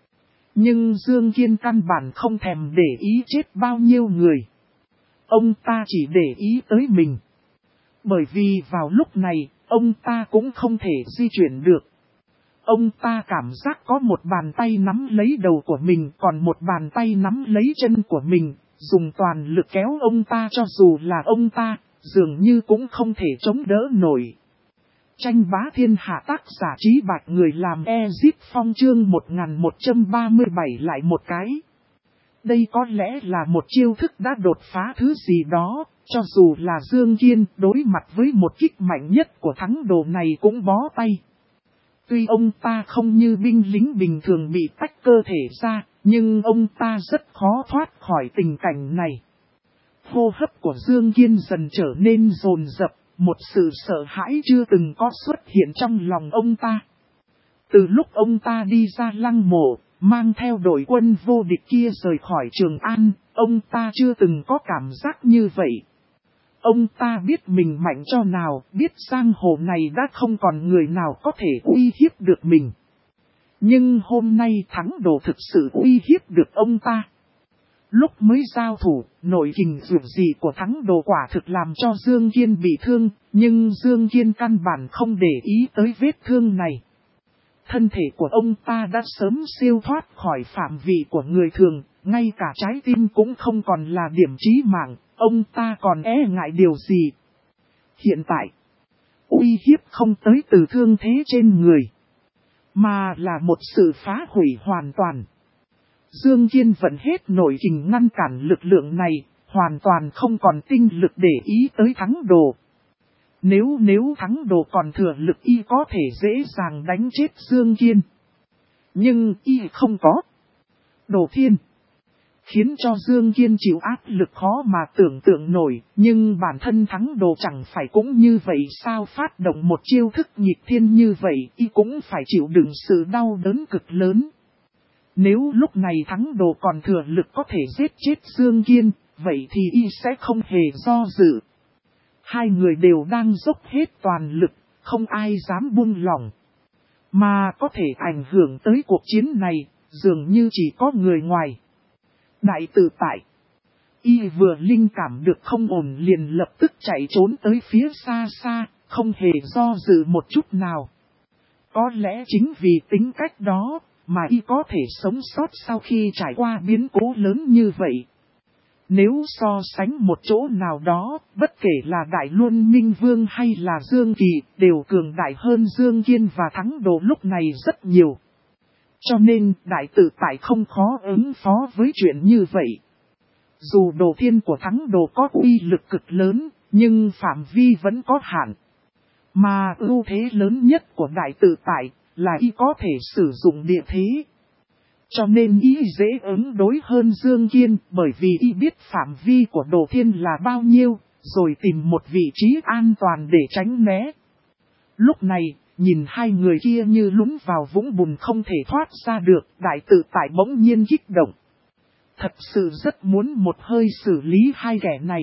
Nhưng Dương Kiên căn bản không thèm để ý chết bao nhiêu người. Ông ta chỉ để ý tới mình. Bởi vì vào lúc này, ông ta cũng không thể di chuyển được. Ông ta cảm giác có một bàn tay nắm lấy đầu của mình, còn một bàn tay nắm lấy chân của mình, dùng toàn lực kéo ông ta cho dù là ông ta, dường như cũng không thể chống đỡ nổi. Tranh bá thiên hạ tác giả Trí Bạch người làm Ezip Phong chương 1137 lại một cái. Đây có lẽ là một chiêu thức đã đột phá thứ gì đó, cho dù là Dương Kiên đối mặt với một kích mạnh nhất của thắng đồ này cũng bó tay. Tuy ông ta không như binh lính bình thường bị tách cơ thể ra, nhưng ông ta rất khó thoát khỏi tình cảnh này. Hô hấp của Dương Kiên dần trở nên dồn dập, một sự sợ hãi chưa từng có xuất hiện trong lòng ông ta. Từ lúc ông ta đi ra lăng mộ, mang theo đội quân vô địch kia rời khỏi Trường An, ông ta chưa từng có cảm giác như vậy. Ông ta biết mình mạnh cho nào, biết giang hồ này đã không còn người nào có thể uy hiếp được mình. Nhưng hôm nay thắng đồ thực sự uy hiếp được ông ta. Lúc mới giao thủ, nội kình dù gì của thắng đồ quả thực làm cho Dương Kiên bị thương, nhưng Dương Kiên căn bản không để ý tới vết thương này. Thân thể của ông ta đã sớm siêu thoát khỏi phạm vị của người thường, ngay cả trái tim cũng không còn là điểm chí mạng, ông ta còn e ngại điều gì. Hiện tại, uy hiếp không tới từ thương thế trên người, mà là một sự phá hủy hoàn toàn. Dương Kiên vẫn hết nội kình ngăn cản lực lượng này, hoàn toàn không còn tinh lực để ý tới thắng đồ. Nếu thắng đồ còn thừa lực y có thể dễ dàng đánh chết Dương Kiên. Nhưng y không có. Đồ thiên khiến cho Dương Kiên chịu áp lực khó mà tưởng tượng nổi, nhưng bản thân thắng đồ chẳng phải cũng như vậy sao, phát động một chiêu thức nghịch thiên như vậy, y cũng phải chịu đựng sự đau đớn cực lớn. Nếu lúc này thắng đồ còn thừa lực có thể giết chết Dương Kiên, vậy thì y sẽ không hề do dự. Hai người đều đang dốc hết toàn lực, không ai dám buông lỏng. Mà có thể ảnh hưởng tới cuộc chiến này, dường như chỉ có người ngoài. Đại tự tại. Y vừa linh cảm được không ổn liền lập tức chạy trốn tới phía xa xa, không hề do dự một chút nào. Có lẽ chính vì tính cách đó, mà y có thể sống sót sau khi trải qua biến cố lớn như vậy. Nếu so sánh một chỗ nào đó, bất kể là Đại Luân Minh Vương hay là Dương Kỳ, đều cường đại hơn Dương Kiên và thắng đồ lúc này rất nhiều. Cho nên, đại tự tại không khó ứng phó với chuyện như vậy. Dù đồ thiên của thắng đồ có uy lực cực lớn, nhưng phạm vi vẫn có hạn. Mà ưu thế lớn nhất của đại tự tại là y có thể sử dụng địa thế. Cho nên y dễ ứng đối hơn Dương Kiên, bởi vì y biết phạm vi của đồ thiên là bao nhiêu, rồi tìm một vị trí an toàn để tránh né. Lúc này, nhìn hai người kia như lún vào vũng bùn không thể thoát ra được, đại tự tại bỗng nhiên kích động. Thật sự rất muốn một hơi xử lý hai kẻ này.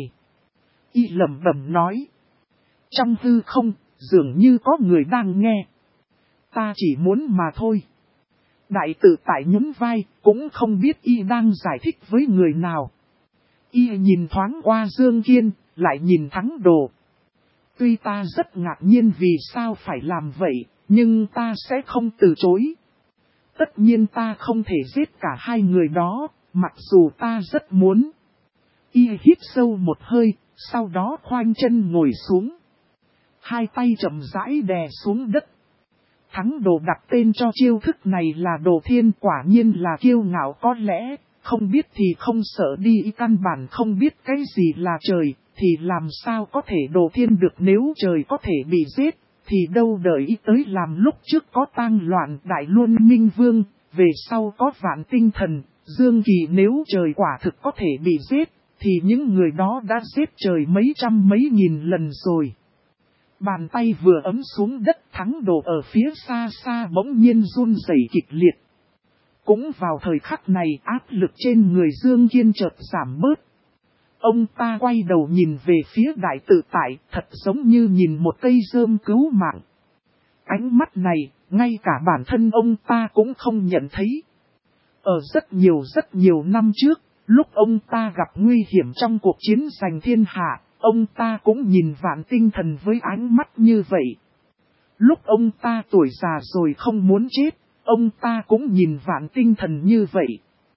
Y lẩm bẩm nói. Trong hư không, dường như có người đang nghe. Ta chỉ muốn mà thôi. Đại tự tại nhún vai, cũng không biết y đang giải thích với người nào. Y nhìn thoáng qua Dương Kiên, lại nhìn thắng đồ. Tuy ta rất ngạc nhiên vì sao phải làm vậy, nhưng ta sẽ không từ chối. Tất nhiên ta không thể giết cả hai người đó, mặc dù ta rất muốn. Y hít sâu một hơi, sau đó khoanh chân ngồi xuống. Hai tay chậm rãi đè xuống đất. Thắng đồ đặt tên cho chiêu thức này là đồ thiên, quả nhiên là kiêu ngạo có lẽ, không biết thì không sợ đi, căn bản không biết cái gì là trời, thì làm sao có thể đồ thiên được. Nếu trời có thể bị giết, thì đâu đợi ý tới làm lúc trước có tang loạn Đại Luân Minh Vương, về sau có Vạn Tinh Thần, Dương Kỳ. Nếu trời quả thực có thể bị giết, thì những người đó đã giết trời mấy trăm mấy nghìn lần rồi. Bàn tay vừa ấm xuống đất, thắng đồ ở phía xa xa bỗng nhiên run rẩy kịch liệt. Cũng vào thời khắc này, áp lực trên người Dương Kiên chợt giảm bớt. Ông ta quay đầu nhìn về phía đại tự tại, thật giống như nhìn một cây rơm cứu mạng. Ánh mắt này, ngay cả bản thân ông ta cũng không nhận thấy. Ở rất nhiều năm trước, lúc ông ta gặp nguy hiểm trong cuộc chiến giành thiên hạ, ông ta cũng nhìn Vạn Tinh Thần với ánh mắt như vậy. Lúc ông ta tuổi già rồi không muốn chết, ông ta cũng nhìn Vạn Tinh Thần như vậy.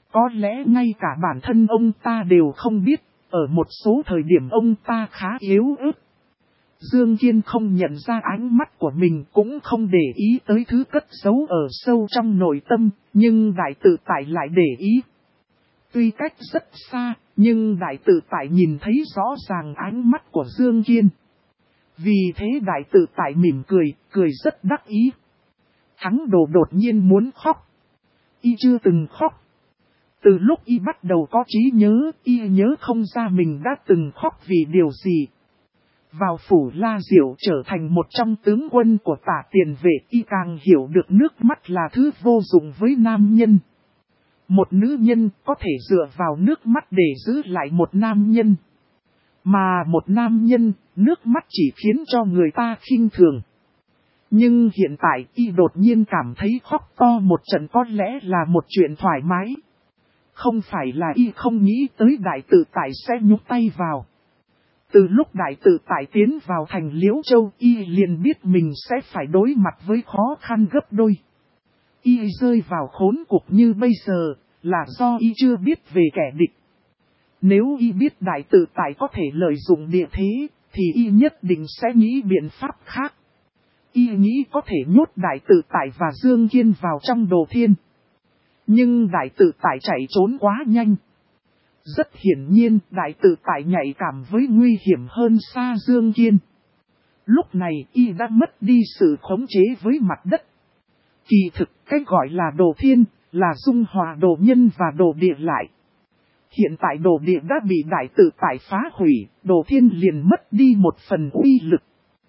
Có lẽ ngay cả bản thân ông ta đều không biết, ở một số thời điểm ông ta khá yếu ớt. Dương Kiên không nhận ra ánh mắt của mình, cũng không để ý tới thứ cất giấu ở sâu trong nội tâm, nhưng đại tự tại lại để ý. Tuy cách rất xa, nhưng đại tự tại nhìn thấy rõ ràng ánh mắt của Dương Kiên. Vì thế đại tự tại mỉm cười, cười rất đắc ý. Thắng đồ đột nhiên muốn khóc. Y chưa từng khóc. Từ lúc y bắt đầu có trí nhớ, y nhớ không ra mình đã từng khóc vì điều gì. Vào phủ La Diệu trở thành một trong tướng quân của Tả Tiền Vệ, y càng hiểu được nước mắt là thứ vô dụng với nam nhân. Một nữ nhân có thể dựa vào nước mắt để giữ lại một nam nhân. Mà một nam nhân, nước mắt chỉ khiến cho người ta khinh thường. Nhưng hiện tại y đột nhiên cảm thấy khóc to một trận có lẽ là một chuyện thoải mái. Không phải là y không nghĩ tới đại tự tại sẽ nhúc tay vào. Từ lúc đại tự tại tiến vào thành Liễu Châu, y liền biết mình sẽ phải đối mặt với khó khăn gấp đôi. Y rơi vào khốn cục như bây giờ, là do y chưa biết về kẻ địch. Nếu y biết đại tự tại có thể lợi dụng địa thế, thì y nhất định sẽ nghĩ biện pháp khác. Y nghĩ có thể nhốt đại tự tại và Dương Kiên vào trong Đồ Thiên. Nhưng đại tự tại chạy trốn quá nhanh. Rất hiển nhiên đại tự tại nhạy cảm với nguy hiểm hơn xa Dương Kiên. Lúc này y đã mất đi sự khống chế với mặt đất. Kỳ thực cách gọi là Đồ Thiên là dung hòa đồ nhân và đồ địa lại. Hiện tại đồ địa đã bị đại tự tại phá hủy, Đồ Thiên liền mất đi một phần uy lực.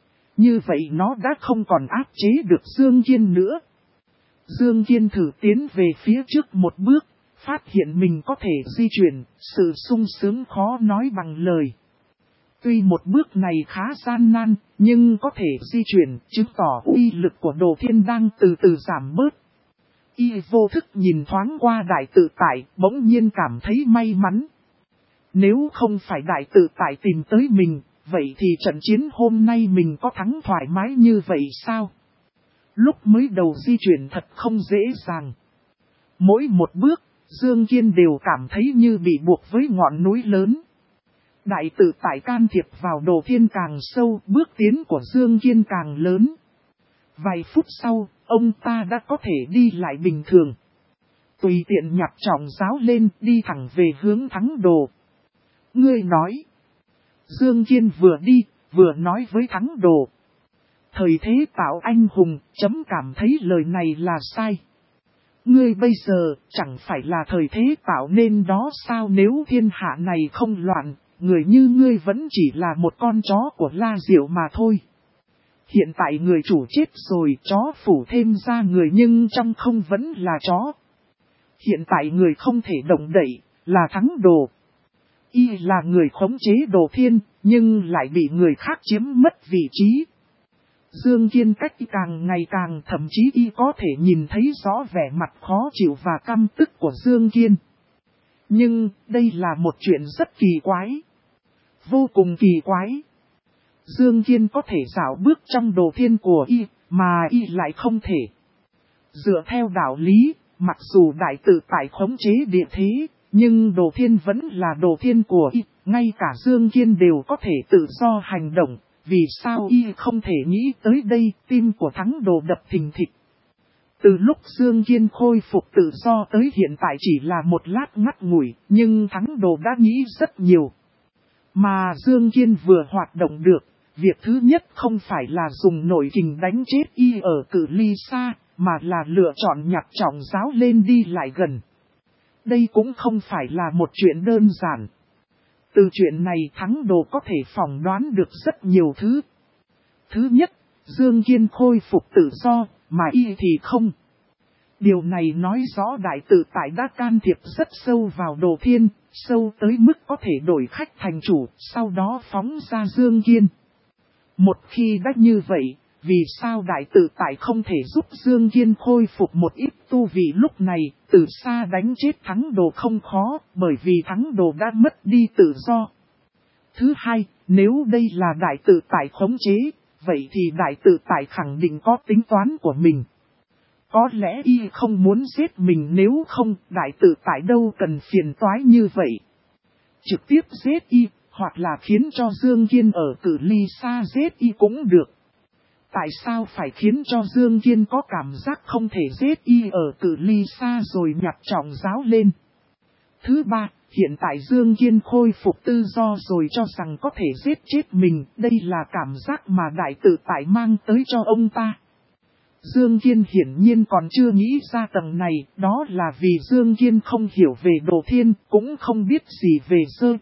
Như vậy nó đã không còn áp chế được Dương Kiên nữa. Dương Kiên thử tiến về phía trước một bước, phát hiện mình có thể di chuyển, sự sung sướng khó nói bằng lời. Tuy một bước này khá gian nan, nhưng có thể di chuyển, chứng tỏ uy lực của Đồ Thiên đang từ từ giảm bớt. Y vô thức nhìn thoáng qua đại tự tại, bỗng nhiên cảm thấy may mắn. Nếu không phải đại tự tại tìm tới mình, vậy thì trận chiến hôm nay mình có thắng thoải mái như vậy sao? Lúc mới đầu di chuyển thật không dễ dàng. Mỗi một bước, Dương Kiên đều cảm thấy như bị buộc với ngọn núi lớn. Đại tự tại can thiệp vào Đồ Thiên càng sâu, bước tiến của Dương Kiên càng lớn. Vài phút sau, ông ta đã có thể đi lại bình thường. Tùy tiện nhặt trọng giáo lên, đi thẳng về hướng Thắng Đồ. Ngươi nói. Dương Kiên vừa đi, vừa nói với Thắng Đồ. Thời thế tạo anh hùng, chấm cảm thấy lời này là sai. Ngươi bây giờ, chẳng phải là thời thế tạo nên đó sao? Nếu thiên hạ này không loạn, người như ngươi vẫn chỉ là một con chó của La Diệu mà thôi. Hiện tại người chủ chết rồi, chó phủ thêm ra người nhưng trong không vẫn là chó. Hiện tại người không thể động đậy, là Thắng Đồ. Y là người khống chế Đồ Thiên, nhưng lại bị người khác chiếm mất vị trí. Dương Kiên cách càng ngày càng, thậm chí y có thể nhìn thấy rõ vẻ mặt khó chịu và căm tức của Dương Kiên. Nhưng, đây là một chuyện rất kỳ quái. Vô cùng kỳ quái. Dương Kiên có thể dạo bước trong Đồ Thiên của y, mà y lại không thể. Dựa theo đạo lý, mặc dù đại tự tại khống chế địa thế, nhưng Đồ Thiên vẫn là Đồ Thiên của y, ngay cả Dương Kiên đều có thể tự do hành động. Vì sao y không thể nghĩ tới đây? Tim của Thắng Đồ đập thình thịch. Từ lúc Dương Kiên khôi phục tự do tới hiện tại chỉ là một lát ngắt ngủi, nhưng Thắng Đồ đã nghĩ rất nhiều. Mà Dương Kiên vừa hoạt động được, việc thứ nhất không phải là dùng nội kình đánh chết y ở cự ly xa, mà là lựa chọn nhặt trọng giáo lên đi lại gần. Đây cũng không phải là một chuyện đơn giản. Từ chuyện này Thắng Đồ có thể phỏng đoán được rất nhiều thứ. Thứ nhất, Dương Kiên khôi phục tự do, mà y thì không. Điều này nói rõ đại tự tại đã can thiệp rất sâu vào Đồ Thiên, sâu tới mức có thể đổi khách thành chủ, sau đó phóng ra Dương Kiên. Một khi đã như vậy, vì sao đại tự tại không thể giúp Dương Kiên khôi phục một ít tu vị lúc này, từ xa đánh chết Thắng Đồ không khó, bởi vì Thắng Đồ đã mất đi tự do. Thứ hai, nếu đây là đại tự tại khống chế, vậy thì đại tự tại khẳng định có tính toán của mình. Có lẽ y không muốn giết mình, nếu không đại tự tại đâu cần phiền toái như vậy. Trực tiếp giết y, hoặc là khiến cho Dương Kiên ở cự ly xa giết y cũng được. Tại sao phải khiến cho Dương Kiên có cảm giác không thể giết y ở cự ly xa rồi nhặt trọng giáo lên? Thứ ba, hiện tại Dương Kiên khôi phục tự do rồi cho rằng có thể giết chết mình, đây là cảm giác mà đại tự tại mang tới cho ông ta. Dương Kiên hiển nhiên còn chưa nghĩ ra tầng này, đó là vì Dương Kiên không hiểu về Đồ Thiên, cũng không biết gì về Dơ,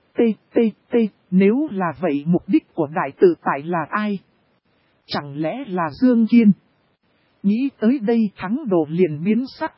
nếu là vậy mục đích của đại tự tại là ai? Chẳng lẽ là Dương Kiên? Nghĩ tới đây Thắng Đồ liền biến sắc.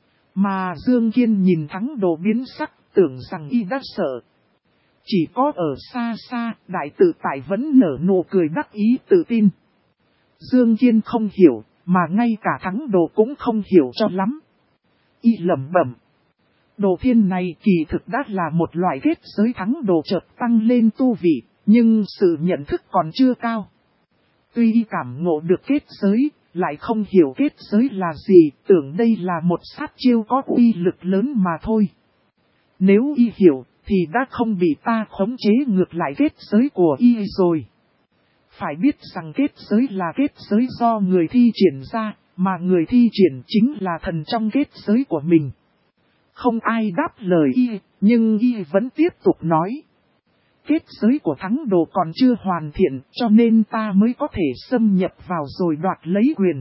Mà Dương Kiên nhìn Thắng Đồ biến sắc, tưởng rằng y đã sợ. Chỉ có ở xa xa, đại tự tại vẫn nở nụ cười đắc ý tự tin. Dương Kiên không hiểu, mà ngay cả Thắng Đồ cũng không hiểu cho lắm. Y lẩm bẩm. Đồ Thiên này kỳ thực đã là một loại kết giới. Thắng Đồ chợt tăng lên tu vị, nhưng sự nhận thức còn chưa cao. Tuy y cảm ngộ được kết giới, lại không hiểu kết giới là gì, tưởng đây là một sát chiêu có uy lực lớn mà thôi. Nếu y hiểu, thì đã không bị ta khống chế ngược lại kết giới của y rồi. Phải biết rằng kết giới là kết giới do người thi triển ra, mà người thi triển chính là thần trong kết giới của mình. Không ai đáp lời y, nhưng y vẫn tiếp tục nói. Kết giới của Thắng Đồ còn chưa hoàn thiện, cho nên ta mới có thể xâm nhập vào rồi đoạt lấy quyền.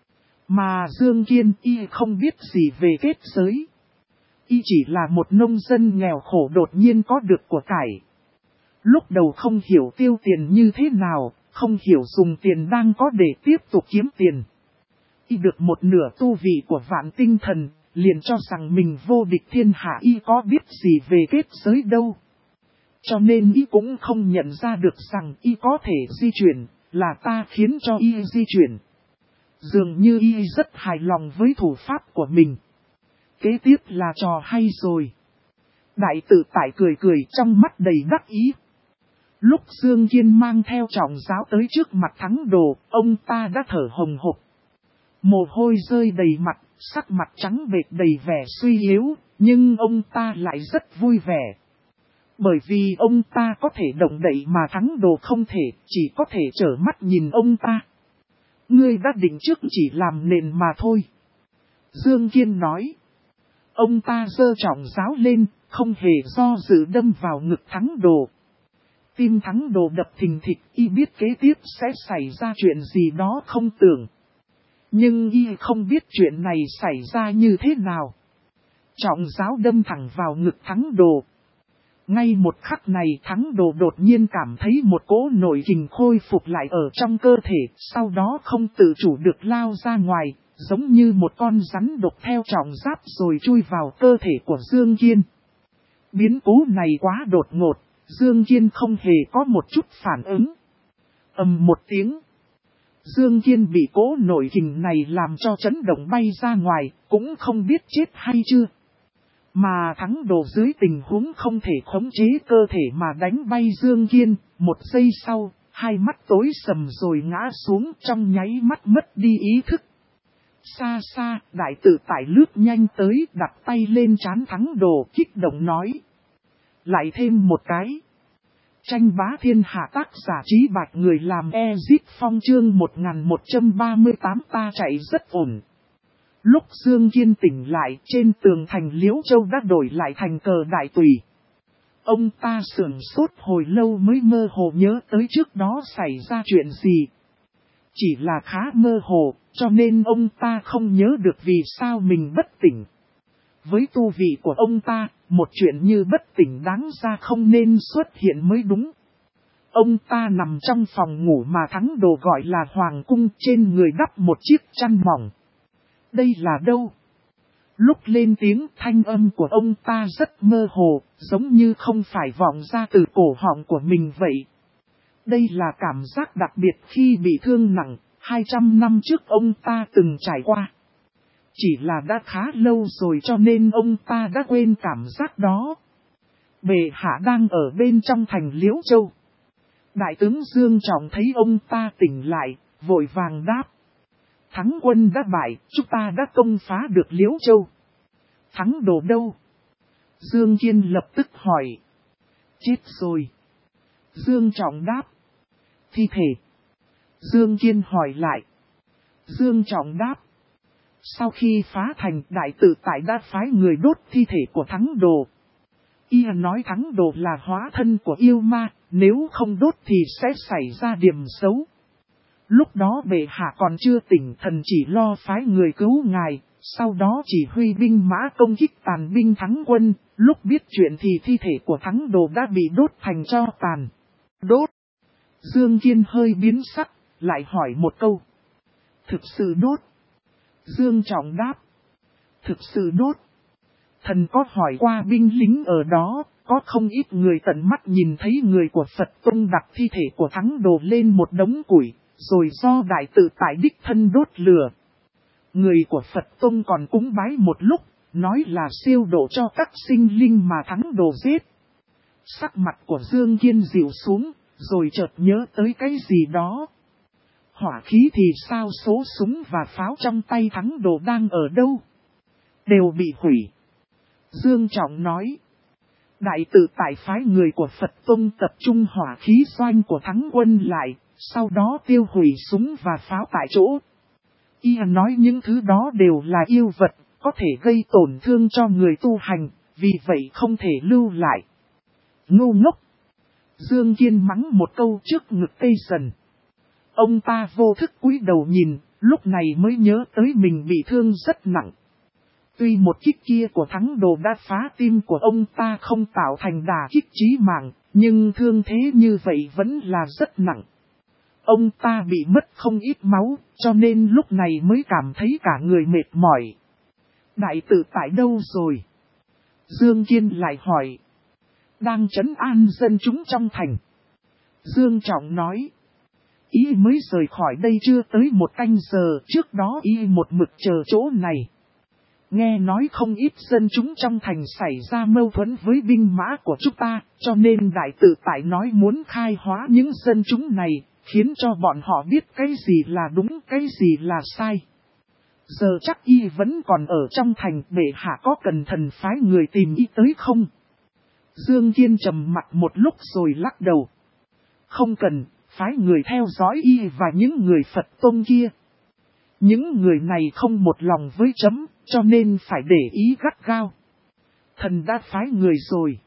Mà Dương Kiên y không biết gì về kết giới. Y chỉ là một nông dân nghèo khổ đột nhiên có được của cải. Lúc đầu không hiểu tiêu tiền như thế nào, không hiểu dùng tiền đang có để tiếp tục kiếm tiền. Y được một nửa tu vị của Vạn Tinh Thần, liền cho rằng mình vô địch thiên hạ. Y có biết gì về kết giới đâu. Cho nên y cũng không nhận ra được rằng y có thể di chuyển, là ta khiến cho y di chuyển. Dường như y rất hài lòng với thủ pháp của mình. Kế tiếp là trò hay rồi. Đại tự tại cười cười trong mắt đầy đắc ý. Lúc Dương Kiên mang theo trọng giáo tới trước mặt Thắng Đồ, ông ta đã thở hồng hộc. Mồ hôi rơi đầy mặt, sắc mặt trắng bệch đầy vẻ suy yếu, nhưng ông ta lại rất vui vẻ. Bởi vì ông ta có thể động đậy mà Thắng Đồ không thể, chỉ có thể trở mắt nhìn ông ta. Ngươi đã định trước chỉ làm nền mà thôi. Dương Kiên nói. Ông ta giơ trọng giáo lên, không hề do dự đâm vào ngực Thắng Đồ. Tim Thắng Đồ đập thình thịch, y biết kế tiếp sẽ xảy ra chuyện gì đó không tưởng. Nhưng y không biết chuyện này xảy ra như thế nào. Trọng giáo đâm thẳng vào ngực Thắng Đồ. Ngay một khắc này Thắng Đồ đột nhiên cảm thấy một cỗ nội kình khôi phục lại ở trong cơ thể, sau đó không tự chủ được lao ra ngoài, giống như một con rắn độc theo trọng giáp rồi chui vào cơ thể của Dương Kiên. Biến cố này quá đột ngột, Dương Kiên không hề có một chút phản ứng. Ầm một tiếng. Dương Kiên bị cỗ nội kình này làm cho chấn động bay ra ngoài, cũng không biết chết hay chưa. Mà Thắng Đồ dưới tình huống không thể khống chế cơ thể mà đánh bay Dương Kiên, một giây sau, hai mắt tối sầm rồi ngã xuống trong nháy mắt mất đi ý thức. Xa xa, đại tự tại lướt nhanh tới đặt tay lên trán Thắng Đồ kích động nói. Lại thêm một cái. Tranh bá thiên hạ tác giả Trí Bạch người làm Ezit Phong chương 1138 ta chạy rất ổn. Lúc Dương Kiên tỉnh lại trên tường thành Liễu Châu đã đổi lại thành cờ đại tùy. Ông ta sửng sốt hồi lâu mới mơ hồ nhớ tới trước đó xảy ra chuyện gì. Chỉ là khá mơ hồ, cho nên ông ta không nhớ được vì sao mình bất tỉnh. Với tu vị của ông ta, một chuyện như bất tỉnh đáng ra không nên xuất hiện mới đúng. Ông ta nằm trong phòng ngủ mà Thắng Đồ gọi là Hoàng Cung, trên người đắp một chiếc chăn mỏng. Đây là đâu? Lúc lên tiếng thanh âm của ông ta rất mơ hồ, giống như không phải vọng ra từ cổ họng của mình vậy. Đây là cảm giác đặc biệt khi bị thương nặng, 200 năm trước ông ta từng trải qua. Chỉ là đã khá lâu rồi cho nên ông ta đã quên cảm giác đó. Bệ hạ đang ở bên trong thành Liễu Châu. Đại tướng Dương Trọng thấy ông ta tỉnh lại, vội vàng đáp. Thắng quân đã bại, chúng ta đã công phá được Liễu Châu. Thắng đồ đâu? Dương Kiên lập tức hỏi. Chết rồi. Dương Trọng đáp. Thi thể. Dương Kiên hỏi lại. Dương Trọng đáp. Sau khi phá thành, đại tự tại đã phái người đốt thi thể của Thắng đồ. Y nói Thắng đồ là hóa thân của yêu ma, nếu không đốt thì sẽ xảy ra điểm xấu. Lúc đó bệ hạ còn chưa tỉnh, thần chỉ lo phái người cứu ngài, sau đó chỉ huy binh mã công kích tàn binh Thắng quân. Lúc biết chuyện thì thi thể của Thắng đồ đã bị đốt thành tro tàn. Đốt. Dương Kiên hơi biến sắc, lại hỏi một câu. Thực sự đốt? Dương Trọng đáp. Thực sự đốt. Thần có hỏi qua binh lính ở đó, có không ít người tận mắt nhìn thấy người của Phật Tông đặt thi thể của Thắng đồ lên một đống củi, rồi do đại tự tại đích thân đốt lửa. Người của Phật Tông còn cúng bái một lúc, nói là siêu độ cho các sinh linh mà Thắng đồ giết. Sắc mặt của Dương Kiên dịu xuống, rồi chợt nhớ tới cái gì đó. Hỏa khí thì sao, số súng và pháo trong tay Thắng đồ đang ở đâu? Đều bị hủy. Dương Trọng nói. Đại tự tại phái người của Phật Tông tập trung hỏa khí doanh của Thắng quân lại, sau đó tiêu hủy súng và pháo tại chỗ. Y nói những thứ đó đều là yêu vật, có thể gây tổn thương cho người tu hành, vì vậy không thể lưu lại. Ngu ngốc. Dương Kiên mắng một câu trước ngực Tây Dần. Ông ta vô thức cúi đầu nhìn, lúc này mới nhớ tới mình bị thương rất nặng. Tuy một kích kia của Thắng đồ đã phá tim của ông ta không tạo thành đả kích chí mạng, nhưng thương thế như vậy vẫn là rất nặng. Ông ta bị mất không ít máu, cho nên lúc này mới cảm thấy cả người mệt mỏi. Đại tự tại đâu rồi? Dương Kiên lại hỏi. Đang trấn an dân chúng trong thành. Dương Trọng nói. Y mới rời khỏi đây chưa tới một canh giờ, trước đó Y một mực chờ chỗ này. Nghe nói không ít dân chúng trong thành xảy ra mâu thuẫn với binh mã của chúng ta, cho nên đại tự tại nói muốn khai hóa những dân chúng này, khiến cho bọn họ biết cái gì là đúng, cái gì là sai. Giờ chắc Y vẫn còn ở trong thành, bệ hạ có cần thần phái người tìm Y tới không? Dương Kiên trầm mặt một lúc rồi lắc đầu. Không cần, phái người theo dõi Y và những người Phật Tông kia. Những người này không một lòng với chấm, cho nên phải để ý gắt gao. Thần đã phái người rồi.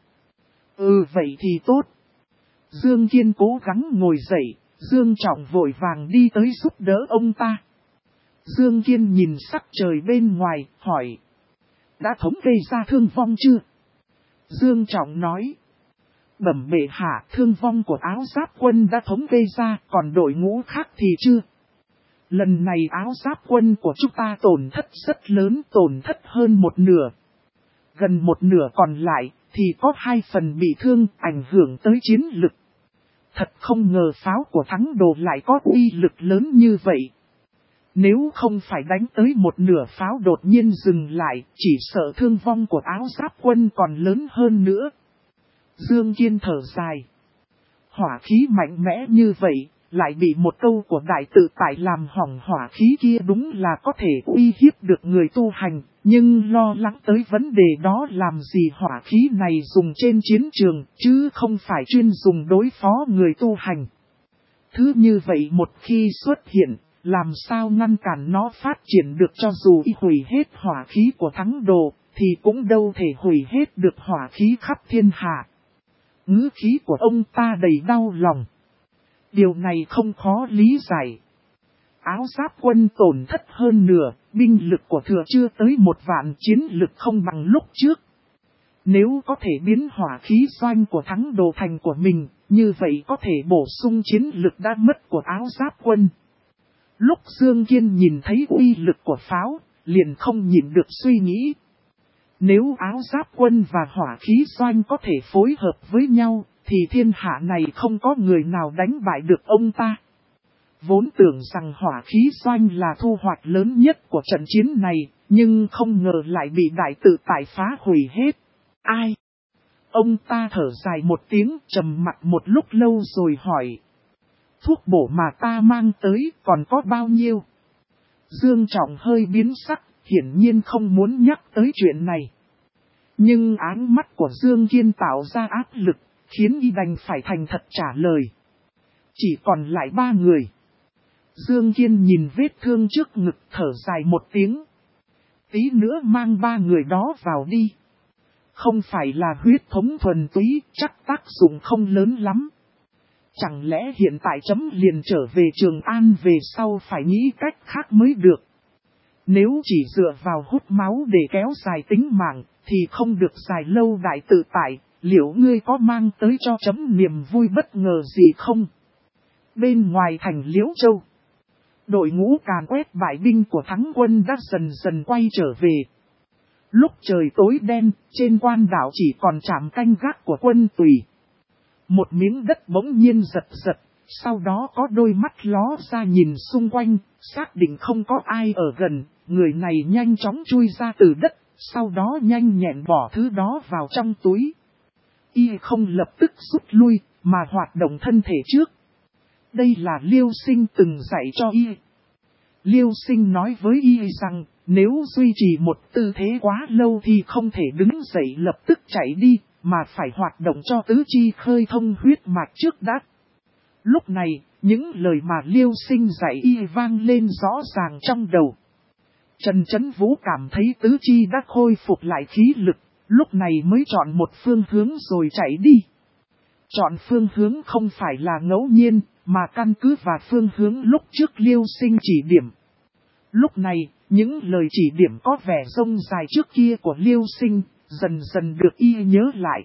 Vậy thì tốt. Dương Kiên cố gắng ngồi dậy, Dương Trọng vội vàng đi tới giúp đỡ ông ta. Dương Kiên nhìn sắc trời bên ngoài, hỏi. Đã thống kê ra thương vong chưa? Dương Trọng nói. Bẩm bệ hạ, thương vong của áo giáp quân đã thống kê ra, còn đội ngũ khác thì chưa. Lần này áo giáp quân của chúng ta tổn thất rất lớn, tổn thất hơn một nửa. Gần một nửa còn lại, thì có 2 phần bị thương, ảnh hưởng tới chiến lực. Thật không ngờ pháo của Thắng đồ lại có uy lực lớn như vậy. Nếu không phải đánh tới một nửa pháo đột nhiên dừng lại, chỉ sợ thương vong của áo giáp quân còn lớn hơn nữa. Dương Kiên thở dài. Hỏa khí mạnh mẽ như vậy, lại bị một câu của đại tự tại làm hỏng hỏa khí kia, đúng là có thể uy hiếp được người tu hành, nhưng lo lắng tới vấn đề đó làm gì hỏa khí này dùng trên chiến trường, chứ không phải chuyên dùng đối phó người tu hành. Thứ như vậy một khi xuất hiện, làm sao ngăn cản nó phát triển được, cho dù y hủy hết hỏa khí của Thắng đồ, thì cũng đâu thể hủy hết được hỏa khí khắp thiên hạ. Ngữ khí của ông ta đầy đau lòng. Điều này không khó lý giải. Áo giáp quân tổn thất hơn nửa, binh lực của thừa chưa tới 1 vạn, chiến lực không bằng lúc trước. Nếu có thể biến hỏa khí doanh của Thắng đồ thành của mình, như vậy có thể bổ sung chiến lực đã mất của áo giáp quân. Lúc Dương Kiên nhìn thấy uy lực của pháo, liền không nhịn được suy nghĩ. Nếu áo giáp quân và hỏa khí doanh có thể phối hợp với nhau, thì thiên hạ này không có người nào đánh bại được ông ta. Vốn tưởng rằng hỏa khí doanh là thu hoạch lớn nhất của trận chiến này, nhưng không ngờ lại bị đại tự tại phá hủy hết. Ai? Ông ta thở dài một tiếng, trầm mặc một lúc lâu rồi hỏi. Thuốc bổ mà ta mang tới còn có bao nhiêu? Dương Trọng hơi biến sắc, hiển nhiên không muốn nhắc tới chuyện này. Nhưng áng mắt của Dương Kiên tạo ra áp lực, khiến y đành phải thành thật trả lời. Chỉ còn lại 3 người. Dương Kiên nhìn vết thương trước ngực thở dài một tiếng. Tí nữa mang 3 người đó vào đi. Không phải là huyết thống thuần túy, chắc tác dụng không lớn lắm. Chẳng lẽ hiện tại chấm liền trở về Trường An về sau phải nghĩ cách khác mới được. Nếu chỉ dựa vào hút máu để kéo dài tính mạng, thì không được dài lâu đại tự tại, liệu ngươi có mang tới cho chấm niềm vui bất ngờ gì không? Bên ngoài thành Liễu Châu, đội ngũ càn quét bại binh của thắng quân đã dần dần quay trở về. Lúc trời tối đen, trên quan đảo chỉ còn trạm canh gác của quân Tùy. Một miếng đất bỗng nhiên giật giật, sau đó có đôi mắt ló ra nhìn xung quanh, xác định không có ai ở gần, người này nhanh chóng chui ra từ đất, sau đó nhanh nhẹn bỏ thứ đó vào trong túi. Y không lập tức rút lui, mà hoạt động thân thể trước. Đây là Liêu Sinh từng dạy cho Y. Liêu Sinh nói với Y rằng, nếu duy trì một tư thế quá lâu thì không thể đứng dậy lập tức chạy đi, mà phải hoạt động cho tứ chi khơi thông huyết mạch trước đã. Lúc này, những lời mà Liêu Sinh dạy Y vang lên rõ ràng trong đầu. Trần Chấn Vũ cảm thấy tứ chi đã khôi phục lại khí lực, lúc này mới chọn một phương hướng rồi chạy đi. Chọn phương hướng không phải là ngẫu nhiên, mà căn cứ vào phương hướng lúc trước Liêu Sinh chỉ điểm. Lúc này, những lời chỉ điểm có vẻ rông dài trước kia của Liêu Sinh, dần dần được Y nhớ lại.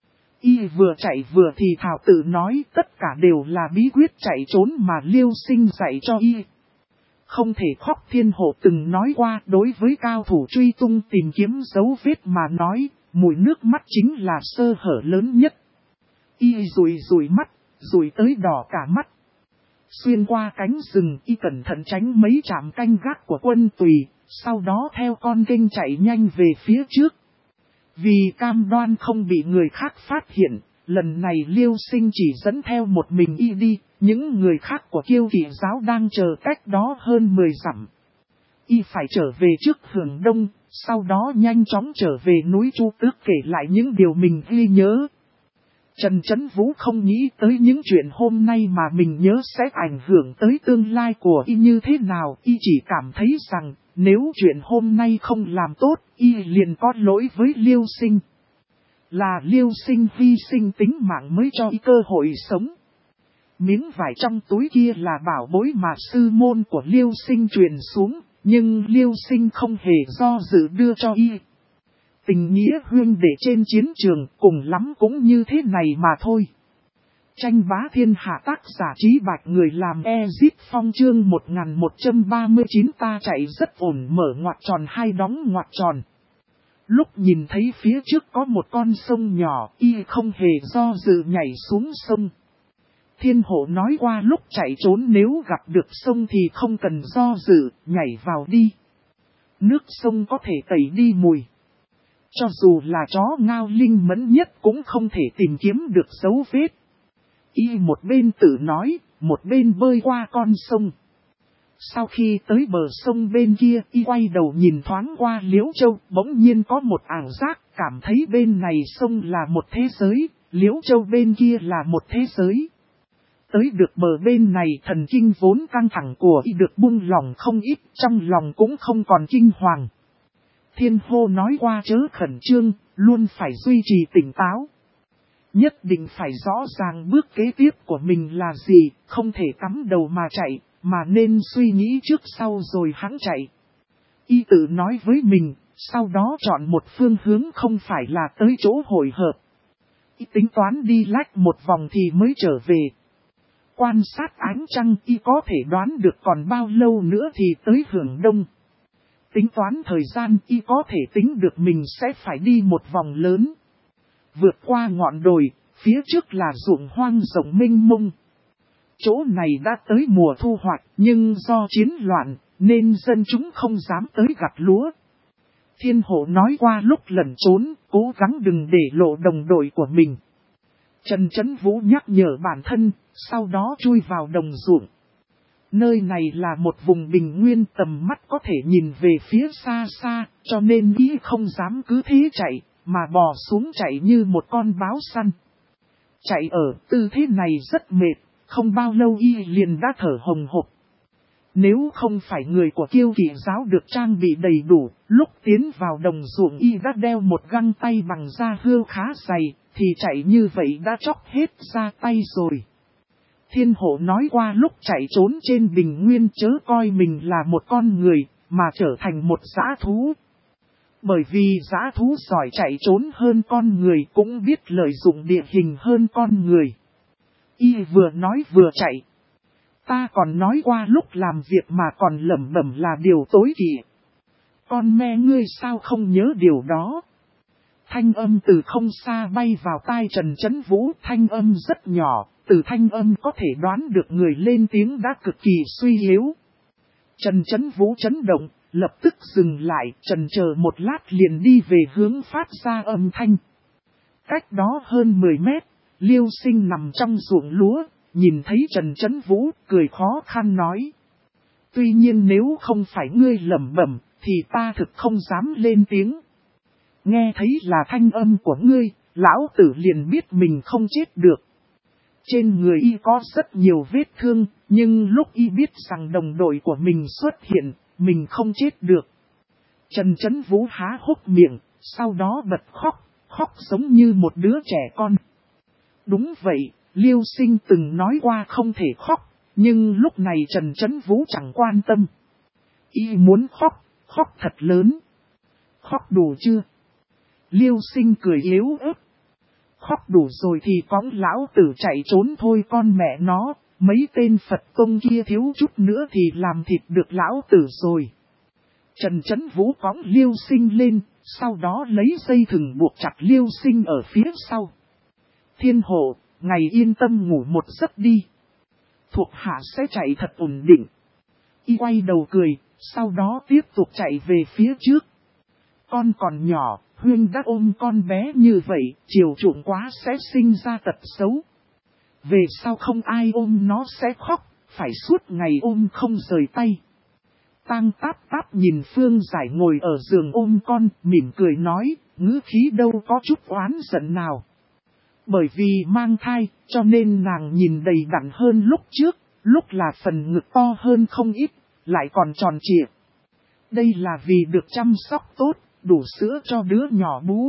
Y vừa chạy vừa thì thảo tự nói tất cả đều là bí quyết chạy trốn mà Liêu Sinh dạy cho Y. Không thể khóc thiên hộ từng nói qua đối với cao thủ truy tung tìm kiếm dấu vết mà nói, mùi nước mắt chính là sơ hở lớn nhất. Y rủi mắt, rủi tới đỏ cả mắt. Xuyên qua cánh rừng Y cẩn thận tránh mấy trạm canh gác của quân Tùy, sau đó theo con kênh chạy nhanh về phía trước. Vì cam đoan không bị người khác phát hiện, lần này Liêu Sinh chỉ dẫn theo một mình Y đi, những người khác của Kiêu Kỵ giáo đang chờ cách đó hơn 10 dặm. Y phải trở về trước Hưởng Đông, sau đó nhanh chóng trở về núi Chu Tước kể lại những điều mình ghi nhớ. Trần Chấn Vũ không nghĩ tới những chuyện hôm nay mà mình nhớ sẽ ảnh hưởng tới tương lai của Y như thế nào. Y chỉ cảm thấy rằng nếu chuyện hôm nay không làm tốt, Y liền có lỗi với Liêu Sinh. Là Liêu Sinh hy sinh tính mạng mới cho Y cơ hội sống. Miếng vải trong túi kia là bảo bối mà sư môn của Liêu Sinh truyền xuống, nhưng Liêu Sinh không hề do dự đưa cho Y. Tình nghĩa huynh đệ trên chiến trường cùng lắm cũng như thế này mà thôi. Tranh bá thiên hạ tác giả Trí Bạch người làm Ezip Phong chương 1139 ta chạy rất ổn mở ngoặc tròn hai đóng ngoặc tròn. Lúc nhìn thấy phía trước có một con sông nhỏ, Y không hề do dự nhảy xuống sông. Thiên hộ nói qua lúc chạy trốn nếu gặp được sông thì không cần do dự, nhảy vào đi. Nước sông có thể tẩy đi mùi. Cho dù là chó ngao linh mẫn nhất cũng không thể tìm kiếm được dấu vết. Y một bên tự nói, một bên bơi qua con sông. Sau khi tới bờ sông bên kia, Y quay đầu nhìn thoáng qua Liễu Châu, bỗng nhiên có một ảo giác, cảm thấy bên này sông là một thế giới, Liễu Châu bên kia là một thế giới. Tới được bờ bên này thần kinh vốn căng thẳng của Y được buông lòng không ít, trong lòng cũng không còn kinh hoàng. Thiên hô nói qua chớ khẩn trương, luôn phải duy trì tỉnh táo. Nhất định phải rõ ràng bước kế tiếp của mình là gì, không thể cắm đầu mà chạy, mà nên suy nghĩ trước sau rồi hẵng chạy. Y tự nói với mình, sau đó chọn một phương hướng không phải là tới chỗ hội hợp. Y tính toán đi lách một vòng thì mới trở về. Quan sát ánh trăng Y có thể đoán được còn bao lâu nữa thì tới Hưởng Đông. Tính toán thời gian Y có thể tính được mình sẽ phải đi một vòng lớn. Vượt qua ngọn đồi, phía trước là ruộng hoang rộng mênh mông. Chỗ này đã tới mùa thu hoạch, nhưng do chiến loạn, nên dân chúng không dám tới gặt lúa. Thiên hộ nói qua lúc lẩn trốn, cố gắng đừng để lộ đồng đội của mình. Trần Chấn Vũ nhắc nhở bản thân, sau đó chui vào đồng ruộng. Nơi này là một vùng bình nguyên, tầm mắt có thể nhìn về phía xa xa, cho nên y không dám cứ thế chạy, mà bò xuống chạy như một con báo săn. Chạy ở tư thế này rất mệt, không bao lâu y liền đã thở hồng hộc. Nếu không phải người của Kiêu Kỵ giáo được trang bị đầy đủ, lúc tiến vào đồng ruộng y đã đeo một găng tay bằng da hươu khá dày, thì chạy như vậy đã chóc hết da tay rồi. Thiên Hổ nói qua lúc chạy trốn trên bình nguyên chớ coi mình là một con người, mà trở thành một dã thú. Bởi vì dã thú giỏi chạy trốn hơn con người, cũng biết lợi dụng địa hình hơn con người. Y vừa nói vừa chạy. Ta còn nói qua lúc làm việc mà còn lẩm bẩm là điều tối kỵ. Con me ngươi sao không nhớ điều đó? Thanh âm từ không xa bay vào tai Trần Chấn Vũ, thanh âm rất nhỏ, từ thanh âm có thể đoán được người lên tiếng đã cực kỳ suy yếu. Trần Chấn Vũ chấn động, lập tức dừng lại, chần chờ một lát liền đi về hướng phát ra âm thanh. Cách đó hơn 10 mét, Liêu Sinh nằm trong ruộng lúa, nhìn thấy Trần Chấn Vũ, cười khó khăn nói. Tuy nhiên nếu không phải ngươi lẩm bẩm, thì ta thực không dám lên tiếng. Nghe thấy là thanh âm của ngươi, lão tử liền biết mình không chết được. Trên người y có rất nhiều vết thương, nhưng lúc y biết rằng đồng đội của mình xuất hiện, mình không chết được. Trần Chấn Vũ há hốc miệng, sau đó bật khóc, khóc giống như một đứa trẻ con. Đúng vậy, Liêu Sinh từng nói qua không thể khóc, nhưng lúc này Trần Chấn Vũ chẳng quan tâm. Y muốn khóc, khóc thật lớn. Khóc đủ chưa? Liêu Sinh cười yếu ớt. Khóc đủ rồi thì cõng lão tử chạy trốn thôi con mẹ nó, mấy tên Phật tông kia thiếu chút nữa thì làm thịt được lão tử rồi. Trần Chấn Vũ cõng Liêu Sinh lên, sau đó lấy dây thừng buộc chặt Liêu Sinh ở phía sau. Thiên Hộ, ngày yên tâm ngủ một giấc đi. Thuộc hạ sẽ chạy thật ổn định. Y quay đầu cười, sau đó tiếp tục chạy về phía trước. Con còn nhỏ, Huyên đã ôm con bé như vậy, chiều chuộng quá sẽ sinh ra tật xấu. Về sau không ai ôm nó sẽ khóc, phải suốt ngày ôm không rời tay. Tang Táp Táp nhìn Phương Giải ngồi ở giường ôm con, mỉm cười nói, ngữ khí đâu có chút oán giận nào. Bởi vì mang thai, cho nên nàng nhìn đầy đặn hơn lúc trước, lúc là phần ngực to hơn không ít, lại còn tròn trịa. Đây là vì được chăm sóc tốt, đủ sữa cho đứa nhỏ bú.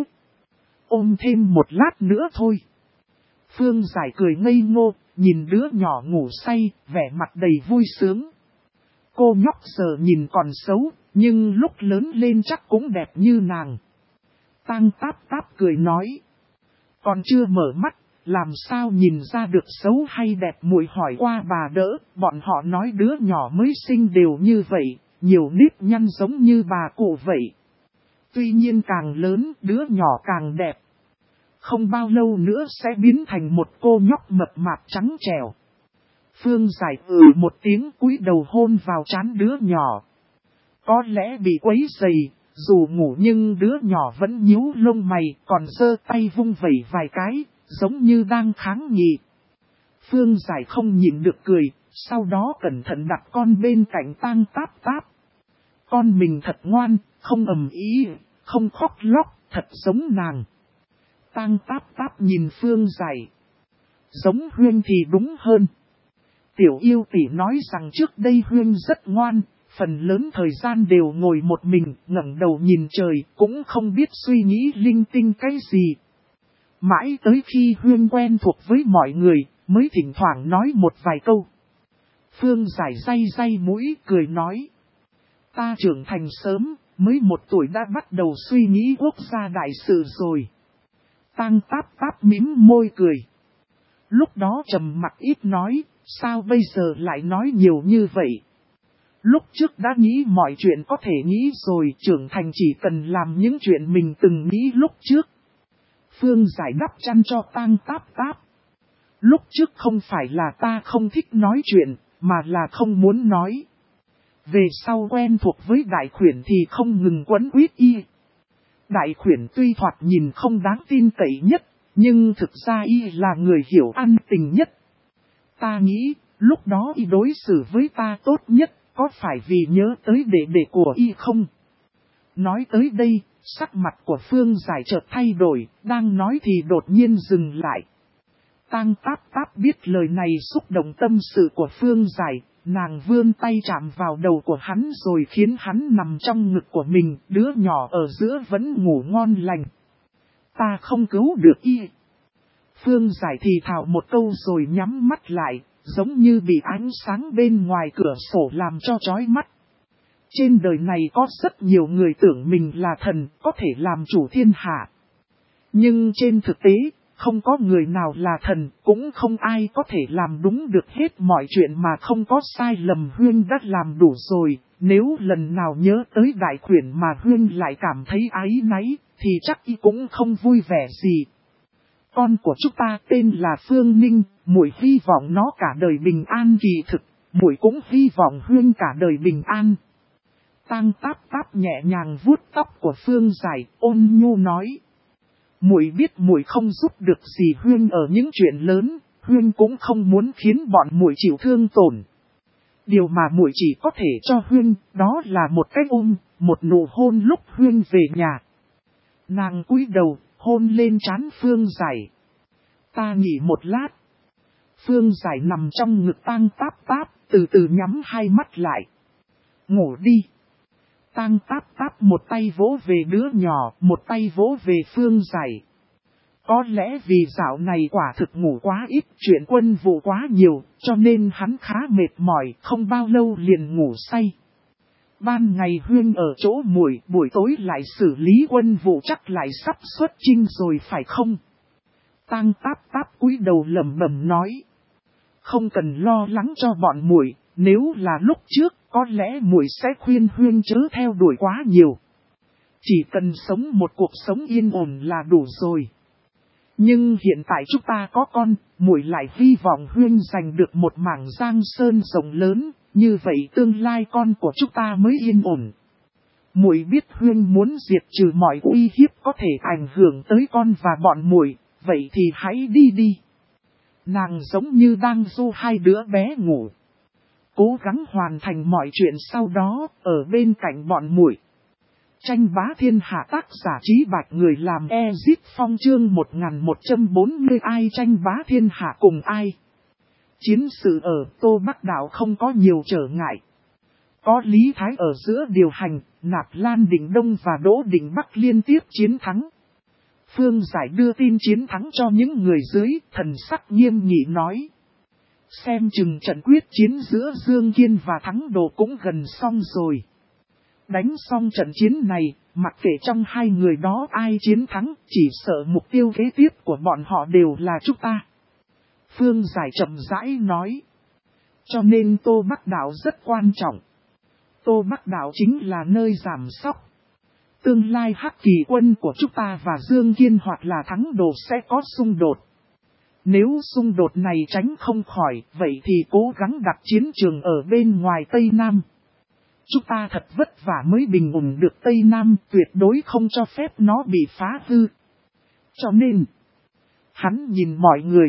Ôm thêm một lát nữa thôi. Phương Giải cười ngây ngô, nhìn đứa nhỏ ngủ say, vẻ mặt đầy vui sướng. Cô nhóc giờ nhìn còn xấu, nhưng lúc lớn lên chắc cũng đẹp như nàng. Tang Táp Táp cười nói. Còn chưa mở mắt, làm sao nhìn ra được xấu hay đẹp muội hỏi qua bà đỡ, bọn họ nói đứa nhỏ mới sinh đều như vậy, nhiều nếp nhăn giống như bà cụ vậy. Tuy nhiên càng lớn, đứa nhỏ càng đẹp. Không bao lâu nữa sẽ biến thành một cô nhóc mập mạp trắng trẻo. Phương Giải một tiếng cúi đầu hôn vào trán đứa nhỏ. Có lẽ bị quấy rầy, dù ngủ nhưng đứa nhỏ vẫn nhíu lông mày, còn giơ tay vung vẩy vài cái, giống như đang kháng nghị. Phương Giải không nhịn được cười, sau đó cẩn thận đặt con bên cạnh Tang Táp Táp. Con mình thật ngoan, không ầm ĩ, không khóc lóc, thật giống nàng. Tang Táp Táp nhìn Phương Giải. Giống Huyên thì đúng hơn. Tiểu yêu tỷ nói rằng trước đây Huyên rất ngoan, phần lớn thời gian đều ngồi một mình, ngẩng đầu nhìn trời, cũng không biết suy nghĩ linh tinh cái gì. Mãi tới khi Huyên quen thuộc với mọi người, mới thỉnh thoảng nói một vài câu. Phương Giải day mũi cười nói. Ta trưởng thành sớm, mới 1 tuổi đã bắt đầu suy nghĩ quốc gia đại sự rồi. Tang Táp Táp mím môi cười. Lúc đó trầm mặc ít nói, sao bây giờ lại nói nhiều như vậy? Lúc trước đã nghĩ mọi chuyện có thể nghĩ rồi, trưởng thành chỉ cần làm những chuyện mình từng nghĩ lúc trước. Phương Giải đắp chăn cho Tang Táp Táp. Lúc trước không phải là ta không thích nói chuyện, mà là không muốn nói. Về sau quen thuộc với đại khuyển thì không ngừng quấn quýt y. Đại khuyển tuy thoạt nhìn không đáng tin cậy nhất, nhưng thực ra y là người hiểu ăn tình nhất. Ta nghĩ, Lúc đó y đối xử với ta tốt nhất, có phải vì nhớ tới đệ đệ của y không? Nói tới đây, sắc mặt của Phương Giải chợt thay đổi, đang nói thì đột nhiên dừng lại. Tang Táp Táp biết lời này xúc động tâm sự của Phương Giải, nàng vươn tay chạm vào đầu của hắn rồi khiến hắn nằm trong ngực của mình, đứa nhỏ ở giữa vẫn ngủ ngon lành. Ta không cứu được y. Phương Giải thì thào một câu rồi nhắm mắt lại, giống như bị ánh sáng bên ngoài cửa sổ làm cho chói mắt. Trên đời này có rất nhiều người tưởng mình là thần, có thể làm chủ thiên hạ. Nhưng trên thực tế, không có người nào là thần, cũng không ai có thể làm đúng được hết mọi chuyện mà không có sai lầm. Huyên đã làm đủ rồi, nếu lần nào nhớ tới đại quyển mà Huyên lại cảm thấy áy náy, thì chắc y cũng không vui vẻ gì. Con của chúng ta tên là Phương Ninh, muội hy vọng nó cả đời bình an. Kỳ thực, muội cũng hy vọng Huyên cả đời bình an. Tang Táp Táp nhẹ nhàng vuốt tóc của Phương Giải, ôn nhu nói. Muội biết muội không giúp được gì Huyên ở những chuyện lớn, Huyên cũng không muốn khiến bọn muội chịu thương tổn. Điều mà muội chỉ có thể cho Huyên, đó là một cái ôm, một nụ hôn lúc Huyên về nhà. Nàng cúi đầu, hôn lên trán Phương Giải. Ta nghỉ một lát. Phương Giải nằm trong ngực Tang Táp Táp, từ từ nhắm hai mắt lại. Ngủ đi. Tang Táp Táp một tay vỗ về đứa nhỏ, một tay vỗ về Phương Giải. Có lẽ vì dạo này quả thực ngủ quá ít, chuyện quân vụ quá nhiều, cho nên hắn khá mệt mỏi, không bao lâu liền ngủ say. Ban ngày Huyên ở chỗ muội, buổi tối lại xử lý quân vụ, chắc lại sắp xuất chinh rồi phải không? Tang Táp Táp cúi đầu lẩm bẩm nói. Không cần lo lắng cho bọn muội, nếu là lúc trước, có lẽ muội sẽ khuyên Huyên chớ theo đuổi quá nhiều. Chỉ cần sống một cuộc sống yên ổn là đủ rồi. Nhưng hiện tại chúng ta có con, muội lại hy vọng Huyên giành được một mảng giang sơn rộng lớn, như vậy tương lai con của chúng ta mới yên ổn. Muội biết Huyên muốn diệt trừ mọi uy hiếp có thể ảnh hưởng tới con và bọn muội, vậy thì hãy đi đi. Nàng giống như đang du hai đứa bé ngủ. Cố gắng hoàn thành mọi chuyện sau đó, ở bên cạnh bọn muội. Tranh bá thiên hạ, tác giả Trí Bạch, người làm Ezip Phong, chương 1140. Ai tranh bá thiên hạ cùng ai? Chiến sự ở Tô Bắc Đảo không có nhiều trở ngại. Có Lý Thái ở giữa điều hành, Nạp Lan Định Đông và Đỗ Định Bắc liên tiếp chiến thắng. Phương Giải đưa tin chiến thắng cho những người dưới, thần sắc nghiêm nghị nói. Xem chừng trận quyết chiến giữa Dương Kiên và Thắng Đồ cũng gần xong rồi. Đánh xong trận chiến này, mặc kệ trong hai người đó ai chiến thắng, chỉ sợ mục tiêu kế tiếp của bọn họ đều là chúng ta. Phương Giải chậm rãi nói. Cho nên Tô Bắc Đảo rất quan trọng. Tô Bắc Đảo chính là nơi giảm sóc. Tương lai Hắc Kỳ quân của chúng ta và Dương Kiên hoặc là Thắng Đồ sẽ có xung đột. Nếu xung đột này tránh không khỏi, vậy thì cố gắng đặt chiến trường ở bên ngoài Tây Nam. Chúng ta thật vất vả mới bình ổn được Tây Nam, tuyệt đối không cho phép nó bị phá hư. Cho nên, hắn nhìn mọi người.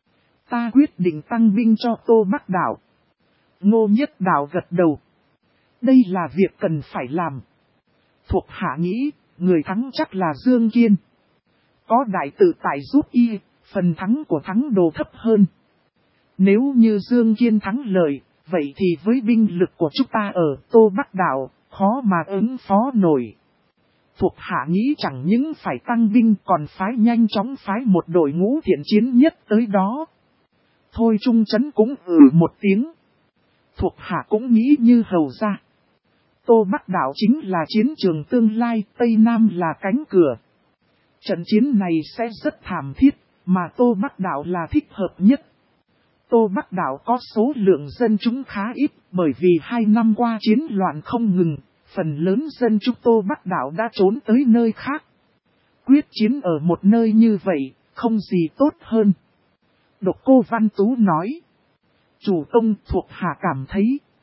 Ta quyết định tăng binh cho Tô Bắc Đảo. Ngô Nhất Đảo gật đầu. Đây là việc cần phải làm. Thuộc hạ nghĩ, người thắng chắc là Dương Kiên. Có đại tự tại giúp y, phần thắng của Thắng Đồ thấp hơn. Nếu như Dương Kiên thắng lợi, vậy thì với binh lực của chúng ta ở Tô Bắc Đảo, khó mà ứng phó nổi. Thuộc hạ nghĩ chẳng những phải tăng binh còn phái nhanh chóng phái một đội ngũ thiện chiến nhất tới đó. Thôi Trung Chấn cũng một tiếng. Thuộc hạ cũng nghĩ như hầu ra. Tô Bắc Đảo chính là chiến trường tương lai, Tây Nam là cánh cửa. Trận chiến này sẽ rất thảm thiết, mà Tô Bắc Đảo là thích hợp nhất. Tô Bắc Đảo có số lượng dân chúng khá ít, bởi vì 2 năm qua chiến loạn không ngừng, phần lớn dân chúng Tô Bắc Đảo đã trốn tới nơi khác. Quyết chiến ở một nơi như vậy, không gì tốt hơn. Độc Cô Văn Tú nói. Chủ công, thuộc hạ cảm thấy.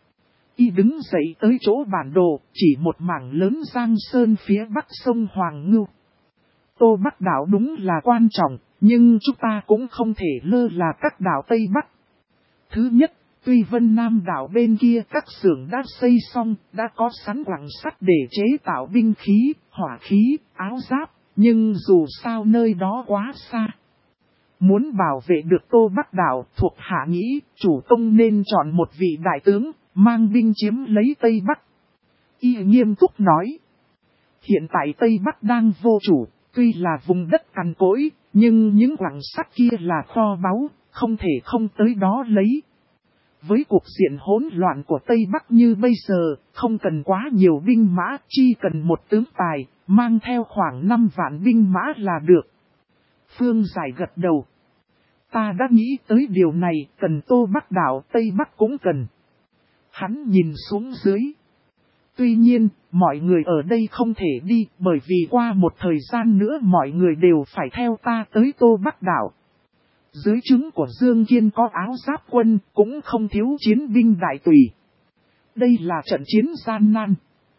Y đứng dậy tới chỗ bản đồ, chỉ một mảng lớn giang sơn phía bắc sông Hoàng Ngưu. Tô Bắc Đảo đúng là quan trọng, nhưng chúng ta cũng không thể lơ là các đảo Tây Bắc. Thứ nhất, Tuy Vân Nam đảo bên kia các xưởng đã xây xong, đã có sẵn quặng sắt để chế tạo binh khí, hỏa khí, áo giáp, nhưng dù sao nơi đó quá xa. Muốn bảo vệ được Tô Bắc đảo, thuộc hạ nghĩ chủ công nên chọn một vị đại tướng, mang binh chiếm lấy Tây Bắc. Y nghiêm túc nói. Hiện tại Tây Bắc đang vô chủ, tuy là vùng đất cằn cỗi, nhưng những quặng sắt kia là kho báu, không thể không tới đó lấy. Với cuộc diện hỗn loạn của Tây Bắc như bây giờ, không cần quá nhiều binh mã, chỉ cần một tướng tài, mang theo khoảng 5 vạn binh mã là được. Phương Giải gật đầu. Ta đã nghĩ tới điều này, cần Tô Bắc đảo, Tây Bắc cũng cần. Hắn nhìn xuống dưới. Tuy nhiên, mọi người ở đây không thể đi, bởi vì qua một thời gian nữa mọi người đều phải theo ta tới Tô Bắc đảo. Dưới trướng của Dương Kiên có áo giáp quân, cũng không thiếu chiến binh đại tùy. Đây là trận chiến gian nan.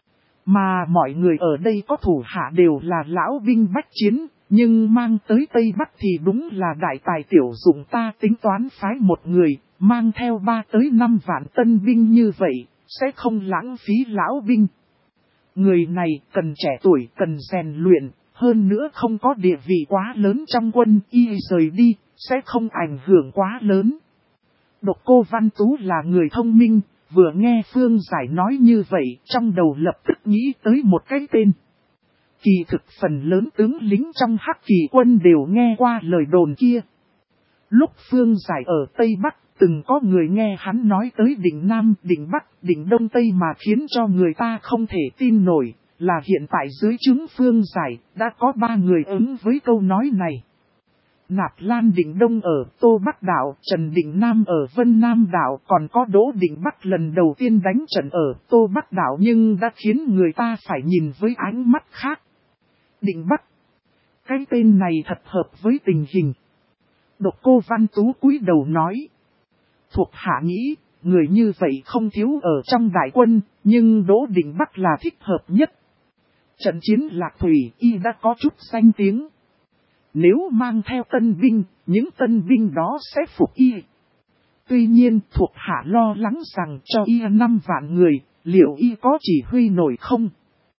Mà mọi người ở đây có thủ hạ đều là lão binh bách chiến, nhưng mang tới Tây Bắc thì đúng là đại tài tiểu dụng. Ta tính toán phái một người, mang theo 3 tới 5 vạn tân binh như vậy, sẽ không lãng phí lão binh. Người này cần trẻ tuổi, cần rèn luyện, hơn nữa không có địa vị quá lớn trong quân, y rời đi, sẽ không ảnh hưởng quá lớn. Độc Cô Văn Tú là người thông minh, vừa nghe Phương Giải nói như vậy, trong đầu lập tức nghĩ tới một cái tên. Kỳ thực phần lớn tướng lính trong Hắc Kỳ quân đều nghe qua lời đồn kia. Lúc Phương Giải ở Tây Bắc, từng có người nghe hắn nói tới đỉnh Nam, đỉnh Bắc, đỉnh Đông Tây mà khiến cho người ta không thể tin nổi, là hiện tại dưới trướng Phương Giải, đã có 3 người ứng với câu nói này. Nạp Lan Định Đông ở Tô Bắc đảo, Trần Định Nam ở Vân Nam đảo, còn có Đỗ Định Bắc lần đầu tiên đánh trận ở Tô Bắc đảo nhưng đã khiến người ta phải nhìn với ánh mắt khác. Định Bắc. Cái tên này thật hợp với tình hình. Độc Cô Văn Tú cúi đầu nói. Thuộc hạ nghĩ, người như vậy không thiếu ở trong đại quân, nhưng Đỗ Định Bắc là thích hợp nhất. Trận chiến Lạc Thủy y đã có chút danh tiếng. Nếu mang theo tân binh, những tân binh đó sẽ phục y. Tuy nhiên thuộc hạ lo lắng rằng cho y 5 vạn người, liệu y có chỉ huy nổi không?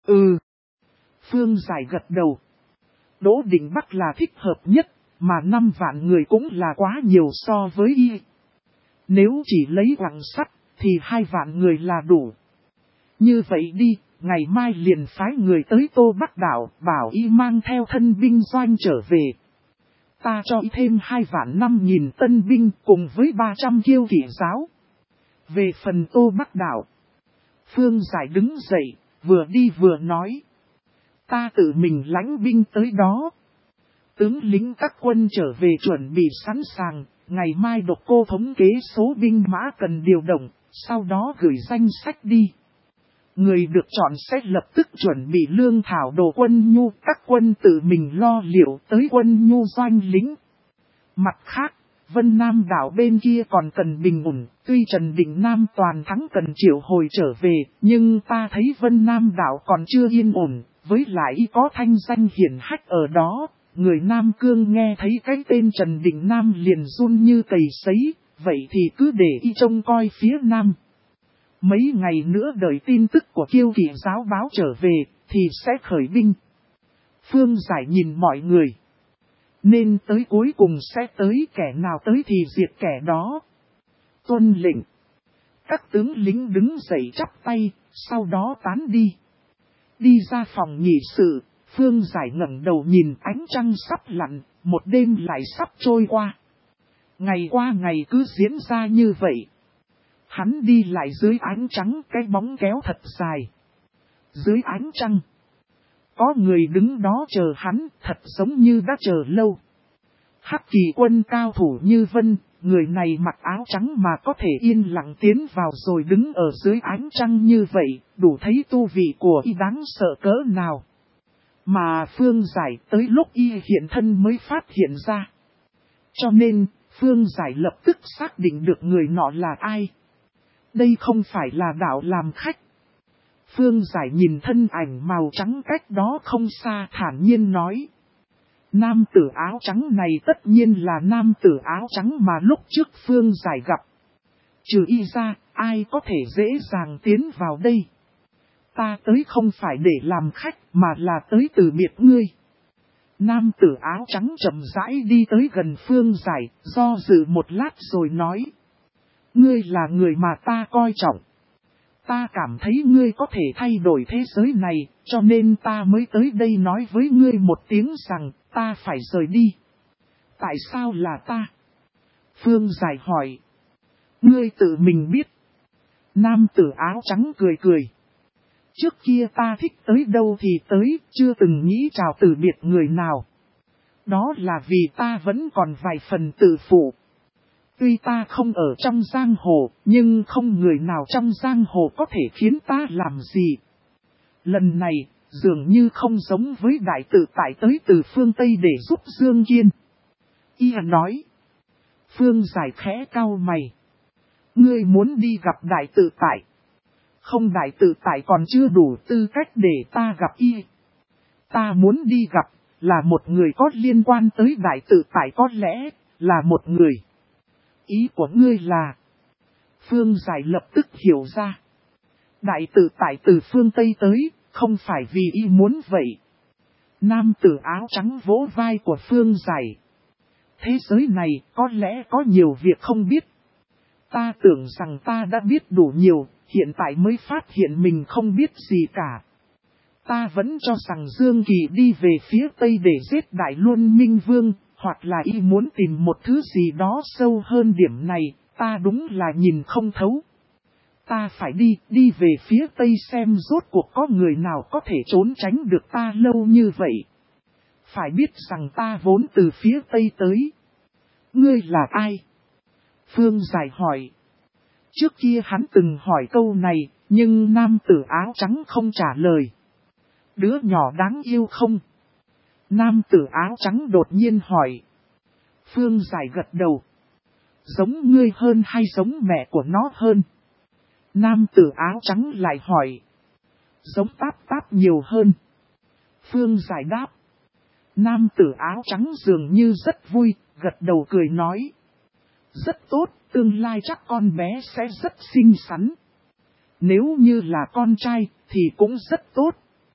Phương Giải gật đầu. Đỗ Định Bắc là thích hợp nhất, mà 5 vạn người cũng là quá nhiều so với y. Nếu chỉ lấy quặng sắt, thì 2 vạn người là đủ. Như vậy đi, ngày mai liền phái người tới Tô Bắc đảo, bảo y mang theo thân binh doanh trở về. Ta cho y thêm 2.500.000 tân binh cùng với 300 kiêu kỵ giáo. Về phần Tô Bắc đảo, Phương Giải đứng dậy, vừa đi vừa nói. Ta tự mình lãnh binh tới đó. Tướng lính các quân trở về chuẩn bị sẵn sàng, ngày mai Độc Cô thống kế số binh mã cần điều động, sau đó gửi danh sách đi. Người được chọn sẽ lập tức chuẩn bị lương thảo đồ quân nhu, các quân tự mình lo liệu tới quân nhu doanh lính. Mặt khác, Vân Nam đảo bên kia còn cần bình ổn, tuy Trần Định Nam toàn thắng cần triệu hồi trở về, nhưng ta thấy Vân Nam đảo còn chưa yên ổn, với lại có thanh danh hiển hách ở đó, người Nam Cương nghe thấy cái tên Trần Định Nam liền run như cầy sấy, vậy thì cứ để y trông coi phía Nam. Mấy ngày nữa đợi tin tức của kiêu kỵ giáo báo trở về, thì sẽ khởi binh. Phương Giải nhìn mọi người. Nên tới cuối cùng sẽ tới, kẻ nào tới thì diệt kẻ đó. Tuân lệnh. Các tướng lính đứng dậy chắp tay, sau đó tán đi. Đi ra phòng nghị sự, Phương Giải ngẩng đầu nhìn ánh trăng sắp lặn, một đêm lại sắp trôi qua. Ngày qua ngày cứ diễn ra như vậy. Hắn đi lại dưới ánh trắng, cái bóng kéo thật dài. Dưới ánh trăng, có người đứng đó chờ hắn, thật giống như đã chờ lâu. Hắc Kỳ quân cao thủ như Vân, người này mặc áo trắng mà có thể yên lặng tiến vào rồi đứng ở dưới ánh trăng như vậy, đủ thấy tu vị của y đáng sợ cỡ nào. Mà Phương Giải tới lúc y hiện thân mới phát hiện ra. Cho nên, Phương Giải lập tức xác định được người nọ là ai. Đây không phải là đạo làm khách. Phương Giải nhìn thân ảnh màu trắng cách đó không xa thản nhiên nói. Nam tử áo trắng này tất nhiên là nam tử áo trắng mà lúc trước Phương Giải gặp. trừ y ra, ai có thể dễ dàng tiến vào đây. Ta tới không phải để làm khách mà là tới từ biệt ngươi. Nam tử áo trắng chậm rãi đi tới gần Phương Giải, do dự một lát rồi nói. Ngươi là người mà ta coi trọng. Ta cảm thấy ngươi có thể thay đổi thế giới này, cho nên ta mới tới đây nói với ngươi một tiếng rằng ta phải rời đi. Tại sao là ta? Phương Giải hỏi. Ngươi tự mình biết. Nam tử áo trắng cười cười. Trước kia ta thích tới đâu thì tới, chưa từng nghĩ chào từ biệt người nào. Đó là vì ta vẫn còn vài phần tự phụ. Tuy ta không ở trong giang hồ, nhưng không người nào trong giang hồ có thể khiến ta làm gì. Lần này, dường như không giống với đại tự tại tới từ phương Tây để giúp Dương Kiên. Y nói. Phương Giải khẽ cau mày. Ngươi muốn đi gặp đại tự tại. Không, đại tự tại còn chưa đủ tư cách để ta gặp y. Ta muốn đi gặp là một người có liên quan tới đại tự tại, có lẽ là một người. Ý của ngươi là... Phương Giải lập tức hiểu ra. Đại tự tại từ phương Tây tới, không phải vì y muốn vậy. Nam tử áo trắng vỗ vai của Phương Giải. Thế giới này có lẽ có nhiều việc không biết. Ta tưởng rằng ta đã biết đủ nhiều, hiện tại mới phát hiện mình không biết gì cả. Ta vẫn cho rằng Dương Kỳ đi về phía Tây để giết Đại Luân Minh Vương, hoặc là y muốn tìm một thứ gì đó sâu hơn điểm này, ta đúng là nhìn không thấu. Ta phải đi về phía Tây xem rốt cuộc có người nào có thể trốn tránh được ta lâu như vậy. Phải biết rằng ta vốn từ phía Tây tới. Ngươi là ai? Phương Giải hỏi. Trước kia hắn từng hỏi câu này, nhưng nam tử áo trắng không trả lời. Đứa nhỏ đáng yêu không? Nam tử áo trắng đột nhiên hỏi. Phương Giải gật đầu. Giống ngươi hơn hay giống mẹ của nó hơn? Nam tử áo trắng lại hỏi. Giống Táp Táp nhiều hơn. Phương Giải đáp. Nam tử áo trắng dường như rất vui, gật đầu cười nói. Rất tốt, tương lai chắc con bé sẽ rất xinh xắn. Nếu như là con trai thì cũng rất tốt.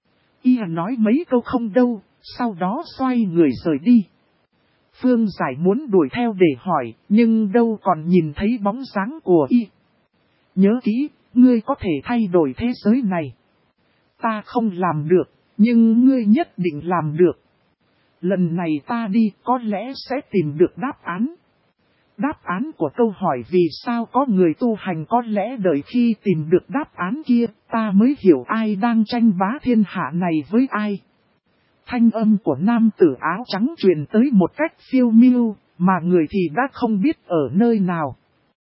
Y nói mấy câu không đâu, sau đó xoay người rời đi. Phương Giải muốn đuổi theo để hỏi, nhưng đâu còn nhìn thấy bóng dáng của y. Nhớ kỹ, ngươi có thể thay đổi thế giới này. Ta không làm được, nhưng ngươi nhất định làm được. Lần này ta đi có lẽ sẽ tìm được đáp án. Đáp án của câu hỏi vì sao có người tu hành có lẽ đợi khi tìm được đáp án kia, ta mới hiểu ai đang tranh bá thiên hạ này với ai. Thanh âm của nam tử áo trắng truyền tới một cách phiêu miêu, mà người thì đã không biết ở nơi nào.